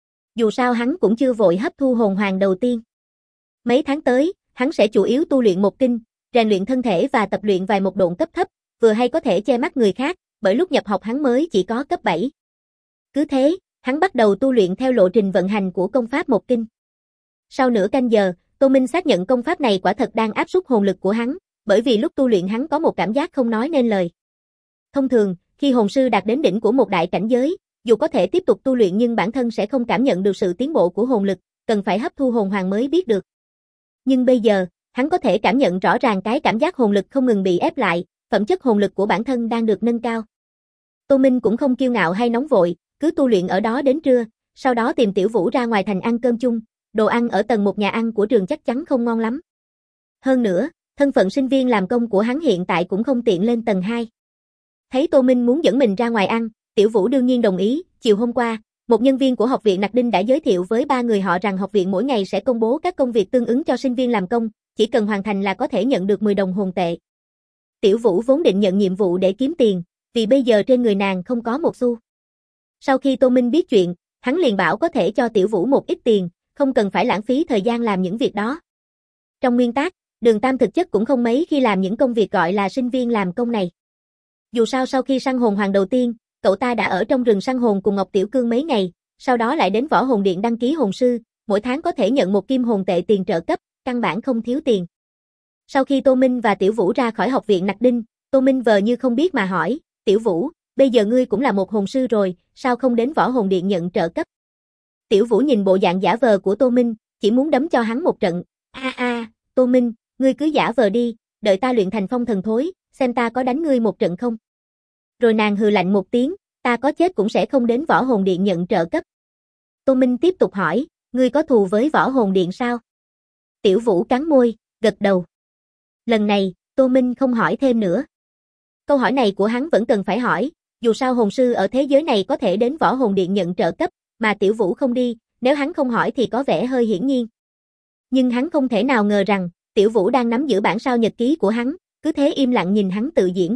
Dù sao hắn cũng chưa vội hấp thu hồn hoàng đầu tiên. Mấy tháng tới, hắn sẽ chủ yếu tu luyện một kinh, rèn luyện thân thể và tập luyện vài một độn cấp thấp, vừa hay có thể che mắt người khác, bởi lúc nhập học hắn mới chỉ có cấp 7. Cứ thế, hắn bắt đầu tu luyện theo lộ trình vận hành của công pháp một kinh. Sau nửa canh giờ, Tô Minh xác nhận công pháp này quả thật đang áp suất hồn lực của hắn, bởi vì lúc tu luyện hắn có một cảm giác không nói nên lời. Thông thường, khi hồn sư đạt đến đỉnh của một đại cảnh giới, dù có thể tiếp tục tu luyện nhưng bản thân sẽ không cảm nhận được sự tiến bộ của hồn lực, cần phải hấp thu hồn hoàng mới biết được. Nhưng bây giờ, hắn có thể cảm nhận rõ ràng cái cảm giác hồn lực không ngừng bị ép lại, phẩm chất hồn lực của bản thân đang được nâng cao. Tô Minh cũng không kiêu ngạo hay nóng vội, cứ tu luyện ở đó đến trưa, sau đó tìm Tiểu Vũ ra ngoài thành ăn cơm chung, đồ ăn ở tầng 1 nhà ăn của trường chắc chắn không ngon lắm. Hơn nữa, thân phận sinh viên làm công của hắn hiện tại cũng không tiện lên tầng 2. Thấy Tô Minh muốn dẫn mình ra ngoài ăn, Tiểu Vũ đương nhiên đồng ý. Chiều hôm qua, một nhân viên của học viện Nặc Đinh đã giới thiệu với 3 người họ rằng học viện mỗi ngày sẽ công bố các công việc tương ứng cho sinh viên làm công, chỉ cần hoàn thành là có thể nhận được 10 đồng hồn tệ. Tiểu Vũ vốn định nhận nhiệm vụ để kiếm tiền, vì bây giờ trên người nàng không có một xu. Sau khi Tô Minh biết chuyện, hắn liền bảo có thể cho Tiểu Vũ một ít tiền, không cần phải lãng phí thời gian làm những việc đó. Trong nguyên tắc, Đường Tam thực chất cũng không mấy khi làm những công việc gọi là sinh viên làm công này. Dù sao sau khi săn hồn hoàng đầu tiên, cậu ta đã ở trong rừng săn hồn cùng Ngọc Tiểu Cương mấy ngày, sau đó lại đến võ hồn điện đăng ký hồn sư, mỗi tháng có thể nhận 1 kim hồn tệ tiền trợ cấp, căn bản không thiếu tiền. Sau khi Tô Minh và Tiểu Vũ ra khỏi học viện Nặc Đinh, Tô Minh vờ như không biết mà hỏi, Tiểu Vũ, bây giờ ngươi cũng là một hồn sư rồi, sao không đến võ hồn điện nhận trợ cấp? Tiểu Vũ nhìn bộ dạng giả vờ của Tô Minh, chỉ muốn đấm cho hắn một trận. Tô Minh, ngươi cứ giả vờ đi, đợi ta luyện thành phong thần thối, xem ta có đánh ngươi một trận không. Rồi nàng hừ lạnh một tiếng, ta có chết cũng sẽ không đến võ hồn điện nhận trợ cấp. Tô Minh tiếp tục hỏi, ngươi có thù với võ hồn điện sao? Tiểu Vũ cắn môi, gật đầu. Lần này, Tô Minh không hỏi thêm nữa. Câu hỏi này của hắn vẫn cần phải hỏi, dù sao hồn sư ở thế giới này có thể đến võ hồn điện nhận trợ cấp, mà Tiểu Vũ không đi, nếu hắn không hỏi thì có vẻ hơi hiển nhiên. Nhưng hắn không thể nào ngờ rằng, Tiểu Vũ đang nắm giữ bản sao nhật ký của hắn, cứ thế im lặng nhìn hắn tự diễn.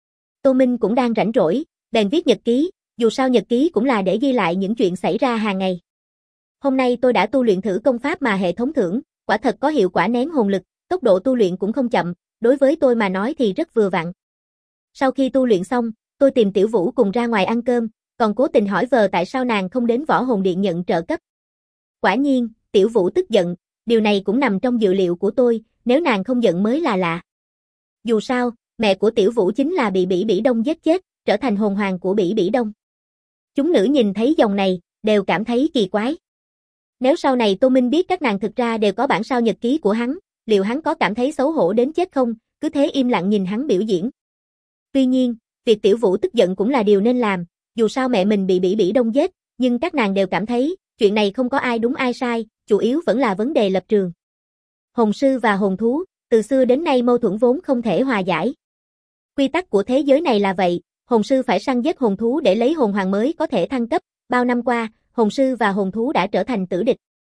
Tô Minh cũng đang rảnh rỗi, bèn viết nhật ký, dù sao nhật ký cũng là để ghi lại những chuyện xảy ra hàng ngày. Hôm nay tôi đã tu luyện thử công pháp mà hệ thống thưởng, quả thật có hiệu quả nén hồn lực, tốc độ tu luyện cũng không chậm, đối với tôi mà nói thì rất vừa vặn. Sau khi tu luyện xong, tôi tìm Tiểu Vũ cùng ra ngoài ăn cơm, còn cố tình hỏi vờ tại sao nàng không đến võ hồn điện nhận trợ cấp. Quả nhiên, Tiểu Vũ tức giận, điều này cũng nằm trong dự liệu của tôi, nếu nàng không giận mới là lạ. Dù sao, mẹ của Tiểu Vũ chính là bị Bỉ Bỉ Đông giết chết, trở thành hồn hoàng của Bỉ Bỉ Đông. Chúng nữ nhìn thấy dòng này, đều cảm thấy kỳ quái. Nếu sau này Tô Minh biết các nàng thực ra đều có bản sao nhật ký của hắn, liệu hắn có cảm thấy xấu hổ đến chết không, cứ thế im lặng nhìn hắn biểu diễn. Tuy nhiên, việc Tiểu Vũ tức giận cũng là điều nên làm, dù sao mẹ mình bị Bỉ Bỉ Đông giết, nhưng các nàng đều cảm thấy, chuyện này không có ai đúng ai sai, chủ yếu vẫn là vấn đề lập trường. Hồn sư và hồn thú, từ xưa đến nay mâu thuẫn vốn không thể hòa giải. Quy tắc của thế giới này là vậy, hồn sư phải săn giết hồn thú để lấy hồn hoàng mới có thể thăng cấp, bao năm qua, hồn sư và hồn thú đã trở thành tử địch.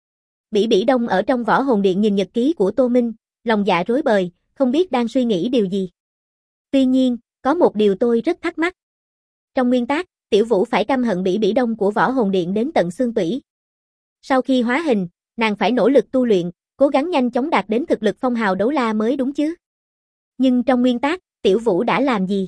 Bỉ Bỉ Đông ở trong võ hồn điện nhìn nhật ký của Tô Minh, lòng dạ rối bời, không biết đang suy nghĩ điều gì. Tuy nhiên, có một điều tôi rất thắc mắc. Trong nguyên tác, Tiểu Vũ phải căm hận Bỉ Bỉ Đông của võ hồn điện đến tận xương tủy. Sau khi hóa hình, nàng phải nỗ lực tu luyện, cố gắng nhanh chóng đạt đến thực lực phong hào đấu la mới đúng chứ. Nhưng trong nguyên tác, Tiểu Vũ đã làm gì?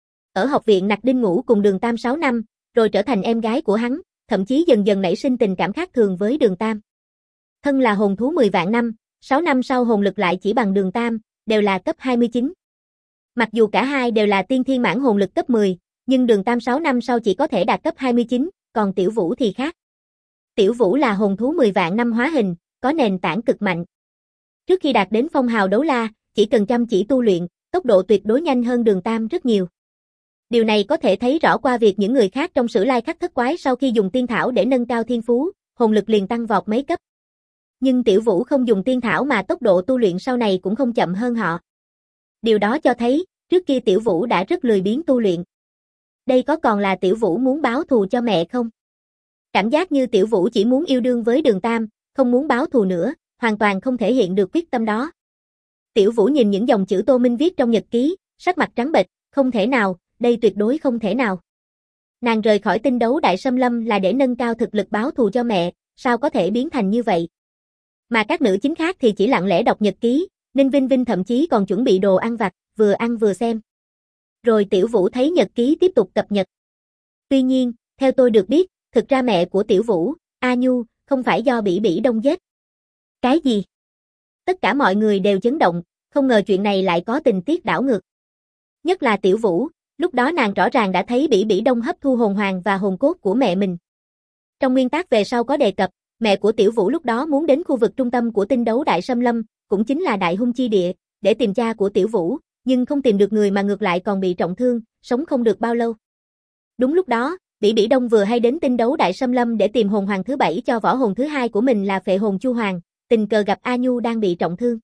Ở học viện Nặc Đinh ngủ cùng Đường Tam 6 năm, rồi trở thành em gái của hắn, thậm chí dần dần nảy sinh tình cảm khác thường với Đường Tam. Thân là hồn thú 10 vạn năm, 6 năm sau hồn lực lại chỉ bằng Đường Tam, đều là cấp 29. Mặc dù cả hai đều là tiên thiên mãn hồn lực cấp 10, nhưng Đường Tam 6 năm sau chỉ có thể đạt cấp 29, còn Tiểu Vũ thì khác. Tiểu Vũ là hồn thú 10 vạn năm hóa hình, có nền tảng cực mạnh. Trước khi đạt đến phong hào đấu la, chỉ cần chăm chỉ tu luyện, tốc độ tuyệt đối nhanh hơn Đường Tam rất nhiều. Điều này có thể thấy rõ qua việc những người khác trong Sử Lai Khắc Thất Quái sau khi dùng tiên thảo để nâng cao thiên phú, hồn lực liền tăng vọt mấy cấp. Nhưng Tiểu Vũ không dùng tiên thảo mà tốc độ tu luyện sau này cũng không chậm hơn họ. Điều đó cho thấy, trước kia Tiểu Vũ đã rất lười biếng tu luyện. Đây có còn là Tiểu Vũ muốn báo thù cho mẹ không? Cảm giác như Tiểu Vũ chỉ muốn yêu đương với Đường Tam, không muốn báo thù nữa, hoàn toàn không thể hiện được quyết tâm đó. Tiểu Vũ nhìn những dòng chữ Tô Minh viết trong nhật ký, sắc mặt trắng bệch, không thể nào, đây tuyệt đối không thể nào. Nàng rời khỏi tinh đấu đại xâm lâm là để nâng cao thực lực báo thù cho mẹ, sao có thể biến thành như vậy? Mà các nữ chính khác thì chỉ lặng lẽ đọc nhật ký, Ninh Vinh Vinh thậm chí còn chuẩn bị đồ ăn vặt, vừa ăn vừa xem. Rồi Tiểu Vũ thấy nhật ký tiếp tục cập nhật. Tuy nhiên, theo tôi được biết, thực ra mẹ của Tiểu Vũ, A Nhu, không phải do Bỉ Bỉ Đông giết. Cái gì? Tất cả mọi người đều chấn động, không ngờ chuyện này lại có tình tiết đảo ngược. Nhất là Tiểu Vũ, lúc đó nàng rõ ràng đã thấy Bỉ Bỉ Đông hấp thu hồn hoàng và hồn cốt của mẹ mình. Trong nguyên tác về sau có đề cập, mẹ của Tiểu Vũ lúc đó muốn đến khu vực trung tâm của tinh đấu đại xâm lâm, cũng chính là Đại Hung Chi Địa, để tìm cha của Tiểu Vũ, nhưng không tìm được người mà ngược lại còn bị trọng thương, sống không được bao lâu. Đúng lúc đó, Bỉ Bỉ Đông vừa hay đến tinh đấu đại xâm lâm để tìm hồn hoàng thứ 7 cho võ hồn thứ 2 của mình là phệ hồn Chu Hoàng, tình cờ gặp A Nhu đang bị trọng thương.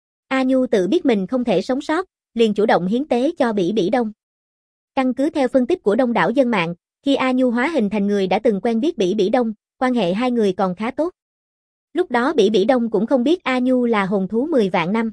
A Nhu tự biết mình không thể sống sót, liền chủ động hiến tế cho Bỉ Bỉ Đông. Căn cứ theo phân tích của đông đảo dân mạng, khi A Nhu hóa hình thành người đã từng quen biết Bỉ Bỉ Đông, quan hệ hai người còn khá tốt. Lúc đó Bỉ Bỉ Đông cũng không biết A Nhu là hồn thú 10 vạn năm.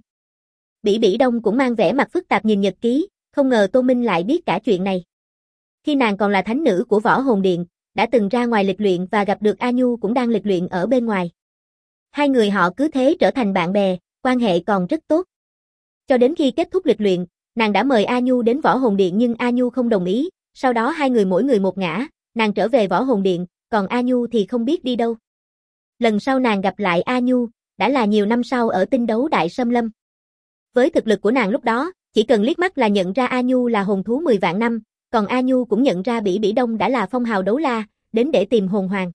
Bỉ Bỉ Đông cũng mang vẻ mặt phức tạp nhìn nhật ký, không ngờ Tô Minh lại biết cả chuyện này. Khi nàng còn là thánh nữ của võ hồn điện, đã từng ra ngoài lịch luyện và gặp được A Nhu cũng đang lịch luyện ở bên ngoài. Hai người họ cứ thế trở thành bạn bè, quan hệ còn rất tốt. Cho đến khi kết thúc lịch luyện, nàng đã mời A Nhu đến võ hồn điện nhưng A Nhu không đồng ý, sau đó hai người mỗi người một ngả, nàng trở về võ hồn điện, còn A Nhu thì không biết đi đâu. Lần sau nàng gặp lại A Nhu, đã là nhiều năm sau ở tinh đấu đại xâm lâm. Với thực lực của nàng lúc đó, chỉ cần liếc mắt là nhận ra A Nhu là hồn thú 10 vạn năm, còn A Nhu cũng nhận ra Bỉ Bỉ Đông đã là phong hào đấu la, đến để tìm hồn hoàng.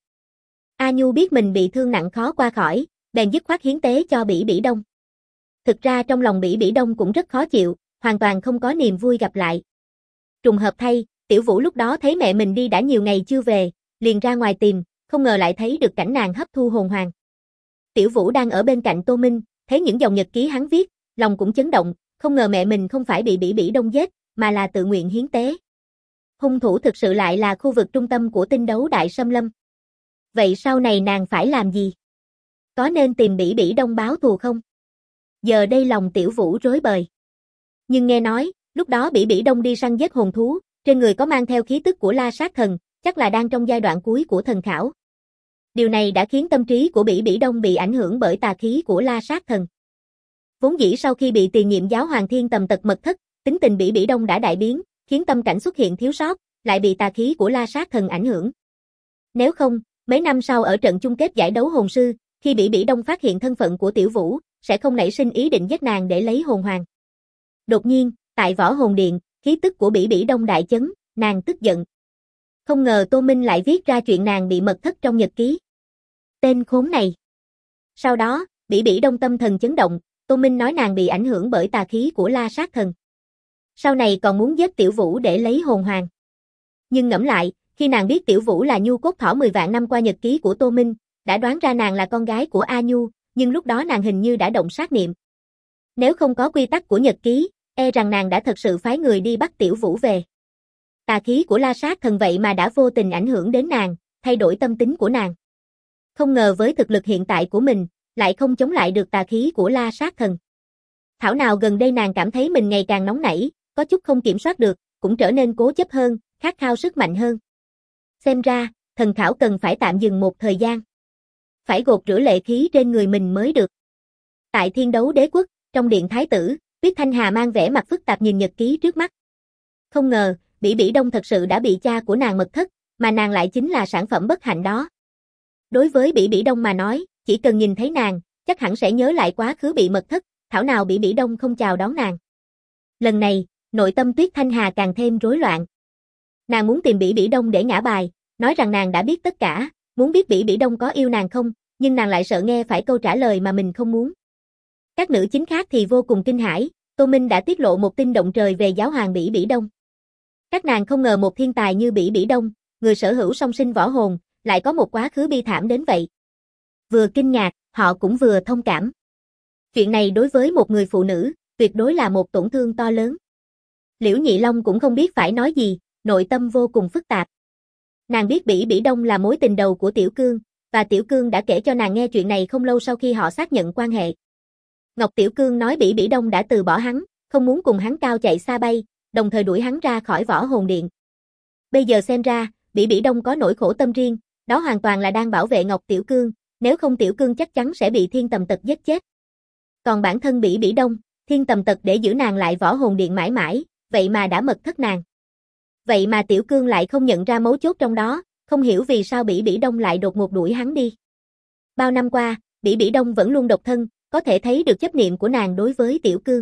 A Nhu biết mình bị thương nặng khó qua khỏi, bèn dứt khoát hiến tế cho Bỉ Bỉ Đông. Thực ra trong lòng Bỉ Bỉ Đông cũng rất khó chịu, hoàn toàn không có niềm vui gặp lại. Trùng hợp thay, Tiểu Vũ lúc đó thấy mẹ mình đi đã nhiều ngày chưa về, liền ra ngoài tìm, không ngờ lại thấy được cảnh nàng hấp thu hồn hoàng. Tiểu Vũ đang ở bên cạnh Tô Minh, thấy những dòng nhật ký hắn viết, lòng cũng chấn động, không ngờ mẹ mình không phải bị Bỉ Bỉ Đông giết, mà là tự nguyện hiến tế. Hung thủ thực sự lại là khu vực trung tâm của tinh đấu đại xâm lâm. Vậy sau này nàng phải làm gì? Có nên tìm Bỉ Bỉ Đông báo thù không? Giờ đây lòng Tiểu Vũ rối bời. Nhưng nghe nói, lúc đó Bỉ Bỉ Đông đi săn giết hồn thú, trên người có mang theo khí tức của La Sát Thần, chắc là đang trong giai đoạn cuối của thần khảo. Điều này đã khiến tâm trí của Bỉ Bỉ Đông bị ảnh hưởng bởi tà khí của La Sát Thần. Vốn dĩ sau khi bị tiền nhiệm giáo hoàng Thiên Tầm Tật mật thất, tính tình Bỉ Bỉ Đông đã đại biến, khiến tâm cảnh xuất hiện thiếu sót, lại bị tà khí của La Sát Thần ảnh hưởng. Nếu không, mấy năm sau ở trận chung kết giải đấu hồn sư, khi Bỉ Bỉ Đông phát hiện thân phận của Tiểu Vũ, sẽ không nảy sinh ý định giết nàng để lấy hồn hoàng. Đột nhiên, tại võ hồn điện, khí tức của Bỉ Bỉ Đông đại chấn, nàng tức giận. Không ngờ Tô Minh lại viết ra chuyện nàng bị mật thất trong nhật ký. Tên khốn này. Sau đó, Bỉ Bỉ Đông tâm thần chấn động, Tô Minh nói nàng bị ảnh hưởng bởi tà khí của La Sát Thần. Sau này còn muốn giết Tiểu Vũ để lấy hồn hoàng. Nhưng ngẫm lại, Khi nàng biết Tiểu Vũ là Nhu cốt thỏ 10 vạn năm qua nhật ký của Tô Minh, đã đoán ra nàng là con gái của A Nhu, nhưng lúc đó nàng hình như đã động sát niệm. Nếu không có quy tắc của nhật ký, e rằng nàng đã thật sự phái người đi bắt Tiểu Vũ về. Tà khí của La Sát Thần vậy mà đã vô tình ảnh hưởng đến nàng, thay đổi tâm tính của nàng. Không ngờ với thực lực hiện tại của mình, lại không chống lại được tà khí của La Sát Thần. Thảo nào gần đây nàng cảm thấy mình ngày càng nóng nảy, có chút không kiểm soát được, cũng trở nên cố chấp hơn, khát khao sức mạnh hơn. Xem ra, thần thảo cần phải tạm dừng một thời gian. Phải gột rửa lệ khí trên người mình mới được. Tại Thiên Đấu Đế Quốc, trong điện thái tử, Tuyết Thanh Hà mang vẻ mặt phức tạp nhìn nhật ký trước mắt. Không ngờ, Bỉ Bỉ Đông thật sự đã bị cha của nàng mật thất, mà nàng lại chính là sản phẩm bất hạnh đó. Đối với Bỉ Bỉ Đông mà nói, chỉ cần nhìn thấy nàng, chắc hẳn sẽ nhớ lại quá khứ bị mật thất, thảo nào Bỉ Bỉ Đông không chào đón nàng. Lần này, nội tâm Tuyết Thanh Hà càng thêm rối loạn. Nàng muốn tìm Bỉ Bỉ Đông để ngả bài, nói rằng nàng đã biết tất cả, muốn biết Bỉ Bỉ Đông có yêu nàng không, nhưng nàng lại sợ nghe phải câu trả lời mà mình không muốn. Các nữ chính khác thì vô cùng kinh hãi, Tô Minh đã tiết lộ một tin động trời về giáo hoàng Bỉ Bỉ Đông. Các nàng không ngờ một thiên tài như Bỉ Bỉ Đông, người sở hữu song sinh võ hồn, lại có một quá khứ bi thảm đến vậy. Vừa kinh ngạc, họ cũng vừa thông cảm. Chuyện này đối với một người phụ nữ, tuyệt đối là một tổn thương to lớn. Liễu Nhị Long cũng không biết phải nói gì, nội tâm vô cùng phức tạp. Nàng biết Bỉ Bỉ Đông là mối tình đầu của Tiểu Cương, và Tiểu Cương đã kể cho nàng nghe chuyện này không lâu sau khi họ xác nhận quan hệ. Ngọc Tiểu Cương nói Bỉ Bỉ Đông đã từ bỏ hắn, không muốn cùng hắn cao chạy xa bay, đồng thời đuổi hắn ra khỏi Võ Hồn Điện. Bây giờ xem ra, Bỉ Bỉ Đông có nỗi khổ tâm riêng, đó hoàn toàn là đang bảo vệ Ngọc Tiểu Cương, nếu không Tiểu Cương chắc chắn sẽ bị Thiên Tầm Tật giết chết. Còn bản thân Bỉ Bỉ Đông, Thiên Tầm Tật để giữ nàng lại Võ Hồn Điện mãi mãi, vậy mà đã mật thất nàng. Vậy mà Tiểu Cương lại không nhận ra mấu chốt trong đó, không hiểu vì sao Bỉ Bỉ Đông lại đột ngột đuổi hắn đi. Bao năm qua, Bỉ Bỉ Đông vẫn luôn độc thân, có thể thấy được chấp niệm của nàng đối với Tiểu Cương.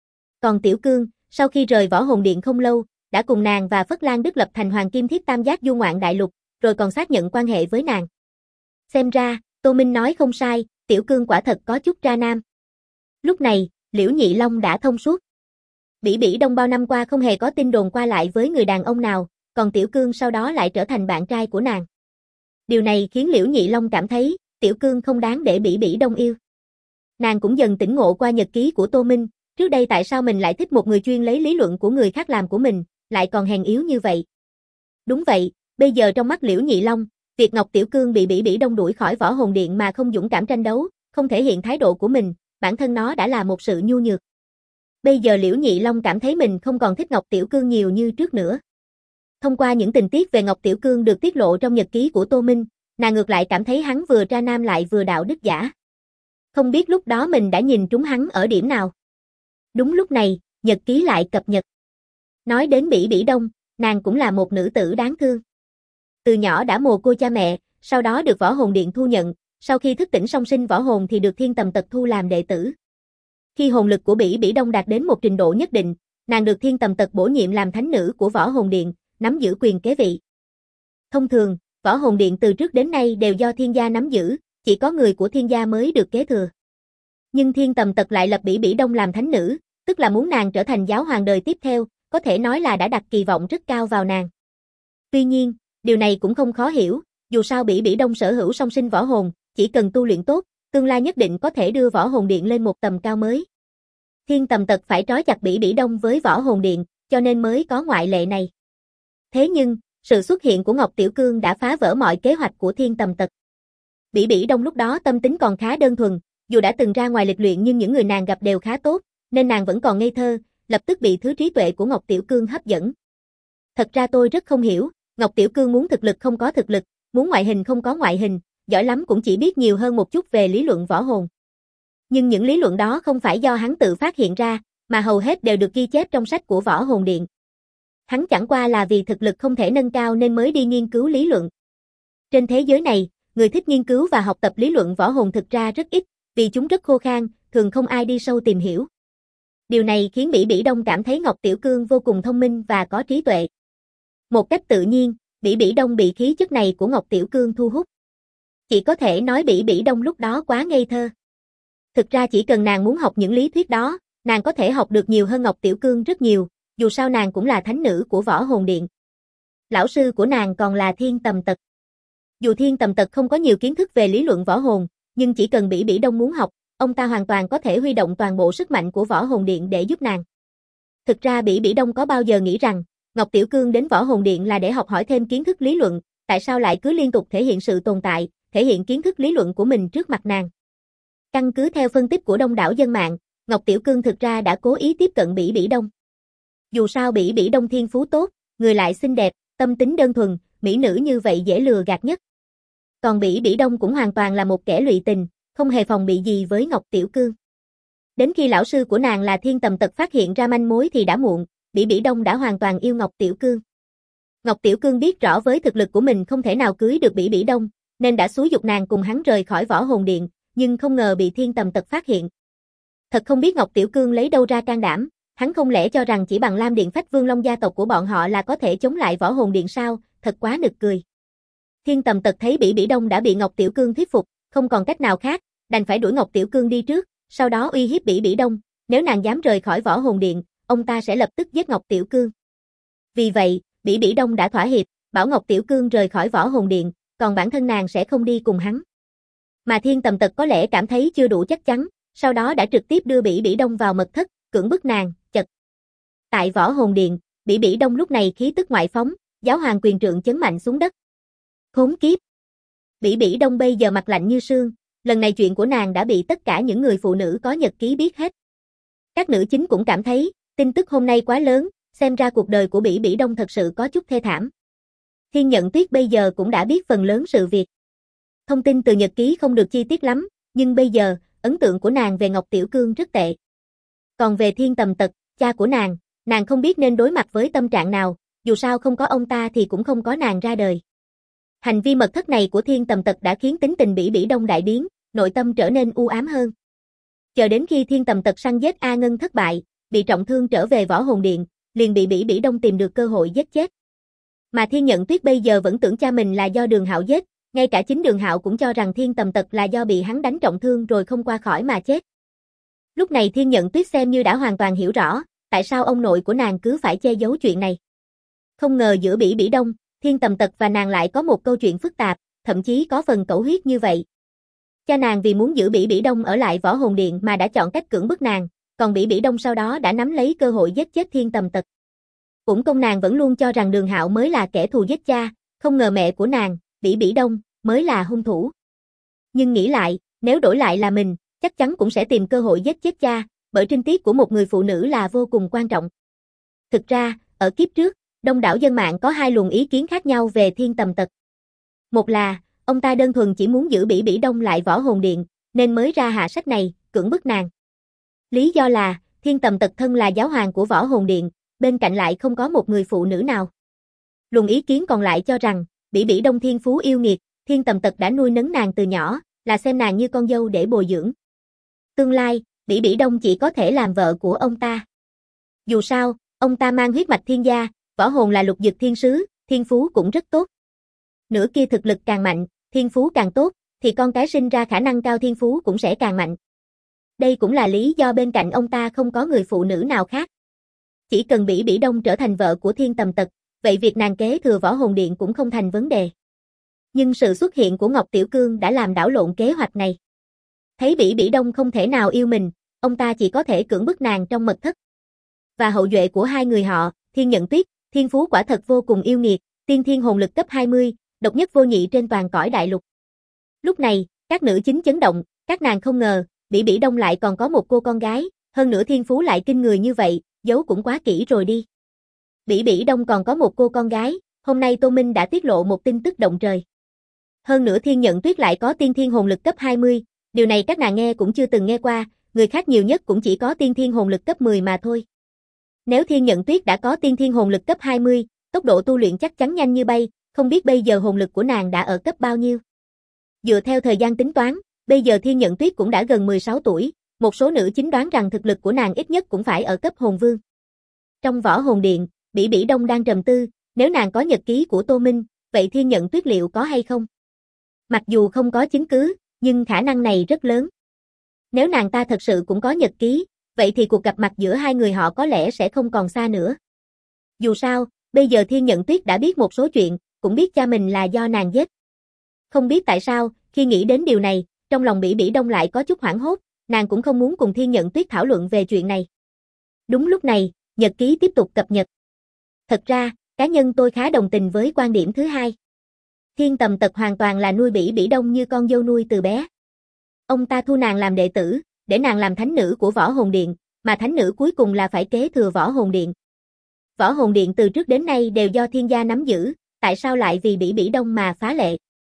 Còn Tiểu Cương, sau khi rời Võ Hồn Điện không lâu, đã cùng nàng và Phất Lan Đức lập thành Hoàng Kim Thiết Tam Giác du ngoạn đại lục, rồi còn xác nhận quan hệ với nàng. Xem ra, Tô Minh nói không sai, Tiểu Cương quả thật có chút tra nam. Lúc này, Liễu Nhị Long đã thông suốt. Bỉ Bỉ Đông bao năm qua không hề có tin đồn qua lại với người đàn ông nào, còn Tiểu Cương sau đó lại trở thành bạn trai của nàng. Điều này khiến Liễu Nhị Long cảm thấy, Tiểu Cương không đáng để Bỉ Bỉ Đông yêu. Nàng cũng dần tỉnh ngộ qua nhật ký của Tô Minh, trước đây tại sao mình lại thích một người chuyên lấy lý luận của người khác làm của mình, lại còn hèn yếu như vậy. Đúng vậy, bây giờ trong mắt Liễu Nhị Long, việc Ngọc Tiểu Cương bị Bỉ Bỉ Đông đuổi khỏi Võ Hồn Điện mà không dũng cảm tranh đấu, không thể hiện thái độ của mình, bản thân nó đã là một sự nhu nhược. Bây giờ Liễu Nhị Long cảm thấy mình không còn thích Ngọc Tiểu Cương nhiều như trước nữa. Thông qua những tình tiết về Ngọc Tiểu Cương được tiết lộ trong nhật ký của Tô Minh, nàng ngược lại cảm thấy hắn vừa tra nam lại vừa đạo đức giả. Không biết lúc đó mình đã nhìn trúng hắn ở điểm nào. Đúng lúc này, nhật ký lại cập nhật. Nói đến Bỉ Bỉ Đông, nàng cũng là một nữ tử đáng thương. Từ nhỏ đã mồ côi cha mẹ, sau đó được Võ Hồn Điện thu nhận, sau khi thức tỉnh song sinh võ hồn thì được Thiên Tầm Tật thu làm đệ tử. Khi hồn lực của Bỉ Bỉ Đông đạt đến một trình độ nhất định, nàng được Thiên Tầm Tật bổ nhiệm làm thánh nữ của Võ Hồn Điện, nắm giữ quyền kế vị. Thông thường, Võ Hồn Điện từ trước đến nay đều do Thiên gia nắm giữ, chỉ có người của Thiên gia mới được kế thừa. Nhưng Thiên Tầm Tật lại lập Bỉ Bỉ Đông làm thánh nữ, tức là muốn nàng trở thành giáo hoàng đời tiếp theo, có thể nói là đã đặt kỳ vọng rất cao vào nàng. Tuy nhiên, điều này cũng không khó hiểu, dù sao Bỉ Bỉ Đông sở hữu song sinh võ hồn, chỉ cần tu luyện tốt, tương lai nhất định có thể đưa Võ Hồn Điện lên một tầm cao mới. Thiên Tầm Tật phải trói chặt Bỉ Bỉ Đông với Võ Hồn Điện, cho nên mới có ngoại lệ này. Thế nhưng, sự xuất hiện của Ngọc Tiểu Cương đã phá vỡ mọi kế hoạch của Thiên Tầm Tật. Bỉ Bỉ Đông lúc đó tâm tính còn khá đơn thuần, dù đã từng ra ngoài lịch luyện nhưng những người nàng gặp đều khá tốt, nên nàng vẫn còn ngây thơ, lập tức bị thứ trí tuệ của Ngọc Tiểu Cương hấp dẫn. Thật ra tôi rất không hiểu, Ngọc Tiểu Cương muốn thực lực không có thực lực, muốn ngoại hình không có ngoại hình, giỏi lắm cũng chỉ biết nhiều hơn một chút về lý luận võ hồn. Nhưng những lý luận đó không phải do hắn tự phát hiện ra, mà hầu hết đều được ghi chép trong sách của Võ Hồn Điện. Hắn chẳng qua là vì thực lực không thể nâng cao nên mới đi nghiên cứu lý luận. Trên thế giới này, người thích nghiên cứu và học tập lý luận võ hồn thực ra rất ít, vì chúng rất khô khan, thường không ai đi sâu tìm hiểu. Điều này khiến Bỉ Bỉ Đông cảm thấy Ngọc Tiểu Cương vô cùng thông minh và có trí tuệ. Một cách tự nhiên, Bỉ Bỉ Đông bị khí chất này của Ngọc Tiểu Cương thu hút. Chỉ có thể nói Bỉ Bỉ Đông lúc đó quá ngây thơ. Thực ra chỉ cần nàng muốn học những lý thuyết đó, nàng có thể học được nhiều hơn Ngọc Tiểu Cương rất nhiều, dù sao nàng cũng là thánh nữ của Võ Hồn Điện. lão sư của nàng còn là Thiên Tầm Tật. Dù Thiên Tầm Tật không có nhiều kiến thức về lý luận võ hồn, nhưng chỉ cần Bỉ Bỉ Đông muốn học, ông ta hoàn toàn có thể huy động toàn bộ sức mạnh của Võ Hồn Điện để giúp nàng. Thực ra Bỉ Bỉ Đông có bao giờ nghĩ rằng, Ngọc Tiểu Cương đến Võ Hồn Điện là để học hỏi thêm kiến thức lý luận, tại sao lại cứ liên tục thể hiện sự tồn tại, thể hiện kiến thức lý luận của mình trước mặt nàng. Căn cứ theo phân tích của đông đảo dân mạng, Ngọc Tiểu Cương thực ra đã cố ý tiếp cận Bỉ Bỉ Đông. Dù sao Bỉ Bỉ Đông thiên phú tốt, người lại xinh đẹp, tâm tính đơn thuần, mỹ nữ như vậy dễ lừa gạt nhất. Còn Bỉ Bỉ Đông cũng hoàn toàn là một kẻ lụy tình, không hề phòng bị gì với Ngọc Tiểu Cương. Đến khi lão sư của nàng là Thiên Tầm Tật phát hiện ra manh mối thì đã muộn, Bỉ Bỉ Đông đã hoàn toàn yêu Ngọc Tiểu Cương. Ngọc Tiểu Cương biết rõ với thực lực của mình không thể nào cưới được Bỉ Bỉ Đông, nên đã xúi giục nàng cùng hắn rời khỏi Võ Hồn Điện, nhưng không ngờ bị Thiên Tầm Tật phát hiện. Thật không biết Ngọc Tiểu Cương lấy đâu ra can đảm, hắn không lẽ cho rằng chỉ bằng Lam Điện Phách Vương Long gia tộc của bọn họ là có thể chống lại Võ Hồn Điện sao, thật quá nực cười. Thiên Tầm Tật thấy Bỉ Bỉ Đông đã bị Ngọc Tiểu Cương thuyết phục, không còn cách nào khác, đành phải đuổi Ngọc Tiểu Cương đi trước, sau đó uy hiếp Bỉ Bỉ Đông, nếu nàng dám rời khỏi Võ Hồn Điện, ông ta sẽ lập tức giết Ngọc Tiểu Cương. Vì vậy, Bỉ Bỉ Đông đã thỏa hiệp, bảo Ngọc Tiểu Cương rời khỏi Võ Hồn Điện, còn bản thân nàng sẽ không đi cùng hắn. Mà Thiên Tầm Tật có lẽ cảm thấy chưa đủ chắc chắn, sau đó đã trực tiếp đưa Bỉ Bỉ Đông vào mật thất, cưỡng bức nàng, chật. Tại Võ Hồn Điện, Bỉ Bỉ Đông lúc này khí tức ngoại phóng, giáo hoàng quyền trượng chấn mạnh xuống đất. Khốn kiếp! Bỉ Bỉ Đông bây giờ mặt lạnh như sương, lần này chuyện của nàng đã bị tất cả những người phụ nữ có nhật ký biết hết. Các nữ chính cũng cảm thấy, tin tức hôm nay quá lớn, xem ra cuộc đời của Bỉ Bỉ Đông thật sự có chút thê thảm. Thiên Nhận Tuyết bây giờ cũng đã biết phần lớn sự việc. Thông tin từ nhật ký không được chi tiết lắm, nhưng bây giờ, ấn tượng của nàng về Ngọc Tiểu Cương rất tệ. Còn về Thiên Tầm Tật, cha của nàng không biết nên đối mặt với tâm trạng nào, dù sao không có ông ta thì cũng không có nàng ra đời. Hành vi mật thất này của Thiên Tầm Tật đã khiến tính tình Bỉ Bỉ Đông đại biến, nội tâm trở nên u ám hơn. Chờ đến khi Thiên Tầm Tật săn giết A Ngân thất bại, bị trọng thương trở về Võ Hồn Điện, liền bị Bỉ Bỉ Đông tìm được cơ hội giết chết. Mà Thiên Nhận Tuyết bây giờ vẫn tưởng cha mình là do Đường Hạo giết, ngay cả chính Đường Hạo cũng cho rằng Thiên Tầm Tật là do bị hắn đánh trọng thương rồi không qua khỏi mà chết. Lúc này Thiên Nhận Tuyết xem như đã hoàn toàn hiểu rõ, tại sao ông nội của nàng cứ phải che giấu chuyện này. Không ngờ giữa Bỉ Bỉ Đông, Thiên Tầm Tật và nàng lại có một câu chuyện phức tạp, thậm chí có phần cẩu huyết như vậy. Cha nàng vì muốn giữ Bỉ Bỉ Đông ở lại Võ Hồn Điện mà đã chọn cách cưỡng bức nàng, còn Bỉ Bỉ Đông sau đó đã nắm lấy cơ hội giết chết Thiên Tầm Tật. Uổng công nàng vẫn luôn cho rằng Đường Hạo mới là kẻ thù giết cha, không ngờ mẹ của nàng, Bỉ Bỉ Đông, mới là hung thủ. Nhưng nghĩ lại, nếu đổi lại là mình, chắc chắn cũng sẽ tìm cơ hội giết chết cha, bởi trinh tiết của một người phụ nữ là vô cùng quan trọng. Thực ra, ở kiếp trước, đông đảo dân mạng có hai luồng ý kiến khác nhau về Thiên Tầm Tật. Một là, ông ta đơn thuần chỉ muốn giữ Bỉ Bỉ Đông lại Võ Hồn Điện, nên mới ra hạ sách này, cưỡng bức nàng. Lý do là, Thiên Tầm Tật thân là giáo hoàng của Võ Hồn Điện, bên cạnh lại không có một người phụ nữ nào. Luồng ý kiến còn lại cho rằng, Bỉ Bỉ Đông thiên phú yêu nghiệt, Thiên Tầm Tật đã nuôi nấng nàng từ nhỏ, là xem nàng như con dâu để bồi dưỡng. Tương lai, Bỉ Bỉ Đông chỉ có thể làm vợ của ông ta. Dù sao, ông ta mang huyết mạch thiên gia, võ hồn là lục dực thiên sứ, thiên phú cũng rất tốt. Nửa kia thực lực càng mạnh, thiên phú càng tốt, thì con cái sinh ra khả năng cao thiên phú cũng sẽ càng mạnh. Đây cũng là lý do bên cạnh ông ta không có người phụ nữ nào khác. Chỉ cần Bỉ Bỉ Đông trở thành vợ của Thiên Tầm Tật, vậy việc nàng kế thừa Võ Hồn Điện cũng không thành vấn đề. Nhưng sự xuất hiện của Ngọc Tiểu Cương đã làm đảo lộn kế hoạch này. Thấy Bỉ Bỉ Đông không thể nào yêu mình, ông ta chỉ có thể cưỡng bức nàng trong mật thất. Và hậu duệ của hai người họ, Thiên Nhận Tuyết, thiên phú quả thật vô cùng yêu nghiệt, tiên thiên hồn lực cấp 20, độc nhất vô nhị trên toàn cõi đại lục. Lúc này, các nữ chính chấn động, các nàng không ngờ, Bỉ Bỉ Đông lại còn có một cô con gái, hơn nữa thiên phú lại kinh người như vậy, giấu cũng quá kỹ rồi đi. Bỉ Bỉ Đông còn có một cô con gái, hôm nay Tô Minh đã tiết lộ một tin tức động trời. Hơn nữa Thiên Nhận Tuyết lại có tiên thiên hồn lực cấp 20, điều này các nàng nghe cũng chưa từng nghe qua, người khác nhiều nhất cũng chỉ có tiên thiên hồn lực cấp 10 mà thôi. Nếu Thiên Nhận Tuyết đã có tiên thiên hồn lực cấp 20, tốc độ tu luyện chắc chắn nhanh như bay, không biết bây giờ hồn lực của nàng đã ở cấp bao nhiêu. Dựa theo thời gian tính toán, bây giờ Thiên Nhận Tuyết cũng đã gần 16 tuổi, một số nữ chính đoán rằng thực lực của nàng ít nhất cũng phải ở cấp hồn vương. Trong Võ Hồn Điện, Bỉ Bỉ Đông đang trầm tư, nếu nàng có nhật ký của Tô Minh, vậy Thiên Nhận Tuyết liệu có hay không? Mặc dù không có chứng cứ, nhưng khả năng này rất lớn. Nếu nàng ta thật sự cũng có nhật ký, vậy thì cuộc gặp mặt giữa hai người họ có lẽ sẽ không còn xa nữa. Dù sao, Bây giờ Thiên Nhận Tuyết đã biết một số chuyện, cũng biết cha mình là do nàng giết. Không biết tại sao, khi nghĩ đến điều này, trong lòng Bỉ Bỉ Đông lại có chút hoảng hốt, nàng cũng không muốn cùng Thiên Nhận Tuyết thảo luận về chuyện này. Đúng lúc này, nhật ký tiếp tục cập nhật. Thật ra, cá nhân tôi khá đồng tình với quan điểm thứ hai. Thiên Tầm Tật hoàn toàn là nuôi Bỉ Bỉ Đông như con dâu nuôi từ bé. Ông ta thu nàng làm đệ tử, để nàng làm thánh nữ của Võ Hồn Điện, mà thánh nữ cuối cùng là phải kế thừa Võ Hồn Điện. Võ Hồn Điện từ trước đến nay đều do Thiên gia nắm giữ, tại sao lại vì Bỉ Bỉ Đông mà phá lệ?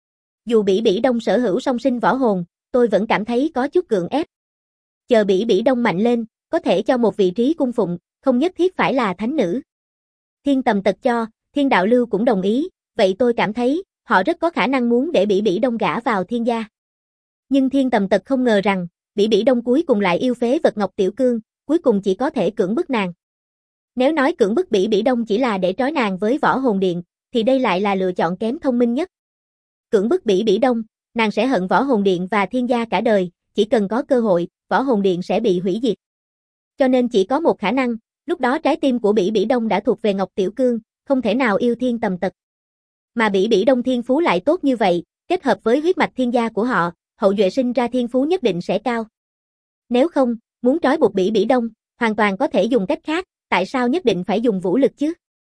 Dù Bỉ Bỉ Đông sở hữu song sinh võ hồn, tôi vẫn cảm thấy có chút gượng ép. Chờ Bỉ Bỉ Đông mạnh lên, có thể cho một vị trí cung phụng, không nhất thiết phải là thánh nữ. Thiên Tầm Tật cho, Thiên Đạo Lưu cũng đồng ý, vậy tôi cảm thấy, họ rất có khả năng muốn để Bỉ Bỉ Đông gả vào Thiên gia. Nhưng Thiên Tầm Tật không ngờ rằng, Bỉ Bỉ Đông cuối cùng lại yêu phế vật Ngọc Tiểu Cương, cuối cùng chỉ có thể cưỡng bức nàng. Nếu nói cưỡng bức Bỉ Bỉ Đông chỉ là để trói nàng với Võ Hồn Điện, thì đây lại là lựa chọn kém thông minh nhất. Cưỡng bức Bỉ Bỉ Đông, nàng sẽ hận Võ Hồn Điện và Thiên gia cả đời, chỉ cần có cơ hội, Võ Hồn Điện sẽ bị hủy diệt. Cho nên chỉ có một khả năng, lúc đó trái tim của Bỉ Bỉ Đông đã thuộc về Ngọc Tiểu Cương, không thể nào yêu Thiên Tầm Tật. Mà Bỉ Bỉ Đông thiên phú lại tốt như vậy, kết hợp với huyết mạch Thiên gia của họ, hậu duệ sinh ra thiên phú nhất định sẽ cao. Nếu không, muốn trói buộc Bỉ Bỉ Đông, hoàn toàn có thể dùng cách khác, tại sao nhất định phải dùng vũ lực chứ?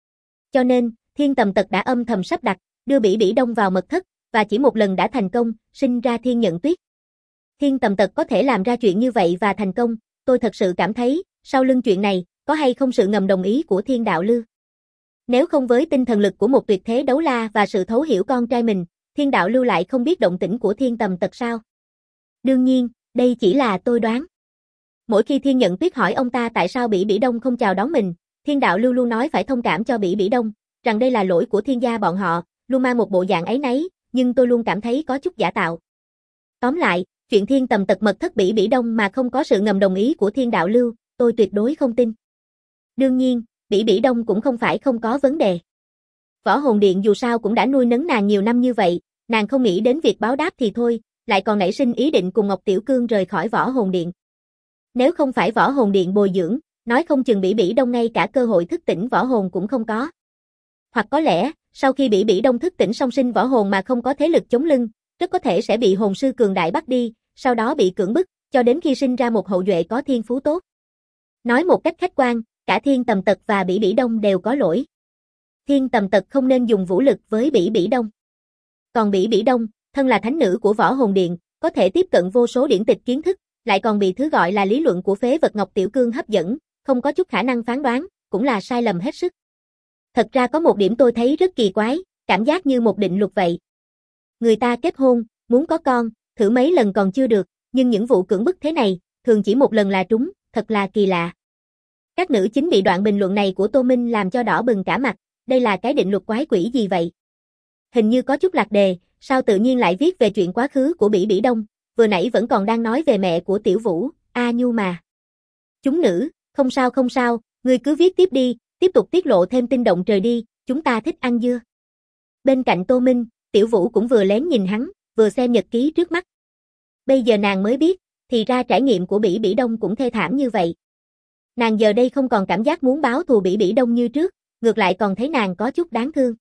Cho nên, Thiên Tầm Tật đã âm thầm sắp đặt, đưa Bỉ Bỉ Đông vào mật thất, và chỉ một lần đã thành công, sinh ra Thiên Nhận Tuyết. Thiên Tầm Tật có thể làm ra chuyện như vậy và thành công, tôi thật sự cảm thấy, sau lưng chuyện này, có hay không sự ngầm đồng ý của Thiên Đạo Lưu. Nếu không với tinh thần lực của một tuyệt thế đấu la và sự thấu hiểu con trai mình, Thiên Đạo Lưu lại không biết động tĩnh của Thiên Tầm Tật sao? Đương nhiên, đây chỉ là tôi đoán. Mỗi khi Thiên Nhận Tuyết hỏi ông ta tại sao Bỉ Bỉ Đông không chào đón mình, Thiên Đạo Lưu luôn nói phải thông cảm cho Bỉ Bỉ Đông, rằng đây là lỗi của Thiên gia bọn họ, luôn mang một bộ dạng áy náy, nhưng tôi luôn cảm thấy có chút giả tạo. Tóm lại, chuyện Thiên Tầm Tật mật thất Bỉ Bỉ Đông mà không có sự ngầm đồng ý của Thiên Đạo Lưu, tôi tuyệt đối không tin. Đương nhiên, Bỉ Bỉ Đông cũng không phải không có vấn đề. Võ Hồn Điện dù sao cũng đã nuôi nấng nàng nhiều năm như vậy, nàng không nghĩ đến việc báo đáp thì thôi, lại còn nảy sinh ý định cùng Ngọc Tiểu Cương rời khỏi Võ Hồn Điện. Nếu không phải Võ Hồn Điện bồi dưỡng, nói không chừng Bỉ Bỉ Đông ngay cả cơ hội thức tỉnh võ hồn cũng không có. Hoặc có lẽ, sau khi Bỉ Bỉ Đông thức tỉnh song sinh võ hồn mà không có thế lực chống lưng, rất có thể sẽ bị hồn sư cường đại bắt đi, sau đó bị cưỡng bức, cho đến khi sinh ra một hậu duệ có thiên phú tốt. Nói một cách khách quan, cả Thiên Tầm Tật và Bỉ Bỉ Đông đều có lỗi. Thiên Tầm Tật không nên dùng vũ lực với Bỉ Bỉ Đông. Còn Bỉ Bỉ Đông, thân là thánh nữ của Võ Hồn Điện, có thể tiếp cận vô số điển tịch kiến thức, lại còn bị thứ gọi là lý luận của phế vật Ngọc Tiểu Cương hấp dẫn, không có chút khả năng phán đoán, cũng là sai lầm hết sức. Thật ra có một điểm tôi thấy rất kỳ quái, cảm giác như một định luật vậy. Người ta kết hôn, muốn có con, thử mấy lần còn chưa được, nhưng những vụ cưỡng bức thế này, thường chỉ một lần là trúng, thật là kỳ lạ. Các nữ chính bị đoạn bình luận này của Tô Minh làm cho đỏ bừng cả mặt, đây là cái định luật quái quỷ gì vậy? Hình như có chút lạc đề, sao tự nhiên lại viết về chuyện quá khứ của Bỉ Bỉ Đông, vừa nãy vẫn còn đang nói về mẹ của Tiểu Vũ, A Nhu mà. Chúng nữ, không sao, ngươi cứ viết tiếp đi, tiếp tục tiết lộ thêm tin động trời đi, chúng ta thích ăn dưa. Bên cạnh Tô Minh, Tiểu Vũ cũng vừa lén nhìn hắn, vừa xem nhật ký trước mắt. Bây giờ nàng mới biết, thì ra trải nghiệm của Bỉ Bỉ Đông cũng thê thảm như vậy. Nàng giờ đây không còn cảm giác muốn báo thù Bỉ Bỉ Đông như trước, ngược lại còn thấy nàng có chút đáng thương.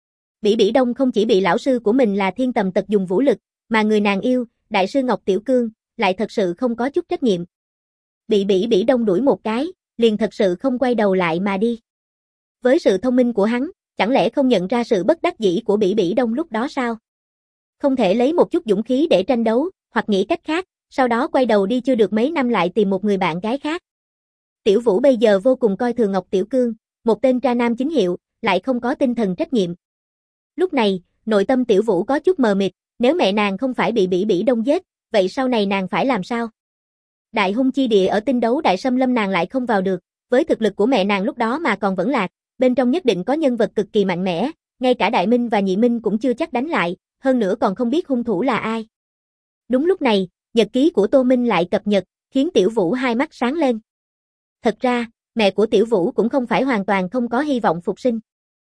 Bỉ Bỉ Đông không chỉ bị lão sư của mình là Thiên Tầm Tật dùng vũ lực, mà người nàng yêu, đại sư Ngọc Tiểu Cương, lại thật sự không có chút trách nhiệm. Bị Bỉ Bỉ Đông đuổi một cái, liền thật sự không quay đầu lại mà đi. Với sự thông minh của hắn, chẳng lẽ không nhận ra sự bất đắc dĩ của Bỉ Bỉ Đông lúc đó sao? Không thể lấy một chút dũng khí để tranh đấu, hoặc nghĩ cách khác, sau đó quay đầu đi chưa được mấy năm lại tìm một người bạn gái khác. Tiểu Vũ bây giờ vô cùng coi thường Ngọc Tiểu Cương, một tên tra nam chính hiệu, lại không có tinh thần trách nhiệm. Lúc này, nội tâm Tiểu Vũ có chút mờ mịt, nếu mẹ nàng không phải bị Bỉ Bỉ Đông giết, vậy sau này nàng phải làm sao? Đại hung chi địa ở Tinh Đấu Đại Xâm Lâm nàng lại không vào được, với thực lực của mẹ nàng lúc đó mà còn vẫn lạc, bên trong nhất định có nhân vật cực kỳ mạnh mẽ, ngay cả Đại Minh và Nhị Minh cũng chưa chắc đánh lại, hơn nữa còn không biết hung thủ là ai. Đúng lúc này, nhật ký của Tô Minh lại cập nhật, khiến Tiểu Vũ hai mắt sáng lên. Thật ra, mẹ của Tiểu Vũ cũng không phải hoàn toàn không có hy vọng phục sinh.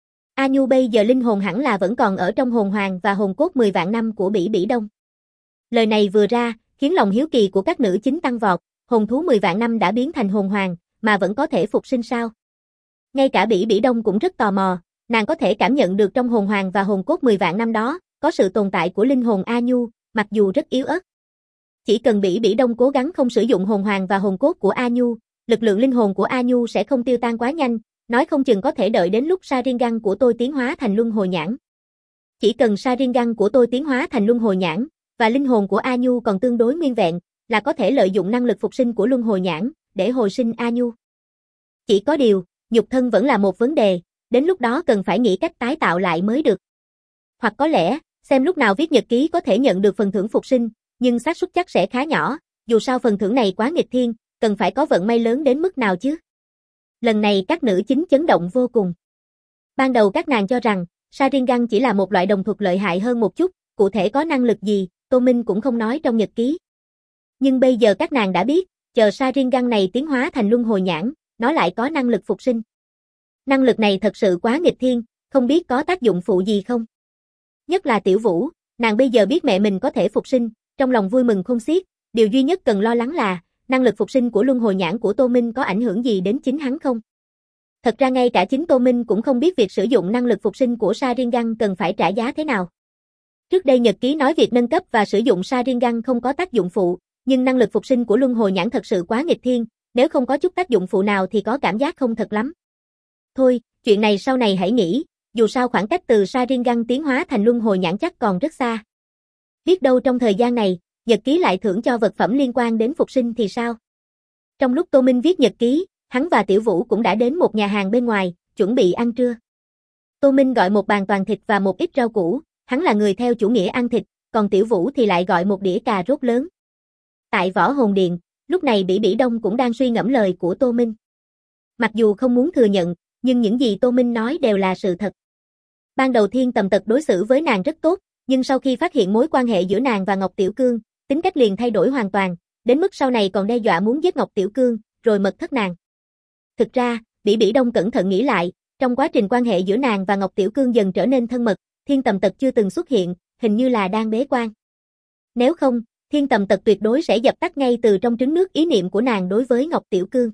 A Nhu bây giờ linh hồn hẳn là vẫn còn ở trong hồn hoàng và hồn cốt 10 vạn năm của Bỉ Bỉ Đông. Lời này vừa ra, khiến lòng hiếu kỳ của các nữ chính tăng vọt, hồn thú 10 vạn năm đã biến thành hồn hoàng, mà vẫn có thể phục sinh sao? Ngay cả Bỉ Bỉ Đông cũng rất tò mò, Nàng có thể cảm nhận được trong hồn hoàng và hồn cốt 10 vạn năm đó, có sự tồn tại của linh hồn A Nhu, mặc dù rất yếu ớt. Chỉ cần Bỉ Bỉ Đông cố gắng không sử dụng hồn hoàng và hồn cốt của A Nhu, lực lượng linh hồn của A Nhu sẽ không tiêu tan quá nhanh, nói không chừng có thể đợi đến lúc Sharingan của tôi tiến hóa thành luân hồi nhãn. Chỉ cần Sharingan của tôi tiến hóa thành luân hồi nhãn, và linh hồn của A Nhu còn tương đối nguyên vẹn, là có thể lợi dụng năng lực phục sinh của luân hồi nhãn, để hồi sinh A Nhu. Chỉ có điều, nhục thân vẫn là một vấn đề, đến lúc đó cần phải nghĩ cách tái tạo lại mới được. Hoặc có lẽ, xem lúc nào viết nhật ký có thể nhận được phần thưởng phục sinh, nhưng xác suất chắc sẽ khá nhỏ, dù sao phần thưởng này quá nghịch thiên, cần phải có vận may lớn đến mức nào chứ. Lần này các nữ chính chấn động vô cùng. Ban đầu các nàng cho rằng, Sharingan chỉ là một loại đồng thuật lợi hại hơn một chút, cụ thể có năng lực gì, Tô Minh cũng không nói trong nhật ký. Nhưng bây giờ các nàng đã biết, chờ Sharingan này tiến hóa thành luân hồi nhãn, nó lại có năng lực phục sinh. Năng lực này thật sự quá nghịch thiên, không biết có tác dụng phụ gì không. Nhất là Tiểu Vũ, nàng bây giờ biết mẹ mình có thể phục sinh, trong lòng vui mừng khôn xiết, điều duy nhất cần lo lắng là, năng lực phục sinh của luân hồi nhãn của Tô Minh có ảnh hưởng gì đến chính hắn không? Thật ra ngay cả chính Tô Minh cũng không biết việc sử dụng năng lực phục sinh của Sharingan cần phải trả giá thế nào. Trước đây nhật ký nói việc nâng cấp và sử dụng Sharingan không có tác dụng phụ, nhưng năng lực phục sinh của luân hồi nhãn thật sự quá nghịch thiên, nếu không có chút tác dụng phụ nào thì có cảm giác không thật lắm. Thôi, chuyện này sau này hãy nghĩ, dù sao khoảng cách từ Sharingan tiến hóa thành luân hồi nhãn chắc còn rất xa. Biết đâu trong thời gian này, nhật ký lại thưởng cho vật phẩm liên quan đến phục sinh thì sao? Trong lúc Tô Minh viết nhật ký, hắn và Tiểu Vũ cũng đã đến một nhà hàng bên ngoài, chuẩn bị ăn trưa. Tô Minh gọi một bàn toàn thịt và một ít rau củ, hắn là người theo chủ nghĩa ăn thịt, còn Tiểu Vũ thì lại gọi một đĩa cà rốt lớn. Tại Võ Hồn Điện, lúc này Bỉ Bỉ Đông cũng đang suy ngẫm lời của Tô Minh. Mặc dù không muốn thừa nhận, nhưng những gì Tô Minh nói đều là sự thật. Ban đầu Thiên Tầm Tật đối xử với nàng rất tốt, nhưng sau khi phát hiện mối quan hệ giữa nàng và Ngọc Tiểu Cương, tính cách liền thay đổi hoàn toàn, đến mức sau này còn đe dọa muốn giết Ngọc Tiểu Cương, rồi mật thất nàng. Thực ra, Bỉ Bỉ Đông cẩn thận nghĩ lại, trong quá trình quan hệ giữa nàng và Ngọc Tiểu Cương dần trở nên thân mật, Thiên Tầm Tật chưa từng xuất hiện, hình như là đang bế quan. Nếu không, Thiên Tầm Tật tuyệt đối sẽ dập tắt ngay từ trong trứng nước ý niệm của nàng đối với Ngọc Tiểu Cương.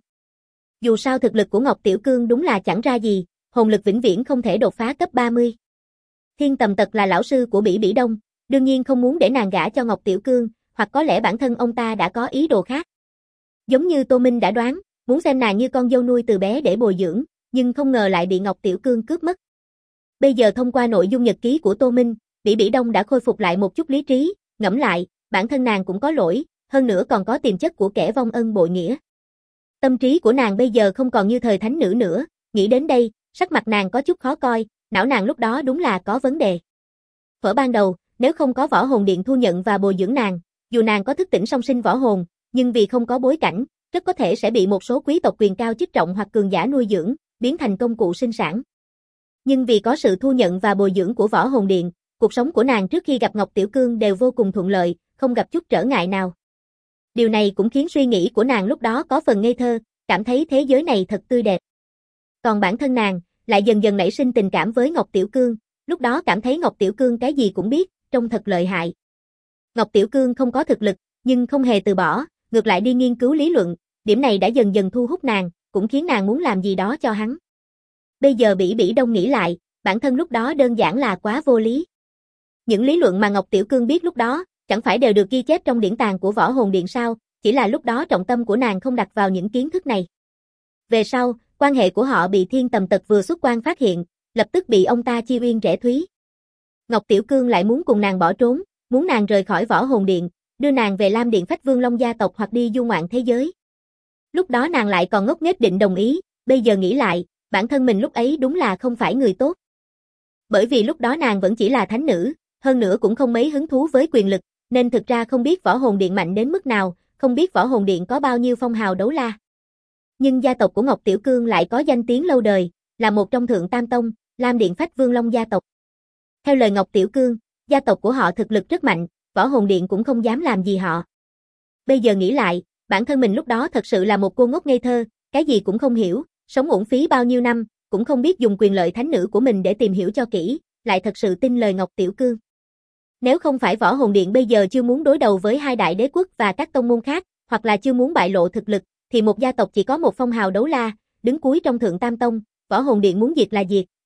Dù sao thực lực của Ngọc Tiểu Cương đúng là chẳng ra gì, hồn lực vĩnh viễn không thể đột phá cấp 30. Thiên Tầm Tật là lão sư của Bỉ Bỉ Đông, đương nhiên không muốn để nàng gả cho Ngọc Tiểu Cương, hoặc có lẽ bản thân ông ta đã có ý đồ khác. Giống như Tô Minh đã đoán, muốn xem nàng như con dâu nuôi từ bé để bồi dưỡng, nhưng không ngờ lại bị Ngọc Tiểu Cương cướp mất. Bây giờ thông qua nội dung nhật ký của Tô Minh, Bỉ Bỉ Đông đã khôi phục lại một chút lý trí, ngẫm lại, bản thân nàng cũng có lỗi, hơn nữa còn có tiềm chất của kẻ vong ân bội nghĩa. Tâm trí của nàng bây giờ không còn như thời thánh nữ nữa, nghĩ đến đây, sắc mặt nàng có chút khó coi, não nàng lúc đó đúng là có vấn đề. Thuở ban đầu, nếu không có Võ Hồn Điện thu nhận và bồi dưỡng nàng, dù nàng có thức tỉnh song sinh võ hồn, nhưng vì không có bối cảnh, rất có thể sẽ bị một số quý tộc quyền cao chức trọng hoặc cường giả nuôi dưỡng, biến thành công cụ sinh sản. Nhưng vì có sự thu nhận và bồi dưỡng của Võ Hồn Điện, cuộc sống của nàng trước khi gặp Ngọc Tiểu Cương đều vô cùng thuận lợi, không gặp chút trở ngại nào. Điều này cũng khiến suy nghĩ của nàng lúc đó có phần ngây thơ, cảm thấy thế giới này thật tươi đẹp. Còn bản thân nàng, lại dần dần nảy sinh tình cảm với Ngọc Tiểu Cương, lúc đó cảm thấy Ngọc Tiểu Cương cái gì cũng biết, trông thật lợi hại. Ngọc Tiểu Cương không có thực lực, nhưng không hề từ bỏ, ngược lại đi nghiên cứu lý luận, điểm này đã dần dần thu hút nàng, cũng khiến nàng muốn làm gì đó cho hắn. Bây giờ Bỉ Bỉ Đông nghĩ lại, bản thân lúc đó đơn giản là quá vô lý. Những lý luận mà Ngọc Tiểu Cương biết lúc đó, chẳng phải đều được ghi chép trong điển tàng của Võ Hồn Điện sao, chỉ là lúc đó trọng tâm của nàng không đặt vào những kiến thức này. Về sau, quan hệ của họ bị Thiên Tầm Tật vừa xuất quan phát hiện, lập tức bị ông ta chi uyên rẽ thúy. Ngọc Tiểu Cương lại muốn cùng nàng bỏ trốn, muốn nàng rời khỏi Võ Hồn Điện, đưa nàng về Lam Điện Phách Vương Long gia tộc hoặc đi du ngoạn thế giới. Lúc đó nàng lại còn ngốc nghếch định đồng ý, bây giờ nghĩ lại, bản thân mình lúc ấy đúng là không phải người tốt. Bởi vì lúc đó nàng vẫn chỉ là thánh nữ, hơn nữa cũng không mấy hứng thú với quyền lực, nên thực ra không biết Võ Hồn Điện mạnh đến mức nào, không biết Võ Hồn Điện có bao nhiêu phong hào đấu la. Nhưng gia tộc của Ngọc Tiểu Cương lại có danh tiếng lâu đời, là một trong Thượng Tam Tông, Lam Điện Phách Vương Long gia tộc. Theo lời Ngọc Tiểu Cương, gia tộc của họ thực lực rất mạnh, Võ Hồn Điện cũng không dám làm gì họ. Bây giờ nghĩ lại, bản thân mình lúc đó thật sự là một cô ngốc ngây thơ, cái gì cũng không hiểu, sống uổng phí bao nhiêu năm, cũng không biết dùng quyền lợi thánh nữ của mình để tìm hiểu cho kỹ, lại thật sự tin lời Ngọc Tiểu Cương. Nếu không phải Võ Hồn Điện bây giờ chưa muốn đối đầu với hai đại đế quốc và các tông môn khác, hoặc là chưa muốn bại lộ thực lực, thì một gia tộc chỉ có một phong hào đấu la, đứng cuối trong Thượng Tam Tông, Võ Hồn Điện muốn diệt là diệt,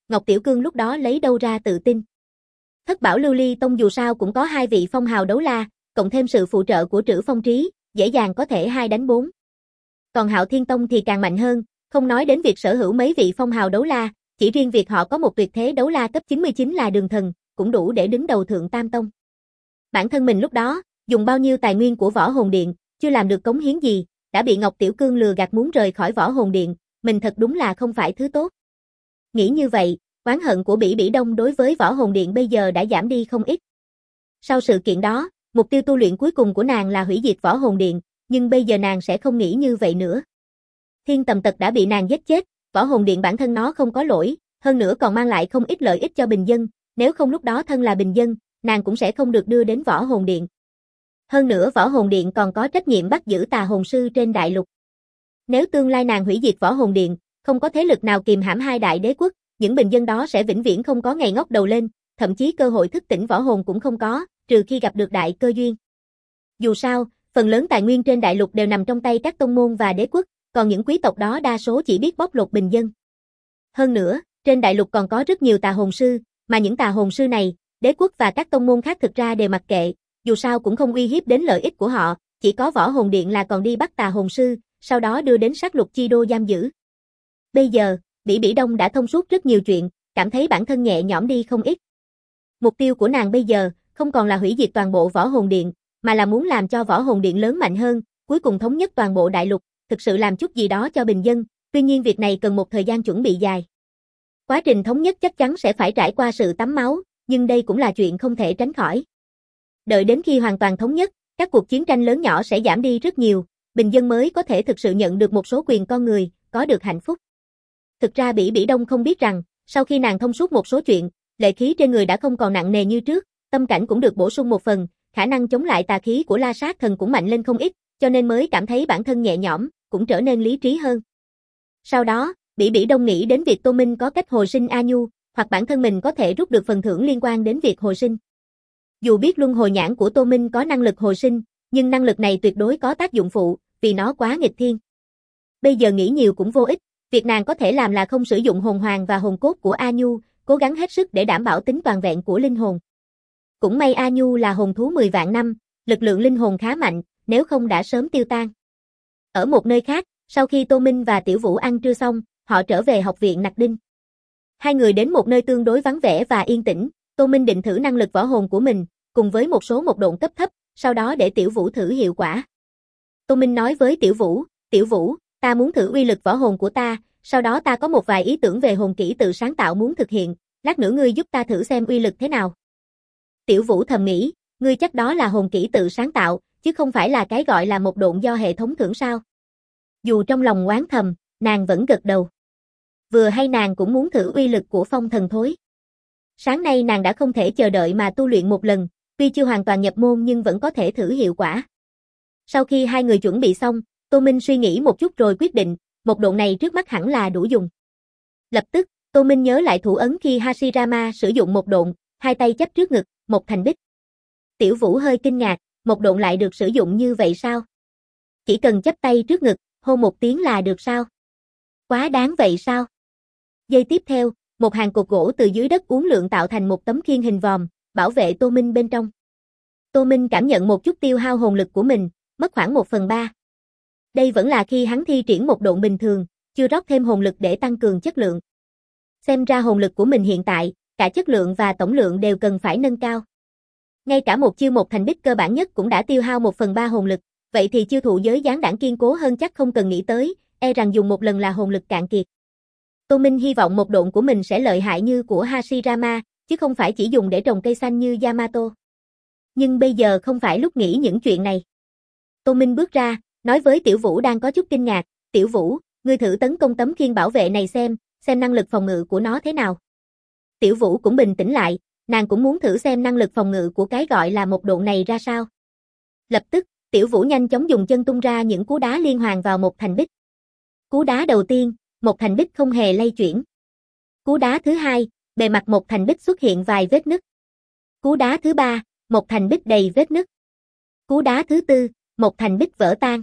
Ngọc Tiểu Cương lúc đó lấy đâu ra tự tin. Thất bảo lưu ly tông dù sao cũng có 2 vị phong hào đấu la, cộng thêm sự phụ trợ của Trữ Phong Trí, dễ dàng có thể 2 đánh 4. Còn Hạo Thiên Tông thì càng mạnh hơn, không nói đến việc sở hữu mấy vị phong hào đấu la, chỉ riêng việc họ có một tuyệt thế đấu la cấp 99 là Đường Thần, cũng đủ để đứng đầu Thượng Tam Tông. Bản thân mình lúc đó, dùng bao nhiêu tài nguyên của Võ Hồn Điện, chưa làm được cống hiến gì, đã bị Ngọc Tiểu Cương lừa gạt muốn rời khỏi Võ Hồn Điện, mình thật đúng là không phải thứ tốt. Nghĩ như vậy, oán hận của Bỉ Bỉ Đông đối với Võ Hồn Điện bây giờ đã giảm đi không ít. Sau sự kiện đó, mục tiêu tu luyện cuối cùng của nàng là hủy diệt Võ Hồn Điện, nhưng bây giờ nàng sẽ không nghĩ như vậy nữa. Thiên Tầm Tật đã bị nàng giết chết, Võ Hồn Điện bản thân nó không có lỗi, hơn nữa còn mang lại không ít lợi ích cho bình dân, nếu không lúc đó thân là bình dân, nàng cũng sẽ không được đưa đến Võ Hồn Điện. Hơn nữa Võ Hồn Điện còn có trách nhiệm bắt giữ tà hồn sư trên đại lục. Nếu tương lai nàng hủy diệt Võ Hồn Điện, không có thế lực nào kìm hãm 2 đại đế quốc, những bình dân đó sẽ vĩnh viễn không có ngày ngóc đầu lên, thậm chí cơ hội thức tỉnh võ hồn cũng không có, trừ khi gặp được đại cơ duyên. Dù sao, phần lớn tài nguyên trên đại lục đều nằm trong tay các tông môn và đế quốc, còn những quý tộc đó đa số chỉ biết bóc lột bình dân. Hơn nữa, trên đại lục còn có rất nhiều tà hồn sư, mà những tà hồn sư này, đế quốc và các tông môn khác thực ra đều mặc kệ, dù sao cũng không uy hiếp đến lợi ích của họ, chỉ có Võ Hồn Điện là còn đi bắt tà hồn sư, sau đó đưa đến sát lục chi đô giam giữ. Bây giờ, Bỉ Bỉ Đông đã thông suốt rất nhiều chuyện, cảm thấy bản thân nhẹ nhõm đi không ít. Mục tiêu của nàng bây giờ, không còn là hủy diệt toàn bộ Võ Hồn Điện, mà là muốn làm cho Võ Hồn Điện lớn mạnh hơn, cuối cùng thống nhất toàn bộ đại lục, thực sự làm chút gì đó cho bình dân, tuy nhiên việc này cần một thời gian chuẩn bị dài. Quá trình thống nhất chắc chắn sẽ phải trải qua sự tắm máu, nhưng đây cũng là chuyện không thể tránh khỏi. Đợi đến khi hoàn toàn thống nhất, các cuộc chiến tranh lớn nhỏ sẽ giảm đi rất nhiều, bình dân mới có thể thực sự nhận được một số quyền con người, có được hạnh phúc. Thực ra Bỉ Bỉ Đông không biết rằng, sau khi nàng thông suốt một số chuyện, lệ khí trên người đã không còn nặng nề như trước, tâm cảnh cũng được bổ sung một phần, khả năng chống lại tà khí của La Sát Thần cũng mạnh lên không ít, cho nên mới cảm thấy bản thân nhẹ nhõm, cũng trở nên lý trí hơn. Sau đó, Bỉ Bỉ Đông nghĩ đến việc Tô Minh có cách hồi sinh A Nhu, hoặc bản thân mình có thể rút được phần thưởng liên quan đến việc hồi sinh. Dù biết luân hồi nhãn của Tô Minh có năng lực hồi sinh, nhưng năng lực này tuyệt đối có tác dụng phụ, vì nó quá nghịch thiên. Bây giờ nghĩ nhiều cũng vô ích, việc nàng có thể làm là không sử dụng hồn hoàng và hồn cốt của A Nhu, cố gắng hết sức để đảm bảo tính toàn vẹn của linh hồn. Cũng may A Nhu là hồn thú 10 vạn năm, lực lượng linh hồn khá mạnh, nếu không đã sớm tiêu tan. Ở một nơi khác, sau khi Tô Minh và Tiểu Vũ ăn trưa xong, họ trở về học viện Nặc Đinh. Hai người đến một nơi tương đối vắng vẻ và yên tĩnh, Tô Minh định thử năng lực võ hồn của mình, cùng với một số một độn cấp thấp, sau đó để Tiểu Vũ thử hiệu quả. Tô Minh nói với Tiểu Vũ, ta muốn thử uy lực võ hồn của ta, sau đó ta có một vài ý tưởng về hồn kỹ tự sáng tạo muốn thực hiện, lát nữa ngươi giúp ta thử xem uy lực thế nào. Tiểu Vũ thầm nghĩ, ngươi chắc đó là hồn kỹ tự sáng tạo, chứ không phải là cái gọi là một độn do hệ thống thưởng sao. Dù trong lòng oán thầm, nàng vẫn gật đầu. Vừa hay nàng cũng muốn thử uy lực của phong thần thối. Sáng nay nàng đã không thể chờ đợi mà tu luyện một lần, tuy chưa hoàn toàn nhập môn nhưng vẫn có thể thử hiệu quả. Sau khi hai người chuẩn bị xong, Tô Minh suy nghĩ một chút rồi quyết định, một độn này trước mắt hẳn là đủ dùng. Lập tức, Tô Minh nhớ lại thủ ấn khi Hashirama sử dụng một độn, hai tay chắp trước ngực, một thành bích. Tiểu Vũ hơi kinh ngạc, một độn lại được sử dụng như vậy sao? Chỉ cần chắp tay trước ngực, hô một tiếng là được sao? Quá đáng vậy sao? Giây tiếp theo, một hàng cột gỗ từ dưới đất uốn lượn tạo thành một tấm khiên hình vòm, bảo vệ Tô Minh bên trong. Tô Minh cảm nhận một chút tiêu hao hồn lực của mình, mất khoảng 1/3. Đây vẫn là khi hắn thi triển một độn bình thường, chưa rót thêm hồn lực để tăng cường chất lượng. Xem ra hồn lực của mình hiện tại, cả chất lượng và tổng lượng đều cần phải nâng cao. Ngay cả một chiêu một thành bích cơ bản nhất cũng đã tiêu hao 1/3 hồn lực, vậy thì chiêu thụ giới giáng đảng kiên cố hơn chắc không cần nghĩ tới, e rằng dùng một lần là hồn lực cạn kiệt. Tô Minh hy vọng một độn của mình sẽ lợi hại như của Hashirama, chứ không phải chỉ dùng để trồng cây xanh như Yamato. Nhưng bây giờ không phải lúc nghĩ những chuyện này. Tô Minh bước ra, nói với Tiểu Vũ đang có chút kinh ngạc, Tiểu Vũ, ngươi thử tấn công tấm khiên bảo vệ này xem năng lực phòng ngự của nó thế nào. Tiểu Vũ cũng bình tĩnh lại, nàng cũng muốn thử xem năng lực phòng ngự của cái gọi là một độn này ra sao. Lập tức, Tiểu Vũ nhanh chóng dùng chân tung ra những cú đá liên hoàn vào một thành bích. Cú đá đầu tiên, một thành bích không hề lay chuyển. Cú đá thứ hai, bề mặt một thành bích xuất hiện vài vết nứt. Cú đá thứ ba, một thành bích đầy vết nứt. Cú đá thứ tư, một thành bích vỡ tan.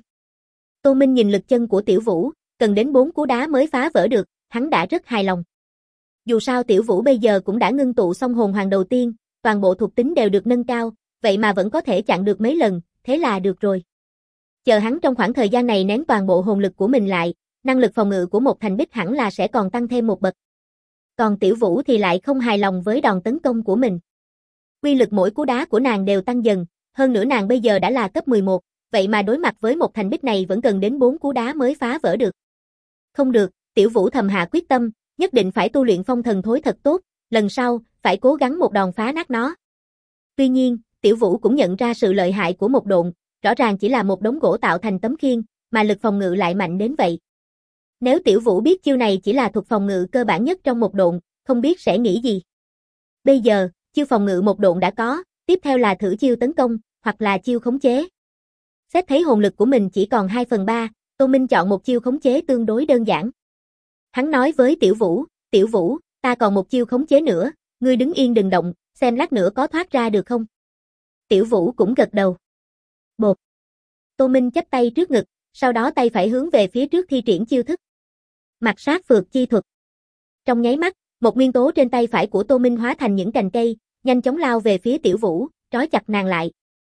Tô Minh nhìn lực chân của Tiểu Vũ, cần đến 4 cú đá mới phá vỡ được, hắn đã rất hài lòng. Dù sao Tiểu Vũ bây giờ cũng đã ngưng tụ xong hồn hoàng đầu tiên, toàn bộ thuộc tính đều được nâng cao, vậy mà vẫn có thể chặn được mấy lần, thế là được rồi. Chờ hắn trong khoảng thời gian này nén toàn bộ hồn lực của mình lại, năng lực phòng ngự của một thành bích hẳn là sẽ còn tăng thêm một bậc. Còn Tiểu Vũ thì lại không hài lòng với đòn tấn công của mình. Uy lực mỗi cú đá của nàng đều tăng dần, hơn nữa nàng bây giờ đã là cấp 11, vậy mà đối mặt với một thành bích này vẫn cần đến 4 cú đá mới phá vỡ được. Không được, Tiểu Vũ thầm hạ quyết tâm, nhất định phải tu luyện phong thần thối thật tốt, lần sau, phải cố gắng một đòn phá nát nó. Tuy nhiên, Tiểu Vũ cũng nhận ra sự lợi hại của một độn, rõ ràng chỉ là một đống gỗ tạo thành tấm khiên, mà lực phòng ngự lại mạnh đến vậy. Nếu Tiểu Vũ biết chiêu này chỉ là thuật phòng ngự cơ bản nhất trong một độn, không biết sẽ nghĩ gì. Bây giờ, chiêu phòng ngự một độn đã có, tiếp theo là thử chiêu tấn công, hoặc là chiêu khống chế. Xét thấy hồn lực của mình chỉ còn 2/3, Tô Minh chọn một chiêu khống chế tương đối đơn giản. Hắn nói với Tiểu Vũ, ta còn một chiêu khống chế nữa, ngươi đứng yên đừng động, xem lát nữa có thoát ra được không? Tiểu Vũ cũng gật đầu. Bột. Tô Minh chắp tay trước ngực, sau đó tay phải hướng về phía trước thi triển chiêu thức. Mặt sát phược chi thuật. Trong nháy mắt, một nguyên tố trên tay phải của Tô Minh hóa thành những cành cây, nhanh chóng lao về phía Tiểu Vũ, trói chặt nàng lại.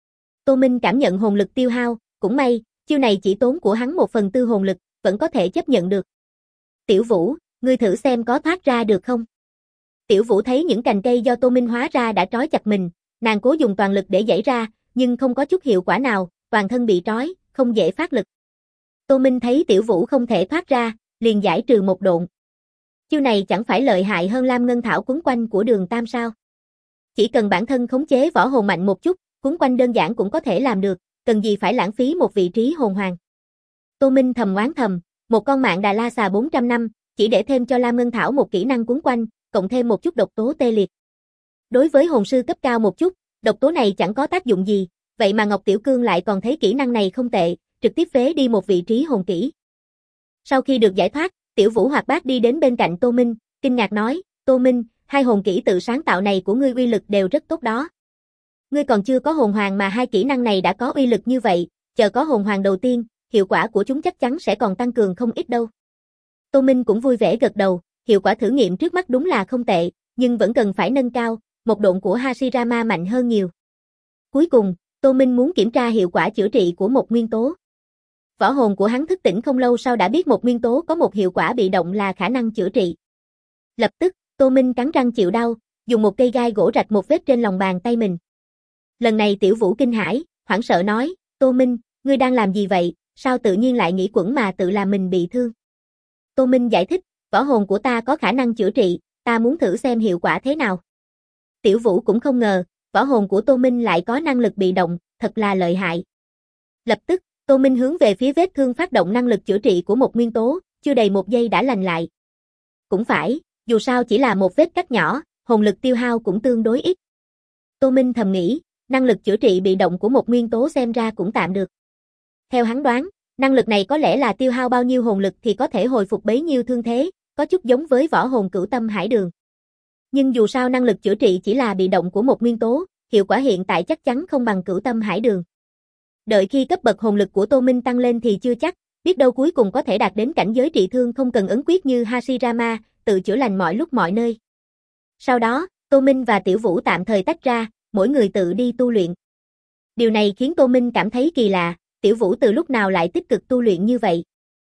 Tô Minh cảm nhận hồn lực tiêu hao, cũng may, chiêu này chỉ tốn của hắn 1/4 hồn lực, vẫn có thể chấp nhận được. Tiểu Vũ, ngươi thử xem có thoát ra được không? Tiểu Vũ thấy những cành cây do Tô Minh hóa ra đã trói chặt mình, nàng cố dùng toàn lực để giãy ra, nhưng không có chút hiệu quả nào, toàn thân bị trói, không dễ phát lực. Tô Minh thấy Tiểu Vũ không thể thoát ra, liền giải trừ một độn. Chiêu này chẳng phải lợi hại hơn Lam Ngân Thảo quấn quanh của Đường Tam sao? Chỉ cần bản thân khống chế võ hồn mạnh một chút, quấn quanh đơn giản cũng có thể làm được, cần gì phải lãng phí một vị trí hồn hoàng. Tô Minh thầm oán thầm, một con mạng Đà La xà 400 năm, chỉ để thêm cho Lam Ngân Thảo một kỹ năng quấn quanh, cộng thêm một chút độc tố tê liệt. Đối với hồn sư cấp cao một chút, độc tố này chẳng có tác dụng gì, vậy mà Ngọc Tiểu Cương lại còn thấy kỹ năng này không tệ, trực tiếp phế đi một vị trí hồn kỹ. Sau khi được giải thoát, Tiểu Vũ hoạt bát đi đến bên cạnh Tô Minh, kinh ngạc nói, Tô Minh, hai hồn kỹ tự sáng tạo này của ngươi uy lực đều rất tốt đó. Ngươi còn chưa có hồn hoàng mà hai kỹ năng này đã có uy lực như vậy, chờ có hồn hoàng đầu tiên, hiệu quả của chúng chắc chắn sẽ còn tăng cường không ít đâu. Tô Minh cũng vui vẻ gật đầu, hiệu quả thử nghiệm trước mắt đúng là không tệ, nhưng vẫn cần phải nâng cao, một độn của Hashirama mạnh hơn nhiều. Cuối cùng, Tô Minh muốn kiểm tra hiệu quả chữa trị của một nguyên tố. Võ hồn của hắn thức tỉnh không lâu sau đã biết một nguyên tố có một hiệu quả bị động là khả năng chữa trị. Lập tức, Tô Minh cắn răng chịu đau, dùng một cây gai gỗ rạch một vết trên lòng bàn tay mình. Lần này Tiểu Vũ kinh hãi, hoảng sợ nói, Tô Minh, ngươi đang làm gì vậy, sao tự nhiên lại nghĩ quẩn mà tự làm mình bị thương. Tô Minh giải thích, võ hồn của ta có khả năng chữa trị, ta muốn thử xem hiệu quả thế nào. Tiểu Vũ cũng không ngờ, võ hồn của Tô Minh lại có năng lực bị động, thật là lợi hại. Lập tức, Tô Minh hướng về phía vết thương phát động năng lực chữa trị của một nguyên tố, chưa đầy 1 giây đã lành lại. Cũng phải, dù sao chỉ là một vết cắt nhỏ, hồn lực tiêu hao cũng tương đối ít. Tô Minh thầm nghĩ, năng lực chữa trị bị động của một nguyên tố xem ra cũng tạm được. Theo hắn đoán, năng lực này có lẽ là tiêu hao bao nhiêu hồn lực thì có thể hồi phục bấy nhiêu thương thế, có chút giống với võ hồn Cửu Tâm Hải Đường. Nhưng dù sao năng lực chữa trị chỉ là bị động của một nguyên tố, hiệu quả hiện tại chắc chắn không bằng Cửu Tâm Hải Đường. Đợi khi cấp bậc hồn lực của Tô Minh tăng lên thì chưa chắc, biết đâu cuối cùng có thể đạt đến cảnh giới trị thương không cần ấn quyết như Hashirama, tự chữa lành mọi lúc mọi nơi. Sau đó, Tô Minh và Tiểu Vũ tạm thời tách ra, mỗi người tự đi tu luyện. Điều này khiến Tô Minh cảm thấy kỳ lạ, Tiểu Vũ từ lúc nào lại tích cực tu luyện như vậy.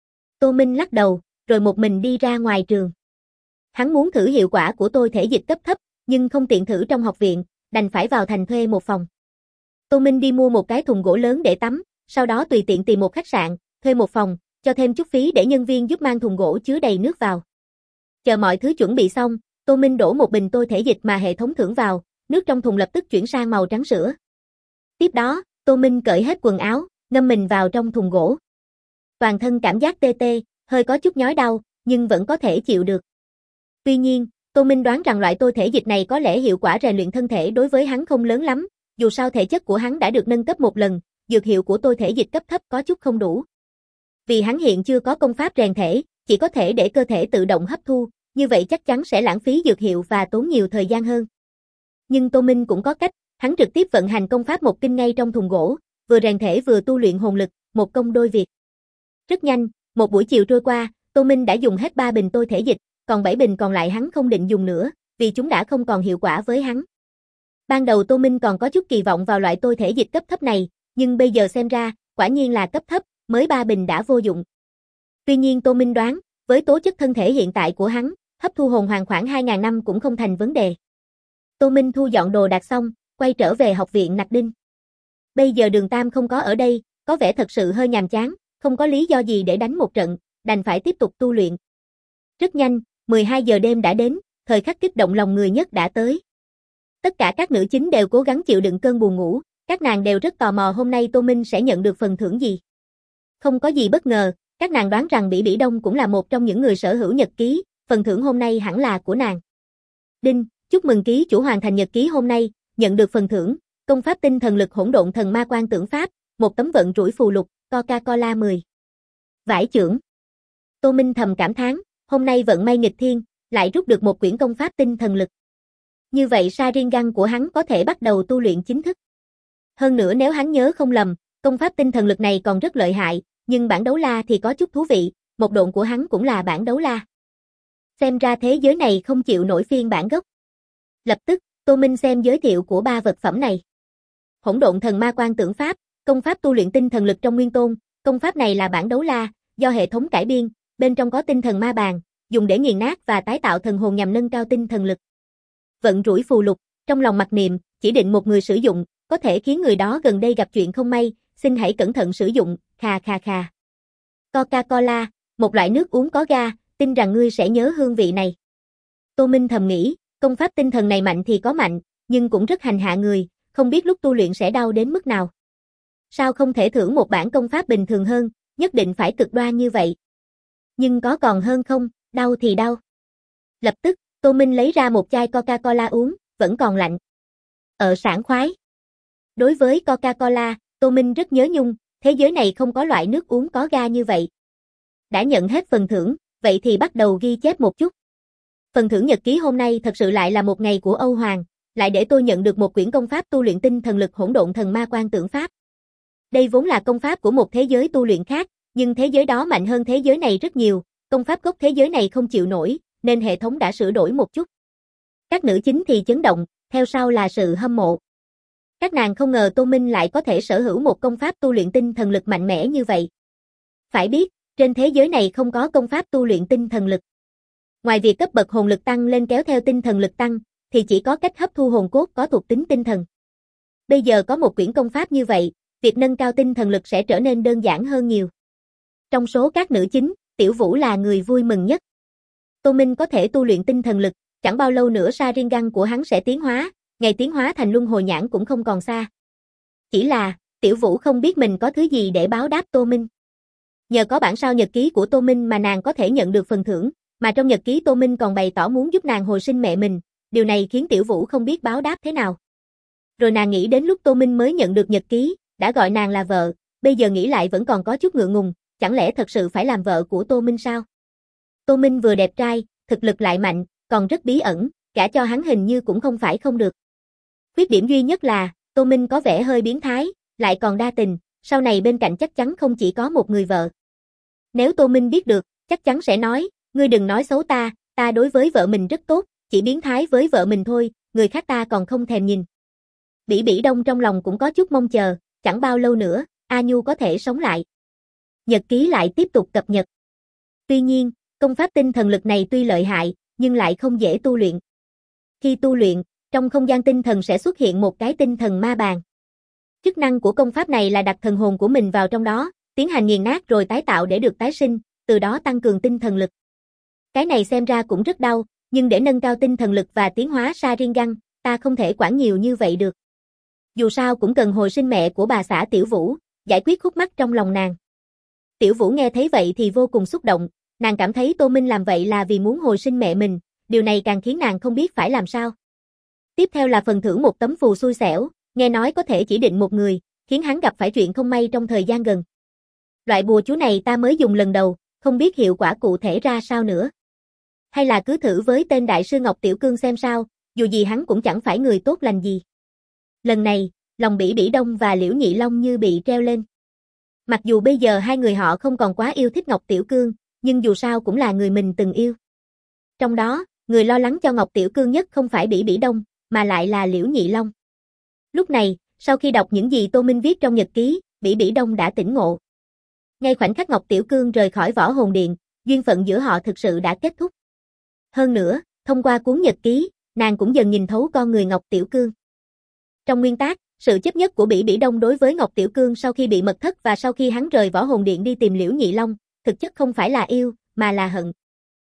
Tô Minh lắc đầu, rồi một mình đi ra ngoài trường. Hắn muốn thử hiệu quả của tôi thể dịch cấp thấp, nhưng không tiện thử trong học viện, đành phải vào thành thuê một phòng. Tô Minh đi mua một cái thùng gỗ lớn để tắm, sau đó tùy tiện tìm một khách sạn, thuê một phòng, cho thêm chút phí để nhân viên giúp mang thùng gỗ chứa đầy nước vào. Chờ mọi thứ chuẩn bị xong, Tô Minh đổ một bình tôi thể dịch mà hệ thống thưởng vào, nước trong thùng lập tức chuyển sang màu trắng sữa. Tiếp đó, Tô Minh cởi hết quần áo, ngâm mình vào trong thùng gỗ. Toàn thân cảm giác tê tê, hơi có chút nhói đau, nhưng vẫn có thể chịu được. Tuy nhiên, Tô Minh đoán rằng loại tôi thể dịch này có lẽ hiệu quả rèn luyện thân thể đối với hắn không lớn lắm, dù sao thể chất của hắn đã được nâng cấp một lần, dược hiệu của tôi thể dịch cấp thấp có chút không đủ. Vì hắn hiện chưa có công pháp rèn thể, chỉ có thể để cơ thể tự động hấp thu, như vậy chắc chắn sẽ lãng phí dược hiệu và tốn nhiều thời gian hơn. Nhưng Tô Minh cũng có cách, hắn trực tiếp vận hành công pháp một kinh ngay trong thùng gỗ, vừa rèn thể vừa tu luyện hồn lực, một công đôi việc. Rất nhanh, một buổi chiều trôi qua, Tô Minh đã dùng hết 3 bình tôi thể dịch, còn 7 bình còn lại hắn không định dùng nữa, vì chúng đã không còn hiệu quả với hắn. Ban đầu Tô Minh còn có chút kỳ vọng vào loại tôi thể dịch cấp thấp này, nhưng bây giờ xem ra, quả nhiên là cấp thấp, mới 3 bình đã vô dụng. Tuy nhiên Tô Minh đoán, với tố chất thân thể hiện tại của hắn, hấp thu hồn hoàng khoảng 2.000 năm cũng không thành vấn đề. Tô Minh thu dọn đồ đạc xong, quay trở về học viện Nặc Đinh. Bây giờ Đường Tam không có ở đây, có vẻ thật sự hơi nhàm chán, không có lý do gì để đánh một trận, đành phải tiếp tục tu luyện. Rất nhanh, 12 giờ đêm đã đến, thời khắc kích động lòng người nhất đã tới. Tất cả các nữ chính đều cố gắng chịu đựng cơn buồn ngủ, các nàng đều rất tò mò hôm nay Tô Minh sẽ nhận được phần thưởng gì. Không có gì bất ngờ, các nàng đoán rằng Bỉ Bỉ Đông cũng là một trong những người sở hữu nhật ký, phần thưởng hôm nay hẳn là của nàng. Đinh, chúc mừng ký chủ hoàn thành nhật ký hôm nay, nhận được phần thưởng, công pháp tinh thần lực hỗn độn thần ma quan tưởng pháp, một tấm vận rủi phù lục, Coca-Cola 10. Vải chưởng. Tô Minh thầm cảm thán, hôm nay vận may nghịch thiên, lại rút được một quyển công pháp tinh thần lực. Như vậy Sharingan của hắn có thể bắt đầu tu luyện chính thức. Hơn nữa nếu hắn nhớ không lầm, công pháp tinh thần lực này còn rất lợi hại, nhưng bản đấu la thì có chút thú vị, một độn của hắn cũng là bản đấu la. Xem ra thế giới này không chịu nổi phiên bản gốc. Lập tức, Tô Minh xem giới thiệu của 3 vật phẩm này. Hỗn độn thần ma quan tưởng pháp, công pháp tu luyện tinh thần lực trong nguyên tôn, công pháp này là bản đấu la, do hệ thống cải biên, bên trong có tinh thần ma bàn, dùng để nghiền nát và tái tạo thần hồn nhằm nâng cao tinh thần lực. Vận rủi phù lục, trong lòng mặc niệm, chỉ định một người sử dụng, có thể khiến người đó gần đây gặp chuyện không may, xin hãy cẩn thận sử dụng, khà khà khà. Coca-Cola, một loại nước uống có ga, tin rằng ngươi sẽ nhớ hương vị này. Tô Minh thầm nghĩ, công pháp tinh thần này mạnh thì có mạnh, nhưng cũng rất hành hạ người, không biết lúc tu luyện sẽ đau đến mức nào. Sao không thể thưởng một bản công pháp bình thường hơn, nhất định phải cực đoan như vậy. Nhưng có còn hơn không, đau thì đau. Lập tức, Tô Minh lấy ra một chai Coca-Cola uống, vẫn còn lạnh. Sảng khoái. Đối với Coca-Cola, Tô Minh rất nhớ nhung, thế giới này không có loại nước uống có ga như vậy. Đã nhận hết phần thưởng, vậy thì bắt đầu ghi chép một chút. Phần thưởng nhật ký hôm nay thật sự lại là một ngày của Âu Hoàng, lại để tôi nhận được một quyển công pháp tu luyện tinh thần lực hỗn độn thần ma quan tưởng pháp. Đây vốn là công pháp của một thế giới tu luyện khác, nhưng thế giới đó mạnh hơn thế giới này rất nhiều, công pháp gốc thế giới này không chịu nổi, nên hệ thống đã sửa đổi một chút. Các nữ chính thì chấn động, theo sau là sự hâm mộ. Các nàng không ngờ Tô Minh lại có thể sở hữu một công pháp tu luyện tinh thần lực mạnh mẽ như vậy. Phải biết, trên thế giới này không có công pháp tu luyện tinh thần lực. Ngoài việc cấp bậc hồn lực tăng lên kéo theo tinh thần lực tăng, thì chỉ có cách hấp thu hồn cốt có thuộc tính tinh thần. Bây giờ có một quyển công pháp như vậy, việc nâng cao tinh thần lực sẽ trở nên đơn giản hơn nhiều. Trong số các nữ chính, Tiểu Vũ là người vui mừng nhất. Tô Minh có thể tu luyện tinh thần lực, chẳng bao lâu nữa Sharingan của hắn sẽ tiến hóa, ngày tiến hóa thành luân hồi nhãn cũng không còn xa. Chỉ là, Tiểu Vũ không biết mình có thứ gì để báo đáp Tô Minh. Nhờ có bản sao nhật ký của Tô Minh mà nàng có thể nhận được phần thưởng, mà trong nhật ký Tô Minh còn bày tỏ muốn giúp nàng hồi sinh mẹ mình, điều này khiến Tiểu Vũ không biết báo đáp thế nào. Rồi nàng nghĩ đến lúc Tô Minh mới nhận được nhật ký, đã gọi nàng là vợ, bây giờ nghĩ lại vẫn còn có chút ngượng ngùng, chẳng lẽ thật sự phải làm vợ của Tô Minh sao? Tô Minh vừa đẹp trai, thực lực lại mạnh, còn rất bí ẩn, gả cho hắn hình như cũng không phải không được. Khuyết điểm duy nhất là, Tô Minh có vẻ hơi biến thái, lại còn đa tình, sau này bên cạnh chắc chắn không chỉ có một người vợ. Nếu Tô Minh biết được, chắc chắn sẽ nói, ngươi đừng nói xấu ta, ta đối với vợ mình rất tốt, chỉ biến thái với vợ mình thôi, người khác ta còn không thèm nhìn. Bỉ Bỉ Đông trong lòng cũng có chút mong chờ, chẳng bao lâu nữa, A Nhu có thể sống lại. Nhật ký lại tiếp tục cập nhật. Tuy nhiên, công pháp tinh thần lực này tuy lợi hại, nhưng lại không dễ tu luyện. Khi tu luyện, trong không gian tinh thần sẽ xuất hiện một cái tinh thần ma bàn. Chức năng của công pháp này là đặt thần hồn của mình vào trong đó, tiến hành nghiền nát rồi tái tạo để được tái sinh, từ đó tăng cường tinh thần lực. Cái này xem ra cũng rất đau, nhưng để nâng cao tinh thần lực và tiến hóa Sharingan, ta không thể quản nhiều như vậy được. Dù sao cũng cần hồi sinh mẹ của bà xã Tiểu Vũ, giải quyết khúc mắc trong lòng nàng. Tiểu Vũ nghe thấy vậy thì vô cùng xúc động, nàng cảm thấy Tô Minh làm vậy là vì muốn hồi sinh mẹ mình, điều này càng khiến nàng không biết phải làm sao. Tiếp theo là phần thưởng một tấm phù xui xẻo, nghe nói có thể chỉ định một người, khiến hắn gặp phải chuyện không may trong thời gian gần. Loại bùa chú này ta mới dùng lần đầu, không biết hiệu quả cụ thể ra sao nữa. Hay là cứ thử với tên Đại sư Ngọc Tiểu Cương xem sao, dù gì hắn cũng chẳng phải người tốt lành gì. Lần này, lòng Bỉ Bỉ Đông và Liễu Nhị Long như bị treo lên. Mặc dù bây giờ hai người họ không còn quá yêu thích Ngọc Tiểu Cương, nhưng dù sao cũng là người mình từng yêu. Trong đó, người lo lắng cho Ngọc Tiểu Cương nhất không phải Bỉ Bỉ Đông, mà lại là Liễu Nhị Long. Lúc này, sau khi đọc những gì Tô Minh viết trong nhật ký, Bỉ Bỉ Đông đã tỉnh ngộ. Ngay khoảnh khắc Ngọc Tiểu Cương rời khỏi Võ Hồn Điện, duyên phận giữa họ thực sự đã kết thúc. Hơn nữa, thông qua cuốn nhật ký, nàng cũng dần nhìn thấu con người Ngọc Tiểu Cương. Trong nguyên tắc, sự chấp nhất của Bỉ Bỉ Đông đối với Ngọc Tiểu Cương sau khi bị mật thất và sau khi hắn rời Võ Hồn Điện đi tìm Liễu Nhị Long, thực chất không phải là yêu, mà là hận.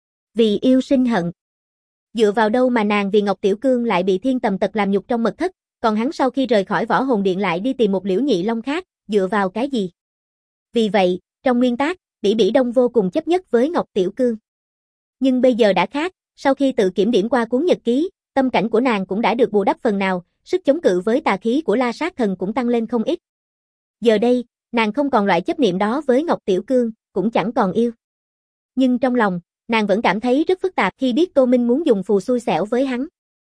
Vì yêu sinh hận. Dựa vào đâu mà nàng vì Ngọc Tiểu Cương lại bị Thiên Tầm Tật làm nhục trong mật thất, còn hắn sau khi rời khỏi Võ Hồn Điện lại đi tìm một Liễu Nhị Long khác, dựa vào cái gì? Vì vậy, trong nguyên tắc, Bỉ Bỉ Đông vô cùng chấp nhất với Ngọc Tiểu Cương. Nhưng bây giờ đã khác, sau khi tự kiểm điểm qua cuốn nhật ký, tâm cảnh của nàng cũng đã được bù đắp phần nào, sức chống cự với tà khí của La Sát Thần cũng tăng lên không ít. Giờ đây, nàng không còn loại chấp niệm đó với Ngọc Tiểu Cương, cũng chẳng còn yêu. Nhưng trong lòng, nàng vẫn cảm thấy rất phức tạp khi biết Tô Minh muốn dùng phù xui xẻo với hắn.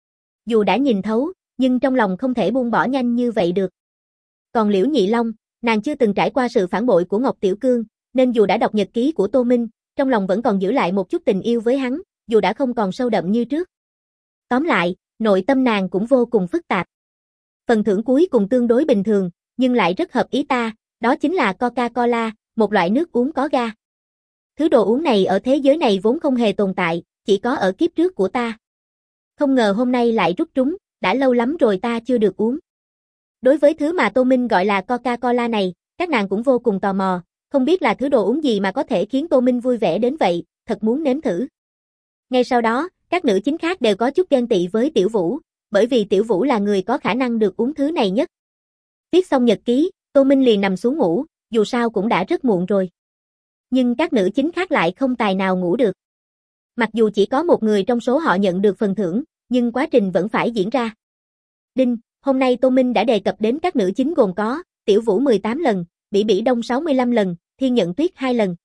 Dù đã nhìn thấu, nhưng trong lòng không thể buông bỏ nhanh như vậy được. Còn Liễu Nhị Long, nàng chưa từng trải qua sự phản bội của Ngọc Tiểu Cương, nên dù đã đọc nhật ký của Tô Minh, trong lòng vẫn còn giữ lại một chút tình yêu với hắn, dù đã không còn sâu đậm như trước. Tóm lại, nội tâm nàng cũng vô cùng phức tạp. Phần thưởng cuối cùng tương đối bình thường, nhưng lại rất hợp ý ta, đó chính là Coca-Cola, một loại nước uống có ga. Thứ đồ uống này ở thế giới này vốn không hề tồn tại, chỉ có ở kiếp trước của ta. Không ngờ hôm nay lại rút trúng, đã lâu lắm rồi ta chưa được uống. Đối với thứ mà Tô Minh gọi là Coca-Cola này, các nàng cũng vô cùng tò mò, không biết là thứ đồ uống gì mà có thể khiến Tô Minh vui vẻ đến vậy, thật muốn nếm thử. Ngay sau đó, các nữ chính khác đều có chút ghen tị với Tiểu Vũ, bởi vì Tiểu Vũ là người có khả năng được uống thứ này nhất. Viết xong nhật ký, Tô Minh liền nằm xuống ngủ, dù sao cũng đã rất muộn rồi. Nhưng các nữ chính khác lại không tài nào ngủ được. Mặc dù chỉ có một người trong số họ nhận được phần thưởng, nhưng quá trình vẫn phải diễn ra. Đinh, hôm nay Tô Minh đã đề cập đến các nữ chính gồm có Tiểu Vũ 18 lần, Bỉ Bỉ Đông 65 lần, Thiên Nhận Tuyết 2 lần.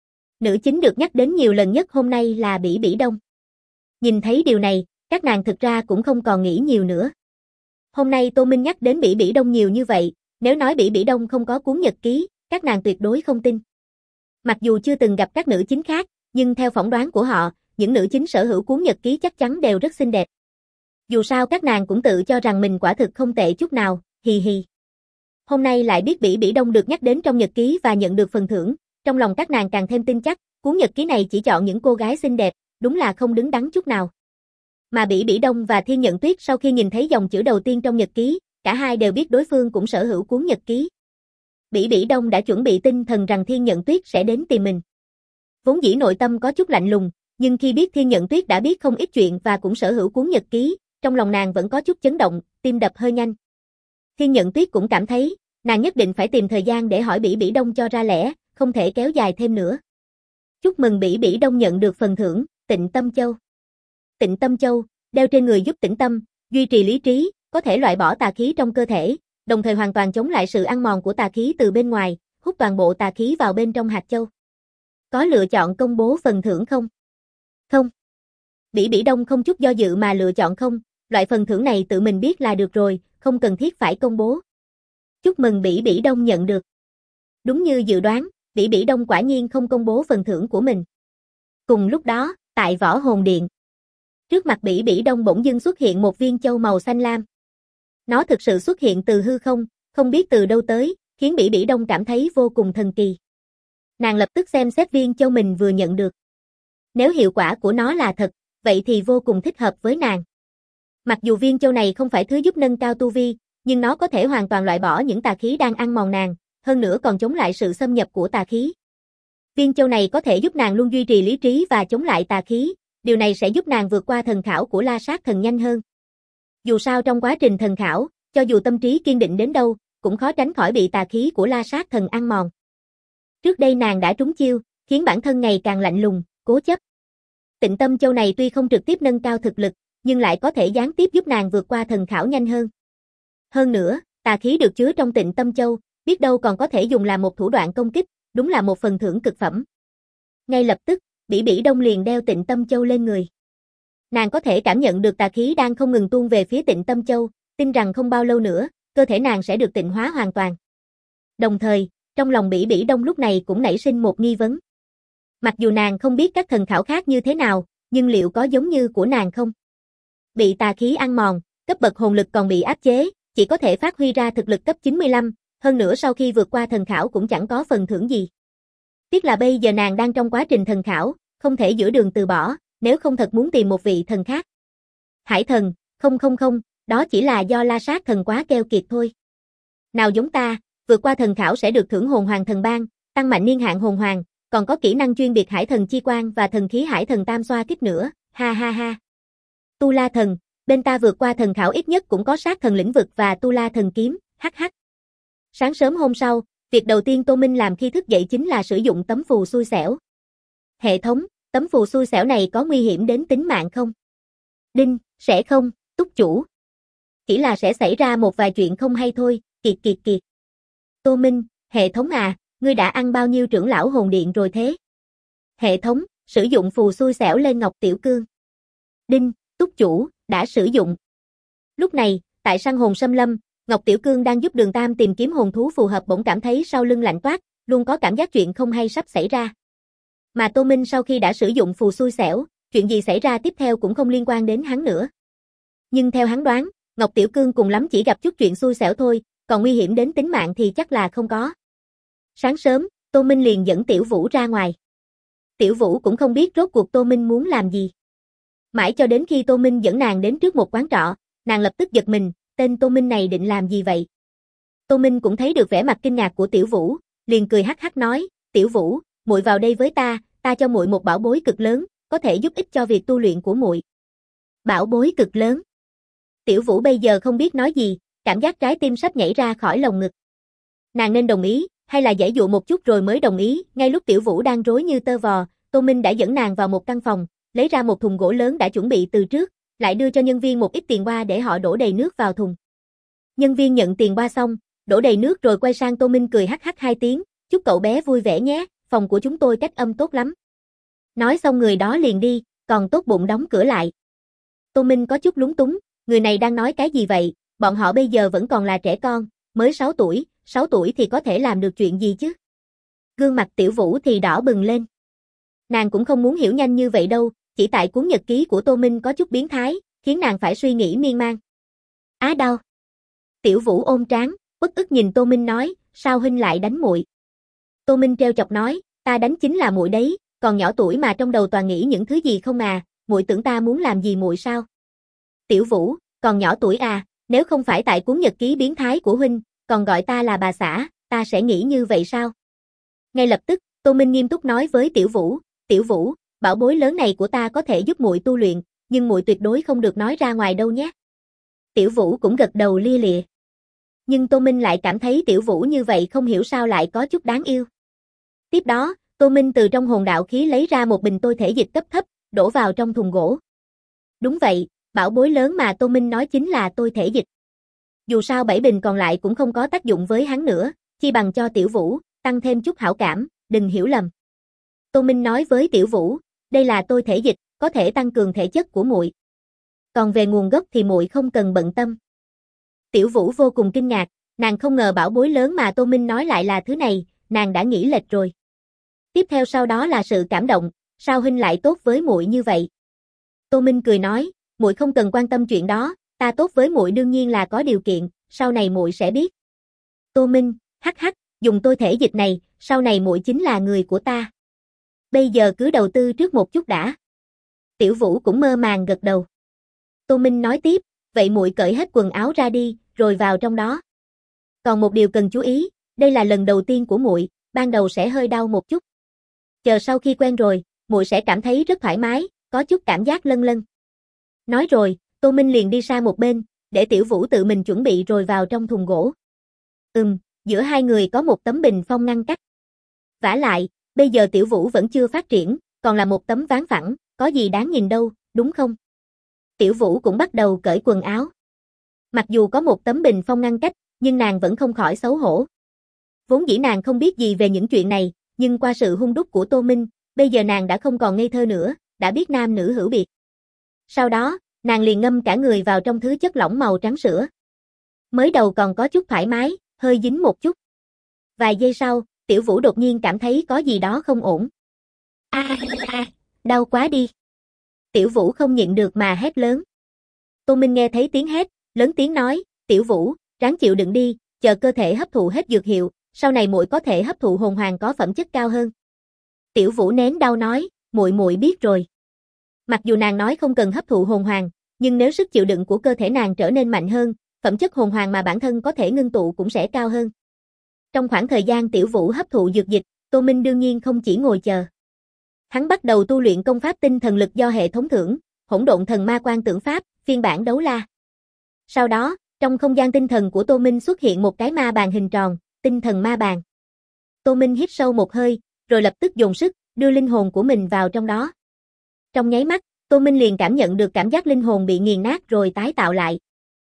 Nữ chính được nhắc đến nhiều lần nhất hôm nay là Bỉ Bỉ Đông. Nhìn thấy điều này, các nàng thực ra cũng không còn nghĩ nhiều nữa. Hôm nay Tô Minh nhắc đến Bỉ Bỉ Đông nhiều như vậy, nếu nói Bỉ Bỉ Đông không có cuốn nhật ký, các nàng tuyệt đối không tin. Mặc dù chưa từng gặp các nữ chính khác, nhưng theo phỏng đoán của họ, những nữ chính sở hữu cuốn nhật ký chắc chắn đều rất xinh đẹp. Dù sao các nàng cũng tự cho rằng mình quả thực không tệ chút nào, hì hì. Hôm nay lại biết Bỉ Bỉ Đông được nhắc đến trong nhật ký và nhận được phần thưởng, trong lòng các nàng càng thêm tin chắc, cuốn nhật ký này chỉ chọn những cô gái xinh đẹp, đúng là không đứng đắn chút nào. Mà Bỉ Bỉ Đông và Thiên Nhận Tuyết sau khi nhìn thấy dòng chữ đầu tiên trong nhật ký, cả hai đều biết đối phương cũng sở hữu cuốn nhật ký. Bỉ Bỉ Đông đã chuẩn bị tinh thần rằng Thiên Nhận Tuyết sẽ đến tìm mình. Vốn dĩ nội tâm có chút lạnh lùng, nhưng khi biết Thiên Nhận Tuyết đã biết không ít chuyện và cũng sở hữu cuốn nhật ký, trong lòng nàng vẫn có chút chấn động, tim đập hơi nhanh. Thiên Nhận Tuyết cũng cảm thấy, nàng nhất định phải tìm thời gian để hỏi Bỉ Bỉ Đông cho ra lẽ, không thể kéo dài thêm nữa. Chúc mừng Bỉ Bỉ Đông nhận được phần thưởng, Tịnh Tâm Châu. Tịnh Tâm Châu, đeo trên người giúp tĩnh tâm, duy trì lý trí, có thể loại bỏ tà khí trong cơ thể, đồng thời hoàn toàn chống lại sự ăn mòn của tà khí từ bên ngoài, hút toàn bộ tà khí vào bên trong hạt châu. Có lựa chọn công bố phần thưởng không? Không. Bỉ Bỉ Đông không chút do dự mà lựa chọn không, loại phần thưởng này tự mình biết là được rồi, không cần thiết phải công bố. Chúc mừng Bỉ Bỉ Đông nhận được. Đúng như dự đoán, Bỉ Bỉ Đông quả nhiên không công bố phần thưởng của mình. Cùng lúc đó, tại Võ Hồn Điện, trước mặt Bỉ Bỉ Đông bỗng dưng xuất hiện một viên châu màu xanh lam. Nó thực sự xuất hiện từ hư không, không biết từ đâu tới, khiến Bỉ Bỉ Đông cảm thấy vô cùng thần kỳ. Nàng lập tức xem xét viên châu mình vừa nhận được. Nếu hiệu quả của nó là thật, vậy thì vô cùng thích hợp với nàng. Mặc dù viên châu này không phải thứ giúp nâng cao tu vi, nhưng nó có thể hoàn toàn loại bỏ những tà khí đang ăn mòn nàng, hơn nữa còn chống lại sự xâm nhập của tà khí. Viên châu này có thể giúp nàng luôn duy trì lý trí và chống lại tà khí, điều này sẽ giúp nàng vượt qua thần khảo của La Sát Thần nhanh hơn. Dù sao trong quá trình thần khảo, cho dù tâm trí kiên định đến đâu, cũng khó tránh khỏi bị tà khí của La Sát Thần ăn mòn. Trước đây nàng đã trúng chiêu, khiến bản thân ngày càng lạnh lùng, cố chấp. Tịnh Tâm Châu này tuy không trực tiếp nâng cao thực lực, nhưng lại có thể gián tiếp giúp nàng vượt qua thần khảo nhanh hơn. Hơn nữa, tà khí được chứa trong Tịnh Tâm Châu, biết đâu còn có thể dùng làm một thủ đoạn công kích, đúng là một phần thưởng cực phẩm. Ngay lập tức, Bỉ Bỉ Đông liền đeo Tịnh Tâm Châu lên người. Nàng có thể cảm nhận được tà khí đang không ngừng tuôn về phía Tịnh Tâm Châu, tin rằng không bao lâu nữa, cơ thể nàng sẽ được tịnh hóa hoàn toàn. Đồng thời, trong lòng Bỉ Bỉ Đông lúc này cũng nảy sinh một nghi vấn. Mặc dù nàng không biết các thần khảo khác như thế nào, nhưng liệu có giống như của nàng không? Bị tà khí ăn mòn, cấp bậc hồn lực còn bị áp chế, chỉ có thể phát huy ra thực lực cấp 95, hơn nữa sau khi vượt qua thần khảo cũng chẳng có phần thưởng gì. Tiếc là bây giờ nàng đang trong quá trình thần khảo, không thể giữa đường từ bỏ, nếu không thật muốn tìm một vị thần khác. Hải thần, không, đó chỉ là do La Sát thần quá keo kiệt thôi. Nào giống ta, vượt qua thần khảo sẽ được thưởng hồn hoàng thần ban, tăng mạnh niên hạn hồn hoàng, còn có kỹ năng chuyên biệt hải thần chi quan và thần khí hải thần tam xoa kích nữa, ha ha ha. Tu La thần, bên ta vượt qua thần khảo ít nhất cũng có sát thần lĩnh vực và Tu La thần kiếm, hh. Sáng sớm hôm sau, việc đầu tiên Tô Minh làm khi thức dậy chính là sử dụng tấm phù xui xẻo. Hệ thống, tấm phù xui xẻo này có nguy hiểm đến tính mạng không? Đinh, sẽ không, túc chủ. Chỉ là sẽ xảy ra một vài chuyện không hay thôi, kiệt. Tô Minh, hệ thống à, ngươi đã ăn bao nhiêu trưởng lão hồn điện rồi thế? Hệ thống, sử dụng phù xui xẻo lên Ngọc Tiểu Cương. Đinh, túc chủ, đã sử dụng. Lúc này, tại săn hồn xâm lâm, Ngọc Tiểu Cương đang giúp Đường Tam tìm kiếm hồn thú phù hợp bỗng cảm thấy sau lưng lạnh toát, luôn có cảm giác chuyện không hay sắp xảy ra. Mà Tô Minh sau khi đã sử dụng phù xui xẻo, chuyện gì xảy ra tiếp theo cũng không liên quan đến hắn nữa. Nhưng theo hắn đoán, Ngọc Tiểu Cương cùng lắm chỉ gặp chút chuyện xui xẻo thôi, còn nguy hiểm đến tính mạng thì chắc là không có. Sáng sớm, Tô Minh liền dẫn Tiểu Vũ ra ngoài. Tiểu Vũ cũng không biết rốt cuộc Tô Minh muốn làm gì. Mãi cho đến khi Tô Minh dẫn nàng đến trước một quán trọ, nàng lập tức giật mình, tên Tô Minh này định làm gì vậy? Tô Minh cũng thấy được vẻ mặt kinh ngạc của Tiểu Vũ, liền cười hắc hắc nói, Tiểu Vũ, muội vào đây với ta cho muội một bảo bối cực lớn, có thể giúp ích cho việc tu luyện của muội. Bảo bối cực lớn. Tiểu Vũ bây giờ không biết nói gì, cảm giác trái tim sắp nhảy ra khỏi lồng ngực. Nàng nên đồng ý, hay là giãy dụ một chút rồi mới đồng ý, ngay lúc Tiểu Vũ đang rối như tơ vò, Tô Minh đã dẫn nàng vào một căn phòng, lấy ra một thùng gỗ lớn đã chuẩn bị từ trước, lại đưa cho nhân viên một ít tiền hoa để họ đổ đầy nước vào thùng. Nhân viên nhận tiền hoa xong, đổ đầy nước rồi quay sang Tô Minh cười hắc hắc 2 tiếng, chúc cậu bé vui vẻ nhé, phòng của chúng tôi cách âm tốt lắm. Nói xong người đó liền đi, còn tốt bụng đóng cửa lại. Tô Minh có chút lúng túng, người này đang nói cái gì vậy, bọn họ bây giờ vẫn còn là trẻ con, mới 6 tuổi thì có thể làm được chuyện gì chứ? Gương mặt Tiểu Vũ thì đỏ bừng lên. Nàng cũng không muốn hiểu nhanh như vậy đâu, chỉ tại cuốn nhật ký của Tô Minh có chút biến thái, khiến nàng phải suy nghĩ miên man. Á đau. Tiểu Vũ ôm trán, uất ức nhìn Tô Minh nói, sao huynh lại đánh muội? Tô Minh trêu chọc nói, ta đánh chính là muội đấy, còn nhỏ tuổi mà trong đầu toàn nghĩ những thứ gì không à, muội tưởng ta muốn làm gì muội sao? Tiểu Vũ, còn nhỏ tuổi à, nếu không phải tại cuốn nhật ký biến thái của huynh, còn gọi ta là bà xã, ta sẽ nghĩ như vậy sao? Ngay lập tức, Tô Minh nghiêm túc nói với Tiểu Vũ, bảo bối lớn này của ta có thể giúp muội tu luyện, nhưng muội tuyệt đối không được nói ra ngoài đâu nhé. Tiểu Vũ cũng gật đầu lia lịa. Nhưng Tô Minh lại cảm thấy Tiểu Vũ như vậy không hiểu sao lại có chút đáng yêu. Tiếp đó, Tô Minh từ trong hồn đạo khí lấy ra một bình tôi thể dịch cấp thấp, đổ vào trong thùng gỗ. Đúng vậy, bảo bối lớn mà Tô Minh nói chính là tôi thể dịch. Dù sao 7 bình còn lại cũng không có tác dụng với hắn nữa, chi bằng cho Tiểu Vũ, tăng thêm chút hảo cảm, đừng hiểu lầm. Tô Minh nói với Tiểu Vũ, đây là tôi thể dịch, có thể tăng cường thể chất của muội. Còn về nguồn gốc thì muội không cần bận tâm. Tiểu Vũ vô cùng kinh ngạc, nàng không ngờ bảo bối lớn mà Tô Minh nói lại là thứ này, nàng đã nghĩ lệch rồi. Tiếp theo sau đó là sự cảm động, sao huynh lại tốt với muội như vậy? Tô Minh cười nói, muội không cần quan tâm chuyện đó, ta tốt với muội đương nhiên là có điều kiện, sau này muội sẽ biết. Tô Minh, hắc hắc, dùng tôi thể dịch này, sau này muội chính là người của ta. Bây giờ cứ đầu tư trước một chút đã. Tiểu Vũ cũng mơ màng gật đầu. Tô Minh nói tiếp, vậy muội cởi hết quần áo ra đi, rồi vào trong đó. Còn một điều cần chú ý, đây là lần đầu tiên của muội, ban đầu sẽ hơi đau một chút. Chờ sau khi quen rồi, muội sẽ cảm thấy rất thoải mái, có chút cảm giác lân lân. Nói rồi, Tô Minh liền đi sang một bên, để Tiểu Vũ tự mình chuẩn bị rồi vào trong thùng gỗ. Giữa hai người có một tấm bình phong ngăn cách. Vả lại, bây giờ Tiểu Vũ vẫn chưa phát triển, còn là một tấm ván phẳng, có gì đáng nhìn đâu, đúng không? Tiểu Vũ cũng bắt đầu cởi quần áo. Mặc dù có một tấm bình phong ngăn cách, nhưng nàng vẫn không khỏi xấu hổ. Vốn dĩ nàng không biết gì về những chuyện này, nhưng qua sự hung đúc của Tô Minh, bây giờ nàng đã không còn ngây thơ nữa, đã biết nam nữ hữu biệt. Sau đó, nàng liền ngâm cả người vào trong thứ chất lỏng màu trắng sữa. Mới đầu còn có chút thoải mái, hơi dính một chút. Vài giây sau, Tiểu Vũ đột nhiên cảm thấy có gì đó không ổn. Đau quá đi. Tiểu Vũ không nhịn được mà hét lớn. Tô Minh nghe thấy tiếng hét, lớn tiếng nói, Tiểu Vũ, ráng chịu đựng đi, chờ cơ thể hấp thụ hết dược hiệu, sau này muội có thể hấp thụ hồn hoàng có phẩm chất cao hơn. Tiểu Vũ nén đau nói, muội biết rồi. Mặc dù nàng nói không cần hấp thụ hồn hoàng, nhưng nếu sức chịu đựng của cơ thể nàng trở nên mạnh hơn, phẩm chất hồn hoàng mà bản thân có thể ngưng tụ cũng sẽ cao hơn. Trong khoảng thời gian Tiểu Vũ hấp thụ dược dịch, Tô Minh đương nhiên không chỉ ngồi chờ. Hắn bắt đầu tu luyện công pháp tinh thần lực do hệ thống thưởng, Hỗn Độn Thần Ma Quan Tưởng Pháp, phiên bản đấu la. Sau đó, trong không gian tinh thần của Tô Minh xuất hiện một cái ma bàn hình tròn, tinh thần ma bàn. Tô Minh hít sâu một hơi, rồi lập tức dồn sức, đưa linh hồn của mình vào trong đó. Trong nháy mắt, Tô Minh liền cảm nhận được cảm giác linh hồn bị nghiền nát rồi tái tạo lại.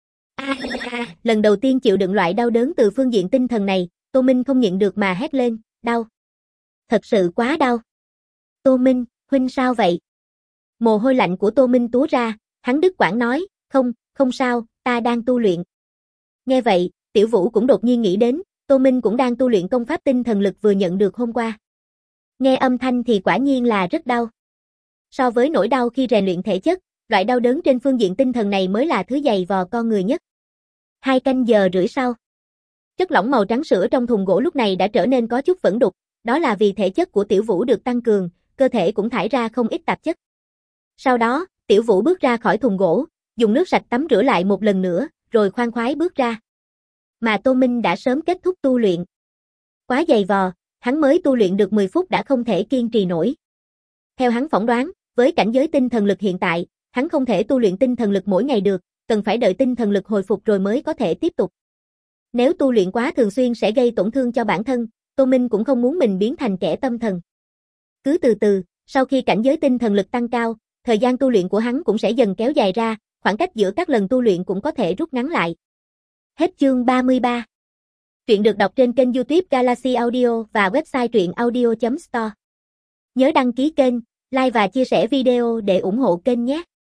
Lần đầu tiên chịu đựng loại đau đớn từ phương diện tinh thần này, Tô Minh không nhịn được mà hét lên, đau. Thật sự quá đau. Tô Minh, huynh sao vậy? Mồ hôi lạnh của Tô Minh túa ra, hắn đứt quãng nói, không sao, ta đang tu luyện. Nghe vậy, Tiểu Vũ cũng đột nhiên nghĩ đến, Tô Minh cũng đang tu luyện công pháp tinh thần lực vừa nhận được hôm qua. Nghe âm thanh thì quả nhiên là rất đau. So với nỗi đau khi rèn luyện thể chất, loại đau đớn trên phương diện tinh thần này mới là thứ dày vò con người nhất. 2 canh giờ rưỡi sau. Chất lỏng màu trắng sữa trong thùng gỗ lúc này đã trở nên có chút vẩn đục, đó là vì thể chất của Tiểu Vũ được tăng cường, cơ thể cũng thải ra không ít tạp chất. Sau đó, Tiểu Vũ bước ra khỏi thùng gỗ, dùng nước sạch tắm rửa lại một lần nữa, rồi khoan khoái bước ra. Mà Tô Minh đã sớm kết thúc tu luyện. Quá dày vò, hắn mới tu luyện được 10 phút đã không thể kiên trì nổi. Theo hắn phỏng đoán, với cảnh giới tinh thần lực hiện tại, hắn không thể tu luyện tinh thần lực mỗi ngày được, cần phải đợi tinh thần lực hồi phục rồi mới có thể tiếp tục. Nếu tu luyện quá thường xuyên sẽ gây tổn thương cho bản thân, Tô Minh cũng không muốn mình biến thành kẻ tâm thần. Cứ từ từ, sau khi cảnh giới tinh thần lực tăng cao, thời gian tu luyện của hắn cũng sẽ dần kéo dài ra, khoảng cách giữa các lần tu luyện cũng có thể rút ngắn lại. Hết chương 33. Truyện được đọc trên kênh YouTube Galaxy Audio và website truyệnaudio.store. Nhớ đăng ký kênh, like và chia sẻ video để ủng hộ kênh nhé.